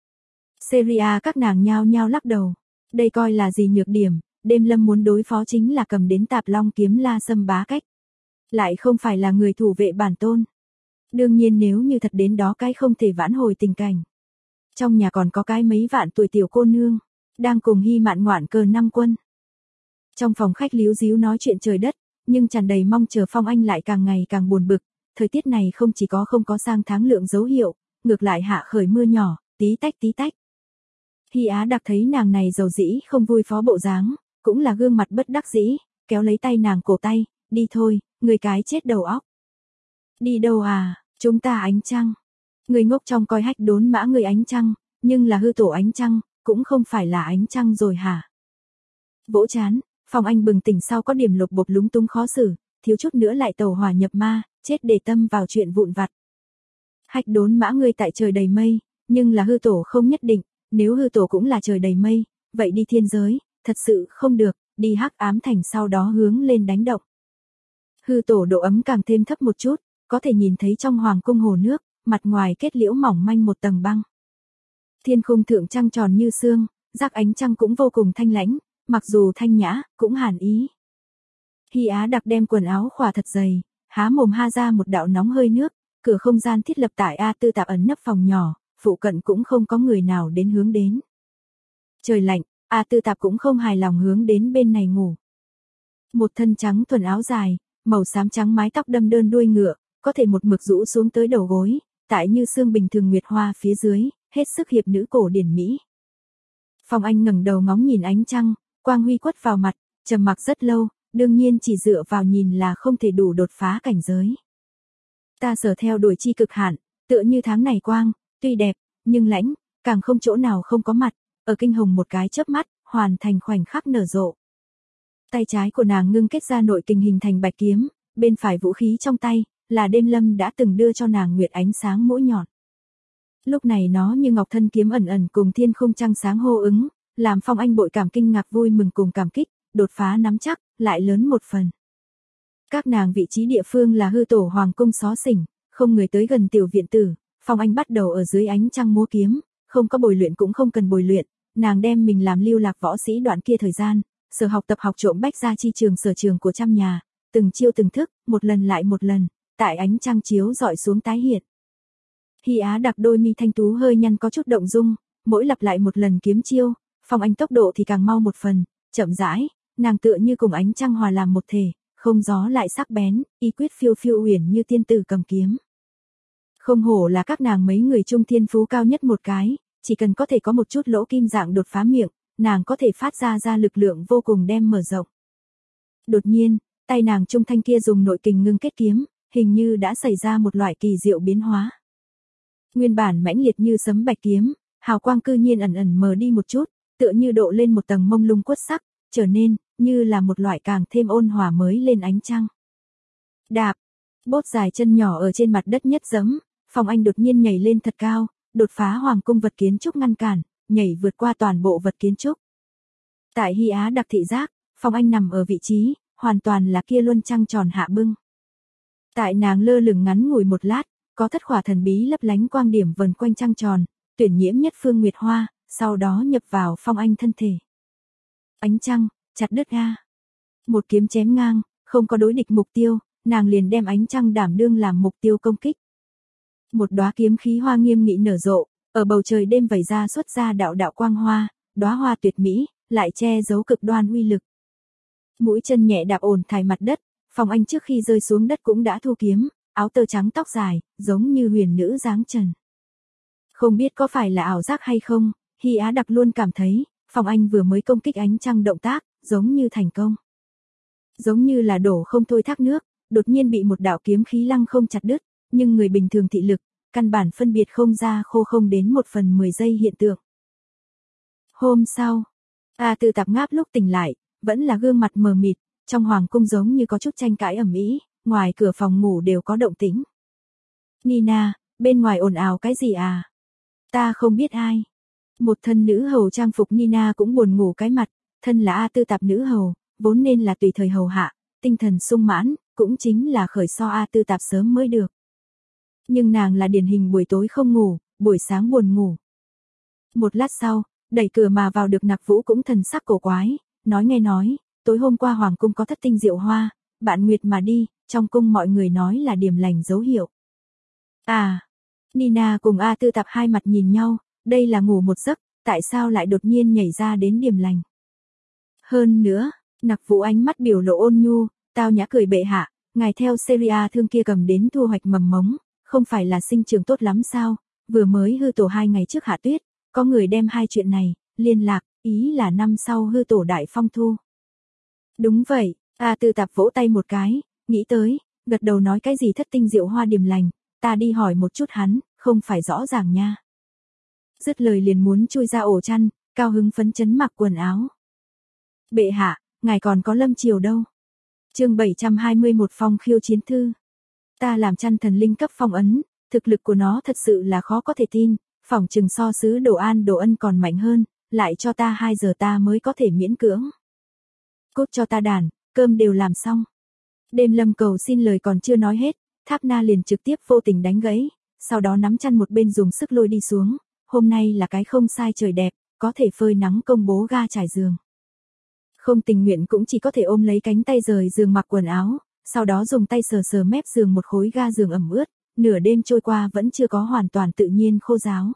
S1: Syria các nàng nhao nhao lắc đầu, đây coi là gì nhược điểm, Đêm Lâm muốn đối phó chính là cầm đến Tạp Long kiếm La Sâm Bá cách. Lại không phải là người thủ vệ bản tôn. Đương nhiên nếu như thật đến đó cái không thể vãn hồi tình cảnh. Trong nhà còn có cái mấy vạn tuổi tiểu cô nương, đang cùng Hy Mạn ngoạn cờ năm quân. Trong phòng khách líu díu nói chuyện trời đất, nhưng tràn đầy mong chờ Phong Anh lại càng ngày càng buồn bực. Thời tiết này không chỉ có không có sang tháng lượng dấu hiệu, ngược lại hạ khởi mưa nhỏ, tí tách tí tách. Hy Á Đặc thấy nàng này dầu dĩ không vui phó bộ dáng, cũng là gương mặt bất đắc dĩ, kéo lấy tay nàng cổ tay, đi thôi, người cái chết đầu óc. Đi đâu à, chúng ta ánh trăng. Người ngốc trong coi Hách Đốn Mã người ánh trăng, nhưng là hư tổ ánh trăng, cũng không phải là ánh trăng rồi hả? Vỗ chán, Phong Anh bừng tỉnh sau có điểm lột bột lúng túng khó xử, thiếu chút nữa lại tẩu hỏa nhập ma, chết để tâm vào chuyện vụn vặt. Hách Đốn Mã người tại trời đầy mây, nhưng là hư tổ không nhất định, nếu hư tổ cũng là trời đầy mây, vậy đi thiên giới, thật sự không được, đi Hắc Ám Thành sau đó hướng lên đánh động. Hư tổ độ ấm càng thêm thấp một chút, có thể nhìn thấy trong hoàng cung hồ nước, mặt ngoài kết liễu mỏng manh một tầng băng. Thiên khung thượng trăng tròn như sương, rác ánh trăng cũng vô cùng thanh lãnh, mặc dù thanh nhã, cũng hàn ý. Hy Á Đặc đem quần áo khỏa thật dày, há mồm ha ra một đạo nóng hơi nước, cửa không gian thiết lập tại A Tư Tạp ẩn nấp phòng nhỏ, phụ cận cũng không có người nào đến hướng đến. Trời lạnh, A Tư Tạp cũng không hài lòng hướng đến bên này ngủ. Một thân trắng thuần áo dài, màu xám trắng mái tóc đâm đơn đuôi ngựa, có thể một mực rũ xuống tới đầu gối, tại như xương bình thường nguyệt hoa phía dưới, hết sức hiệp nữ cổ điển mỹ. Phong Anh ngẩng đầu ngóng nhìn ánh trăng, quang huy quất vào mặt, trầm mặc rất lâu, đương nhiên chỉ dựa vào nhìn là không thể đủ đột phá cảnh giới. Ta sở theo đuổi chi cực hạn, tựa như tháng này quang, tuy đẹp, nhưng lãnh, càng không chỗ nào không có mặt, ở kinh hồng một cái chớp mắt, hoàn thành khoảnh khắc nở rộ. Tay trái của nàng ngưng kết ra nội kình hình thành bạch kiếm, bên phải vũ khí trong tay, là Đêm Lâm đã từng đưa cho nàng nguyệt ánh sáng mũi nhọn. Lúc này nó như ngọc thân kiếm ẩn ẩn cùng thiên khung trăng sáng hô ứng, làm Phong Anh bội cảm kinh ngạc vui mừng cùng cảm kích, đột phá nắm chắc, lại lớn một phần. Các nàng vị trí địa phương là hư tổ hoàng cung xó xỉnh, không người tới gần tiểu viện tử, Phong Anh bắt đầu ở dưới ánh trăng múa kiếm, không có bồi luyện cũng không cần bồi luyện, nàng đem mình làm lưu lạc võ sĩ đoạn kia thời gian, sở học tập học trộm bách gia chi trường sở trường của trăm nhà, từng chiêu từng thức, một lần lại một lần, tại ánh trăng chiếu dọi xuống tái hiện. Hy Á Đặc đôi mi thanh tú hơi nhăn có chút động dung, mỗi lặp lại một lần kiếm chiêu, Phong Anh tốc độ thì càng mau một phần, chậm rãi, nàng tựa như cùng ánh trăng hòa làm một thể, không gió lại sắc bén, y quyết phiêu phiêu uyển như tiên tử cầm kiếm. Không hổ là các nàng mấy người trung thiên phú cao nhất một cái, chỉ cần có thể có một chút lỗ kim dạng đột phá miệng, nàng có thể phát ra lực lượng vô cùng đem mở rộng. Đột nhiên, tay nàng trung thanh kia dùng nội kình ngưng kết kiếm, hình như đã xảy ra một loại kỳ diệu biến hóa. Nguyên bản mãnh liệt như sấm bạch kiếm, hào quang cư nhiên ẩn ẩn mờ đi một chút, tựa như độ lên một tầng mông lung quất sắc, trở nên như là một loại càng thêm ôn hòa mới lên ánh trăng. Đạp. Bốt dài chân nhỏ ở trên mặt đất nhất giẫm, Phong Anh đột nhiên nhảy lên thật cao, đột phá hoàng cung vật kiến trúc ngăn cản, nhảy vượt qua toàn bộ vật kiến trúc. Tại Hy Á đặc thị giác, Phong Anh nằm ở vị trí, hoàn toàn là kia luân trăng tròn hạ bưng. Tại nàng lơ lửng ngắn ngủi một lát, có thất khỏa thần bí lấp lánh quang điểm vần quanh trăng tròn, tuyển nhiễm nhất phương nguyệt hoa, sau đó nhập vào Phong Anh thân thể. Ánh trăng, chặt đứt a. Một kiếm chém ngang, không có đối địch mục tiêu, nàng liền đem ánh trăng đảm đương làm mục tiêu công kích. Một đóa kiếm khí hoa nghiêm nghị nở rộ, ở bầu trời đêm vẩy ra xuất ra đạo đạo quang hoa, đóa hoa tuyệt mỹ, lại che giấu cực đoan uy lực. Mũi chân nhẹ đạp ổn thải mặt đất, Phong Anh trước khi rơi xuống đất cũng đã thu kiếm, áo tơ trắng tóc dài, giống như huyền nữ dáng trần. Không biết có phải là ảo giác hay không, Hy Á đặc luôn cảm thấy, Phong Anh vừa mới công kích ánh trăng động tác, giống như thành công. Giống như là đổ không thôi thác nước, đột nhiên bị một đạo kiếm khí lăng không chặt đứt, nhưng người bình thường thị lực, căn bản phân biệt không ra khô không đến 1/10 giây hiện tượng. Hôm sau, A Tư Tạp ngáp lúc tỉnh lại, vẫn là gương mặt mờ mịt, trong hoàng cung giống như có chút tranh cãi ầm ĩ, ngoài cửa phòng ngủ đều có động tĩnh. Nina, bên ngoài ồn ào cái gì à? Ta không biết ai. Một thân nữ hầu trang phục Nina cũng buồn ngủ cái mặt, thân là A Tư Tạp nữ hầu, vốn nên là tùy thời hầu hạ, tinh thần sung mãn, cũng chính là khởi so A Tư Tạp sớm mới được. Nhưng nàng là điển hình buổi tối không ngủ, buổi sáng buồn ngủ. Một lát sau, đẩy cửa mà vào được Nặc Vũ cũng thần sắc cổ quái, nói, tối hôm qua hoàng cung có thất tinh diệu hoa, bạn nguyệt mà đi, trong cung mọi người nói là điểm lành dấu hiệu. À, Nina cùng A Tư Tạp hai mặt nhìn nhau, đây là ngủ một giấc, tại sao lại đột nhiên nhảy ra đến điểm lành. Hơn nữa, Nặc Vũ ánh mắt biểu lộ ôn nhu, tao nhã cười bệ hạ, ngài theo Syria thương kia cầm đến thu hoạch mầm mống, không phải là sinh trưởng tốt lắm sao, vừa mới hư tổ 2 ngày trước hạ tuyết, có người đem hai chuyện này, liên lạc, ý là năm sau hư tổ đại phong thu. Đúng vậy, A Tư Tạp vỗ tay một cái, nghĩ tới, gật đầu nói cái gì thất tinh diệu hoa điểm lành, ta đi hỏi một chút hắn, không phải rõ ràng nha. Dứt lời liền muốn chui ra ổ chăn, cao hứng phấn chấn mặc quần áo. Bệ hạ, ngài còn có lâm triều đâu. Chương 721 phong khiêu chiến thư. Ta làm chăn thần linh cấp phong ấn, thực lực của nó thật sự là khó có thể tin, phỏng chừng so sứ Đồ An Đồ Ân còn mạnh hơn, lại cho ta 2 giờ ta mới có thể miễn cưỡng. Cút cho ta đàn, cơm đều làm xong. Đêm Lâm cầu xin lời còn chưa nói hết, Tháp Na liền trực tiếp vô tình đánh gãy, sau đó nắm chăn một bên dùng sức lôi đi xuống, hôm nay là cái không sai trời đẹp, có thể phơi nắng công bố ga trải giường. Không tình nguyện cũng chỉ có thể ôm lấy cánh tay rời giường mặc quần áo, sau đó dùng tay sờ sờ mép giường một khối ga giường ẩm ướt, nửa đêm trôi qua vẫn chưa có hoàn toàn tự nhiên khô ráo.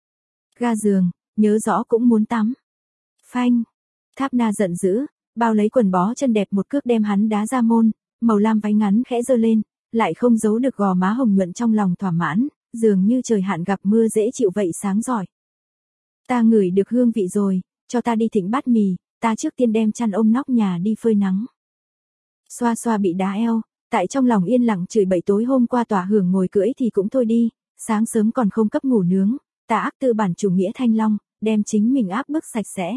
S1: Ga giường, nhớ rõ cũng muốn tắm. Phanh. Tháp Na giận dữ, bao lấy quần bó chân đẹp một cước đem hắn đá ra môn, màu lam váy ngắn khẽ giơ lên, lại không giấu được gò má hồng nhuận trong lòng thỏa mãn, dường như trời hạn gặp mưa dễ chịu vậy sáng giỏi. Ta ngửi được hương vị rồi, cho ta đi thịnh bát mì, ta trước tiên đem chăn ôm nóc nhà đi phơi nắng. Xoa xoa bị đá eo, tại trong lòng yên lặng chửi bậy tối hôm qua tỏa hưởng ngồi cưỡi thì cũng thôi đi, sáng sớm còn không cấp ngủ nướng, ta ác tư bản chủ nghĩa thanh long, đem chính mình áp bức sạch sẽ.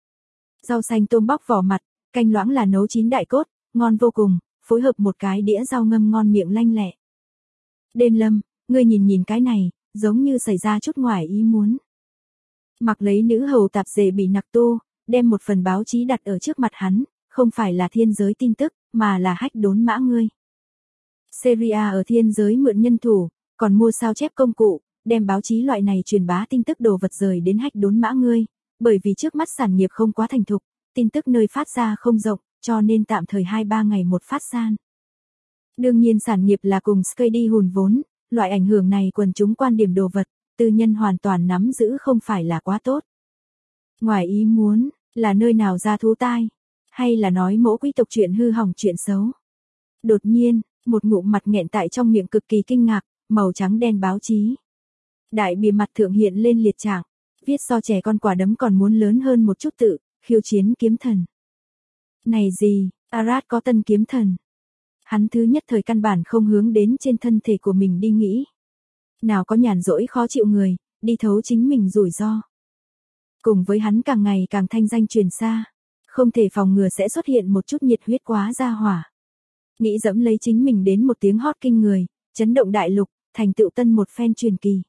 S1: Rau xanh tôm bóc vỏ mặt, canh loãng là nấu chín đại cốt, ngon vô cùng, phối hợp một cái đĩa rau ngâm ngon miệng lanh lẹ. Đêm Lâm, ngươi nhìn cái này, giống như xảy ra chút ngoài ý muốn. Mặc lấy nữ hầu tạp dề bị Nặc Tu, đem một phần báo chí đặt ở trước mặt hắn, không phải là thiên giới tin tức, mà là hách đốn mã ngươi. Syria ở thiên giới mượn nhân thủ, còn mua sao chép công cụ, đem báo chí loại này truyền bá tin tức đồ vật rời đến hách đốn mã ngươi, bởi vì trước mắt sản nghiệp không quá thành thục, tin tức nơi phát ra không rộng, cho nên tạm thời 2-3 ngày một phát san. Đương nhiên sản nghiệp là cùng Sky đi hùn vốn, loại ảnh hưởng này quần chúng quan điểm đồ vật, tư nhân hoàn toàn nắm giữ không phải là quá tốt. Ngoài ý muốn, là nơi nào ra thú tai, hay là nói mỗ quý tộc chuyện hư hỏng chuyện xấu. Đột nhiên, một ngụm mặt nghẹn tại trong miệng cực kỳ kinh ngạc, màu trắng đen báo chí. Đại bìa mặt thượng hiện lên liệt trạng, viết so trẻ con quả đấm còn muốn lớn hơn một chút tự, khiêu chiến kiếm thần. Này gì, Arad có tân kiếm thần. Hắn thứ nhất thời căn bản không hướng đến trên thân thể của mình đi nghĩ. Nào có nhàn rỗi khó chịu người, đi thấu chính mình rủi ro. Cùng với hắn càng ngày càng thanh danh truyền xa, không thể phòng ngừa sẽ xuất hiện một chút nhiệt huyết quá ra hỏa. Nghĩ dẫm lấy chính mình đến một tiếng hót kinh người, chấn động đại lục, thành tựu tân một phen truyền kỳ.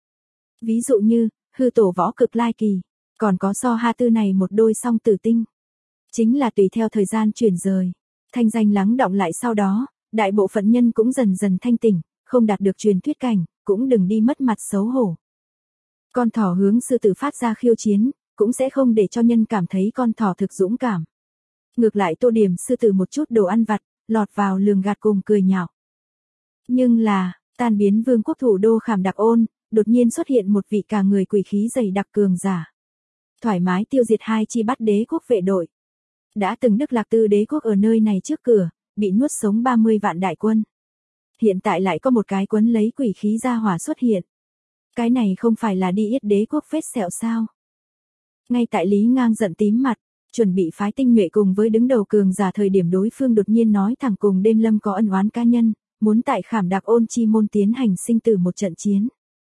S1: Ví dụ như, hư tổ võ cực lai kỳ, còn có so ha tư này một đôi song tử tinh. Chính là tùy theo thời gian chuyển rời, thanh danh lắng đọng lại sau đó, đại bộ phận nhân cũng dần dần thanh tỉnh, không đạt được truyền thuyết cảnh, cũng đừng đi mất mặt xấu hổ. Con thỏ hướng sư tử phát ra khiêu chiến, cũng sẽ không để cho nhân cảm thấy con thỏ thực dũng cảm. Ngược lại tô điểm sư tử một chút đồ ăn vặt, lọt vào lường gạt cùng cười nhạo. Nhưng là, tan biến vương quốc thủ đô Khảm Đặc Ôn, đột nhiên xuất hiện một vị cả người quỷ khí dày đặc cường giả. Thoải mái tiêu diệt 2 chi bắt đế quốc vệ đội. Đã từng Đức Lạc Tư đế quốc ở nơi này trước cửa, bị nuốt sống 30 vạn đại quân. Hiện tại lại có một cái quấn lấy quỷ khí ra hỏa xuất hiện. Cái này không phải là đi yết đế quốc phết sẹo sao? Ngay tại Lý Ngang giận tím mặt, chuẩn bị phái tinh nhuệ cùng với đứng đầu cường giả thời điểm đối phương đột nhiên nói thẳng cùng Đêm Lâm có ân oán cá nhân, muốn tại Khảm Đặc Ôn chi môn tiến hành sinh tử một trận chiến.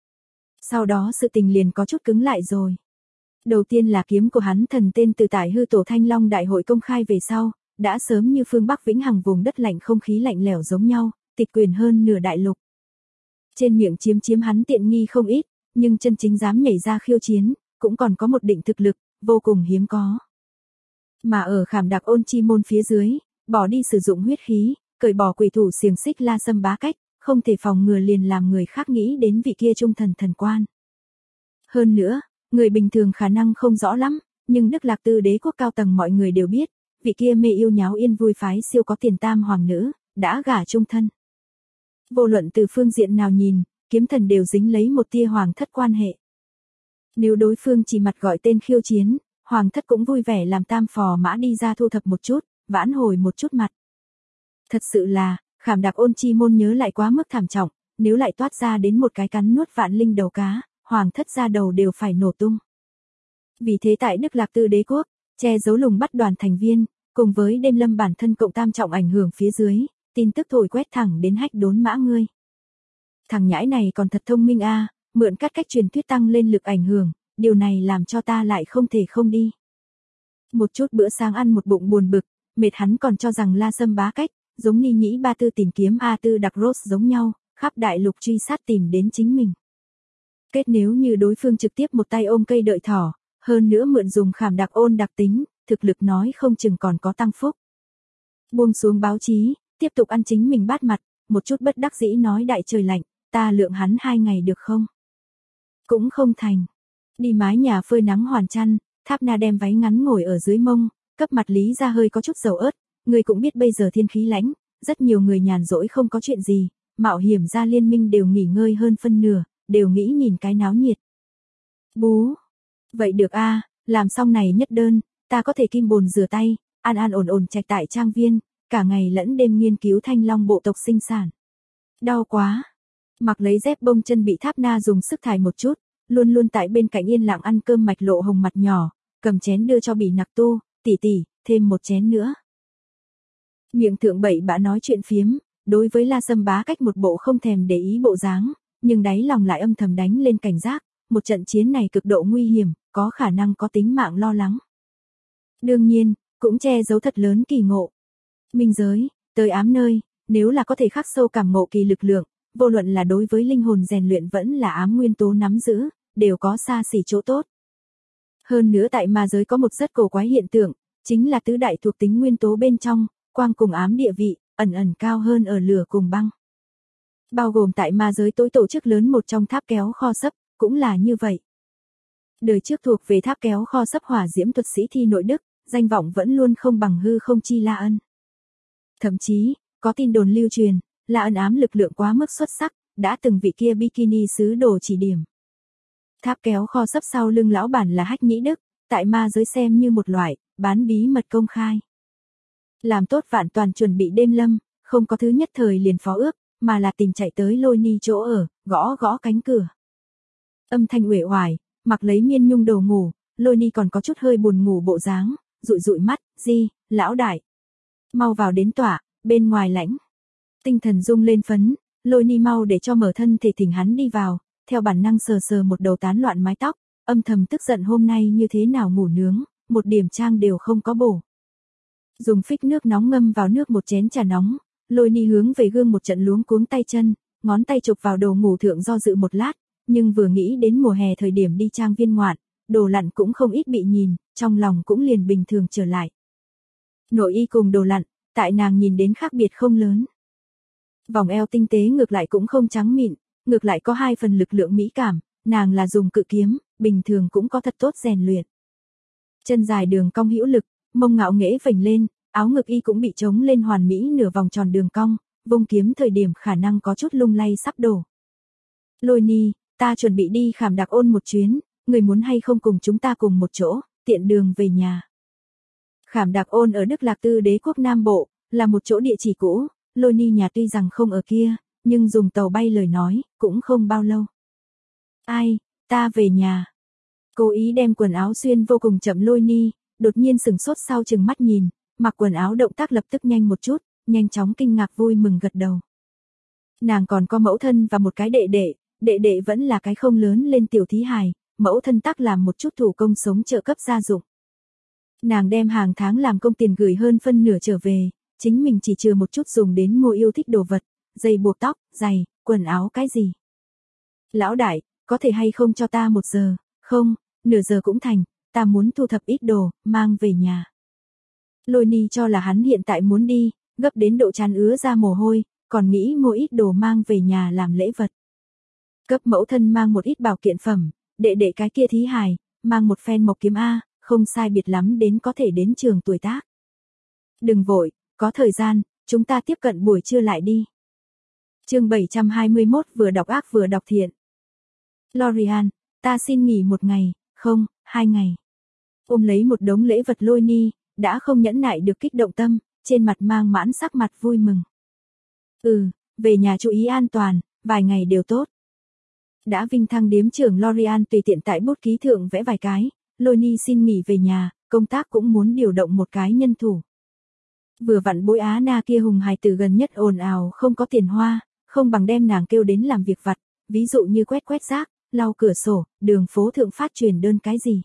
S1: Sau đó sự tình liền có chút cứng lại rồi. Đầu tiên là kiếm của hắn thần tên từ tại hư tổ Thanh Long đại hội công khai về sau, đã sớm như phương Bắc Vĩnh Hằng vùng đất lạnh không khí lạnh lẽo giống nhau, tịch quyền hơn nửa đại lục. Trên miệng chiếm hắn tiện nghi không ít, nhưng chân chính dám nhảy ra khiêu chiến, cũng còn có một định thực lực, vô cùng hiếm có. Mà ở Khảm Đặc Ôn chi môn phía dưới, bỏ đi sử dụng huyết khí, cởi bỏ quỷ thủ xiềng xích La Sâm Bá Cách, không thể phòng ngừa liền làm người khác nghĩ đến vị kia trung thần thần quan. Hơn nữa, người bình thường khả năng không rõ lắm, nhưng Đức Lạc Tư đế quốc cao tầng mọi người đều biết, vị kia mê yêu nháo yên vui phái siêu có tiền tam hoàng nữ, đã gả trung thân. Vô luận từ phương diện nào nhìn, kiếm thần đều dính lấy một tia hoàng thất quan hệ. Nếu đối phương chỉ mặt gọi tên khiêu chiến, hoàng thất cũng vui vẻ làm tam phò mã đi ra thu thập một chút, vãn hồi một chút mặt. Thật sự là, Khảm Đặc Ôn chi môn nhớ lại quá mức thảm trọng, nếu lại toát ra đến một cái cắn nuốt vạn linh đầu cá, hoàng thất ra đầu đều phải nổ tung. Vì thế tại Đức Lạc Tư đế quốc, che giấu lùng bắt đoàn thành viên, cùng với Đêm Lâm bản thân cộng tam trọng ảnh hưởng phía dưới, tin tức thổi quét thẳng đến Hách Đốn Mã ngươi. Thằng nhãi này còn thật thông minh a, mượn các cách truyền thuyết tăng lên lực ảnh hưởng, điều này làm cho ta lại không thể không đi. Một chút bữa sáng ăn một bụng buồn bực, mệt hắn còn cho rằng La Sâm Bá Cách, giống Ni Nhĩ Ba Tư tìm kiếm A Tư Đặc Rốt giống nhau, khắp đại lục truy sát tìm đến chính mình. Kết nếu như đối phương trực tiếp một tay ôm cây đợi thỏ, hơn nữa mượn dùng Khảm Đặc Ôn đặc tính, thực lực nói không chừng còn có tăng phúc. Buông xuống báo chí, tiếp tục ăn chính mình bát mặt, một chút bất đắc dĩ nói đại trời lạnh, ta lượng hắn 2 ngày được không? Cũng không thành. Đi mái nhà phơi nắng hoàn chăn, Tháp Na đem váy ngắn ngồi ở dưới mông, cấp mặt Lý ra hơi có chút dầu ớt, người cũng biết bây giờ thiên khí lãnh, rất nhiều người nhàn rỗi không có chuyện gì, mạo hiểm ra liên minh đều nghỉ ngơi hơn phân nửa, đều nghĩ nhìn cái náo nhiệt. Bú. Vậy được a, làm xong này nhất đơn, ta có thể kim bồn rửa tay, an an ổn ổn trạch tại trang viên, cả ngày lẫn đêm nghiên cứu thanh long bộ tộc sinh sản. Đau quá. Mặc lấy dép bông chân bị Tháp Na dùng sức thải một chút, luôn luôn tại bên cạnh yên lặng ăn cơm mạch lộ hồng mặt nhỏ, cầm chén đưa cho Bỉ Nặc Tu, tỷ tỷ, thêm một chén nữa. Miệng thượng bậy bạ nói chuyện phiếm, đối với La Sâm Bá Cách một bộ không thèm để ý bộ dáng, nhưng đáy lòng lại âm thầm đánh lên cảnh giác, một trận chiến này cực độ nguy hiểm, có khả năng có tính mạng lo lắng. Đương nhiên, cũng che giấu thật lớn kỳ ngộ. Minh giới, tới ám nơi, nếu là có thể khắc sâu cảm ngộ kỳ lực lượng, vô luận là đối với linh hồn rèn luyện vẫn là ám nguyên tố nắm giữ, đều có xa xỉ chỗ tốt. Hơn nữa tại ma giới có một rất cổ quái hiện tượng, chính là tứ đại thuộc tính nguyên tố bên trong, quang cùng ám địa vị, ẩn ẩn cao hơn ở lửa cùng băng. Bao gồm tại ma giới tối tổ chức lớn một trong tháp kéo kho sấp, cũng là như vậy. Đời trước thuộc về tháp kéo kho sấp hỏa diễm thuật sĩ thi nội đức, danh vọng vẫn luôn không bằng hư không chi La Ân. Thậm chí, có tin đồn lưu truyền, La Ân ám lực lượng quá mức xuất sắc, đã từng vị kia bikini sứ đồ chỉ điểm. Tháp kéo kho sấp sau lưng lão bản là Hách Nhĩ Đức, tại ma giới xem như một loại, bán bí mật công khai. Làm tốt vạn toàn chuẩn bị Đêm Lâm, không có thứ nhất thời liền phó ước, mà là tìm chạy tới Lôi Ni chỗ ở, gõ gõ cánh cửa. Âm thanh uể oải, mặc lấy miên nhung đồ ngủ, Lôi Ni còn có chút hơi buồn ngủ bộ dáng, dụi dụi mắt, "Di, lão đại, mau vào đến tỏa, bên ngoài lãnh." Tinh thần rung lên phấn, Lôi Ni mau để cho mở thân thể thỉnh hắn đi vào, theo bản năng sờ sờ một đầu tán loạn mái tóc, âm thầm tức giận hôm nay như thế nào ngủ nướng, một điểm trang đều không có bổ. Dùng phích nước nóng ngâm vào nước một chén trà nóng, Lôi Ni hướng về gương một trận luống cuống tay chân, ngón tay chụp vào đồ ngủ thượng do dự một lát, nhưng vừa nghĩ đến mùa hè thời điểm đi trang viên ngoạn, đồ lặn cũng không ít bị nhìn, trong lòng cũng liền bình thường trở lại. Nội y cùng đồ lặn, tại nàng nhìn đến khác biệt không lớn. Vòng eo tinh tế ngược lại cũng không trắng mịn, ngược lại có 2 phần lực lượng mỹ cảm, nàng là dùng cự kiếm, bình thường cũng có thật tốt rèn luyện. Chân dài đường cong hữu lực, mông ngạo nghễ vểnh lên, áo ngực y cũng bị trống lên hoàn mỹ nửa vòng tròn đường cong, vung kiếm thời điểm khả năng có chút lung lay sắp đổ. Lôi Ni, ta chuẩn bị đi Khảm Đạc Ôn một chuyến, người muốn hay không cùng chúng ta cùng một chỗ, tiện đường về nhà. Khảm Đạc Ôn ở Đức Lạc Tư Đế quốc Nam Bộ, là một chỗ địa chỉ cũ, Lôi Ni nhà tuy rằng không ở kia, nhưng dùng tàu bay lời nói, cũng không bao lâu. Ai, ta về nhà. Cố ý đem quần áo xuyên vô cùng chậm Lôi Ni, đột nhiên sừng sốt sau chừng mắt nhìn, mặc quần áo động tác lập tức nhanh một chút, nhanh chóng kinh ngạc vui mừng gật đầu. Nàng còn có mẫu thân và một cái đệ đệ vẫn là cái không lớn lên tiểu thí hài, mẫu thân tác làm một chút thủ công sống trợ cấp gia dụng. Nàng đem hàng tháng làm công tiền gửi hơn phân nửa trở về, chính mình chỉ chừa một chút dùng đến mua yêu thích đồ vật, dây buộc tóc, giày, quần áo cái gì. Lão đại, có thể hay không cho ta 1 giờ, không, nửa giờ cũng thành, ta muốn thu thập ít đồ, mang về nhà. Lôi Ni cho là hắn hiện tại muốn đi, gấp đến độ trán ứa ra mồ hôi, còn nghĩ mua ít đồ mang về nhà làm lễ vật. Cấp mẫu thân mang một ít bảo kiện phẩm, đệ cái kia thí hài, mang một phen mộc kiếm A, không sai biệt lắm đến có thể đến trường tuổi tác. Đừng vội, có thời gian, chúng ta tiếp cận buổi trưa lại đi. Chương 721 vừa đọc ác vừa đọc thiện. Lorian, ta xin nghỉ 1 ngày, không, 2 ngày. Ôm lấy một đống lễ vật Lôi Ni, đã không nhẫn nại được kích động tâm, trên mặt mang mãn sắc mặt vui mừng. Về nhà chú ý an toàn, vài ngày đều tốt. Đã vinh thăng điếm trưởng Lorian tùy tiện tại bút ký thượng vẽ vài cái, Lôi Ni xin nghỉ về nhà, công tác cũng muốn điều động một cái nhân thủ. Vừa vặn Bối Á Na kia hùng hài tử gần nhất ồn ào không có tiền hoa, không bằng đem nàng kêu đến làm việc vặt, ví dụ như quét rác, lau cửa sổ, đường phố thượng phát truyền đơn cái gì.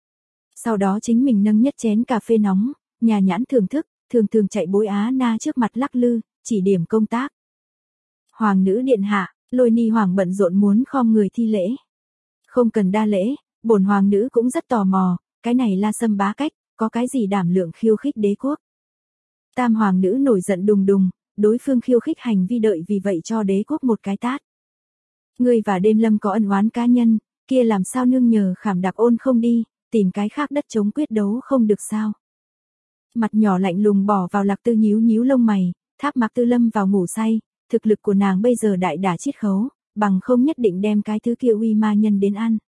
S1: Sau đó chính mình nâng nhất chén cà phê nóng, nhà nhãn thưởng thức, thường chạy Bối Á Na trước mặt lắc lư, chỉ điểm công tác. Hoàng nữ điện hạ, Lôi Ni hoàng bận rộn muốn khom người thi lễ. Không cần đa lễ, bổn hoàng nữ cũng rất tò mò, cái này La Sâm bá cách, có cái gì đảm lượng khiêu khích đế quốc. Tam hoàng nữ nổi giận đùng đùng, đối phương khiêu khích hành vi đợi vì vậy cho đế quốc một cái tát. Ngươi và Đêm Lâm có ân oán cá nhân, kia làm sao nương nhờ Khảm Đạc Ôn không đi, tìm cái khác đất chống quyết đấu không được sao. Mặt nhỏ lạnh lùng bỏ vào Lạc Tư nhíu lông mày, tháp Mạc Tư Lâm vào ngủ say, thực lực của nàng bây giờ đại đả chiết khấu, bằng không nhất định đem cái thứ kia uy ma nhân đến ăn.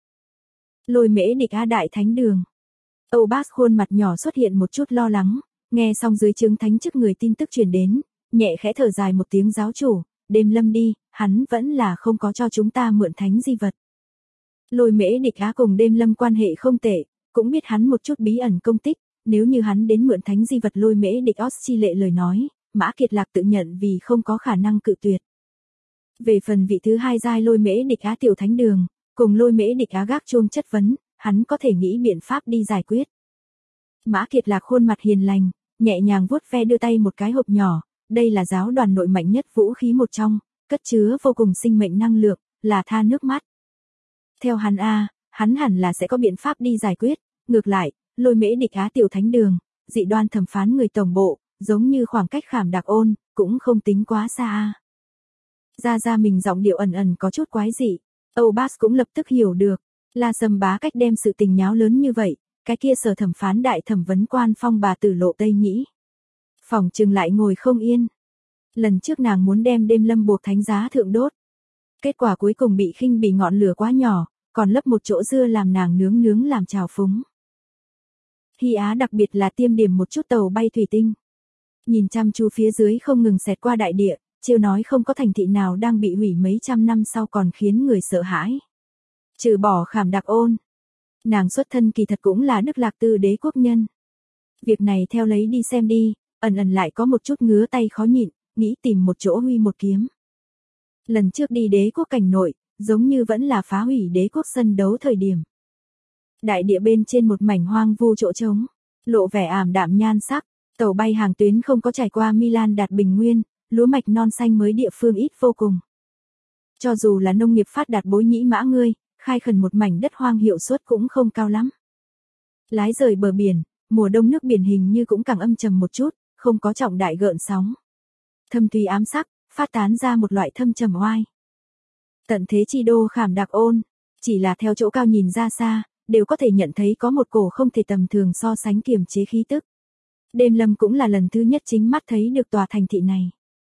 S1: Lôi Mễ Địch Á Đại Thánh Đường. Âu Bác khuôn mặt nhỏ xuất hiện một chút lo lắng, nghe xong dưới trướng thánh chức người tin tức truyền đến, nhẹ khẽ thở dài một tiếng giáo chủ, Đêm Lâm đi, hắn vẫn là không có cho chúng ta mượn thánh di vật. Lôi Mễ Địch Á cùng Đêm Lâm quan hệ không tệ, cũng biết hắn một chút bí ẩn công tích, nếu như hắn đến mượn thánh di vật Lôi Mễ Địch Os chi lệ lời nói, Mã Kiệt Lạc tự nhận vì không có khả năng cự tuyệt. Về phần vị thứ 2 giai Lôi Mễ Địch Á tiểu thánh đường, cùng Lôi Mễ Địch Á gác chuông chất vấn, hắn có thể nghĩ biện pháp đi giải quyết. Mã Kiệt Lạc khuôn mặt hiền lành, nhẹ nhàng vuốt ve đưa tay một cái hộp nhỏ, đây là giáo đoàn nội mạnh nhất vũ khí một trong, cất chứa vô cùng sinh mệnh năng lượng, là tha nước mắt. Theo hắn hắn hẳn là sẽ có biện pháp đi giải quyết, ngược lại, Lôi Mễ Địch Á tiểu thánh đường, dị đoan thẩm phán người tổng bộ, giống như khoảng cách Khảm Đạc Ôn, cũng không tính quá xa Ra mình giọng điệu ẩn có chút quái dị, Âu Bác cũng lập tức hiểu được, La Sâm bá cách đem sự tình nháo lớn như vậy, cái kia sở thẩm phán đại thẩm vấn quan Phong bà tử Lộ Tây Nhĩ. Phòng trừng lại ngồi không yên. Lần trước nàng muốn đem Đêm Lâm buộc thánh giá thượng đốt. Kết quả cuối cùng bị khinh bỉ ngọn lửa quá nhỏ, còn lấp một chỗ dưa làm nàng nướng làm trào phúng. Hy Á đặc biệt là tiêm điểm một chút tàu bay thủy tinh. Nhìn chăm chú phía dưới không ngừng xẹt qua đại địa, chiêu nói không có thành thị nào đang bị hủy mấy trăm năm sau còn khiến người sợ hãi. Trừ bỏ Khảm Đạc Ôn. Nàng xuất thân kỳ thật cũng là Đức Lạc Tư Đế quốc nhân. Việc này theo lấy đi xem đi, ẩn lại có một chút ngứa tay khó nhịn, nghĩ tìm một chỗ huy một kiếm. Lần trước đi đế quốc cảnh nội, giống như vẫn là phá hủy đế quốc sân đấu thời điểm. Đại địa bên trên một mảnh hoang vu chỗ trống, lộ vẻ ảm đạm nhan sắc, Tàu bay hàng tuyến không có trải qua Milan đạt bình nguyên, lúa mạch non xanh mới địa phương ít vô cùng. Cho dù là nông nghiệp phát đạt Bối Nhĩ Mã ngươi, khai khẩn một mảnh đất hoang hiệu suất cũng không cao lắm. Lái rời bờ biển, mùa đông nước biển hình như cũng càng âm trầm một chút, không có trọng đại gợn sóng. Thâm thúy ám sắc, phát tán ra một loại thâm trầm oai. Tận thế chi đô Khảm Đạc Ôn, chỉ là theo chỗ cao nhìn ra xa, đều có thể nhận thấy có một cổ không thể tầm thường so sánh kiềm chế khí tức. Đêm Lâm cũng là lần thứ nhất chính mắt thấy được tòa thành thị này.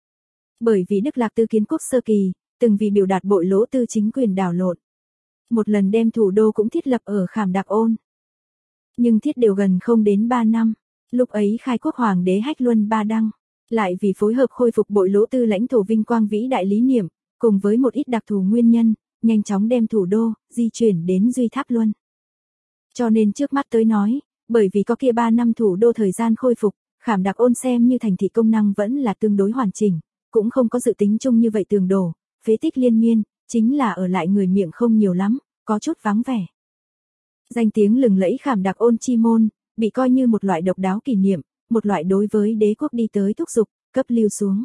S1: Bởi vì Đức Lạc Tư kiến quốc sơ kỳ, từng vì biểu đạt bội lỗ tư chính quyền đảo lộn. Một lần đem thủ đô cũng thiết lập ở Khảm Đạc Ôn. Nhưng thiết đều gần không đến 3 năm, lúc ấy khai quốc hoàng đế Hách Luân Ba Đăng, lại vì phối hợp khôi phục bội lỗ tư lãnh thổ vinh quang vĩ đại lý niệm, cùng với một ít đặc thù nguyên nhân, nhanh chóng đem thủ đô, di chuyển đến Duy Tháp Luân. Cho nên trước mắt tới nói, bởi vì có kia 3 năm thủ đô thời gian khôi phục, Khảm Đạc Ôn xem như thành thị công năng vẫn là tương đối hoàn chỉnh, cũng không có dự tính chung như vậy tường đổ, phế tích liên miên, chính là ở lại người miệng không nhiều lắm, có chút vắng vẻ. Danh tiếng lừng lẫy Khảm Đạc Ôn chi môn, bị coi như một loại độc đáo kỷ niệm, một loại đối với đế quốc đi tới thúc giục, cấp lưu xuống.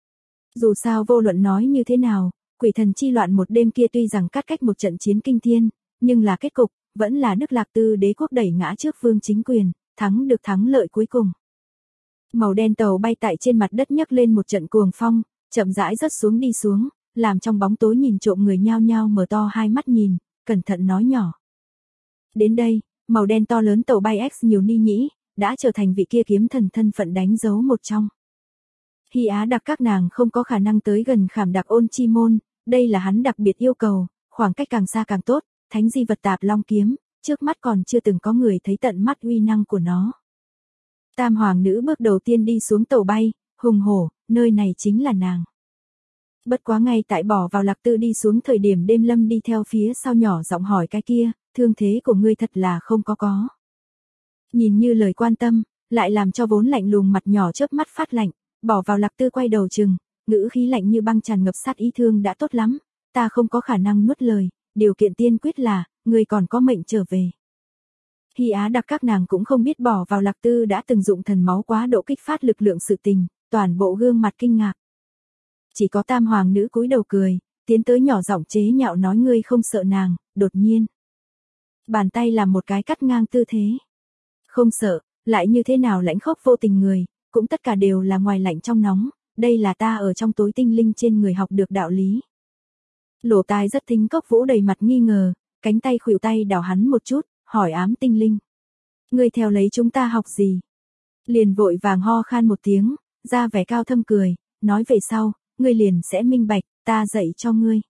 S1: Dù sao vô luận nói như thế nào, quỷ thần chi loạn một đêm kia tuy rằng cắt cách một trận chiến kinh thiên, nhưng là kết cục, vẫn là Đức Lạc Tư đế quốc đẩy ngã trước vương chính quyền, thắng được thắng lợi cuối cùng. Màu đen tàu bay tại trên mặt đất nhấc lên một trận cuồng phong, chậm rãi rớt xuống đi xuống, làm trong bóng tối nhìn trộm người nhao nhao mở to hai mắt nhìn, cẩn thận nói nhỏ. Đến đây, màu đen to lớn tàu bay X nhiều ni nhĩ, đã trở thành vị kia kiếm thần thân phận đánh dấu một trong. Hy Á Đặc các nàng không có khả năng tới gần Khảm Đạc Ôn chi môn, đây là hắn đặc biệt yêu cầu, khoảng cách càng xa càng tốt, thánh di vật tạp long kiếm, trước mắt còn chưa từng có người thấy tận mắt uy năng của nó. Tam hoàng nữ bước đầu tiên đi xuống tàu bay, hùng hổ, nơi này chính là nàng. Bất quá ngay tại bỏ vào Lạc Tư đi xuống thời điểm Đêm Lâm đi theo phía sau nhỏ giọng hỏi cái kia, thương thế của ngươi thật là không có. Nhìn như lời quan tâm, lại làm cho vốn lạnh lùng mặt nhỏ chớp mắt phát lạnh, bỏ vào Lạc Tư quay đầu chừng, ngữ khí lạnh như băng tràn ngập sát ý thương đã tốt lắm, ta không có khả năng nuốt lời, điều kiện tiên quyết là, ngươi còn có mệnh trở về. Hy Á Đặc các nàng cũng không biết bỏ vào Lạc Tư đã từng dụng thần máu quá độ kích phát lực lượng sự tình, toàn bộ gương mặt kinh ngạc. Chỉ có tam hoàng nữ cúi đầu cười, tiến tới nhỏ giọng chế nhạo nói ngươi không sợ nàng, đột nhiên. Bàn tay làm một cái cắt ngang tư thế. Không sợ, lại như thế nào lãnh khốc vô tình người, cũng tất cả đều là ngoài lạnh trong nóng, đây là ta ở trong tối tinh linh trên người học được đạo lý. Lỗ tai rất thính Cốc Vũ đầy mặt nghi ngờ, cánh tay khuỷu tay đảo hắn một chút, hỏi ám tinh linh. Ngươi theo lấy chúng ta học gì? Liền vội vàng ho khan một tiếng, ra vẻ cao thâm cười, nói về sau, ngươi liền sẽ minh bạch, ta dạy cho ngươi.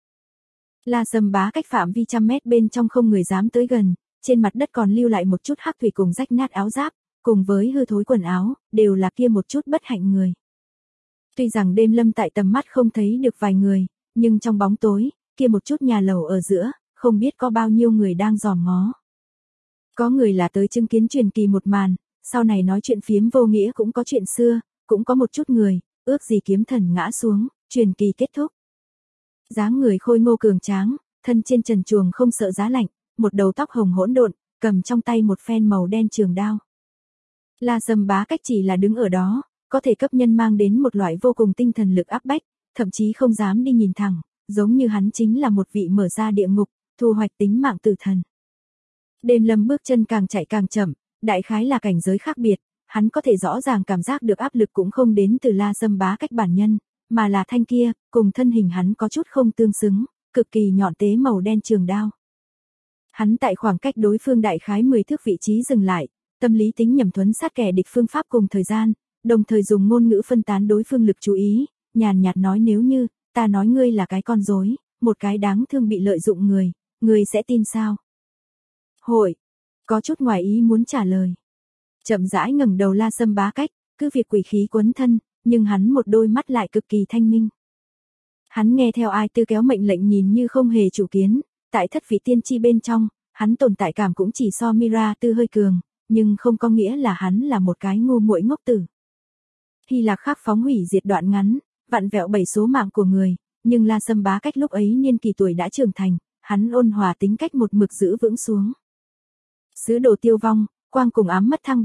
S1: La Sâm Bá cách phạm vi 100 mét bên trong không người dám tới gần, trên mặt đất còn lưu lại một chút hắc thủy cùng rách nát áo giáp, cùng với hư thối quần áo, đều là kia một chút bất hạnh người. Tuy rằng Đêm Lâm tại tầm mắt không thấy được vài người, nhưng trong bóng tối, kia một chút nhà lầu ở giữa, không biết có bao nhiêu người đang dòm ngó. Có người là tới chứng kiến truyền kỳ một màn, sau này nói chuyện phiếm vô nghĩa cũng có chuyện xưa, cũng có một chút người, ước gì kiếm thần ngã xuống, truyền kỳ kết thúc. Dáng người khôi ngô cường tráng, thân trên trần truồng không sợ giá lạnh, một đầu tóc hồng hỗn độn, cầm trong tay một phen màu đen trường đao. La Sâm Bá cách chỉ là đứng ở đó, có thể cấp nhân mang đến một loại vô cùng tinh thần lực áp bách, thậm chí không dám đi nhìn thẳng, giống như hắn chính là một vị mở ra địa ngục, thu hoạch tính mạng tử thần. Đêm Lâm bước chân càng chạy càng chậm, đại khái là cảnh giới khác biệt, hắn có thể rõ ràng cảm giác được áp lực cũng không đến từ La Sâm Bá cách bản nhân, mà là thanh kia, cùng thân hình hắn có chút không tương xứng, cực kỳ nhọn tế màu đen trường đao. Hắn tại khoảng cách đối phương đại khái 10 thước vị trí dừng lại, tâm lý tính nhầm thuấn sát kẻ địch phương pháp cùng thời gian, đồng thời dùng ngôn ngữ phân tán đối phương lực chú ý, nhàn nhạt nói nếu như, ta nói ngươi là cái con rối, một cái đáng thương bị lợi dụng người, ngươi sẽ tin sao? Hội, có chút ngoài ý muốn trả lời. Chậm rãi ngẩng đầu La Sâm Bá cách, cứ việc quỷ khí quấn thân, nhưng hắn một đôi mắt lại cực kỳ thanh minh. Hắn nghe theo ai tư kéo mệnh lệnh nhìn như không hề chủ kiến, tại thất vị tiên tri bên trong, hắn tồn tại cảm cũng chỉ so Mira Tư hơi cường, nhưng không có nghĩa là hắn là một cái ngu muội ngốc tử. Hy Lạc khắc phóng hủy diệt đoạn ngắn, vặn vẹo 7 số mạng của người, nhưng La Sâm Bá cách lúc ấy niên kỳ tuổi đã trưởng thành, hắn ôn hòa tính cách một mực giữ vững xuống. Sứ đồ tiêu vong, quang cùng ám mất thăng bằng,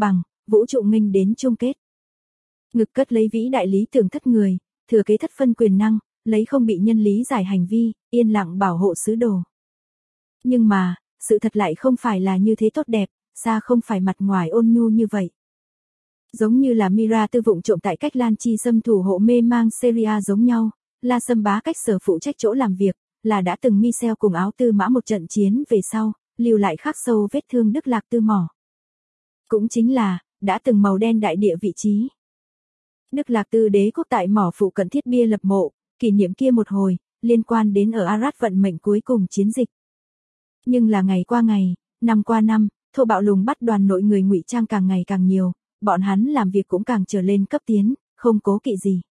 S1: vũ trụ nghênh đến chung kết. Ngực cất lấy vĩ đại lý tưởng thất người, thừa kế thất phân quyền năng, lấy không bị nhân lý giải hành vi, yên lặng bảo hộ sứ đồ. Nhưng mà, sự thật lại không phải là như thế tốt đẹp, xa không phải mặt ngoài ôn nhu như vậy. Giống như là Mira tư vụng trộm tại cách Lan Chi Sâm thủ hộ mê mang Syria giống nhau, La Sâm bá cách sở phụ trách chỗ làm việc, là đã từng Michel cùng áo tư mã một trận chiến về sau, lưu lại khắc sâu vết thương Đức Lạc Tư mỏ. Cũng chính là, đã từng màu đen đại địa vị trí. Đức Lạc Tư đế quốc tại mỏ phụ cận thiết bia lập mộ, kỷ niệm kia một hồi, liên quan đến ở Arad vận mệnh cuối cùng chiến dịch. Nhưng là ngày qua ngày, năm qua năm, thô bạo lùng bắt đoàn nội người ngụy trang càng ngày càng nhiều, bọn hắn làm việc cũng càng trở lên cấp tiến, không cố kỵ gì.